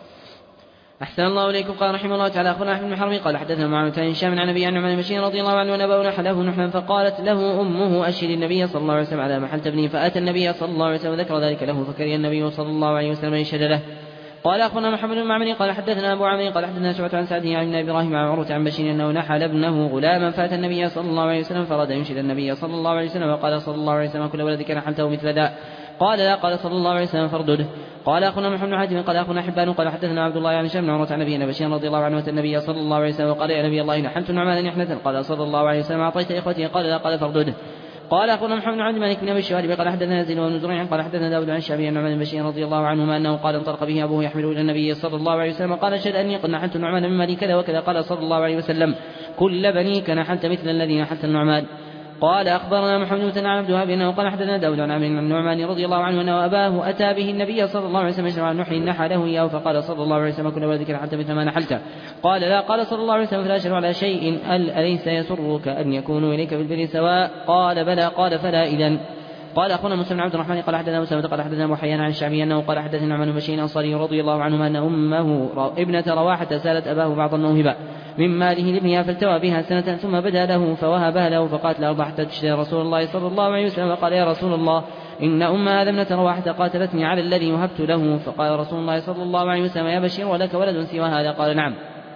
أحسن الله إليكم. قال رحمه الله تعالى أخبرنا أحمد بن حرب قال حدثنا معاوية عن هشام عن أبي عن النعمان بن بشير رضي الله عنه أن أباه نحله نحلا فقالت له أمه: أشهد النبي صلى الله عليه وسلم على محلت ابني. فأتى النبي صلى الله عليه وسلم وذكر ذلك له فكره النبي صلى الله عليه وسلم أن يشهد له. قال أخبرنا محمد بن معمر قال حدثنا أبو عامر قال حدثنا شعبة عن سعد عن إبراهيم عن عروة عن بشير أنه نحل ابنه غلاما فأتى النبي صلى الله عليه وسلم فراد ينشد النبي صلى الله عليه وسلم وقال صلى الله عليه وسلم: كل ولدك نحلته مثل ذا؟ قال: لا. قال صلى الله عليه وسلم: فاردده. قال أخونا محمد بن حاتم قال أخونا حبان قال حدثنا عبد الله عن هشام بن عروة عن نبينا بشير رضي الله عنه أتى النبي صلى الله عليه وسلم وقال: يا نبي الله نحلت نعمانا نحلة. قال صلى الله عليه وسلم: أعطيت إخوتي؟ قال: لا. قال: فاردده. قال أخونا محمد بن عبد الملك بن أبي الشوارب قال حدثنا زيد بن زريع قال حدثنا داود عن الشعبي عن نعمان بن بشير رضي الله عنهما أنه قال: انطلق به أبوه يحمله إلى النبي صلى الله عليه وسلم قال: أشهد أني قد نحلت النعمان مما لي كذا وكذا. قال صلى الله عليه وسلم: كل بنيك نحلت مثل الذي نحلت النعمان. قال أخبرنا محمد بن عبد الوهاب أنه قال حدثنا داود عن عمرو بن النعمان رضي الله عنه أنه أباه أتى به النبي صلى الله عليه وسلم يشرع النحل نحله إياه فقال صلى الله عليه وسلم: كل ولدك نحلت مثل ما نحلت؟ قال: لا. قال صلى الله عليه وسلم: فلا أشهد على شيء أليس يسرك أن يكونوا إليك بالبر سواء؟ قال: بلى. قال: فلا إذن. قال أخونا موسى بن عبد الرحمن قال حدثنا مسلم قال حدثنا أبو حيان عن الشعبي أنه قال حدثنا نعمان بن بشير الأنصاري رضي الله عنهما أن أمه ابنة رواحة سالت أباه بعض الموهبة من ماله لابنها فالتوى بها سنة ثم بدا له فوهبها له فقالت له: حتى تشتري رسول الله صلى الله عليه وسلم. وقال: يا رسول الله إن أم هذا ابنة رواحة قاتلتني على الذي وهبت له. فقال رسول الله صلى الله عليه وسلم: يا بشير ولك ولد سوى هذا؟ قال: نعم.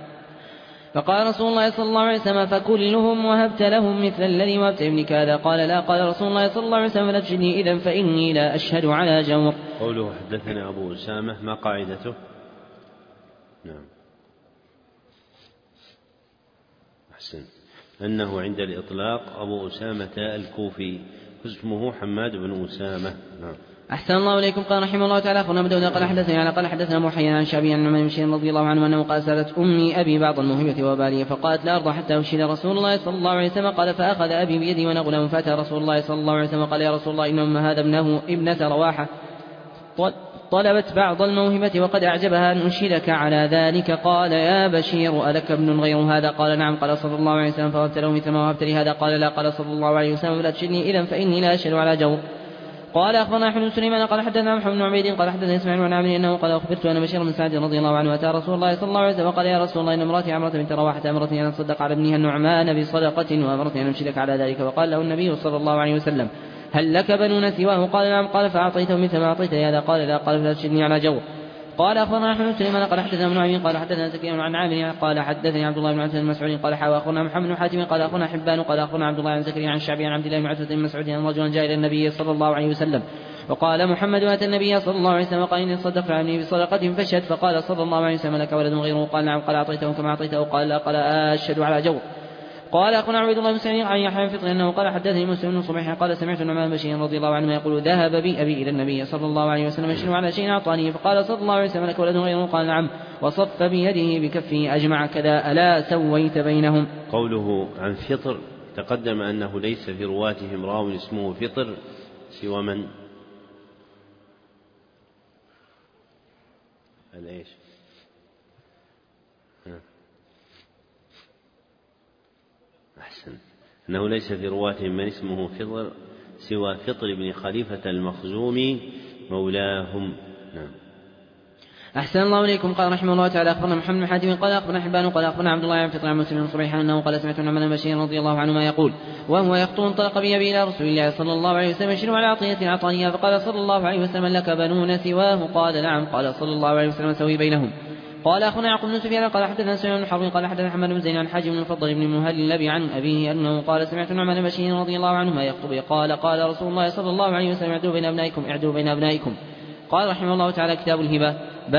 فقال رسول الله صلى الله عليه وسلم: فكلهم وهبت لهم مثل الذي وهبت ابنك هذا؟ قال: لا. قال رسول الله صلى الله عليه وسلم: فلا تشهدني إذن فإني لا أشهد على جور. قوله حدثنا أبو أسامة ما قاعدته؟ نعم أحسن، أنه عند الإطلاق أبو أسامة الكوفي اسمه حماد بن أسامة. نعم. أحسن الله إليكم. قال رحمه الله تعالى أخونا أبو داود قال حدثنا أبو حيان عن شعبي عن نعمان بن بشير رضي الله عنه أنه قال: سألت أمي أبي بعض الموهبة وبالي فقالت: لا أرضى حتى أشهد رسول الله صلى الله عليه وسلم. قال: فأخذ أبي بيدي وأنا غلام فأتى رسول الله صلى الله عليه وسلم قال: يا رسول الله إن أم هذا ابنة رواحة طلبت بعض الموهبة وقد أعجبها أن أشهدك على ذلك. قال: يا بشير ألك ابن غير هذا؟ قال: نعم. قال صلى الله عليه وسلم: فوهبت له مثل ما وهبت لي هذا؟ قال: لا. قال صلى الله عليه وسلم: فلا تشهدني إذن فإني لا أشهد على جور. قال أخبرنا أحمد بن سليمان قال حدثنا محمد بن عبيد قال حدثنا إسماعيل بن عامر أنه قال: أخبرت أن بشير بن سعد رضي الله عنه أتى رسول الله صلى الله عليه وسلم وقال: يا رسول الله إن امرأتي عمرة بنت رواحة أمرتني أن أتصدق على ابنها النعمان بصدقة وأمرتني أن أمشلك على ذلك. وقال له النبي صلى الله عليه وسلم: هل لك بنون سواه؟ قال: نعم. قال: فأعطيته مثل ما أعطيت هذا؟ قال: لا. قال: فلا تشهدني على جور. قال أخبرنا أحمد بن سليمان قال حدثنا ابن عمين قال حدثنا زكي عن عامر قال حدثني عبد الله بن عتبة بن مسعود قال: أخبرنا محمد بن حاتم قال أخبرنا حبان قال أخبرنا عبد الله عن زكريا عن الشعبي عن عبد الله بن عتبة بن مسعود أن رجلا جاء إلى النبي صلى الله عليه وسلم وقال: محمد أتى النبي صلى الله عليه وسلم وقال: إني صدقت عني بصدقة فاشهد. فقال صلى الله عليه وسلم: لك ولد غيره؟ قال: نعم. قال: أعطيته كما أعطيته؟ قال: لا. قال: أشهد على جور. قال أخونا عبيد الله بن سعيد عن يحيى بن فطر أنه قال حدثني مسلم بن صبيح قال سمعت النعمان بن بشير رضي الله عنه يقول ذهب بي أبي إلى النبي صلى الله عليه وسلم يشير على شيء أعطاني فقال صلى الله عليه وسلم لك ولد غيره قال نعم وصف بيده بكفه أجمع كذا ألا سويت بينهم. قوله عن فطر تقدم أنه ليس في رواتهم راو اسمه فطر سوى من؟ الإيش؟ أحسن، أنه ليس في رواتهم من اسمه فطر سوى فطر بن خليفة المخزومي مولاهم. نعم. أحسن الله إليكم. قال رحمه الله تعالى أخبرنا محمد بن حاتم قال أخبرنا حبان قال أخبرنا عبد الله عن فطر عن مسلم صبيحا أنه قال سمعت النعمان بن بشير رضي الله عنهما يقول وهو يخطو انطلق بي إلى رسول الله صلى الله عليه وسلم يشير على عطية أعطانيها فقال صلى الله عليه وسلم لك بنون سواه قال نعم قال صلى الله عليه وسلم سوي بينهم. قال أخونا يعقوب بن سفيان قال حدثنا سفيان بن حرب قال حدثنا محمد بن زين عن حاجب بن المفضل بن مهلب عن أبيه أنه قال سمعت النعمان بن بشير رضي الله عنهما يخطب قال قال رسول الله صلى الله عليه وسلم اعدوا بين أبنائكم. قال رحمه الله تعالى كتاب الهبة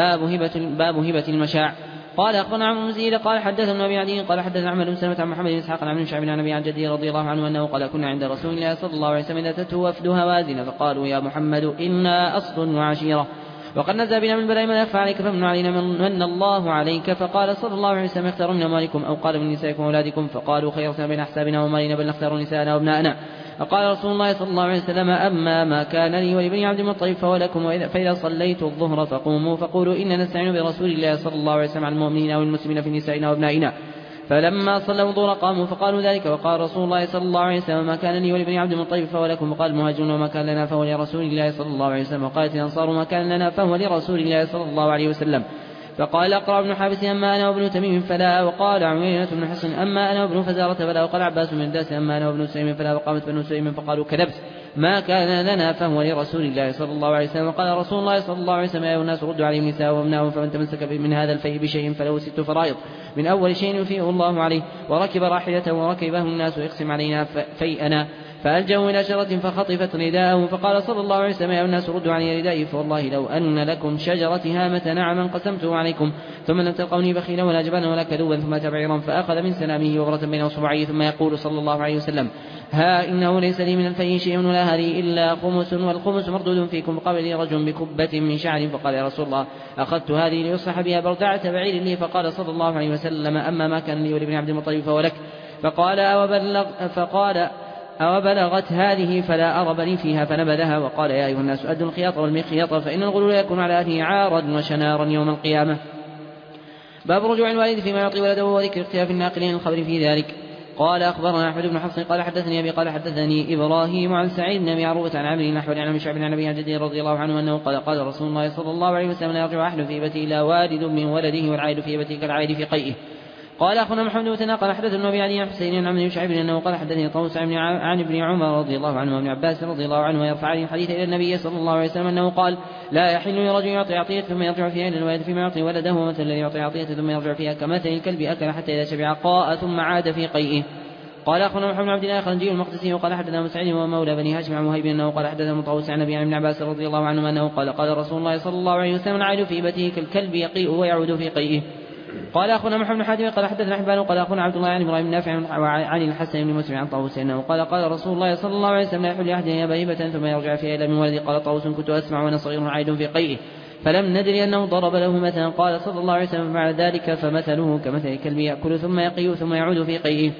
باب هبة المشاع. قال أخبرنا عمرو بن زيد قال حدثنا ابن أبي عدي قال حدثنا أحمد بن سلمة عن محمد بن إسحاق عن عمرو بن شعيب عن أبي عن جدي رضي الله عنه أنه قال كنا عند رسول الله صلى الله عليه وسلم إذا أتته وفد هوازن فقالوا يا محمد إنا أصل وعشيرة وقد نزل بنا من بلاء ما يخفى عليك فمن علينا من الله عليك. فقال صلى الله عليه وسلم اختاروا من أموالكم أو قال من نسائكم وأولادكم فقالوا خيرتنا بين أحسابنا ومالنا بل نختار نساءنا وابناءنا. فقال رسول الله صلى الله عليه وسلم أما ما كان لي ولبني عبد المطلب فهو لكم فإذا صليت الظهر فقوموا فقولوا إننا نستعين برسول الله صلى الله عليه وسلم على المؤمنين والمسلمين في نسائنا وابنائنا. فلما صلوا الظهر قاموا فقالوا ذلك وقال رسول الله صلى الله عليه وسلم ما كان لي ولبني عبد المطلب فهو لكم. وقال المهاجرون وما كان لنا فهو لرسول الله صلى الله عليه وسلم. وقالت الأنصار ما كان لنا فهو لرسول الله صلى الله عليه وسلم. فقال أقرأ بن حابس أما أنا وابن تميم فلا. وقال عمينة بن حصن أما أنا وابن فزارة فلا. وقال عباس بن داس أما أنا وابن سليم فلا. وقامت بن سليم فقالوا كذبت ما كان لنا فهو لرسول الله صلى الله عليه وسلم. وقال رسول الله صلى الله عليه وسلم يا أيها الناس ردوا عليهم نساء وابناءهم فمن تمسك من هذا الفيء بشيء فله 6 فرائض من أول شيء يفيء الله عليه وركب راحلته وركبه الناس يقسم علينا فيئنا فألجأوا إلى شجرة فخطفت رداءه. فقال صلى الله عليه وسلم يا الناس ردوا علي ردائي فوالله لو أن لكم شجرة هامة نعما قسمته عليكم ثم لم تلقوني بخيلا ولا جبانا ولا كذوبا ثم بعيرا فأخذ من سلامه وغرة بين أصبعيه ثم يقول صلى الله عليه وسلم ها إنه ليس لي من الفيء شيء ولا هذه إلا خمس والخمس مردود فيكم. قبل لي رجل بكبة من شعر فقال يا رسول الله أخذت هذه ليصلح بها بردعة بعير لي. فقال صلى الله عليه وسلم أما ما كان لي ولابن عبد المطلب فهو لك. فقال أو بلغت هذه فلا أرب لي فيها فنبذها. وقال يا أيها الناس أدوا الخياط والمخيط فإن الغلول يكون على أهله عارا وشنارا يوم القيامة. باب رجوع الوالد فيما يعطي ولده وذكر اختلاف الناقلين الخبر في ذلك. قال أخبرنا أحمد بن حفص قال حدثني أبي قال حدثني إبراهيم عن سعيد بن أبي عروبة عن عمرو الأحول عن شعب عن أبي عن جدي رضي الله عنه أنه قال رسول الله صلى الله عليه وسلم لا يرجع أحد في هبته إلا والد من ولده والعائد في هبته كالعائد في قيئه. قال أخونا محمد بن مثنى قال حدثنا أبي علي حسين عن عمرو شعيب أنه قال حدثني طاووس عن ابن عمر رضي الله عنه وابن عباس رضي الله عنه يرفع عليه الحديث إلى النبي صلى الله عليه وسلم أنه قال لا يحل لرجل يعطي عطية ثم يرجع فيها إلى الوالد فيما يعطي ولده ومثل الذي يعطي عطية ثم يرجع فيها كمثل الكلب أكل حتى إذا شبع قاء ثم عاد في قيئه. قال أخونا محمد بن عبد الله خلنجي المقدسي وقال حدثنا مسعود ومولى بني هاشم عن وهيب أنه قال حدثنا طاووس عن أبي ابن عباس رضي الله عنه أنه قال رسول الله صلى الله عليه وسلم العائد في هبته كالكلب يقيء ويعود في قيئه. قال أخونا محمد بن حاتم قال حدثنا حبان وقال أخونا عبد الله عن إبراهيم النافع عن الحسن بن مسلم عن طاووس أنه قال رسول الله صلى الله عليه وسلم لا يحل لأحد يهب هبة ثم يرجع فيها إلى من ولدي. قال طاووس كنت أسمع وأنا صغير عائد في قيئه فلم ندري أنه ضرب له مثلا. قال صلى الله عليه وسلم بعد ذلك فمثله كمثل الكلب يأكل ثم يقيء ثم يعود في قيئه.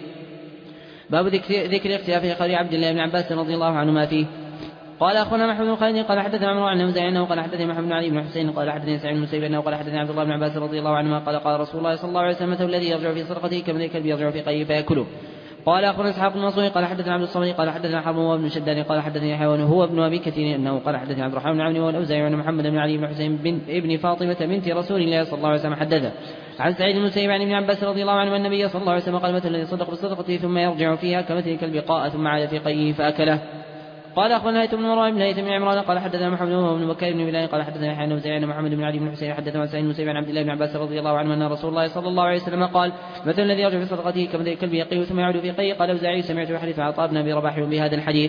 باب ذكر اختلاف قول عبد الله بن عباس رضي الله عنهما فيه. قال أخونا محمد بن خالد قال حدثنا عمرو عن نوزع أنه قال حدثني محمد بن علي بن حسين قال حدثني سعيد بن المسيب أنه قال حدثني عبد الله بن عباس رضي الله عنهما قال رسول الله صلى الله عليه وسلم مثل الذي يرجع في صدقته كمثل الكلب يرجع في قيئه فيأكله. قال أخونا إسحاق المنصوري قال حدثنا عبد الصمد قال حدثنا حرب وابن شداد قال حدثني يحيى هو ابن أبي كثير أنه قال حدثني عبد الرحمن بن عون والأوزاعي وأن محمد بن علي بن حسين بن ابن فاطمة بنت رسول الله صلى الله عليه وسلم حدثه عن سعيد بن المسيب عن ابن عباس رضي الله عنه النبي صلى الله عليه وسلم قال مثل الذي صدق بصدقته ثم يرجع فيها كمثل الكلب قاء ثم عاد في قيئه فأكله. قال أخبرنا هيثم بن مروان بن هيثم بن عمران قال حدثنا محمد بن بكير بن بلال قال حدثنا يحيى بن وزيع عن محمد بن علي بن حسين حدثنا عن سعيد بن المسيب عن عبد الله بن عباس رضي الله عنه أن رسول الله صلى الله عليه وسلم قال مثل الذي يرجع في صدقته كمثل الكلب يقيء ثم يعود في قيئه. قال أوزاعي سمعت حديث عطاء بن أبي رباح بهذا الحديث.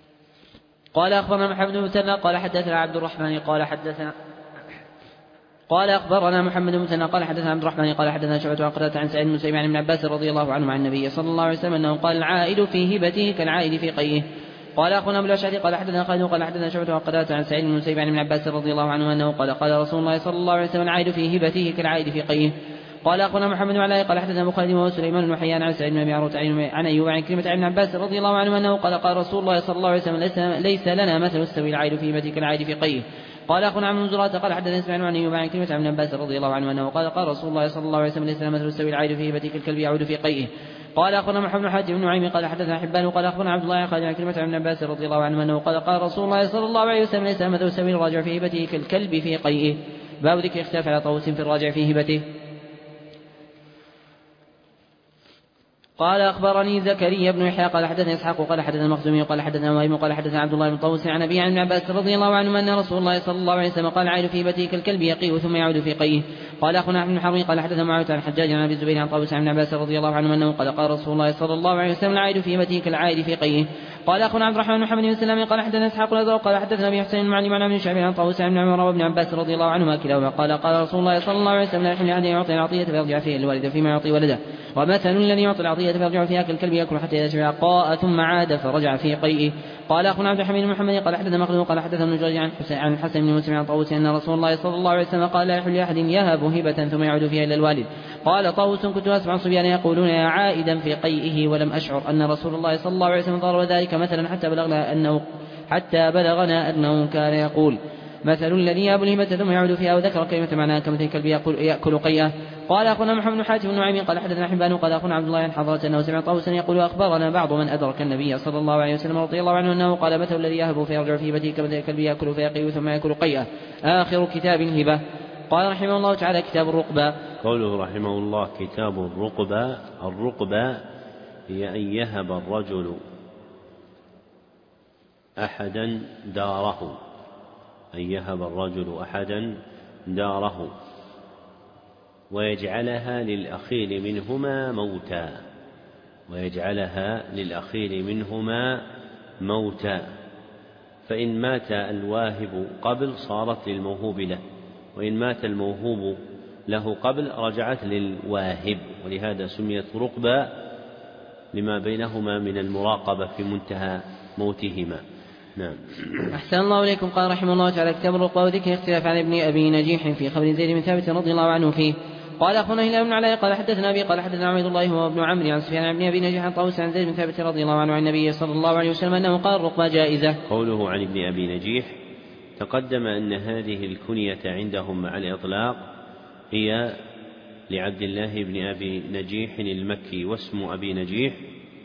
قال أخبرنا محمد بن مثنى قال حدثنا عبد الرحمن قال قال أخبرنا محمد بن مثنى قال حدثنا عبد الرحمن قال حدثنا شعبة عن قتادة عن سعيد بن المسيب عن ابن عباس رضي الله عنه عن النبي صلى الله عليه وسلم أنه قال العائد في هبته كالعائد في قيئه. قال أخونا أبو الأشعث قال حدثنا خالد قال حدثنا شعبة عن قتادة عن سعيد بن المسيب عن ابن عباس رضي الله عنه أنه قال قال رسول الله صلى الله عليه وسلم العائد في هبته كالعائد في قيئه. قال أخونا محمد بن علاء قال حدثنا أبو خالد وهو سليمان بن حيان عن سعيد بن أبي عروة عن أيوب عن كلمة عن ابن عباس رضي الله عنه أنه قال قال رسول الله صلى الله عليه وسلم ليس لنا مثل يستوي العائد في هبته كالعائد في قيئه. قال أخونا عمرو بن زرارة قال حدثنا اسماعيل عن أيوب عن كلمة عن ابن عباس رضي الله عنه أنه قال قال رسول الله صلى الله عليه وسلم ليس لنا مثل يستوي العائد في هبته كالكلب يعود في قيئه. قال أخونا محمد بن حاتم بن نعيم قال حدثنا حبان وقال أخونا عبد الله قال عن كلمة عن ابن عباس رضي الله عنه أنه قال قال رسول الله صلى الله عليه وسلم ليس مثل يستوي الراجع في هبته كالكلب في قيئه. باب ذكر اختلاف على طاووس في الراجع في هبته. قال أخبرني زكريا بن يحيى قال حدثنا إسحاق قال حدثنا المخزومي قال حدثنا وهيب قال حدثنا عبد الله بن طاووس عن أبي عن ابن عباس رضي الله عنه أن رسول الله صلى الله عليه وسلم قال العائد في هبته كالكلب يقيء ثم يعود في قيئه. قال أخونا أحمد بن حرب قال حدثنا معاوية عن حجاج عن أبي الزبير عن طاووس عن ابن عباس رضي الله عنه أنه قال قال رسول الله صلى الله عليه وسلم العائد في هبته كالعائد في قيئه. قال أخونا عبد الرحمن بن محمد بن سلام قال حدثنا إسحاق الأزرق قال حدثنا أبي حسين المعلم عن ابن شعبان عن طاووس عن ابن عمر وابن عباس رضي الله عنهما كلاهما قال قال رسول الله صلى الله عليه وسلم لا يحل أحد يعطي العطية فيرجع فيها الوالد فيما يعطي ولده ومثل الذي يعطي العطية فيرجع فيها كالكلب يأكل حتى إذا شبع قاء ثم عاد فرجع في قيئه. قال أخونا عبد الحميد بن محمد قال حدثنا مخلوق قال حدثنا ابن جريج عن حسن بن مسلم عن طاووس أن رسول الله صلى الله عليه وسلم قال لا يحل أحد يهب هبة ثم يعود فيها إلى الوالد. قال طاووس كنت أسمع صبيان يقولون يا عائدا في قيئه ولم أشعر أن رسول الله صلى الله عليه وسلم ضرب ذلك مثلا حتى بلغنا أنه كان يقول مثل الذي يهب الهبة ثم يعود فيها وذكر كلمة معناها كمثل الكلب يأكل قيئه. قال أخونا محمد بن حاتم بن نعيم قال حدثنا حبان قال أخونا عبد الله عن حضرة أنه سمع طاووسا يقول أخبرنا بعض من أدرك النبي صلى الله عليه وسلم رضي الله عنه أنه قال مثل الذي يهب فيرجع في هبته كمثل الكلب يأكل فيقيء ثم يأكل قيئه. آخر كتاب الهبة. قال رحمه الله تعالى كتاب الرقبة. قوله رحمه الله كتاب الرقبة. الرقبة هي أن يهب الرجل أحدا داره، أن يهب الرجل أحدا داره ويجعلها للأخير منهما موتا، ويجعلها للأخير منهما موتا، فإن مات الواهب قبل صارت للموهوب له، وإن مات الموهوب له قبل رجعت للواهب، ولهذا سميت رقبة لما بينهما من المراقبة في منتهى موتهما. نعم. أحسن الله إليكم. قال رحمه الله تعالى كتاب الرقبة وذكر اختلاف عن ابن أبي نجيح في خبر زيد بن ثابت رضي الله عنه فيه. قال أخونا هلال بن علاء قال حدثنا أبي قال حدثنا عبد الله هو ابن عمرو عن سفيان عن ابن أبي نجيح عن طاووس عن زيد بن ثابت رضي الله عنه عن النبي صلى الله عليه وسلم أنه قال الرقبة جائزة. قوله عن ابن أبي نجيح تقدم أن هذه الكنية عندهم مع الإطلاق هي لعبد الله بن أبي نجيح المكي، واسم أبي نجيح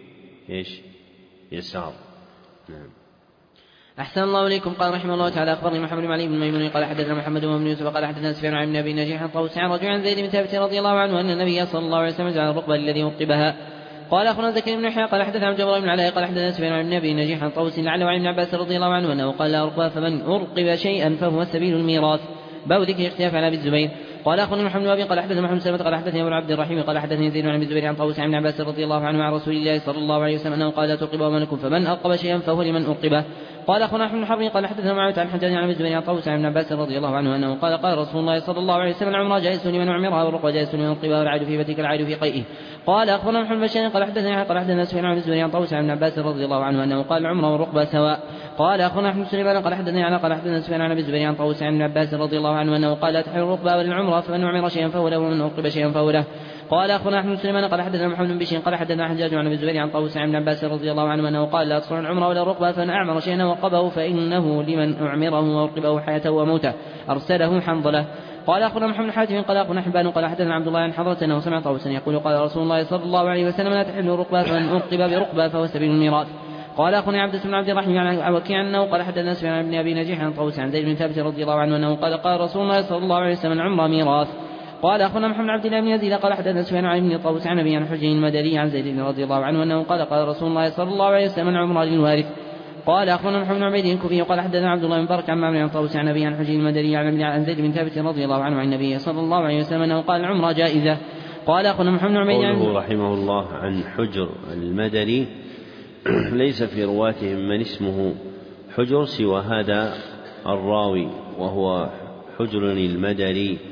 يسار. نعم. أحسن الله إليكم. قال رحمه الله تعالى أخبرني محمد بن علي بن ميمون قال حدثنا محمد بن يوسف قال حدثنا سفيان عن ابن أبي نجيح عن طاووس عن رجل عن زيد بن ثابت رضي الله عنه أن النبي صلى الله عليه وسلم جعل الرقبة الذي أرقبها. قال أخونا زكريا بن يحيى قال حدثنا عبد الله بن علاء قال حدثنا سفيان عن ابن أبي نجيح عن طاووس لعله عن ابن عباس رضي الله عنه أنه قال لا أرقبة فمن أرقب شيئا فهو سبيل الميراث. باب ذكر اختلاف على أبي الزبير. قال أخونا محمد بن قال حدثنا محمد سلمة قال حدثني أبو عبد الرحيم قال حدثني زيد عن أبي الزبير عن طاووس عن ابن عباس رضي الله عنه عن رسول الله صلى الله عليه وسلم أنه قال لا ترقبوا أمانكم فمن أرقب شيئا فهو لمن أرقبه. قال أخونا أحمد بن حرب قال حدثنا معاوية عن حجاج عن أبي الزبير عن طاووس عن ابن عباس رضي الله عنه أنه قال قال رسول الله صلى الله عليه وسلم العمرة جائز لمن أعمرها والرقبة جائز لمن أرقبها والعائد في هبته كالعائد في قيئه. قال أخونا محمد بن بشار قال حدثنا سفيان عن الزبير عن طاووس عن ابن عباس رضي الله عنه أنه قال العمرة والرقبة سواء. قال أخونا أحمد بن سليمان قال حدثنا سفيان عن أبي الزبير عن طاووس عن ابن عباس رضي الله عنه أنه قال لا تحل الرقبة ولا العمرة فمن أعمر شيئا فهو له ومن أرقب شيئا فهو له. قال أخونا أحمد بن سليمان قال حدثنا محمد بن بشير قال حدثنا حجاج عن أبي الزبير عن طاووس عن ابن عباس رضي الله عنه أنه قال لا تصلح العمرة ولا الرقبة فمن أعمر شيئا وقبه فإنه لمن أعمره وأرقبه حياته وموته. أرسله حنظلة. قال أخونا محمد بن حاتم قال أخونا حبان قال حدثنا عبد الله عن حضرة أنه سمع طاووسا يقول قال رسول الله صلى الله عليه وسلم لا تحل الرقبة فمن أرقب برقبة فهو سبيل الميراث. قال أخونا عبد بن عبد الرحمن عن وكيع أنه قال حدثنا سفيان عن ابن أبي نجيح عن طاووس عن زيد بن ثابت رضي الله عنه أنه قال قال رسول الله صلى الله عليه وسلم العمرة ميراث. قال أخونا محمد عبد الله بن يزيد قال حدثنا سفيان عن ابن طاووس عن أبي عن حجين المدني عن زيد رضي الله عنه أنه قال قال رسول الله صلى الله عليه وسلم العمرة للوارث. قال أخونا محمد بن عبيد الكوفي قال حدثنا عبد الله بن مبارك عن معمر عن طاووس عن أبي عن حجين المدني عن زيد بن ثابت رضي الله عنه عن النبي صلى الله عليه وسلم أنه قال العمرة جائزة. قال أخونا محمد بن عبيد قوله رحمه الله عن حجر المدني ليس في رواتهم من اسمه حجر سوى هذا الراوي وهو حجر المدني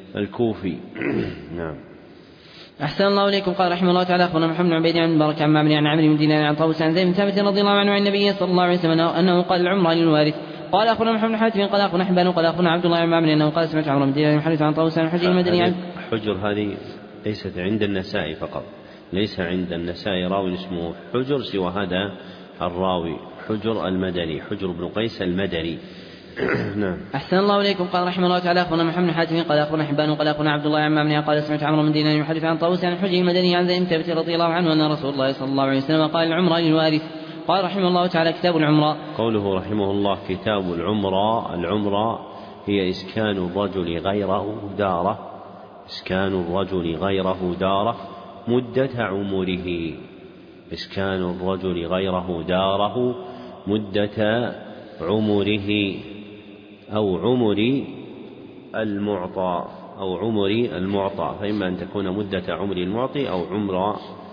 الكوفي. نعم. أحسن الله إليكم. قال رحمه الله تعالى أخبرنا محمد بن عبيد عن مبارك عن معمر عن عمرو بن دينار عن طاووس عن زيد بن ثابت رضي الله عنه عن النبي صلى الله عليه وسلم أنه قال العمرة للوارث. قال أخبرنا محمد بن حاتم قال أخبرنا حبان قال أخبرنا عبد الله بن معمر أنه قال سمعت عمرو بن دينار يحدث عن طاووس عن الحجر المدني عن حجر. هذه ليست عند النسائي فقط، ليس عند النسائي راوي اسمه حجر سوى هذا الراوي حجر المدني، حجر بن قيس المدني. نعم. أحسن الله إليكم. قال رحمه الله تعالى أخبرنا محمد بن حاتم قال أخبرنا حبان قال أخبرنا عبد الله عن معمر قال سمعت عمرو بن دينار يحدث عن طاووس عن الحجر المدني عن زيد بن ثابت رضي الله عنه أن رسول الله صلى الله عليه وسلم قال العمرة للوارث. قال رحمه الله تعالى كتاب العمرة. قوله رحمه الله كتاب العمرة، العمرة هي إسكان الرجل غيره داره، إسكان الرجل غيره داره مدة عمره، إسكان الرجل غيره داره مدة عمره أو عمر المعطى، أو عمر المعطى، فإما أن تكون مدة عمر المعطي أو عمر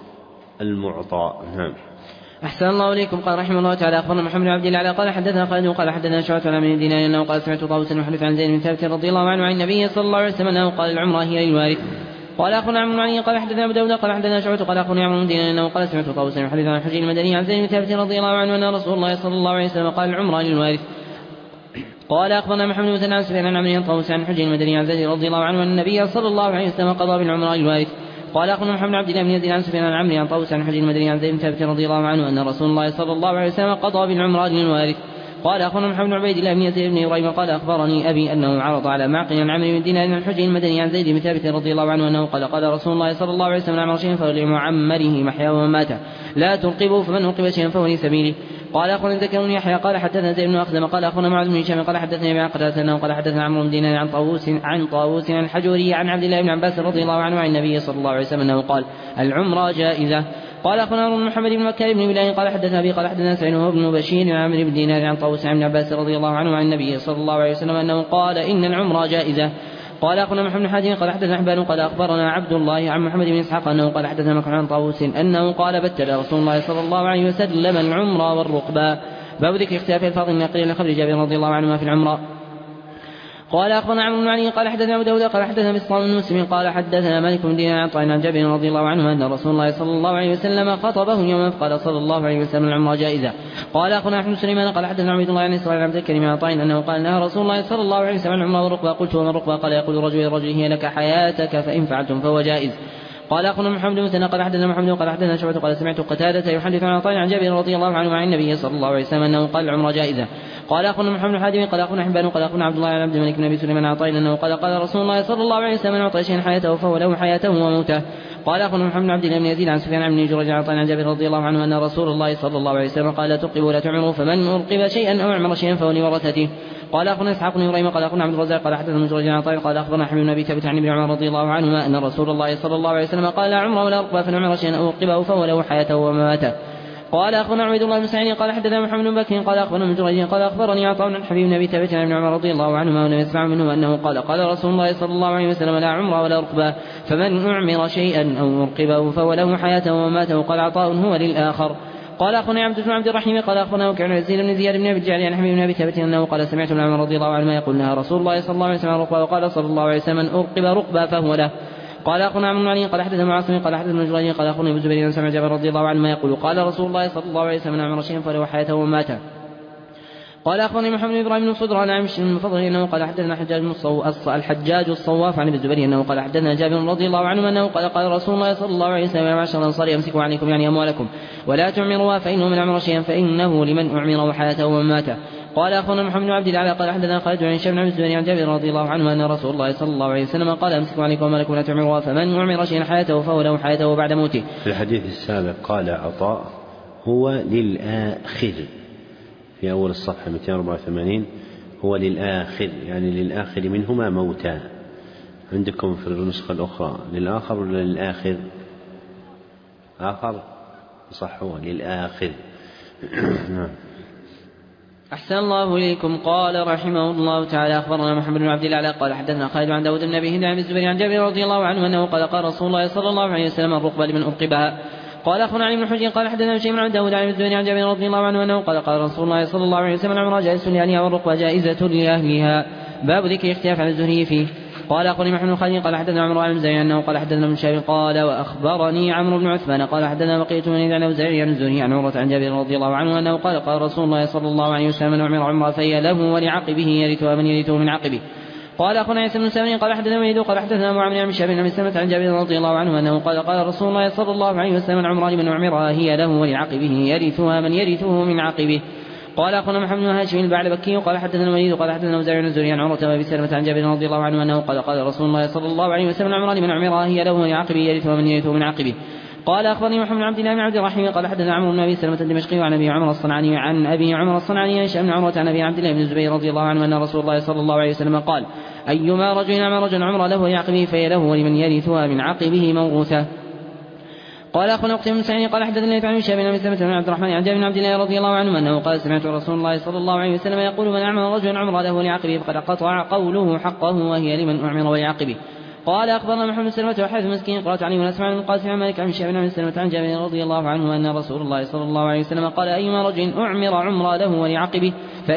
المعطى. نعم. أحسن الله إليكم. قال رحمه الله تعالى أخبرنا محمد بن عبد الله قال حدثنا خالد قال حدثنا شعبة عن عمرو بن دينار أنه قال سمعت طاووسا يحدث عن زيد بن ثابت رضي الله عنه عن النبي صلى الله عليه وسلم أنه قال العمرة هي للوارث. قال أخبرنا عمرو بن علي قال حدثنا أبو داود قال حدثنا شعبة قال أخبرني عمرو بن دينار أنه قال سمعت طاووسا يحدث عن الحجر المدني عن زيد بن ثابت رضي الله عنه أن رسول الله صلى الله عليه وسلم قال العمرة للوارث. قال أخبرنا محمد بن سنان سفيان عن عمرو بن طاووس عن الحجر المدني عن زيد رضي الله عنه أن النبي صلى الله عليه وسلم قضى بالعمرة للوارث. قال أخبرنا محمد بن عبد الله بن يزيد عن سفيان عن عمرو عن طاووس عن الحجر المدني عن زيد بن ثابت رضي الله عنه أن رسول الله صلى الله عليه وسلم قضى بالعمرة للوارث. قال أخبرنا محمد بن عبيد الله بن يزيد بن إبراهيم قال أخبرني أبي أنه عرض على معقل عن عمرو بن دينار عن الحجر المدني عن زيد بن ثابت رضي الله عنه أنه قال رسول الله صلى الله عليه وسلم عمر شيئا فلمعمره محيا ومماته لا ترقبوا فمن أرقب شيئا فهو لسبيله. قال أخبرني زكريا بن يحيى قال حدثنا زيد بن أخزم قال أخبرنا معاذ بن هشام قال حدثني أبي قتادة أنه قال حدثنا عمرو بن دينار عن طاووس عن الحجري عن عبد الله بن عباس رضي الله عنه عن النبي صلى الله عليه وسلم أنه قال العمرة جائزة. قال أخبرنا عمرو بن محمد بن مكة بن بلال قال حدثنا أبي قال حدثنا سعيد بن بشير عن عمرو بن دينار عن طاووس عن ابن عباس رضي الله عنه عن النبي صلى الله عليه وسلم أنه قال إن العمرة جائزة. قال أخبرنا محمد بن حاتم قال حدثنا حبان قال أخبرنا عبد الله عن محمد بن إسحاق أنه قال حدثنا مكحول عن طاووس أنه قال بتل رسول الله صلى الله عليه وسلم العمرة والرقبة. باب ذكر اختلاف الفاظ الناقل لخبر جابر رضي الله عنهما في العمرة. قال أخبرنا عمرو بن علي قال حدثنا أبو داود قال حدثنا بسطام بن مسلم قال حدثنا مالك بن دينار عن طعن عن جابر رضي الله عنه أن رسول الله صلى الله عليه وسلم خطبه يوما فقال صلى الله عليه وسلم العمرة جائزة. قال أخبرنا أحمد سليمان قال حدثنا عبد الله عن إسرائيل عن عبد الكريم عن طعن أنه قال نهى رسول الله صلى الله عليه وسلم العمرة والرقبة. قلت وما الرقبة؟ قال يقول رجل هي لك حياتك فإن فعلتم فهو جائز. قال أخبرنا محمد بن مثنى قال حدثنا محمد قال حدثنا شعبة قال سمعت قتادة يحدث عن طعن عن جابر رضي الله عنه عن النبي صلى الله عليه وسلم أنه قال العمرة جائزة. قال أخبرنا محمد بن حاتم قال أخبرنا حبان قال أخبرنا عبد الله عن عبد الملك بن أبي سليمان عن طعن أنه قال رسول الله صلى الله عليه وسلم أعطى شيئا حياته فهو له حياته وموته. قال أخبرنا محمد بن عبد الله بن يزيد عن سفيان عن جريج عن طعن عن جابر رضي الله عنه أن رسول الله صلى الله عليه وسلم قال لا ترقبوا ولا تعمروا فمن أرقب شيئا أو أعمر شيئا فهو لورثته. قال أخبرنا إسحاق بن إبراهيم قال أخبرنا عبد الرزاق قال حدثنا جريج عن طعن قال أخبرنا حميد بن أبي ثابت عن ابن عمر رضي الله عنهما أن رسول الله صلى الله عليه وسلم قال لا عمر ولا رقبة فمن أعمر شيئا أو أرقبه فهو له حياته ومماته. قال أخبرنا عبيد الله بن سعيد قال حدثنا محمد بن بكر قال أخبرنا ابن جريج قال أخبرني عطاء عن حبيب بن أبي ثابت عن ابن عمر رضي الله عنهما ولم يسمع منه أنه قال رسول الله صلى الله عليه وسلم لا عمر ولا رقبة فمن أعمر شيئا أو أرقبه فهو له حياته ومماته. قال عطاء هو للآخر. قال أخبرنا عبد بن عبد الرحيم قال أخبرنا وكيع بن يزيد بن زياد بن أبي الجعد عن حبيب بن أبي ثابت أنه قال سمعت ابن عمر رضي الله عنهما يقول نهى رسول الله صلى الله عليه وسلم رقبة وقال صلى الله عليه وسلم من أرقب رقبة فهو له. قال أخبرنا عمرو بن علي قال حدثنا معاصم قال حدثنا ابن جريج قال أخبرني ابن زبير سمع جابر رضي الله عنه يقول قال رسول الله صلى الله عليه وسلم أعمر شيئا فله حياته وماته. قال أخبرني محمد بن إبراهيم بن صدر عن عمش بن فضل أنه قال حدثنا الحجاج الصواف عن ابن الزبير أنه قال حدثنا جابر رضي الله عنه أنه قال رسول الله صلى الله عليه وسلم يا معشر الأنصار أمسكوا عليكم يعني أموالكم ولا تعمروها فإنه من أعمر شيئا فإنه لمن أعمر وحياته ومماته. قال أخبرنا محمد بن عبد الله قال حدثنا خالد عن هشام بن الزبير عن جابر رضي الله عنه أن رسول الله صلى الله عليه وسلم قال أمسكوا عليكم أموالكم ولا تعمروها فمن أعمر شيئا حياته فهو له حياته بعد موته. في الحديث السابق قال عطاء هو للآخر في أول الصفحة 284 هو للآخر يعني للآخر منهما موتا. عندكم في النسخة الأخرى للآخر ولا للآخر؟ آخر صح هو للآخر. نعم. أحسن الله إليكم. قال رحمه الله تعالى أخبرنا محمد بن عبد الله قال حدثنا خالد عن داود بن أبي هند عن الزبير عن جابر رضي الله عنه أنه قال رسول الله صلى الله عليه وسلم الرقبة لمن أرقبها. قال أخبرنا علي بن حجر قال حدثنا شيء عن داود عن الزبير عن جابر رضي الله عنه أنه قال رسول الله صلى الله عليه وسلم العمرة جائزة لأهلها والرقبة جائزة لأهلها. باب ذكر اختلاف عن الزهري فيه. قال أخبرني محمد بن خالد قال حدثنا عمرو بن المزني أنه قال حدثنا ابن شهاب قال وأخبرني عمرو بن عثمان قال حدثنا بقية بن يزيد عن الأوزاعي عن الزهري عن عروة عن جابر رضي الله عنه أنه قال قال رسول الله صلى الله عليه وسلم من أعمر عمرة فهي له ولعقبه يرثها من يرثه من عقبه. قال أخونا عيسى بن سامي قال حدثنا وليد قال حدثنا أبو عمرو بن شهاب بن سلمة عن جابر رضي الله عنه أنه قال قال رسول الله صلى الله عليه وسلم العمرة لمن أعمرها هي له ولعقبه يرثها من يرثه من عقبه. قال أخونا محمد بن هاشم البعلبكي قال حدثنا وليد قال حدثنا أوزاعي بن الزهري عن عروة وأبي سلمة عن جابر رضي الله عنه أنه قال قال رسول الله صلى الله عليه وسلم العمرة لمن أعمرها هي له ولعقبه يرثها من يرثه من عقبه. قال أخبرني محمد بن عبد الله بن عبد الرحيم قال حدثنا عمرو بن أبي سلمة الدمشقي وعن أبي عمر الصنعاني عن أبي عمر الصنعاني عن هشام بن عروة عن أبي عبد الله بن الزبير رضي الله عنه أن رسول الله صلى الله عليه وسلم قال أيما رجل أعمر رجل عمرة له ولعقبه فهي له ولمن يرثها من عقبه موروثة. قال أخونا أختي بن سعيد قال حدثني عن هشام بن أبي سلمة بن عبد الرحمن عن جابر بن عبد الله رضي الله عنه أنه قال سمعت رسول الله صلى الله عليه وسلم يقول من أعمر رجل عمرة له ولعقبه فقد قطع قوله حقه وهي لمن أعمر ولعقبه. قال أخبرنا محمد بن سلمة وحارث مسكين قرأت عليه ونسمع من قاسم عن مالك عن هشام بن سلمة عن جابر رضي الله عنه أن رسول الله صلى الله عليه وسلم قال أيما رجل أعمر عمرة له ولعقبه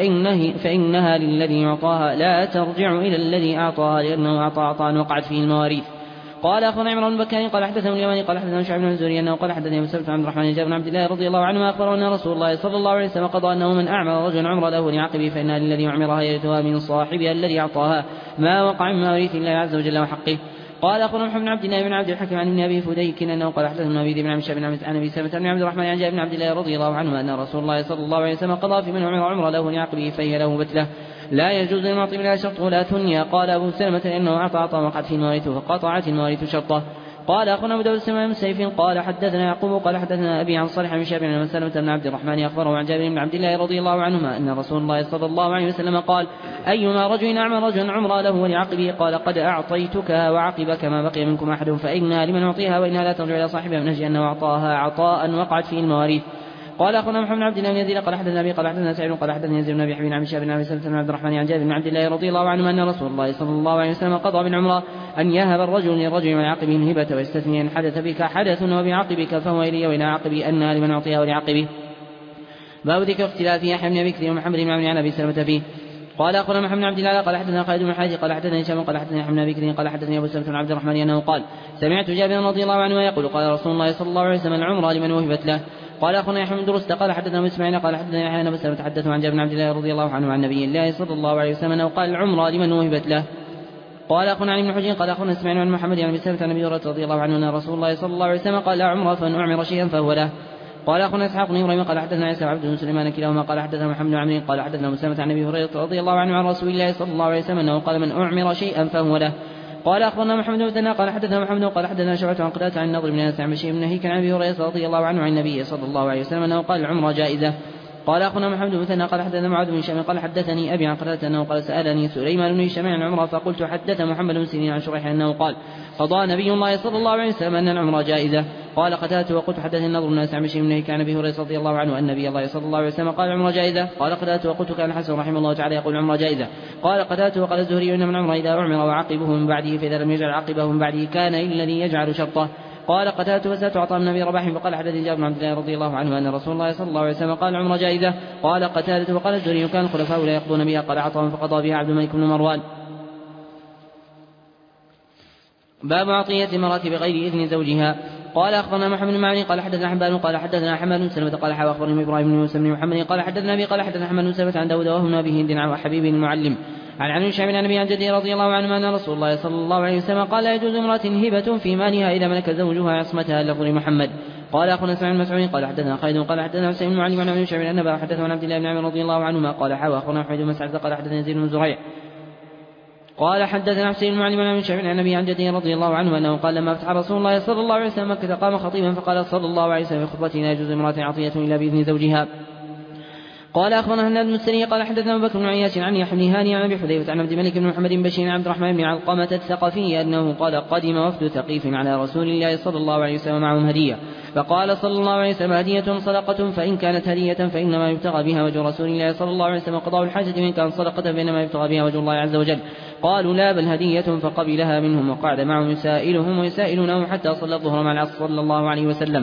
فإنها للذي أعطاها لا ترجع إلى الذي أعطاها لأنه أعطى عطاء وقعت فيه المواريث. قال أخونا عمران بن بكار قال حدثنا اليماني قال حدثنا شعيب بن الزهري أنه قال حدثني مسلم عن عبد الرحمن جابر بن عبد الله رضي الله عنه أخبره أن رسول الله صلى الله عليه وسلم قضى أنه من أعمر رجل عمرة له لعقبه فإنها للذي أعمرها يرثها من صاحبها الذي أعطاها ما وقع من مواريث الله عز وجل وحقه. قال أخونا محمد بن عبد الله بن عبد الحكيم عن ابن أبي فديك أنه قال حدثنا أبي بن عمشة بن عن أبي سلمة بن عبد الرحمن عن جابر بن عبد الله رضي الله عنه أن رسول الله صلى الله عليه وسلم قضى في من عمر عمرة له لعقبه فهي له بتلة لا يجوز للمعطي منها شرط ولا ثنيا. قال أبو سلمة إنه أعطى عطاء وقعت فيه المواريث فقطعت المواريث شرطه. قال أخونا أبو داود بن سيف قال حدثنا يعقوب قال حدثنا أبي عن صالح بن شهاب بن سلمة بن عبد الرحمن أخبره عن جابر بن عبد الله رضي الله عنهما أن رسول الله صلى الله عليه وسلم قال أيما رجل أعمر رجل عمرة له ولعقبه قال قد أعطيتك وعقبك ما بقي منكم أحد فإنها لمن أعطيها وإنها لا ترجع إلى صاحبها من أجل أنه أعطاها عطاء وقعت فيه المواريث. قال أخونا محمد بن عبد الله بن يزيد قال حدثنا أبي قال حدثنا سعيد قال حدثنا يزيد بن أبي حبيب عن هشام بن أبي سلمة بن عبد الرحمن عن جابر بن عبد الله رضي الله عنه أن رسول الله صلى الله عليه وسلم قضى بالعمرة أن يهب الرجل للرجل من عقبه الهبة ويستثني إن حدث بك حدث وبعقبك فهو إلي وإلى عقبي أنها لمن أعطيها ولعقبه. باب ذكر اختلاف يحيى بن أبي كثير ومحمد بن عمرو عن أبي سلمة فيه. قال أخونا محمد بن عبد الله قال حدثنا خالد بن حاتم قال حدثنا هشام قال حدثنا يحيى بن أبي كثير قال حدثني أبو سلمة بن عبد الرحمن أنه قال سمعت جابر رضي الله عنه يقول قال رسول الله صلى الله عليه وسلم العمرة لمن وهبت له. قال أخونا يحيى بن درست قال حدثنا إسماعيل قال حدثنا يحيى بن أبي سلمة تحدثوا عن جابر بن عبد الله رضي الله عنه عن نبي الله صلى الله عليه وسلم أنه قال العمرة لمن وهبت له. قال أخونا علي بن حجين قال أخونا إسماعيل عن محمد عن أبي سلمة عن أبي هريرة رضي الله عنه أن رسول الله صلى الله عليه وسلم قال لا عمرة فإن أعمر شيئا فهو له. قال أخونا إسحاق بن إبراهيم قال حدثنا عيسى عبد بن سليمان كلاهما قال حدثنا محمد بن عمرو قال حدثنا مسلمة عن أبي هريرة رضي الله عنه عن رسول الله صلى الله عليه وسلم أنه قال من أعمر شيئا فهو له. قال أخبرنا محمد بن ثناء قال حدثنا محمد قال حدثنا شعبة عن قتادة عن النضر بن أنس عن بشير بن نهيك عن أبي هريرة رضي الله عنه عن النبي صلى الله عليه وسلم أنه قال العمرة جائزة. قال أخونا محمد بن ثناء قال حدثنا معاذ بن هشام قال حدثني أبي عن قتادة أنه قال سألني سليمان بن هشام عن العمرة فقلت حدث محمد بن سيرين عن شريح أنه قال قضى نبي الله صلى الله عليه وسلم أن العمرة جائزة. قال قتادة وقلت حدثني النضر بن أنس عن بشير بن نهيك عن أبي هريرة رضي الله عنه أن النبي الله صلى الله عليه وسلم قال العمرة جائزة. قال قتادة وقلت كان الحسن رحمه الله تعالى يقول العمرة جائزة. قال قتادة وقال الزهري إن من العمرة إذا أعمر وعقبه من بعده فإذا لم يجعل عقبه من بعده كان الذي يجعل شرطه. قال قتادة وسألت عطاء بن أبي رباح فقال حدثني جابر بن عبد الله رضي الله عنه أن رسول الله صلى الله عليه وسلم قال العمرة جائزة. قال قتادة وقال الزهري كان الخلفاء لا يقضون بها قال عطاء فقضى بها عبد الملك بن مروان. باب عطية المرأة بغير إذن زوجها. قال أخبرنا محمد بن معين قال حدثنا حبان قال حدثنا حماد بن سلمة قال أخبرني إبراهيم بن موسى بن محمد قال حدثنا أبي قال حدثنا حماد بن سلمة عن داود وهو به هند عن حبيب المعلم عن عن هشام بن النبي عن جده رضي الله عنه أن رسول الله صلى الله عليه وسلم قال لا يجوز امرأة هبة في مالها إذا ملك زوجها عصمتها لفظ محمد. قال أخونا سعيد بن مسعود قال حدثنا خالد قال حدثنا حسين بن معلم عن هشام بن النبي حدثنا عن عبد الله بن عمرو رضي الله عنهما قال حوى أخونا أحمد بن مسعود قال حدثنا زيد بن زريع قال حدثنا حسين بن معلم عن هشام بن النبي عن جده رضي الله عنه أنه قال لما فتح رسول الله صلى الله عليه وسلم مكة قام خطيبا فقال صلى الله عليه وسلم في خطبته لا يجوز امرأة عطية إلا بإذن زوجها. قال أخبرنا هناد بن السري قال حدثنا أبو بكر بن عياش عن يحيى بن هاني عن أبي حذيفة عن عبد الملك بن محمد بن بشير عن عبد الرحمن بن علقمة الثقفي أنه قال قدم وفد ثقيف على رسول الله صلى الله عليه وسلم معهم هدية فقال صلى الله عليه وسلم هدية صدقة فإن كانت هدية فإنما يبتغى بها وجه رسول الله صلى الله عليه وسلم قضاء الحاجة وإن كان صدقة فإنما يبتغى بها وجه الله عز وجل. قالوا لا بل هدية فقبلها منهم وقعد معهم يسائلهم ويسائلونه حتى صلى الظهر مع العصر صلى الله عليه وسلم.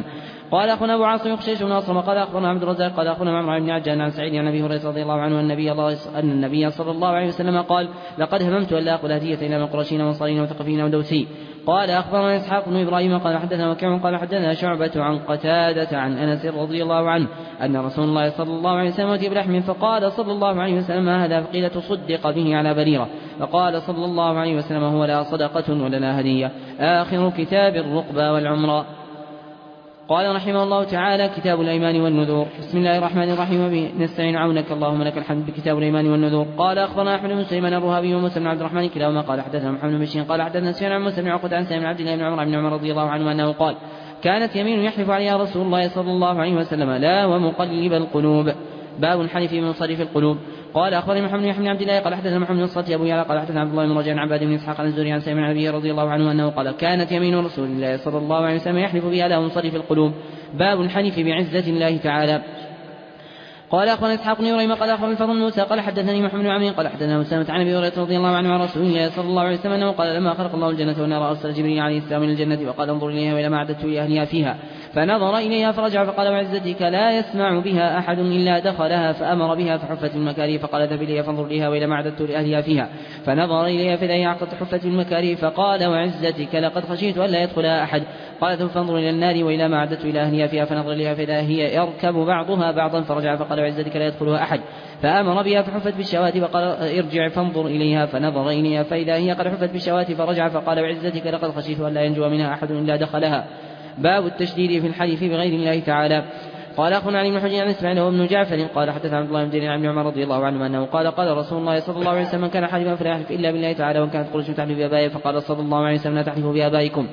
قال أخونا أبو عاصم يخشيش بن أصرم قال أخبرنا عبد الرزاق قال أخونا معمر بن عجان عن سعيد عن أبي هريرة رضي الله عنه أن النبي صلى الله عليه وسلم قال لقد هممت أن لا أخذ هدية إلى من قرشين وانصارين وثقفين ودوسي. قال أخبرنا إسحاق بن إبراهيم قال حدثنا وكيع قال حدثنا شعبة عن قتادة عن أنس رضي الله عنه أن رسول الله صلى الله عليه وسلم أتي بلحم فقال صلى الله عليه وسلم ما هذا؟ فقيل تصدق به على بريرة. فقال صلى الله عليه وسلم هو لا صدقة ولا لا هدية. آخر كتاب الرقبة والعمرة. قال رحمه الله تعالى كتاب الأيمان والنذور. بسم الله الرحمن الرحيم وبه نستعين عونك اللهم لك الحمد بكتاب الأيمان والنذور. قال أخبرنا أحمد بن سليمان الرهابي وموسى بن عبد الرحمن كلاهما قال حدثنا محمد بن بشير قال حدثنا سفيان عن موسى بن عقبة عن سالم بن عبد الله بن عمر رضي الله عنه أنه قال كانت يمين يحلف عليها رسول الله صلى الله عليه وسلم لا ومقلب القلوب. باب الحلف بمنصرف القلوب. قال أخبرني محمد بن عبد الله قال حدثنا محمد بن الصلت أبو يعلى قال حدثنا عبد الله بن رجاء عن عباد بن إسحاق عن الزهري عن سالم بن أبي رضي الله عنه أنه قال كانت يمين رسول الله صلى الله عليه وسلم يحلف بها لا منصرف القلوب. باب الحلف بعزة الله تعالى. قال أخبرنا إسحاق بن إبراهيم قال أخبرني الفضل بن موسى قال حدثني محمد بن عمرو قال حدثنا أسامة عن أبي هريرة رضي الله عنه عن رسول الله صلى الله عليه وسلم أنه قال لما خلق الله الجنة والنار أرسل جبريل عليه السلام إلى الجنة وقال انظر إليها وإلى ما أعددت لأهلها فيها فنظر إليها فرجع فقال وعزتك لا يسمع بها أحد إلا دخلها فأمر بها فحفت المكاره فقال اذهب إليها فانظر إليها وإلى ما أعددت لأهلها فيها فنظر إليها فإذا هي عقد حفت المكاره فقال وعزتك لقد خشيت ألا يدخلها أحد قال ثم فانظر إلى النار وإلى ما أعددت إلى أهلها فيها فنظر إليها فإذا هي يركب بعضها بعضا فرجع فقال وعزتك لا يدخلها أحد فأمر بها فحفت بالشوات فقال ارجع فانظر إليها فنظر إليها فإذا هي قد حفت بالشوات فرجع فقال وعزتك لقد خشيت ألا ينجو منها أحد إلا دخلها. باب التشديد في الحلف بغير الله تعالى. قال أخونا علي بن حجر عن إسماعيل وابن جعفر قال حدثنا عبد الله بن دينار عن عمر رضي الله عنه أنه قال قال رسول الله صلى الله عليه وسلم من كان حالفا فلا يحلف إلا بالله تعالى وإن كانت قريش تحلف بآبائه فقال صلى الله عليه وسلم لا تحلفوا بآبائكم.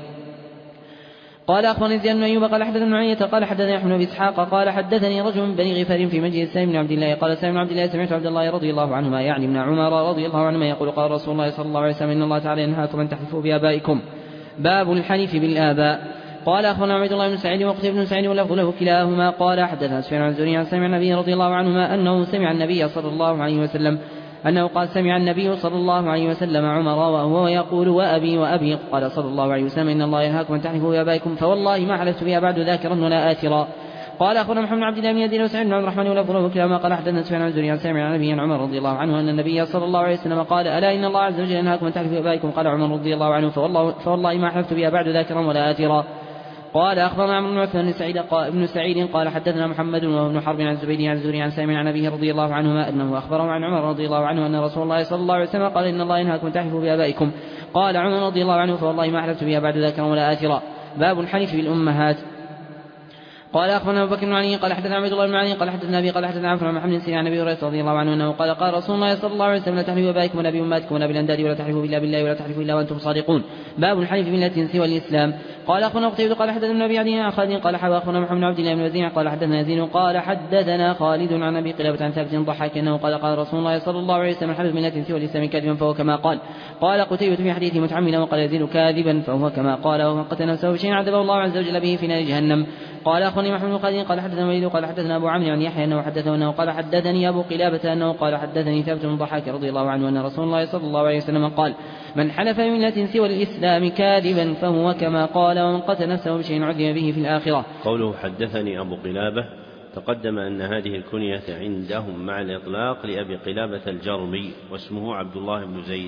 قال أخبرني زياد بن أيوب قال حدثنا معية قال حدثني أحمد بن إسحاق قال حدثني رجل من بني غفار في مجلس سالم بن عبد الله قال سالم بن عبد الله سمعت عبد الله رضي الله عنهما يعني ابن عمر رضي الله عنهما يقول قال رسول الله صلى الله عليه وسلم إن الله تعالى ينهاكم أن تحلفوا بآبائكم. باب الحلف بالآباء. قال أخبرنا عبد الله بن سعيد وقتيبة بن سعيد واللفظ له كلاهما قال حدثنا سفيان عن الزهري عن سمع النبي رضي الله عنهما أنه سمع النبي صلى الله عليه وسلم أنه قال سمع النبي صلى الله عليه وسلم عمر وهو يقول وأبي وأبي قال صلى الله عليه وسلم إن الله ينهاكم أن تحلفوا بآبائكم فوالله ما حلفت بها بعد ذاكرا ولا آثرا. قال أخبرنا محمد بن عبد الله بن يزيد وسعيد بن عبد الرحمن واللفظ له كلاهما قال حدثنا سفيان عن الزهري عن سمع النبي عمر رضي الله عنه أن النبي صلى الله عليه وسلم قال ألا إن الله عز وجل ينهاكم أن تحلفوا بآبائكم قال عمر رضي الله عنه فوالله ما حلفت بها بعد ذاكرا ولا آثرا. قال أخبرنا عمرو بن عثمان بن سعيد قال حدثنا محمد وابن حرب عن زبيد عن الزهري عن سامع عن أبيه رضي الله عنهما أنه أخبره عن عمر رضي الله عنه أن رسول الله صلى الله عليه وسلم قال إن الله ينهاكم أن تحلفوا بآبائكم. قال عمر رضي الله عنه فوالله ما حلفت بها بعد ذاكرا ولا آثرا. باب الحلف بالأمهات. قال أخبرنا أبو بكر بن علي قال حدثنا عبد الله بن علي قال حدثنا أبي قال حدثنا عفان محمد سيدنا عن أبي هريرة رضي الله عنه أنه قال قال رسول الله صلى الله عليه وسلم لا تحلفوا بآبائكم ولا بأمهاتكم ولا بالأنداد ولا تحلفوا إلا بالله ولا تحلفوا إلا وأنتم صادقون. باب الحلف بالله سوى الإسلام. قال أخبرنا قتيبة قال حدثنا أبي عدي عن خالد قال أخبرنا محمد بن عبد الله بن وزيع قال حدثنا يزيد قال حدثنا خالد عن أبي قلابة عن ثابت ضحاك أنه قال قال رسول الله صلى الله عليه وسلم الحلف بالله سوى الإسلام كاذبا فهو كما قال. قال قتيبة في حديثه متعمدا وقال يزيد كاذبا فهو كما قال ومن قتل نفسه بشيء عذبه الله عز وجل به في نار جهنم. قال أخبرني محمد بن خالد قال حدثنا وليد قال حدثنا أبو عمرو عن يحيى أنه حدثه أنه قال حدثني أبو قلابة أنه قال حدثني ثابت بن ضحاك رضي الله عنه أن رسول الله صلى الله عليه وسلم قال من حلف بملة سوى الإسلام كاذبا فهو كما قال ومن قتل نفسه بشيء عذب به في الآخرة. قوله حدثني أبو قلابة تقدم أن هذه الكنية عندهم مع الإطلاق لأبي قلابة الجرمي واسمه عبد الله بن زيد.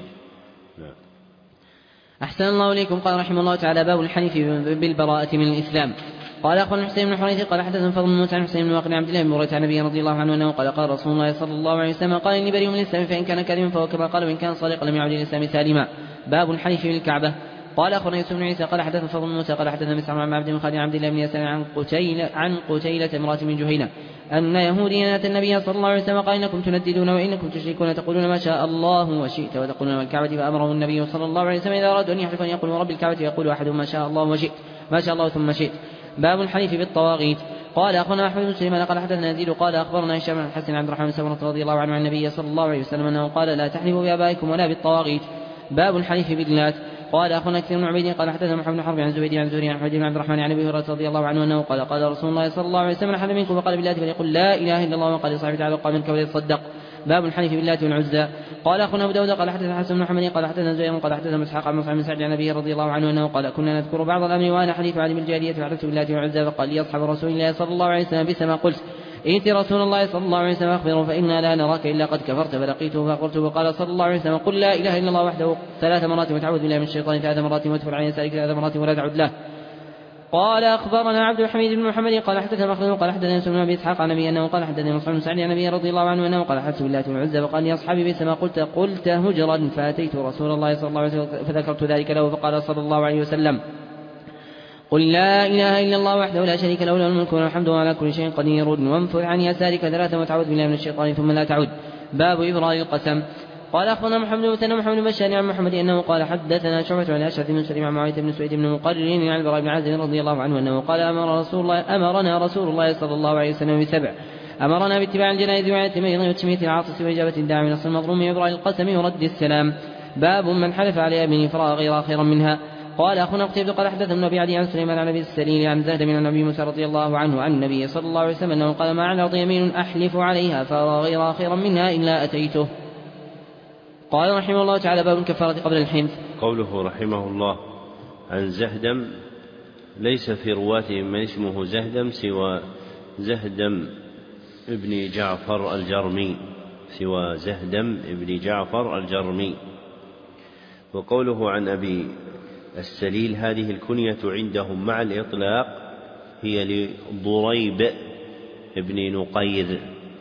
أحسن الله إليكم. قال رحمه الله تعالى باب الحلف بالبراءة من الإسلام. قال أخبرنا حسين بن حريث قال حدثنا فضل بن موسى عن حسين بن واقد عبد الله بن مريت عن النبي رضي الله عنه أنه قال قال رسول الله صلى الله عليه وسلم قال إني بريء من الإسلام فإن كان كاذبا فهو كما قال وإن كان صادقا لم يعد الإسلام سالما. باب الحلف بالكعبة. قال أخبرنا يوسف بن عيسى قال حدثنا فضل بن موسى قال حدثنا مسعر عن عبد الخالد عبد الله بن يسار عن قتيلة امرأة من جهينة أن يهوديا أتى النبي صلى الله عليه وسلم قال إنكم تنددون وإنكم تشركون تقولون ما شاء الله وشئت وتقولون والكعبة فأمره النبي صلى الله عليه وسلم إذا أرادوا أن يحلفوا أن يقولوا رب الكعبة يقول أحدهم ما شاء الله وشئت ما شاء الله ثم شئت. باب الحلف بالطواغيت. قال أخبرنا أحمد بن سليمان قال حدثنا يزيد قال أخبرنا هشام بن الحسن عبد الرحمن بن سمرة رضي الله عنه عن النبي صلى الله عليه وسلم أنه قال لا تحلفوا بآبائكم ولا بالطواغيت. باب الحلف باللات. قال أخونا كثير بن عبيد قال حدثنا محمد بن حرب عن زبيد عن زهري عن حديث عبد الرحمن عن أبي هريرة رضي الله عنه أنه قال قال رسول الله صلى الله عليه وسلم حلف منكم وقال بالله فليقل لا إله إلا الله وقال لصاحبه تعالى وقال منك وليتصدق. باب الحلف بالله والعزى. قال أخونا أبو داود قال حدثنا حسن بن محمد قال حدثنا زهير قال حدثنا إسحاق عن مصعب بن سعد عن أبيه رضي الله عنه أنه قال كنا نذكر بعض الأمر وأنا حديث عن الجارية فحدثت بالله والعزى فقال لي أصحاب رسول الله صلى الله عليه وسلم بسما قلت ائت رسول الله صلى الله عليه وسلم أخبره فإنا لا نراك إلا قد كفرت فلقيته فأخبرته وقال صلى الله عليه وسلم قل لا إله إلا الله وحده 3 مرات وتعوذ بالله من الشيطان 3 مرات وتفر عن يسارك 3 مرات ولا تعد له. قال أخبرنا عبد الحميد بن محمد قال حدثنا مخلد قال حدثنا يوسف بن أبي إسحاق عن أبي أنه قال حدثنا مصعب بن سعد عن أبي رضي الله عنه أنه قال حدثت بالله والعزى وقال لي أصحابي بسما قلت هجرا فأتيت رسول الله صلى الله عليه وسلم فذكرت ذلك له فقال صلى الله عليه وسلم قل لا إله إلا الله وحده لا شريك له له الملك وله الحمد وعلى كل شيء قدير وانفر عن يسارك 3 وتعوذ بالله من الشيطان ثم لا تعود. باب إبراء القسم. قال أخبرنا محمد بن بشار عن محمد أنه قال حدثنا شعبة عن أشعث بن سليم عن معاوية بن سويد بن مقرن عن البراء بن عازب رضي الله عنه أنه قال أمرنا رسول الله صلى الله عليه وسلم ب7 أمرنا باتباع الجنائز وعيادة المريض وتشميت العاطس وإجابة الداعي من نصر المظلوم وإبراء القسم ورد السلام. باب من حلف على يمين فرأى غير خيرا منها. قال أخونا قتيبة قال حدثنا ابن أبي عدي عن سليمان عن أبي السليل عن زهد من النبي موسى رضي الله عنه عن النبي صلى الله عليه وسلم أنه قال ما على الأرض يمين أحلف عليها فرأى غير خيرا منها إلا أتيته. قال رحمه الله تعالى باب الكفارة قبل الحنث. قوله رحمه الله عن زهدم ليس في رواتهم من اسمه زهدم سوى زهدم ابن جعفر الجرمي وقوله عن أبي السليل هذه الكنية عندهم مع الإطلاق هي لضريب ابن نقير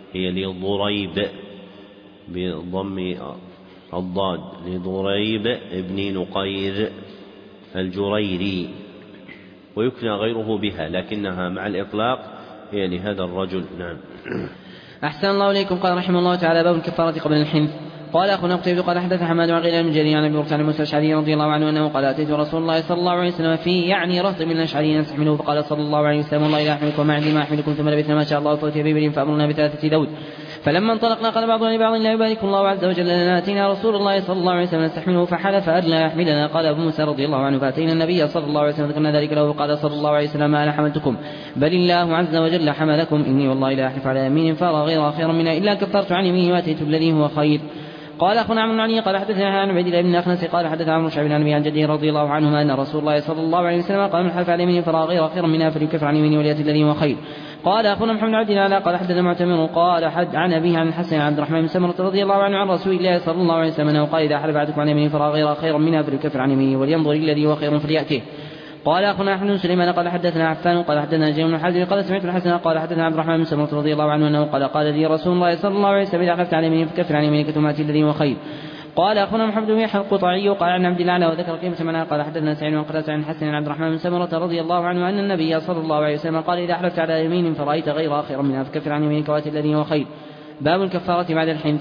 بضم الضاد لضريب ابن نقير الجريري ويكنى غيره بها لكنها مع الإطلاق هي لهذا الرجل. نعم. أحسن الله إليكم. قال رحمه الله تعالى باب الكفارة قبل الحنث. قال أخونا قتيبة قال حدث حماد عن غير المجري عن أبي برسان موسى الأشعري رضي الله عنه أنه قال أتيت رسول الله صلى الله عليه وسلم في رهط من الأشعريين نستحمله فقال صلى الله عليه وسلم والله لا أحملكم ما عندي ما أحملكم ثم لبثنا ما شاء الله فأتي بإبل فأمرنا ب3 دود فلما انطلقنا قال بعضنا لبعض لا يبارك الله عز وجل لنا أتينا رسول الله صلى الله عليه وسلم نستحمله فحلف أن لا يحملنا. قال أبو موسى رضي الله عنه فأتينا النبي صلى الله عليه وسلم ذكرنا ذلك له وقال صلى الله عليه وسلم ما أنا حملتكم بل الله عز وجل حملكم إني والله لا أحلف على يمين فأرى غير خيرا منها إلا كفرت عن يميني وأتيت الذي هو خير. قال أخونا عمرو بن علي قال حدثنا عن عبيد الله بن أخنس قال حدث عمرو شعبي عن أبي عن جده رضي الله عنهما أن رسول الله صلى الله عليه وسلم قال من حلف على يمين فرأى غير خيرا منها فليكفر عن يمينه وليأتي الذي هو خير. قال أخونا محمد بن عبد الله قال حدثنا معتمر قال عن أبيه عن الحسن عن عبد الرحمن بن سمرة رضي الله عنه عن رسول الله صلى الله عليه وسلم أنه قال إذا حلف أحدكم عن يمين فرأى غير خيرا منها فليكفر عن يمينه ولينظر الذي هو خير فليأته. قال أخونا أحمد بن سليمان قال حدثنا عفان قال حدثنا جيم بن حازم قال سمعت الحسن قال حدثنا عبد الرحمن بن سمرة رضي الله عنه أنه قال لي رسول الله صلى الله عليه وسلم إذا حلفت عن يمين فكفر عن يمينك ثم أتي الذي هو خير. قال أخونا محمد بن يحيى القطعي قال عن عبد الله وذكر قيمة منها قال حدثنا سعيد وقال عن الحسن عن عبد الرحمن بن سمرة رضي الله عنه أن النبي صلى الله عليه وسلم قال إذا حلفت على يمين فرأيت غير خيرا منها فكفر عن يمينك وأتي الذي هو خير. باب الكفارة بعد الحنث.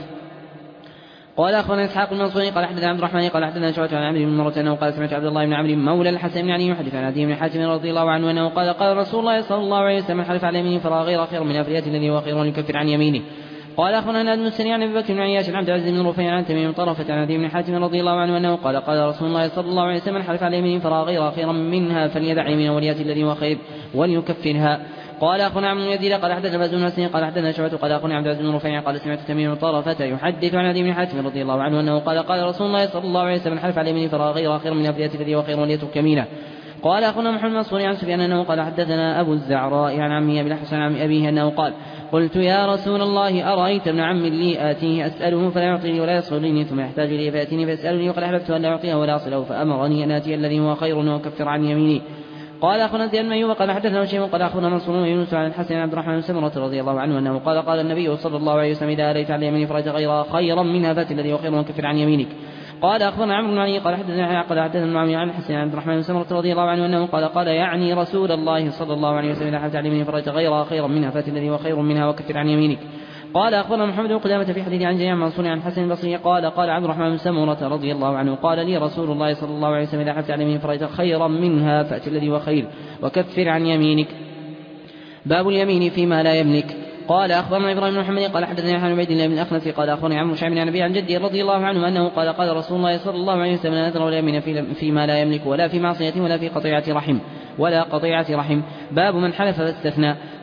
قال أخونا إسحاق المنصوري قال حدثنا عبد الرحمن قال حدثنا شعبة عن عمرو بن مرة أنه قال سمعت عبد الله بن عمرو مولى الحسن بن علي يحدث عن عدي بن حاتم رضي الله عنه أنه قال رسول الله صلى الله عليه وسلم حلف على يمين فرأى غير خيرا منها فليأتي الذي هو خير وليكفر عن يمينه. قال أخونا نادم السري عن أبي بكر بن عياش عن عبد العزيز بن رفيع عن تميم طرفة عن عدي بن حاتم رضي الله عنه أنه قال رسول الله صلى الله عليه وسلم حلف على يمين فرأى غير خيرا منها فليدع يمينه وليأتي الذي هو خير وليكفرها. قال أخونا عمرو بن يزيد قال حدثنا باز بن حسين قال حدثنا شعبة قال أخونا عبد العزيز بن رفيع قال سمعت تميم طرفة يحدث عن عدي بن حاتم رضي الله عنه أنه قال رسول الله صلى الله عليه وسلم حلف على يمين فرأى غير خيرا منها فليأتي الذي هو خير وليترك يمينه. قال أخونا محمد المنصوري عن سفيان أنه قال حدثنا أبو الزعراء عن عمه أبي الحسن عن أبيه أنه قال قلت يا رسول الله أرأيت ابن عم لي آتيه أسأله فلا يعطيني ولا يصلني ثم يحتاج لي فيأتيني فيسألني وقد أحببت أن لا أعطيه ولا أصله فأمرني أن آتي الذي هو خير وكفر عن يميني. قال أخونا زياد بن أيوب قال حدثنا شيء قال أخونا منصور ويونس عن الحسن عبد الرحمن بن سمرة رضي الله عنه أنه قال النبي صلى الله عليه وسلم إذا أريت على يميني فرأيت غير خيرا منها فات الذي هو خير وكفر عن يمينك. قال أخبرنا عمرو بن علي قال حدثنا معاوية عن الحسن عن عبد الرحمن بن سمرة رضي الله عنه أنه قال يعني رسول الله صلى الله عليه وسلم إذا حلفت على يميني فرأيت غير خيرا منها فات الذي هو خير منها وكفر عن يمينك. قال أخبرنا محمد بن قدامة في حديث عن جميع منصور عن الحسن البصري قال عبد الرحمن بن سمرة رضي الله عنه قال لي رسول الله صلى الله عليه وسلم إذا حلفت على يميني فرأيت خيرا منها فات الذي هو خير وكفر عن يمينك. باب اليمين فيما لا يملك. قال أخبرنا إبراهيم بن محمد قال حدثنا عن عبيد الله بن الأخنس قال أخبرني عمرو شعبي عن أبي عن جدي رضي الله عنه أنه قال رسول الله صلى الله عليه وسلم لا نذر ولا يمين فيما لا يملك ولا في معصية ولا في قطيعة رحم. باب من حلف فاستثنى.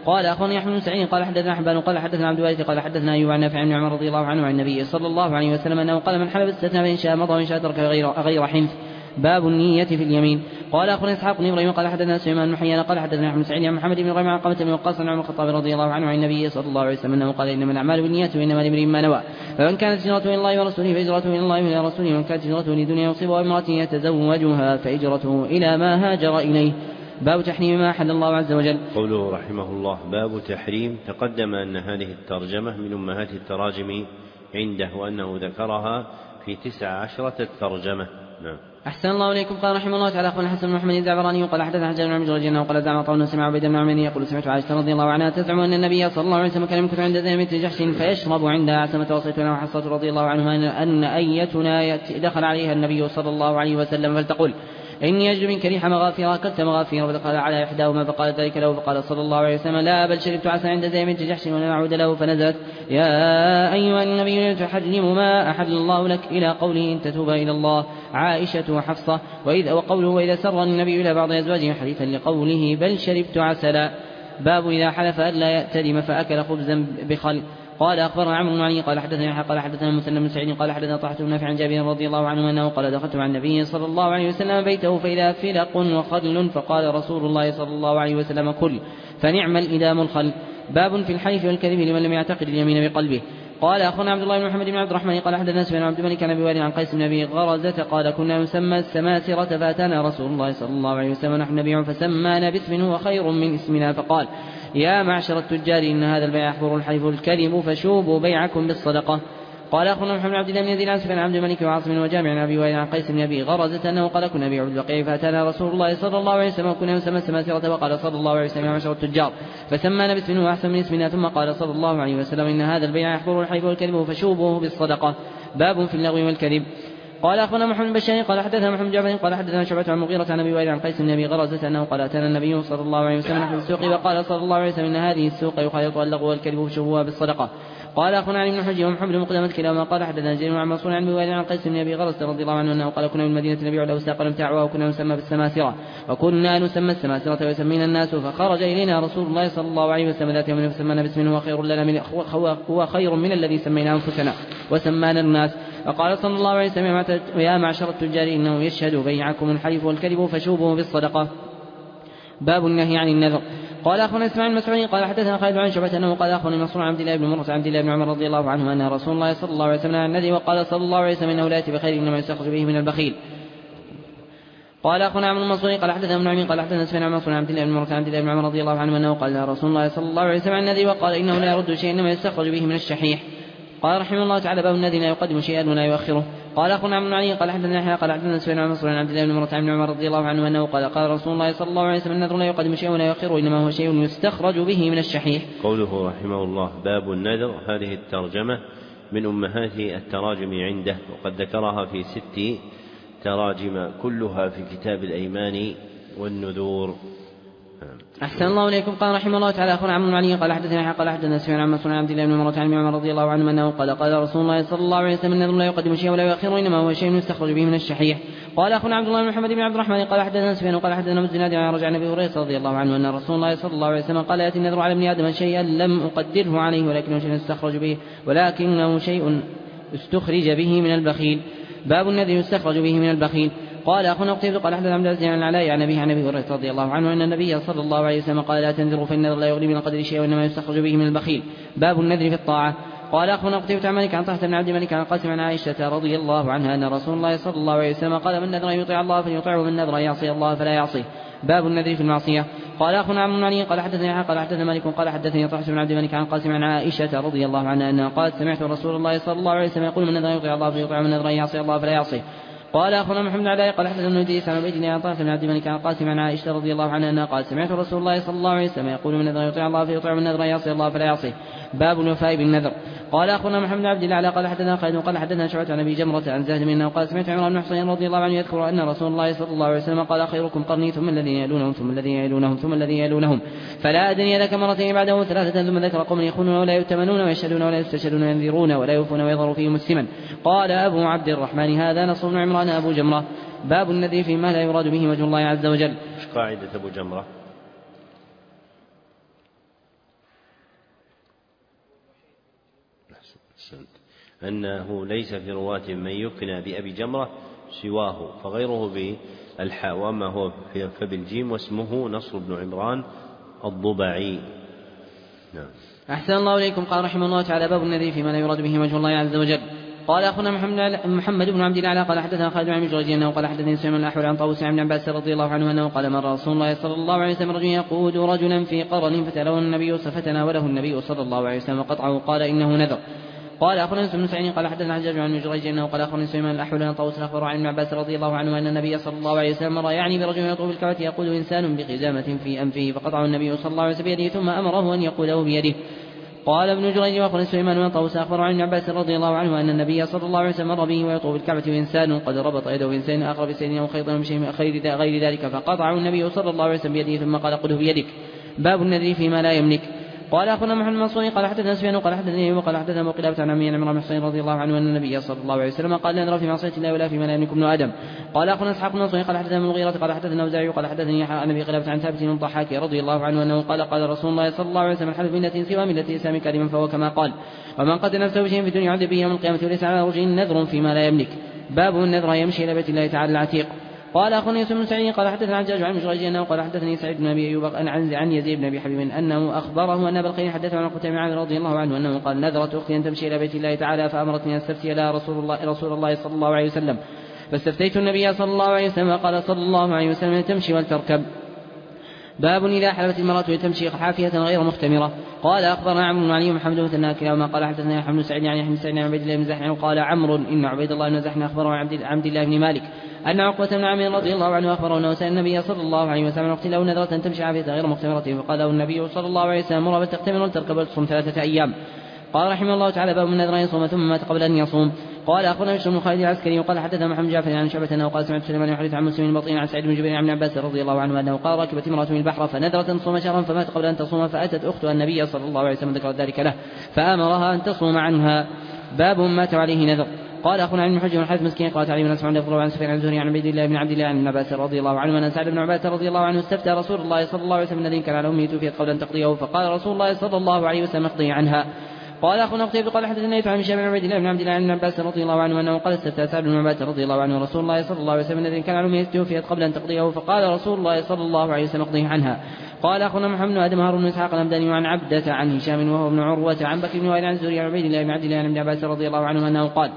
قال أخبرني أحمد بن سعيد قال حدثنا حبان قال حدثنا عبد الوارث قال حدثنا أيوب عن نافع بن عمر رضي الله عنه عن النبي صلى الله عليه وسلم أنه قال من حلف استثنى فإن شاء مضى وإن شاء ترك غير حنث. باب النية في اليمين. قال أخبرنا إسحاق بن إبراهيم قال حدثنا سليمان بن حيان قال حدثنا أحمد بن سعيد عن محمد بن غير عن قامة بن وقاص عن عمر الخطاب رضي الله عنه عن النبي صلى الله عليه وسلم أنه قال إنما الأعمال بالنيات وإنما لامرئ ما نوى فمن كانت هجرته إلى الله ورسوله فهجرته إلى الله وإلى رسوله ومن كانت هجرته لدنيا يصيبها وامرأة يتزوجها فهجرته إلى ما هاجر إليه. باب تحريم ما أحل الله عز وجل. قوله رحمه الله باب تحريم. تقدم أن هذه الترجمة من أمهات التراجم عنده وأنه ذكرها في 19 ترجمة. نعم. أحسن الله إليكم. قال رحمه الله تعالى أخبرنا حسن بن محمد الزعفراني قال حدثنا حجاج بن عبد الرجال أنه قال زعم طاووس سمع عبيد بن عمرو يقول سمعت عائشة رضي الله عنها تزعم أن النبي صلى الله عليه وسلم كان يمكث عند زينب بنت جحش فيشرب عندها عسمة وصيتنا وحصة رضي الله عنهما أن أيتنا دخل عليها النبي صلى الله عليه وسلم فلتقل إني أجد منك ريح مغافير أكلت مغافير فدخل على إحداهما فقال ذلك له فقال صلى الله عليه وسلم لا بل شربت عسى عند زينب بنت جحش ولم أعود له فنزلت يا أيها النبي تحرم ما أحل الله لك إلى قوله إن تتوبا إلى الله عائشة وحفصة وقوله وإذا سر النبي إلى بعض أزواجه حديثا لقوله بل شربت عسلا. باب إذا حلف ألا يأتدم فأكل خبزا بخل. قال أخبرنا عمرو بن علي قال حدثنا يحيى قال حدثنا مثنى بن سعيد قال حدثنا طلحة بن نافع عن جابر رضي الله عنه أنه قال دخلت مع النبي صلى الله عليه وسلم بيته فإذا فلق وخل فقال رسول الله صلى الله عليه وسلم كل فنعم الإدام الخل. باب في الحلف والكذب لمن لم يعتقد اليمين بقلبه. قال أخونا عبد الله بن محمد بن عبد الرحمن قال حدثنا سفيان عبد الملك عن أبي وائل عن قيس بن أبي غرزة قال كنا نسمى السماسرة فأتانا رسول الله صلى الله عليه وسلم نحن نبيع فسمانا باسم هو خير من اسمنا فقال يا معشر التجار إن هذا البيع يحضر الحلف الكذب فشوبوا بيعكم بالصدقة. قال أخونا محمد عبد الله بن يزيد عن سفيان عبد الملك وعاصم وجامع عن أبي وائل عن قيس بن أبي غرزة أنه قال كنا نبيع بالبقيع فأتانا رسول الله صلى الله عليه وسلم كنا نسمى السماسرة وقال صلى الله عليه وسلم يا معشر التجار فسمانا باسم هو أحسن من اسمنا ثم قال صلى الله عليه وسلم إن هذا البيع يحضر الحلف والكذب فشوبوه بالصدقة. باب في اللغو والكذب. قال أخبرنا محمد بن بشار قال حدثنا محمد جعفر قال حدثنا شعبة عن مغيرة عن أبي وائل عن قيس بن أبي غرزة أنه قال أتانا النبي صلى الله عليه وسلم نحن السوق وقال صلى الله عليه وسلم إن هذه السوق يخالط اللغو والكذب فشوبوها بالصدقة. قال أخونا علي بن حجر ومحمد بن مقدمة كلاهما قال حدثنا جرير عن منصور عن أبي وائل عن قيس بن أبي غرزة رضي الله عنه أنه قال كنا من المدينة نبيع الأوساق ونمتاعها وكنا نسمى بالسماسرة وكنا نسمى السماسرة ويسمينا الناس فخرج إلينا رسول الله صلى الله عليه وسلم ذات يوم فسمانا باسم هو خير من الذي سمينا أنفسنا وسمانا الناس وقال صلى الله عليه وسلم يا معشر التجار إنه يشهد بيعكم الحلف والكذب فشوبوا بالصدقة. باب النهي عن النذر. قال أخونا إسماعيل المسعودي قال حدثنا خالد عن شعبة أنه قال أخونا منصور عن عبد الله بن مرة عبد الله بن عمر رضي الله عنه أن رسول الله صلى الله عليه وسلم عن النذر وقال صلى الله عليه وسلم إنه لا يأتي بخير إنما يستخرج به من البخيل. قال أخونا عمرو المنصوري قال حدثنا ابن عمين قال حدثنا سفيان عن منصور عن عبد الله بن مرة عن عبد الله بن عمر رضي الله عنه أنه قال رسول الله صلى الله عليه وسلم عن النذر وقال إنه لا يرد شيء إنما يستخرج به من الشحيح. قال رحمه الله تعالى باب النذر لا يقدم شيئا ولا يؤخره. قال أخونا عمرو بن علي قال حدثنا يحيى قال حدثنا سفيان عن منصور عن عبد الله بن مرة عن ابن عمر رضي الله عنه أنه قال رسول الله صلى الله عليه وسلم النذر لا يقدم شيئا ولا يؤخره إنما هو شيء يستخرج به من الشحيح. قوله رحمه الله باب النذر هذه الترجمة من أمهات التراجم عنده وقد ذكرها في 6 تراجم كلها في كتاب الأيمان والنذور. أحسن الله إليكم. قال رحمه الله تعالى أخونا عمرو بن علي قال حدثنا يحيى قال حدثنا سفيان عن منصور عن عبد الله بن مرة عن ابن عمر رضي الله عنه أنه قال رسول الله صلى الله عليه وسلم النذر لا يقدم شيئا ولا يؤخره إنما هو شيء يستخرج به من الشحيح. قال أخونا عبد الله بن محمد بن عبد الرحمن قال حدثنا سفيان قال حدثنا الزناد عن رجع النبي هريرة رضي الله عنه أن رسول الله صلى الله عليه وسلم قال يأتي النذر على ابن آدم شيئا لم أقدره عليه ولكنه شيء استخرج به من البخيل. باب النذر يستخرج به من البخيل. قال أخونا قتيبة قال حدثنا عبد العزيز عن العلاء عن أبيه عن أبي هريرة رضي الله عنه أن النبي صلى الله عليه وسلم قال لا تنذروا فالنذر لا يغني من القدر شيئا وإنما يستخرج به من البخيل. باب النذر في الطاعة. قال أخونا قتيبة عن مالك عن طلحة بن عبد الملك عن قاسم عن عائشة رضي الله عنها أن رسول الله صلى الله عليه وسلم قال من نذر يطيع الله فليطيعه ومن نذر يعصي الله فلا يعصيه. باب النذر في المعصية. قال أخونا عمرو بن علي قال حدثنا يحيى قال حدثنا مالك قال حدثني طلحة بن عبد الملك عن قاسم عن عائشة رضي الله عنها أنها قالت سمعت رسول الله صلى الله عليه وسلم يقول من نذر يطيع الله فليطيعه ومن نذر يعصي الله فلا يعصيه. قال أخونا محمد علاء قال حدثنا ابن إدريس عن عبيد الله عن طلحة بن عبد الملك عن قاسم عن عائشة رضي الله عنها أنها قالت سمعت رسول الله صلى الله عليه وسلم يقول من نذر يطيع الله فليطيعه ومن نذر يعصي الله فلا يعصيه. باب الوفاء بالنذر. قال أخونا محمد عبد الله قال حدثنا خالد قال حدثنا شعبة عن أبي جمرة عن زهد منه قال سمعت عمران بن حصين رضي الله عنه يذكر أن رسول الله صلى الله عليه وسلم قال خيركم قرني ثم الذين يلونهم ثم الذين يلونهم ثم الذين يلونهم فلا أدري ذاك مرتين بعده 3 ثم ذكر قوم يخونون ولا يؤتمنون ويشهدون ولا يستشهدون وينذرون ولا يوفون ويظهر فيه مسلما. قال أبو عبد الرحمن هذا نصر بن عمران أبو جمرة. باب النذر فيما لا يراد به وجه الله عز وجل. قاعدة أبو جمرة أنه ليس في رواة من يكنى بأبي جمرة سواه فغيره بالحاء، وأما هو فبالجيم واسمه نصر بن عمران الضبعي. نعم. أحسن الله إليكم. قال رحمه الله تعالى: باب النذر فيما لا يراد به وجه الله عز وجل. قال أخونا محمد بن عبد الله قال حدثنا خالد بن جريج أنه قال حدثني سليمان الأحول عن طاووس عن ابن عباس رضي الله عنه أنه قال: مر رسول الله صلى الله عليه وسلم رجل يقود رجلا في قرن فتناوله النبي صلى الله عليه وسلم وقطعه قال: إنه نذر. قال أخونا بن سعيد قال حدثنا حجاج عن جريج أنه قال أخونا سليمان الأحول عن طاووس أخبر عن ابن عباس رضي الله عنه أن النبي صلى الله عليه وسلم مر يعني برجل يطوف الكعبة يقود إنسان بخزامة في أنفه فقطعه النبي صلى الله عليه وسلم بيده ثم أمره أن يقوده بيده. قال ابن جريج واخبرني سليمان بن طاووس اخبر عن ابن عباس رضي الله عنه ان النبي صلى الله عليه وسلم مر به ويطوف بالكعبه وانسان قد ربط يده بانسان اخر بسن او خيط بشيء غير ذلك فقطعه النبي صلى الله عليه وسلم بيده ثم قال: قله بيدك. باب النذر فيما لا يملك. قال اخونا محمد المنصوري قال حدثنا سفيان قال حدثني وقال حدثنا ابو قلابه عن عمي عمران بن حسين رضي الله عنه ان النبي صلى الله عليه وسلم قال: لا نذر في معصيه الله ولا فيما لا يملك ابن ادم. قال اخونا اسحاق بن منصور قال حدثنا المغيرة قال حدثنا اوزاعي قال حدثني عن ابي قلابه عن ثابت بن الضحاك رضي الله عنه انه قال: قال رسول الله صلى الله عليه وسلم: الحلف ملة سوى ملة الاسلام كاذبا فهو كما قال، ومن قتل نفسه بشيء في الدنيا يعذب به يوم القيامه وليس على رجل نذر فيما لا يملك. باب النذر يمشي الى بيت الله تعالى العتيق. قال اخونا يوسف بن سعيد قال حدثنا حجاج عن جريج انه قال حدثني سعيد بن ابي ايوب عن يزيد بن ابي حبيب انه اخبره ان ابا الخير حدثه عن قتيبة بن عامر رضي الله عنه انه قال: نذرت اختي ان تمشي الى بيت الله تعالى فامرتني ان استفتي لها رسول الله صلى الله عليه وسلم، فاستفتيت النبي صلى الله عليه وسلم قال صلى الله عليه وسلم: تمشي ولتركب. باب إذا حلبت المرأة لتمشي حافية غير مختمرة. قال أخبرنا عمرو بن علي ومحمد بن كلاهما وما قال حدثنا يحيى بن سعيد عن يحيى بن سعيد عن عبيد الله بن زحن قال عمرو: إن عبيد الله بن زحن أخبره عن عبد الله بن مالك أن عقبة بن عامر رضي الله عنه أخبره أنه سأل النبي صلى الله عليه وسلم: أختي له نذرة أن تمشي حافية غير مختمرة، فقال له النبي صلى الله عليه وسلم: مرة تختمر وتركب وتصوم 3 أيام. قال رحمه الله تعالى: باب النذر أن يصوم ثم مات قبل أن يصوم. قال أخونا بشر بن خالد العسكري وقال حدثنا محمد جعفر عن شعبة أنه قال: سمعت سليمان يحدث عن مسلم البطين عن سعيد بن جبير عن ابن عباس رضي الله عنه أنه قال: ركبت امرأة من البحر فنذرت أن تصوم شهرا فمات قبل أن تصوم، فأتت أختها النبي صلى الله عليه وسلم ذكرت ذلك له فأمرها أن تصوم عنها. باب مات عليه نذر. قال أخونا عن حجر الحارث مسكين قال علي بن اسمع يقول عن سفيان عن زهري عن عبيد الله بن عبد الله عن ابن عباس رضي الله عنه أن سعد بن عباس رضي الله عنه استفتى رسول الله صلى الله عليه وسلم الذي كان على أمه توفيت قبل أن تقضيه، فقال رسول الله صلى الله عليه وسلم: اقضي عنها. قال أخونا قتيبة قال حدثنا عن هشام بن عبيد الله بن عبد الله عن ابن عباس رضي الله عنه أنه قال: استفتى سعد بن عباس رضي الله عنه رسول الله صلى الله عليه وسلم الذي كان على أمه توفيت قبل أن تقضيه، فقال رسول الله صلى الله عليه وسلم: اقضيه عنها. قال أخونا محمد بن آدم هارون بن إسحاق الهمداني عن عبدة عن هشام وهو ابن عروة عن بكر بن وائل عن زهري عن عبيد الله بن عبد الله عن ابن عباس رضي الله عنه أنه قال: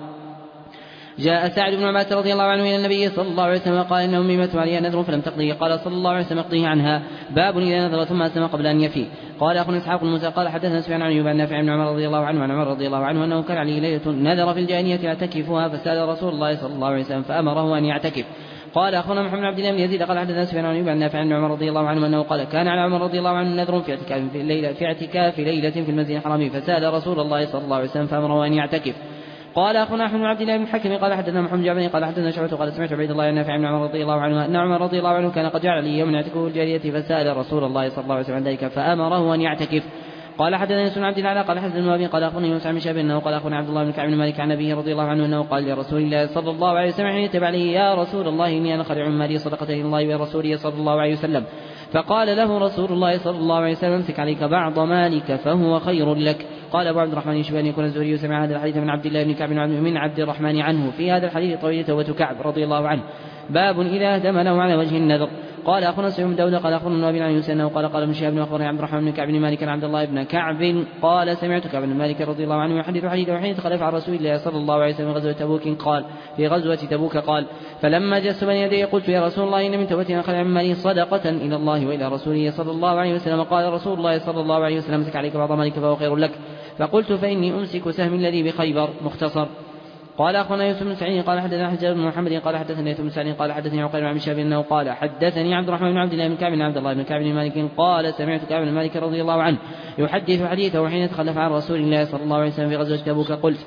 جاء سعد بن عباس رضي الله عنه إلى النبي صلى الله عليه وسلم وقال: إن أمي مات عليها نذر فلم تقضيه، قال صلى الله عليه وسلم: اقضيه عنها. باب إذا نذر ثم أسلم قبل أن يفي. قال أخونا إسحاق بن موسى قال حدثنا سفيان عن أيوب عن نافع بن عمر رضي الله عنه عن عمر رضي الله عنه أنه كان عليه ليلة نذر في الجاهلية يعتكفها فسأل رسول الله صلى الله عليه وسلم فأمره أن يعتكف. قال أخونا محمد بن عبد الله بن يزيد قال حدثنا سفيان عن أيوب عن نافع بن عمر رضي الله عنه أنه قال: كان على عمر رضي الله عنه نذر في اعتكاف ليلة في المسجد الحرام فسأل رسول الله صلى الله عليه وسلم فأمره أن يعتكف. قال أخونا أحمد بن عبد الله بن الحكم قال حدثنا محمد جابر قال حدثنا شعبة قال: سمعت عبيد الله النافع بن عمر رضي الله عنه أن عمر رضي الله عنه كان قد جعل لي يوم يعتكف الجارية فسأل رسول الله صلى الله عليه وسلم عن ذلك فأمره أن يعتكف. قال حدثنا يوسف بن عبد الله قال حدثنا الوهابي قال أخونا يوسف بن شهاب أنه قال أخونا عبد الله بن كعب بن مالك عن أبيه رضي الله عنه أنه قال لرسول الله صلى الله عليه وسلم حين تبع عليه: يا رسول الله إني أنا خلع مالي صدقة إلى الله ورسوله صلى الله عليه وسلم. فقال له رسول الله صلى الله عليه وسلم: امسك عليك بعض مالك فهو خير لك. قال أبو عبد الرحمن يشبه أن يكون الزهري سمع هذا الحديث من عبد الله بن كعب من عبد الرحمن عنه. في هذا الحديث طويل توبة كعب رضي الله عنه. باب إذا أهدم له على وجه النذر. قال أخونا سعيد بن داود قال أخونا النبي عن يوسف أنه قال ابن شهاب أخبرني عبد الرحمن بن كعب بن مالك عن عبد الله بن كعب قال: سمعت كعب بن مالك رضي الله عنه يحدث حديثه حين تخلف عن رسول الله صلى الله عليه وسلم غزوة تبوك قال: في غزوة تبوك قال: فلما جلست بين يدي قلت: يا رسول الله إن من توبتي أن خلع من مالي صدقة إلى الله وإلى رسوله صلى الله عليه وسلم. قال رسول الله صلى الله عليه وسلم: امسك عليك بعض مالك فهو خير لك. فقلت: فإني أمسك سهم الذي بخيبر. مختصر. قال أخونا يوسف بن سعيد قال حدثنا حجاج بن محمد قال حدثني يوسف بن سعيد قال حدثني عقيل بن شهاب أنه قال: حدثني عبد الرحمن بن عبد الله بن كعب بن عبد الله بن كعب بن مالك قال: سمعت كعب بن مالك رضي الله عنه يحدث حديثه حين تخلف عن رسول الله صلى الله عليه وسلم في غزوة تبوك. قلت: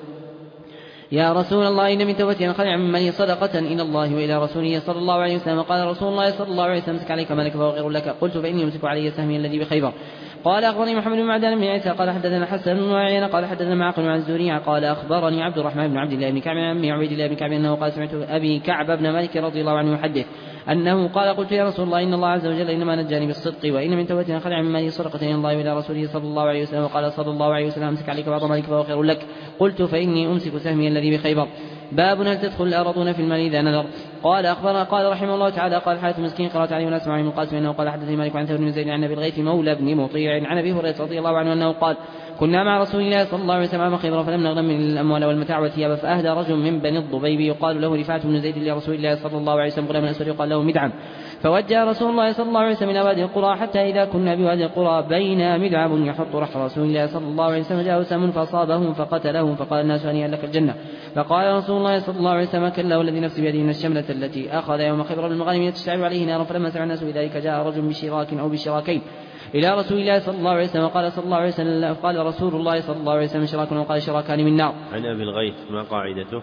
يا رسول الله إن من توبتي أن خلع من مالي صدقة إلى الله وإلى رسوله صلى الله عليه وسلم. قال رسول الله صلى الله عليه وسلم: امسك عليك مالك فهو خير لك. قلت: فإني أمسك علي سهمي الذي بخيبر. قال أخبرني محمد بن معدان بن عيسى قال حدثنا حسن بن معين قال حدثنا معقل عن الزهري قال: أخبرني عبد الرحمن بن عبد الله بن كعب عن عبيد الله بن كعب أنه قال: سمعت أبي كعب بن مالك رضي الله عنه يحدث أنه قال قلت يا رسول الله إن الله عز وجل إنما نجاني بالصدق وإن من توبة خلع من مالي صدقة إلى الله وإلى رسوله صلى الله عليه وسلم. وقال صلى الله عليه وسلم أمسك عليك بعض مالك فهو خير لك. قلت فإني أمسك سهمي الذي بخيبر. باب هل تدخل الأرضون في المال إذا نذر. قال رحمه الله تعالى قال حارث مسكين قرأت عليه وناس معي من قاسم أنه قال حدثني مالك عن ثور بن زيد عن أبي الغيث مولى بن مطيع عن أبي هريرة رضي الله عنه أنه قال كنا مع رسول الله صلى الله عليه وسلم عام خيبر فلم نغنم من الأموال والمتاع والثياب فأهدى رجل من بني الضبيب يقال له رفاعة بن زيد لرسول الله صلى الله عليه وسلم غلام أسود يقال له مدعم. فوجه رسول الله صلى الله عليه وسلم إلى وادي القرى حتى إذا كنا بوادي القرى بين مدعم يحط رحل رسول الله صلى الله عليه وسلم جاءه سهم فأصابه فقتله فقال الناس هنيئا لك الجنة. فقال رسول الله صلى الله عليه وسلم كلا والذي نفسي بيده من الشملة التي أخذ يوم خيبر بالمغانم تشتعل عليه نارا. فلما سمع الناس بذلك جاء رجل بشراك أو بشراكين إلى رسول الله صلى الله عليه وسلم قال صلى الله عليه وسلم قال رسول الله صلى الله عليه وسلم شراك وقال شراكان من نار. عن أبي الغيث ما قاعدته؟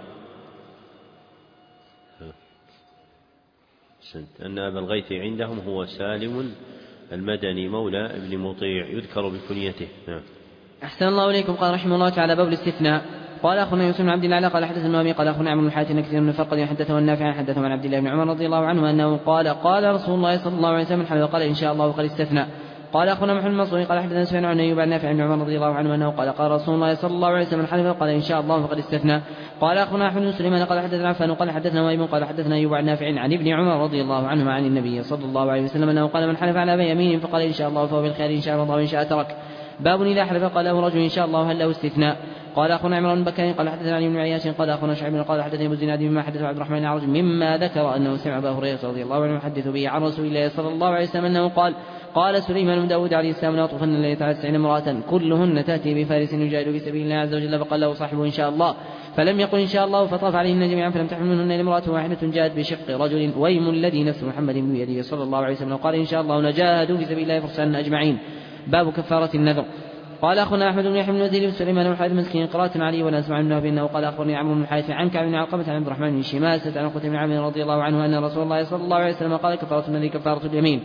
أن أبا الغيث عندهم هو سالم المدني مولى ابن مطيع يذكر بكنيته. أحسن الله إليكم. قال رحمه الله تعالى باب الاستثناء. قال أخونا يوسف بن عبد الله قال حدثنا أبي قال أخونا عمرو بن الحارث كثير من الفرق حدثه النافع حدثه عن عبد الله بن عمر رضي الله عنه أنه قال رسول الله صلى الله عليه وسلم حلف وقال إن شاء الله وقد استثنى. قال أخونا محمد المنصوري قال حدثنا سفيان عن أيوب عن نافع بن عمر رضي الله عنه أنه قال رسول الله صلى الله عليه وسلم حلف وقال إن شاء الله وقد استثنى. قال أخونا أحمد بن سليمان قال حدثنا عفان قال حدثنا وهيب قال حدثنا أيوب عن نافع عن ابن عمر رضي الله عنهما عن النبي صلى الله عليه وسلم أنه قال من حلف على يمين فقال إن شاء الله فهو بالخير إن شاء الله وإن شاء ترك. باب إذا حلف قال له رجل إن شاء الله هل له استثناء. قال أخونا عمران بن بكر قال حدثنا علي بن عياش قال أخونا شعيب قال حدثني أبو الزناد مما حدث عبد الرحمن الأعرج مما ذكر أنه سمع أبا هريرة رضي الله عنه يحدث به عن رسول الله صلى الله عليه وسلم أنه قال سليمان بن داود عليه السلام لا أطوفن الليلة على 90 امرأة كلهن تأتي بفارس يجاهد في سبيل الله عز وجل فقال له صاحبه إن شاء الله فلم يقل إن شاء الله فطاف عليهن جميعا فلم تحمل منهن امرأة واحدة جاءت بشق رجل ويم الذي نفس محمد بيده صلى الله عليه وسلم وقال إن شاء الله نجاهدوا في سبيل الله فرسان أجمعين. باب كفارة النذر. قال أخونا أحمد بن يحيى بن وزير بن سليمان بن حارث مسكين قراءة علي ونسمع منه بأنه قال أخبرني عمرو بن الحارث عن كعب بن علقمة عن عبد الرحمن بن شماسة عن قتيبة بن عامر رضي الله عنه أن رسول الله صلى الله عليه وسلم قال كفارة النذر كفارة اليمين.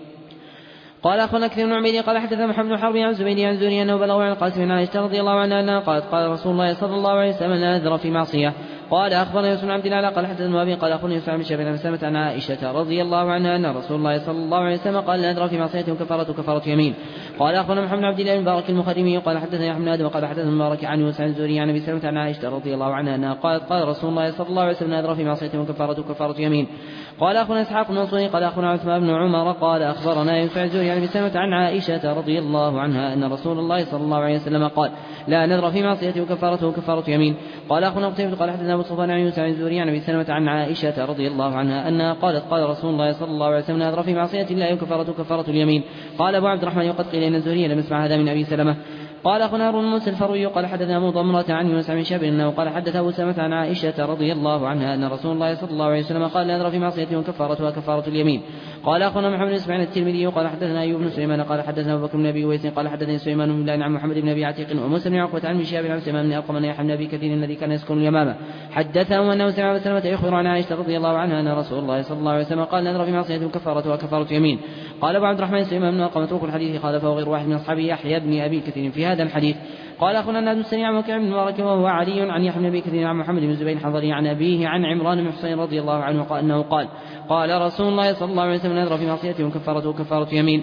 قال أخونا كثير بن عبيد قال حدثنا محمد بن حرب عن زبيدي عن زوري أنه بلغ عن القاسم بن عائشة رضي الله عنها أنها قالت قال رسول الله صلى الله عليه وسلم لا نذر في معصية. قال أخبرنا يوسف بن عبد الله قال حدثنا أبي قال أخونا يوسف بن شهاب بن سلمة عن عائشة رضي الله عنها أن رسول الله صلى الله عليه وسلم قال لا نذر في معصية كفارة يمين. قال أخونا محمد بن عبد الله بن مبارك المخرمي قال حدثنا يحيى بن آدم قال حدثنا مبارك عن يوسف عن زوري عن أبي سلمة عن عائشة رضي الله عنها أنها قالت قال رسول الله صلى الله عليه وسلم لا نذر في معصية كفارة يمين. قال أخونا إسحاق بن منصور قال أخونا عثمان بن عمر قال أخبرنا يوسف عن زوري عن أبي سلمة عن عائشة رضي الله عنها أن رسول الله صلى الله عليه وسلم قال لا نذر في معصية كفارة يمين. قال أخونا قتيبة قال حدثنا أبو صفوان عن يوسف عن زوري عن أبي سلمة عن عائشة رضي الله عنها أنها قالت قال رسول الله صلى الله عليه وسلم لا نذر في معصية الله كفارة اليمين. قال أبو عبد الرحمن وقد قيل إن الزوري لم يسمع هذا من أبي سلمة. قال أخونا هارون بن موسى الفروي قال حدثنا أبو ضمرة عن يونس بن شهاب أنه قال حدث أبو سلمة عن عائشة رضي الله عنها أن رسول الله صلى الله عليه وسلم قال لا نذر في معصية كفارتها كفارة اليمين. قال أخونا محمد بن إسماعيل الترمذي قال حدثنا أيوب بن سليمان قال حدثنا أبو بكر بن أبي ويس قال حدثني سليمان بن بلال عن محمد بن أبي عتيق وموسى بن عقبة عن شهاب عن سليمان بن أرقم أن يحيى بن أبي كثير الذي كان يسكن اليمامة حدثه أنه سمع أبا سلمة يخبر عن عائشة رضي الله عنها أن رسول الله صلى الله عليه وسلم قال لا نذر في معصية كفارتها كفارة يمين. قال أبو عبد الرحمن سليمان بن أرقم متروك الحديث خالفه غير واحد من أصحابه يحيى بن أبي كثير في هذا الحديث. قال أخونا النادي السريع عن وكيع بن مبارك وهو علي عن يحيى بن أبي كثير عن محمد بن زبير حضري عن أبيه عن عمران بن حسين رضي الله عنه قال أنه قال رسول الله صلى الله عليه وسلم نذر في معصيته كفارة يمين.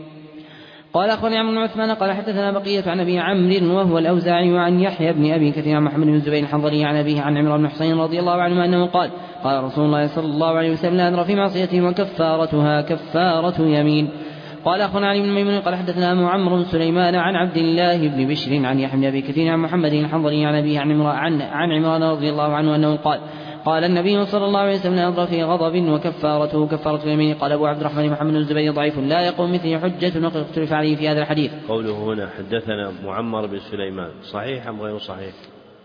قال أخونا عمرو بن عثمان قال حدثنا بقية عن أبي عمرو وهو الأوزاعي وعن يحيى بن أبي كثير عن محمد بن زبير حضري عن أبيه عن عمران بن حسين رضي الله عنه أنه قال رسول الله صلى الله عليه وسلم نذر في معصيته وكفارتها كفارة يمين. قال أخونا علي بن ميمون قال حدثنا أبو عمرو بن سليمان عن عبد الله بن بشر عن يحيى بن أبي كثير عن محمد الحضري عن أبيه عن عمران رضي الله عنه أنه قال النبي صلى الله عليه وسلم نذر في غضب وكفارته كفارة اليمين. قال أبو عبد الرحمن محمد بن الزبير ضعيف لا يقوم مثله حجة وقد اختلف عليه في هذا الحديث. قوله هنا حدثنا معمر بن سليمان صحيح أم غير صحيح؟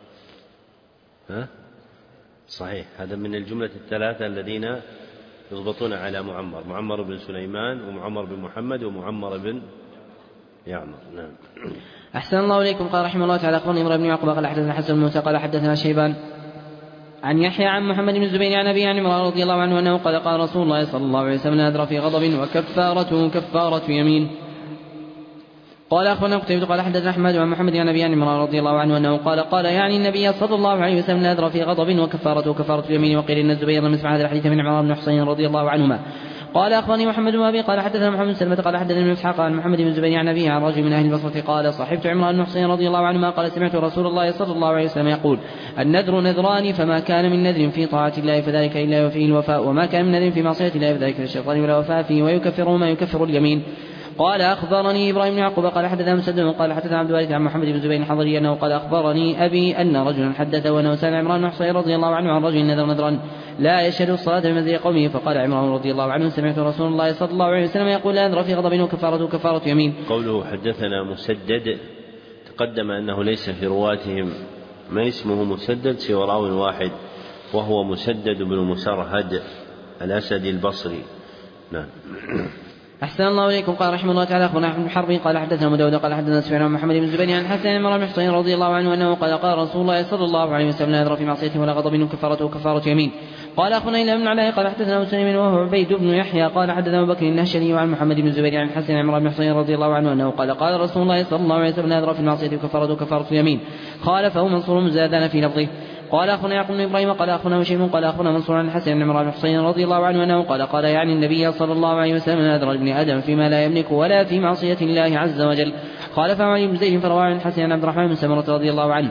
صحيح. هذا من الجملة الثلاثة الذين يضبطون على معمر بن سليمان ومعمر بن محمد ومعمر بن يعمر. نعم. أحسن الله إليكم. قال رحمه الله تعالى أخبرني إمرأة بن يعقوب قال حدثنا حسن بن موسى قال حدثنا شيبان عن يحيى عن محمد بن الزبير عن أبي عن عمران رضي الله عنه أنه قال رسول الله صلى الله عليه وسلم نذر في غضب وكفارته كفارة يمين. قال أخبرنا قتيبة قال حدثنا أحمد عن محمد عن أبي عمران رضي الله عنه أنه قال يعني النبي صلى الله عليه وسلم نذر في غضب وكفارته كفارة اليمين. وقيل إن الزبير لم يسمع هذا الحديث من عمران بن حسين رضي الله عنهما. قال أخبرني محمد بن أبي قال حدثنا محمد بن سلمة قال حدثنا ابن إسحاق عن محمد بن الزبير عن أبيه عن رجل من أهل البصرة قال صحبت عمران بن حسين رضي الله عنهما قال سمعت رسول الله صلى الله عليه وسلم يقول النذر نذران فما كان من نذر في طاعة الله فذلك إلا وفيه الوفاء وما كان من نذر في معصية الله فذلك للشيطان ولا وفاء فيه ويكفر ما يكفر اليمين. قال أخبرني إبراهيم بن يعقوب قال حدثنا مسدد قال حدثنا عبد الوارث عن محمد بن زبير الحضري أنه قال أخبرني أبي أن رجلا حدث وأنه سمع عمران بن حسين رضي الله عنه عن رجل نذر نذرا لا يشهد الصلاة بمنزل قومه فقال عمران رضي الله عنه سمعت رسول الله صلى الله عليه وسلم يقول لا نذر في غضب وكفارته كفارة يمين. قوله حدثنا مسدد تقدم أنه ليس في رواتهم ما اسمه مسدد سوى راو واحد وهو مسدد بن مسرهد الأسدي البصري. نعم. أحسن الله إليكم. قال رحمه الله تعالى أخبرنا أحمد بن حرب قال حدثنا أبو داود قال حدثنا سفيان عن محمد بن زبير عن الحسن عن عمران بن حسين رضي الله عنه أنه قال رسول الله صلى الله عليه وسلم لا يذر في معصيته ولا غضب كفارته كفارة يمين. قال أخونا إلى ابن علاء قال حدثنا مسلم وهو عبيد بن يحيى قال حدثنا أبو بكر النهشلي وعن محمد بن زبير عن الحسن عن عمران بن حسين رضي الله عنه أنه قال رسول الله صلى الله عليه وسلم لا يذر في المعصية وكفارته كفارة يمين. خالفه منصور زادنا في لفظه. قال أخونا يعقوب بن إبراهيم قال أخونا وشيم قال أخونا منصور عن الحسن عن عمران بن حسين رضي الله عنه أنه قال يعني النبي صلى الله عليه وسلم نذر ابن آدم فيما لا يملك ولا في معصية الله عز وجل. خالف علي بن زيد فروى عن الحسن عن عبد الرحمن بن سمرة رضي الله عنه.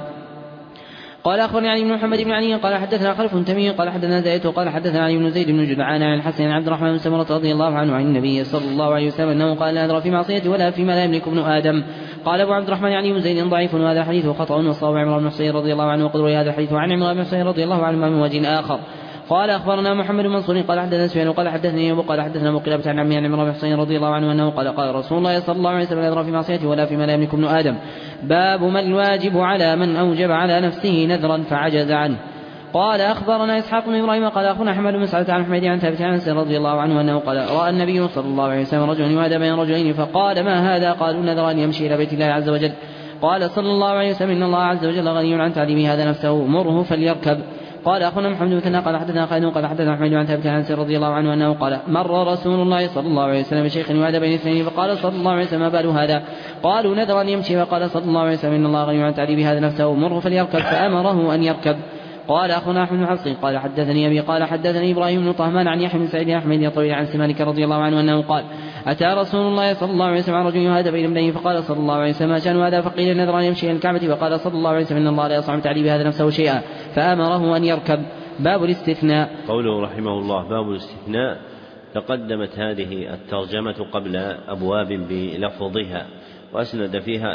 قال أخبرني علي بن محمد بن علي قال حدثنا خلف تميم قال حدثنا زيد قال حدثنا علي بن زيد بن جدعان عن الحسن عن عبد الرحمن بن سمرة رضي الله عنه عن النبي صلى الله عليه وسلم أنه قال لا نذر في معصية ولا فيما لا يملك ابن آدم. قال أبو عبد الرحمن علي بن زيد ضعيف وهذا حديثه خطأ وصواب عمران بن حسين رضي الله عنه وقد روي هذا الحديث عن عمران بن حسين رضي الله عنه من وجه آخر. قال أخبرنا محمد بن منصور قال حدثنا سفيان وقال حدثني أبو قال حدثنا أبو قلابة عن عمي عن عمران بن حسين رضي الله عنه أنه قال رسول الله صلى الله عليه وسلم لا يذر في معصيته ولا فيما لا يملك ابن آدم. باب ما الواجب على من أوجب على نفسه نذرا فعجز عنه. قال أخبرنا إسحاق بن إبراهيم قال أخونا أحمد بن سعد عن حميد عن ثابت عن أنس رضي الله عنه أنه قال رأى النبي صلى الله عليه وسلم رجلا ينادى بين رجلين فقال ما هذا؟ قالوا نذر أن يمشي إلى بيت الله عز وجل. قال صلى الله عليه وسلم إن الله عز وجل غني عن تعليم هذا نفسه مره فليركب. قال أخونا محمد بن مثنى قال حدثنا خالد قال حدثنا حميد عن ثابت عن أنس رضي الله عنه أنه قال مر رسول الله صلى الله عليه وسلم بشيخ ينادى بين اثنين فقال صلى الله عليه وسلم ما بال هذا؟ قالوا نذر أن يمشي. فقال صلى الله عليه وسلم إن الله غني عن تعليم هذا نفسه مره فليركب فأمره أن يركب. قال أخونا أحمد بن حفص قال حدثني أبي قال حدثني إبراهيم بن طهمان عن يحيى بن سعيد أحمد يطوي عن سمانك رضي الله عنه أنه قال أتى رسول الله صلى الله عليه وسلم عن رجل يهادى بين ابنيه فقال صلى الله عليه وسلم ما شأن هذا؟ فقيل نذر أن يمشي إلى الكعبة. فقال صلى الله عليه وسلم إن الله لا يصنع تعليم هذا نفسه شيئا فأمره أن يركب. باب الاستثناء. قوله رحمه الله باب الاستثناء. تقدمت هذه الترجمة قبل أبواب بلفظها وأسند فيها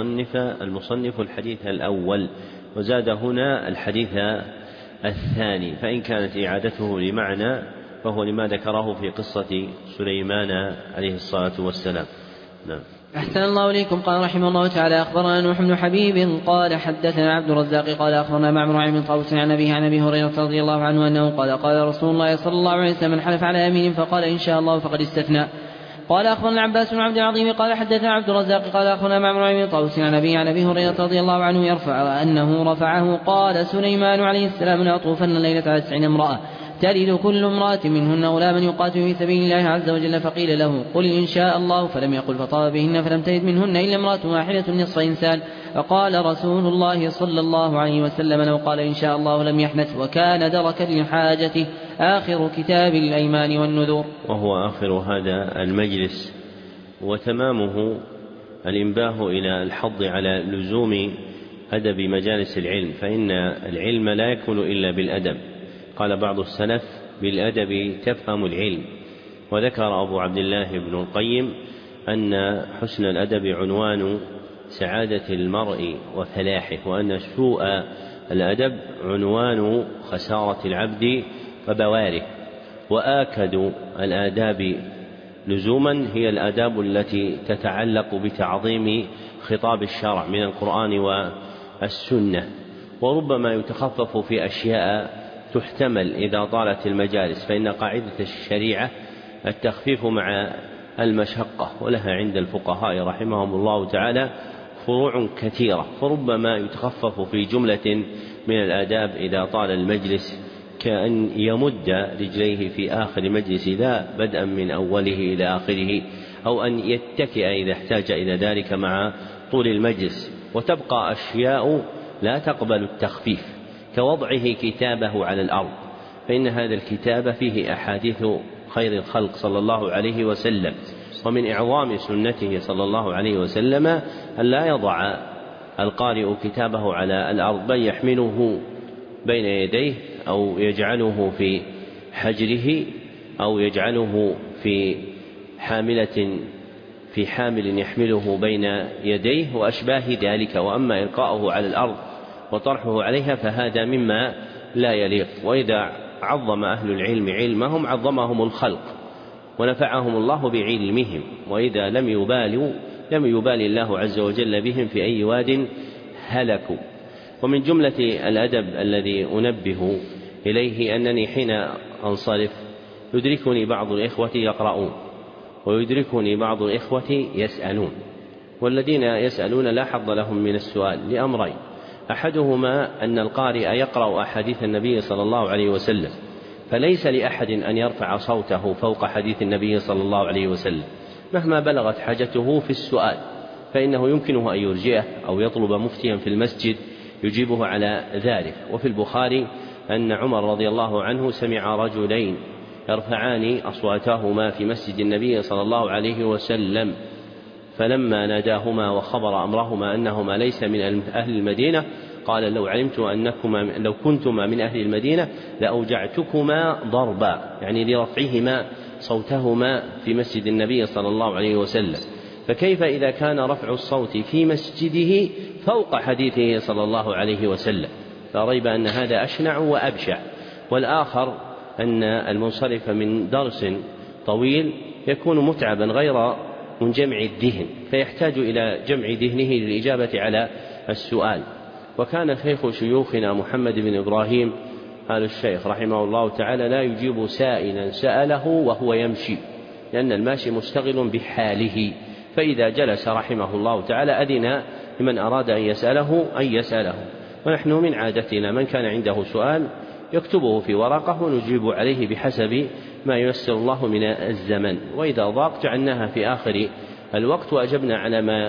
المصنف الحديث الأول وزاد هنا الحديث الثاني فإن كانت إعادته لمعنى فهو لما ذكره في قصة سليمان عليه الصلاة والسلام. نعم. أحسن الله إليكم. قال رحمه الله تعالى أخبرنا نوح بن حبيب قال حدثنا عبد الرزاق قال أخبرنا معمر عن طاووس عن أبيه عن أبي هريرة رضي الله عنه أنه قال رسول الله صلى الله عليه وسلم من حلف على يمين فقال إن شاء الله فقد استثنى. قال أخبرنا عباس بن عبد العظيم قال حدثنا عبد الرزاق قال أخبرنا معمر عن طاووس عن أبيه عن أبي هريرة رضي الله عنه يرفع أنه رفعه قال سليمان عليه السلام لأطوفن الليلة على 90 امرأة تلد كل امرأة منهن غلاما يقاتل في سبيل الله عز وجل فقيل له قل إن شاء الله فلم يقل فطاب بهن فلم تلد منهن إلا امرأة واحدة نصف إنسان. فقال رسول الله صلى الله عليه وسلم لو قال إن شاء الله لم يحنث وكان دركا لحاجته. آخر كتاب الأيمان والنذور. وهو آخر هذا المجلس وتمامه الإنباه إلى الحض على لزوم أدب مجالس العلم فإن العلم لا يكون إلا بالأدب. قال بعض السلف بالأدب تفهم العلم. وذكر أبو عبد الله بن القيم أن حسن الأدب عنوان سعادة المرء وفلاحه وأن سوء الأدب عنوان خسارة العبد وبواره. وآكد الآداب لزوما هي الآداب التي تتعلق بتعظيم خطاب الشرع من القرآن والسنة وربما يتخفف في أشياء تحتمل إذا طالت المجالس فإن قاعدة الشريعة التخفيف مع المشقة ولها عند الفقهاء رحمهم الله تعالى فروع كثيرة فربما يتخفف في جملة من الآداب إذا طال المجلس كأن يمد رجليه في آخر مجلس لا بدءا من أوله إلى آخره أو أن يتكئ إذا احتاج إلى ذلك مع طول المجلس. وتبقى أشياء لا تقبل التخفيف كوضعه كتابه على الأرض، فإن هذا الكتاب فيه أحاديث خير الخلق صلى الله عليه وسلم، ومن إعظام سنته صلى الله عليه وسلم أن لا يضع القارئ كتابه على الأرض، بل يحمله بين يديه أو يجعله في حجره أو يجعله في حامل يحمله بين يديه وأشباه ذلك. وأما إلقاؤه على الأرض وطرحه عليها فهذا مما لا يليق. وإذا عظم أهل العلم علمهم عظمهم الخلق ونفعهم الله بعلمهم، وإذا لم يبالي الله عز وجل بهم في أي واد هلكوا. ومن جملة الأدب الذي أنبه إليه أنني حين أنصرف يدركني بعض الإخوة يقرؤون ويدركني بعض الإخوة يسألون، والذين يسألون لا حظ لهم من السؤال لأمرين: أحدهما أن القارئ يقرأ أحاديث النبي صلى الله عليه وسلم، فليس لأحد أن يرفع صوته فوق حديث النبي صلى الله عليه وسلم مهما بلغت حاجته في السؤال، فإنه يمكنه أن يرجئه أو يطلب مفتيا في المسجد يجيبه على ذلك. وفي البخاري أن عمر رضي الله عنه سمع رجلين يرفعان أصواتهما في مسجد النبي صلى الله عليه وسلم، فلما ناداهما وخبر أمرهما أنهما ليس من أهل المدينة قال: لو كنتما من أهل المدينة لأوجعتكما ضربا، يعني لرفعهما صوتهما في مسجد النبي صلى الله عليه وسلم. فكيف إذا كان رفع الصوت في مسجده فوق حديثه صلى الله عليه وسلم؟ لا ريب أن هذا أشنع وأبشع. والآخر أن المنصرف من درس طويل يكون متعبا غير منجمع الذهن، فيحتاج إلى جمع ذهنه للإجابة على السؤال. وكان شيخ شيوخنا محمد بن إبراهيم آل الشيخ رحمه الله تعالى لا يجيب سائلا سأله وهو يمشي، لأن الماشي مشتغل بحاله، فإذا جلس رحمه الله تعالى أذن لمن أراد أن يسأله. ونحن من عادتنا من كان عنده سؤال يكتبه في ورقة ونجيب عليه بحسب ما ييسر الله من الزمن، وإذا ضاق جعلناها في آخر الوقت وأجبنا على ما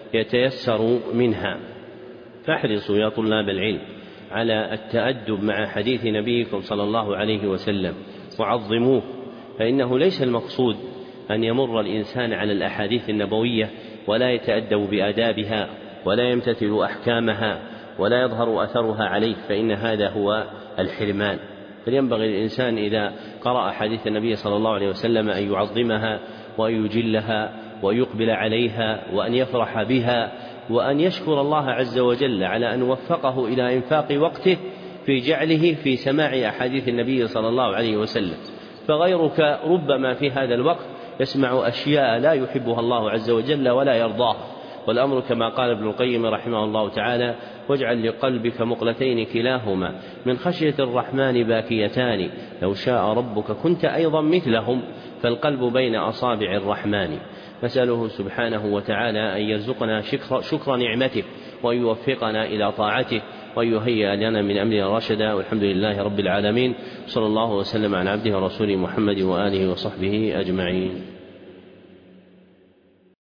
يتيسر منها. فاحرصوا يا طلاب العلم على التأدب مع حديث نبيكم صلى الله عليه وسلم وعظموه، فإنه ليس المقصود أن يمر الإنسان على الأحاديث النبوية ولا يتأدب بآدابها ولا يمتثل أحكامها ولا يظهر أثرها عليه، فإن هذا هو الحرمان. فينبغي للإنسان إذا قرأ حديث النبي صلى الله عليه وسلم أن يعظمها وأن يجلها ويقبل عليها وأن يفرح بها وأن يشكر الله عز وجل على أن وفقه إلى إنفاق وقته في جعله في سماع أحاديث النبي صلى الله عليه وسلم. فغيرك ربما في هذا الوقت يسمع أشياء لا يحبها الله عز وجل ولا يرضاها. والأمر كما قال ابن القيم رحمه الله تعالى: واجعل لقلبك مقلتين كلاهما من خشية الرحمن باكيتان، لو شاء ربك كنت أيضا مثلهم، فالقلب بين أصابع الرحمن. نسأله سبحانه وتعالى أن يرزقنا شكر نعمته وأن يوفقنا إلى طاعته وأن يهيئ لنا من أمرنا رشدا. والحمد لله رب العالمين، صلى الله وسلم على عبده ورسوله محمد وآله وصحبه أجمعين.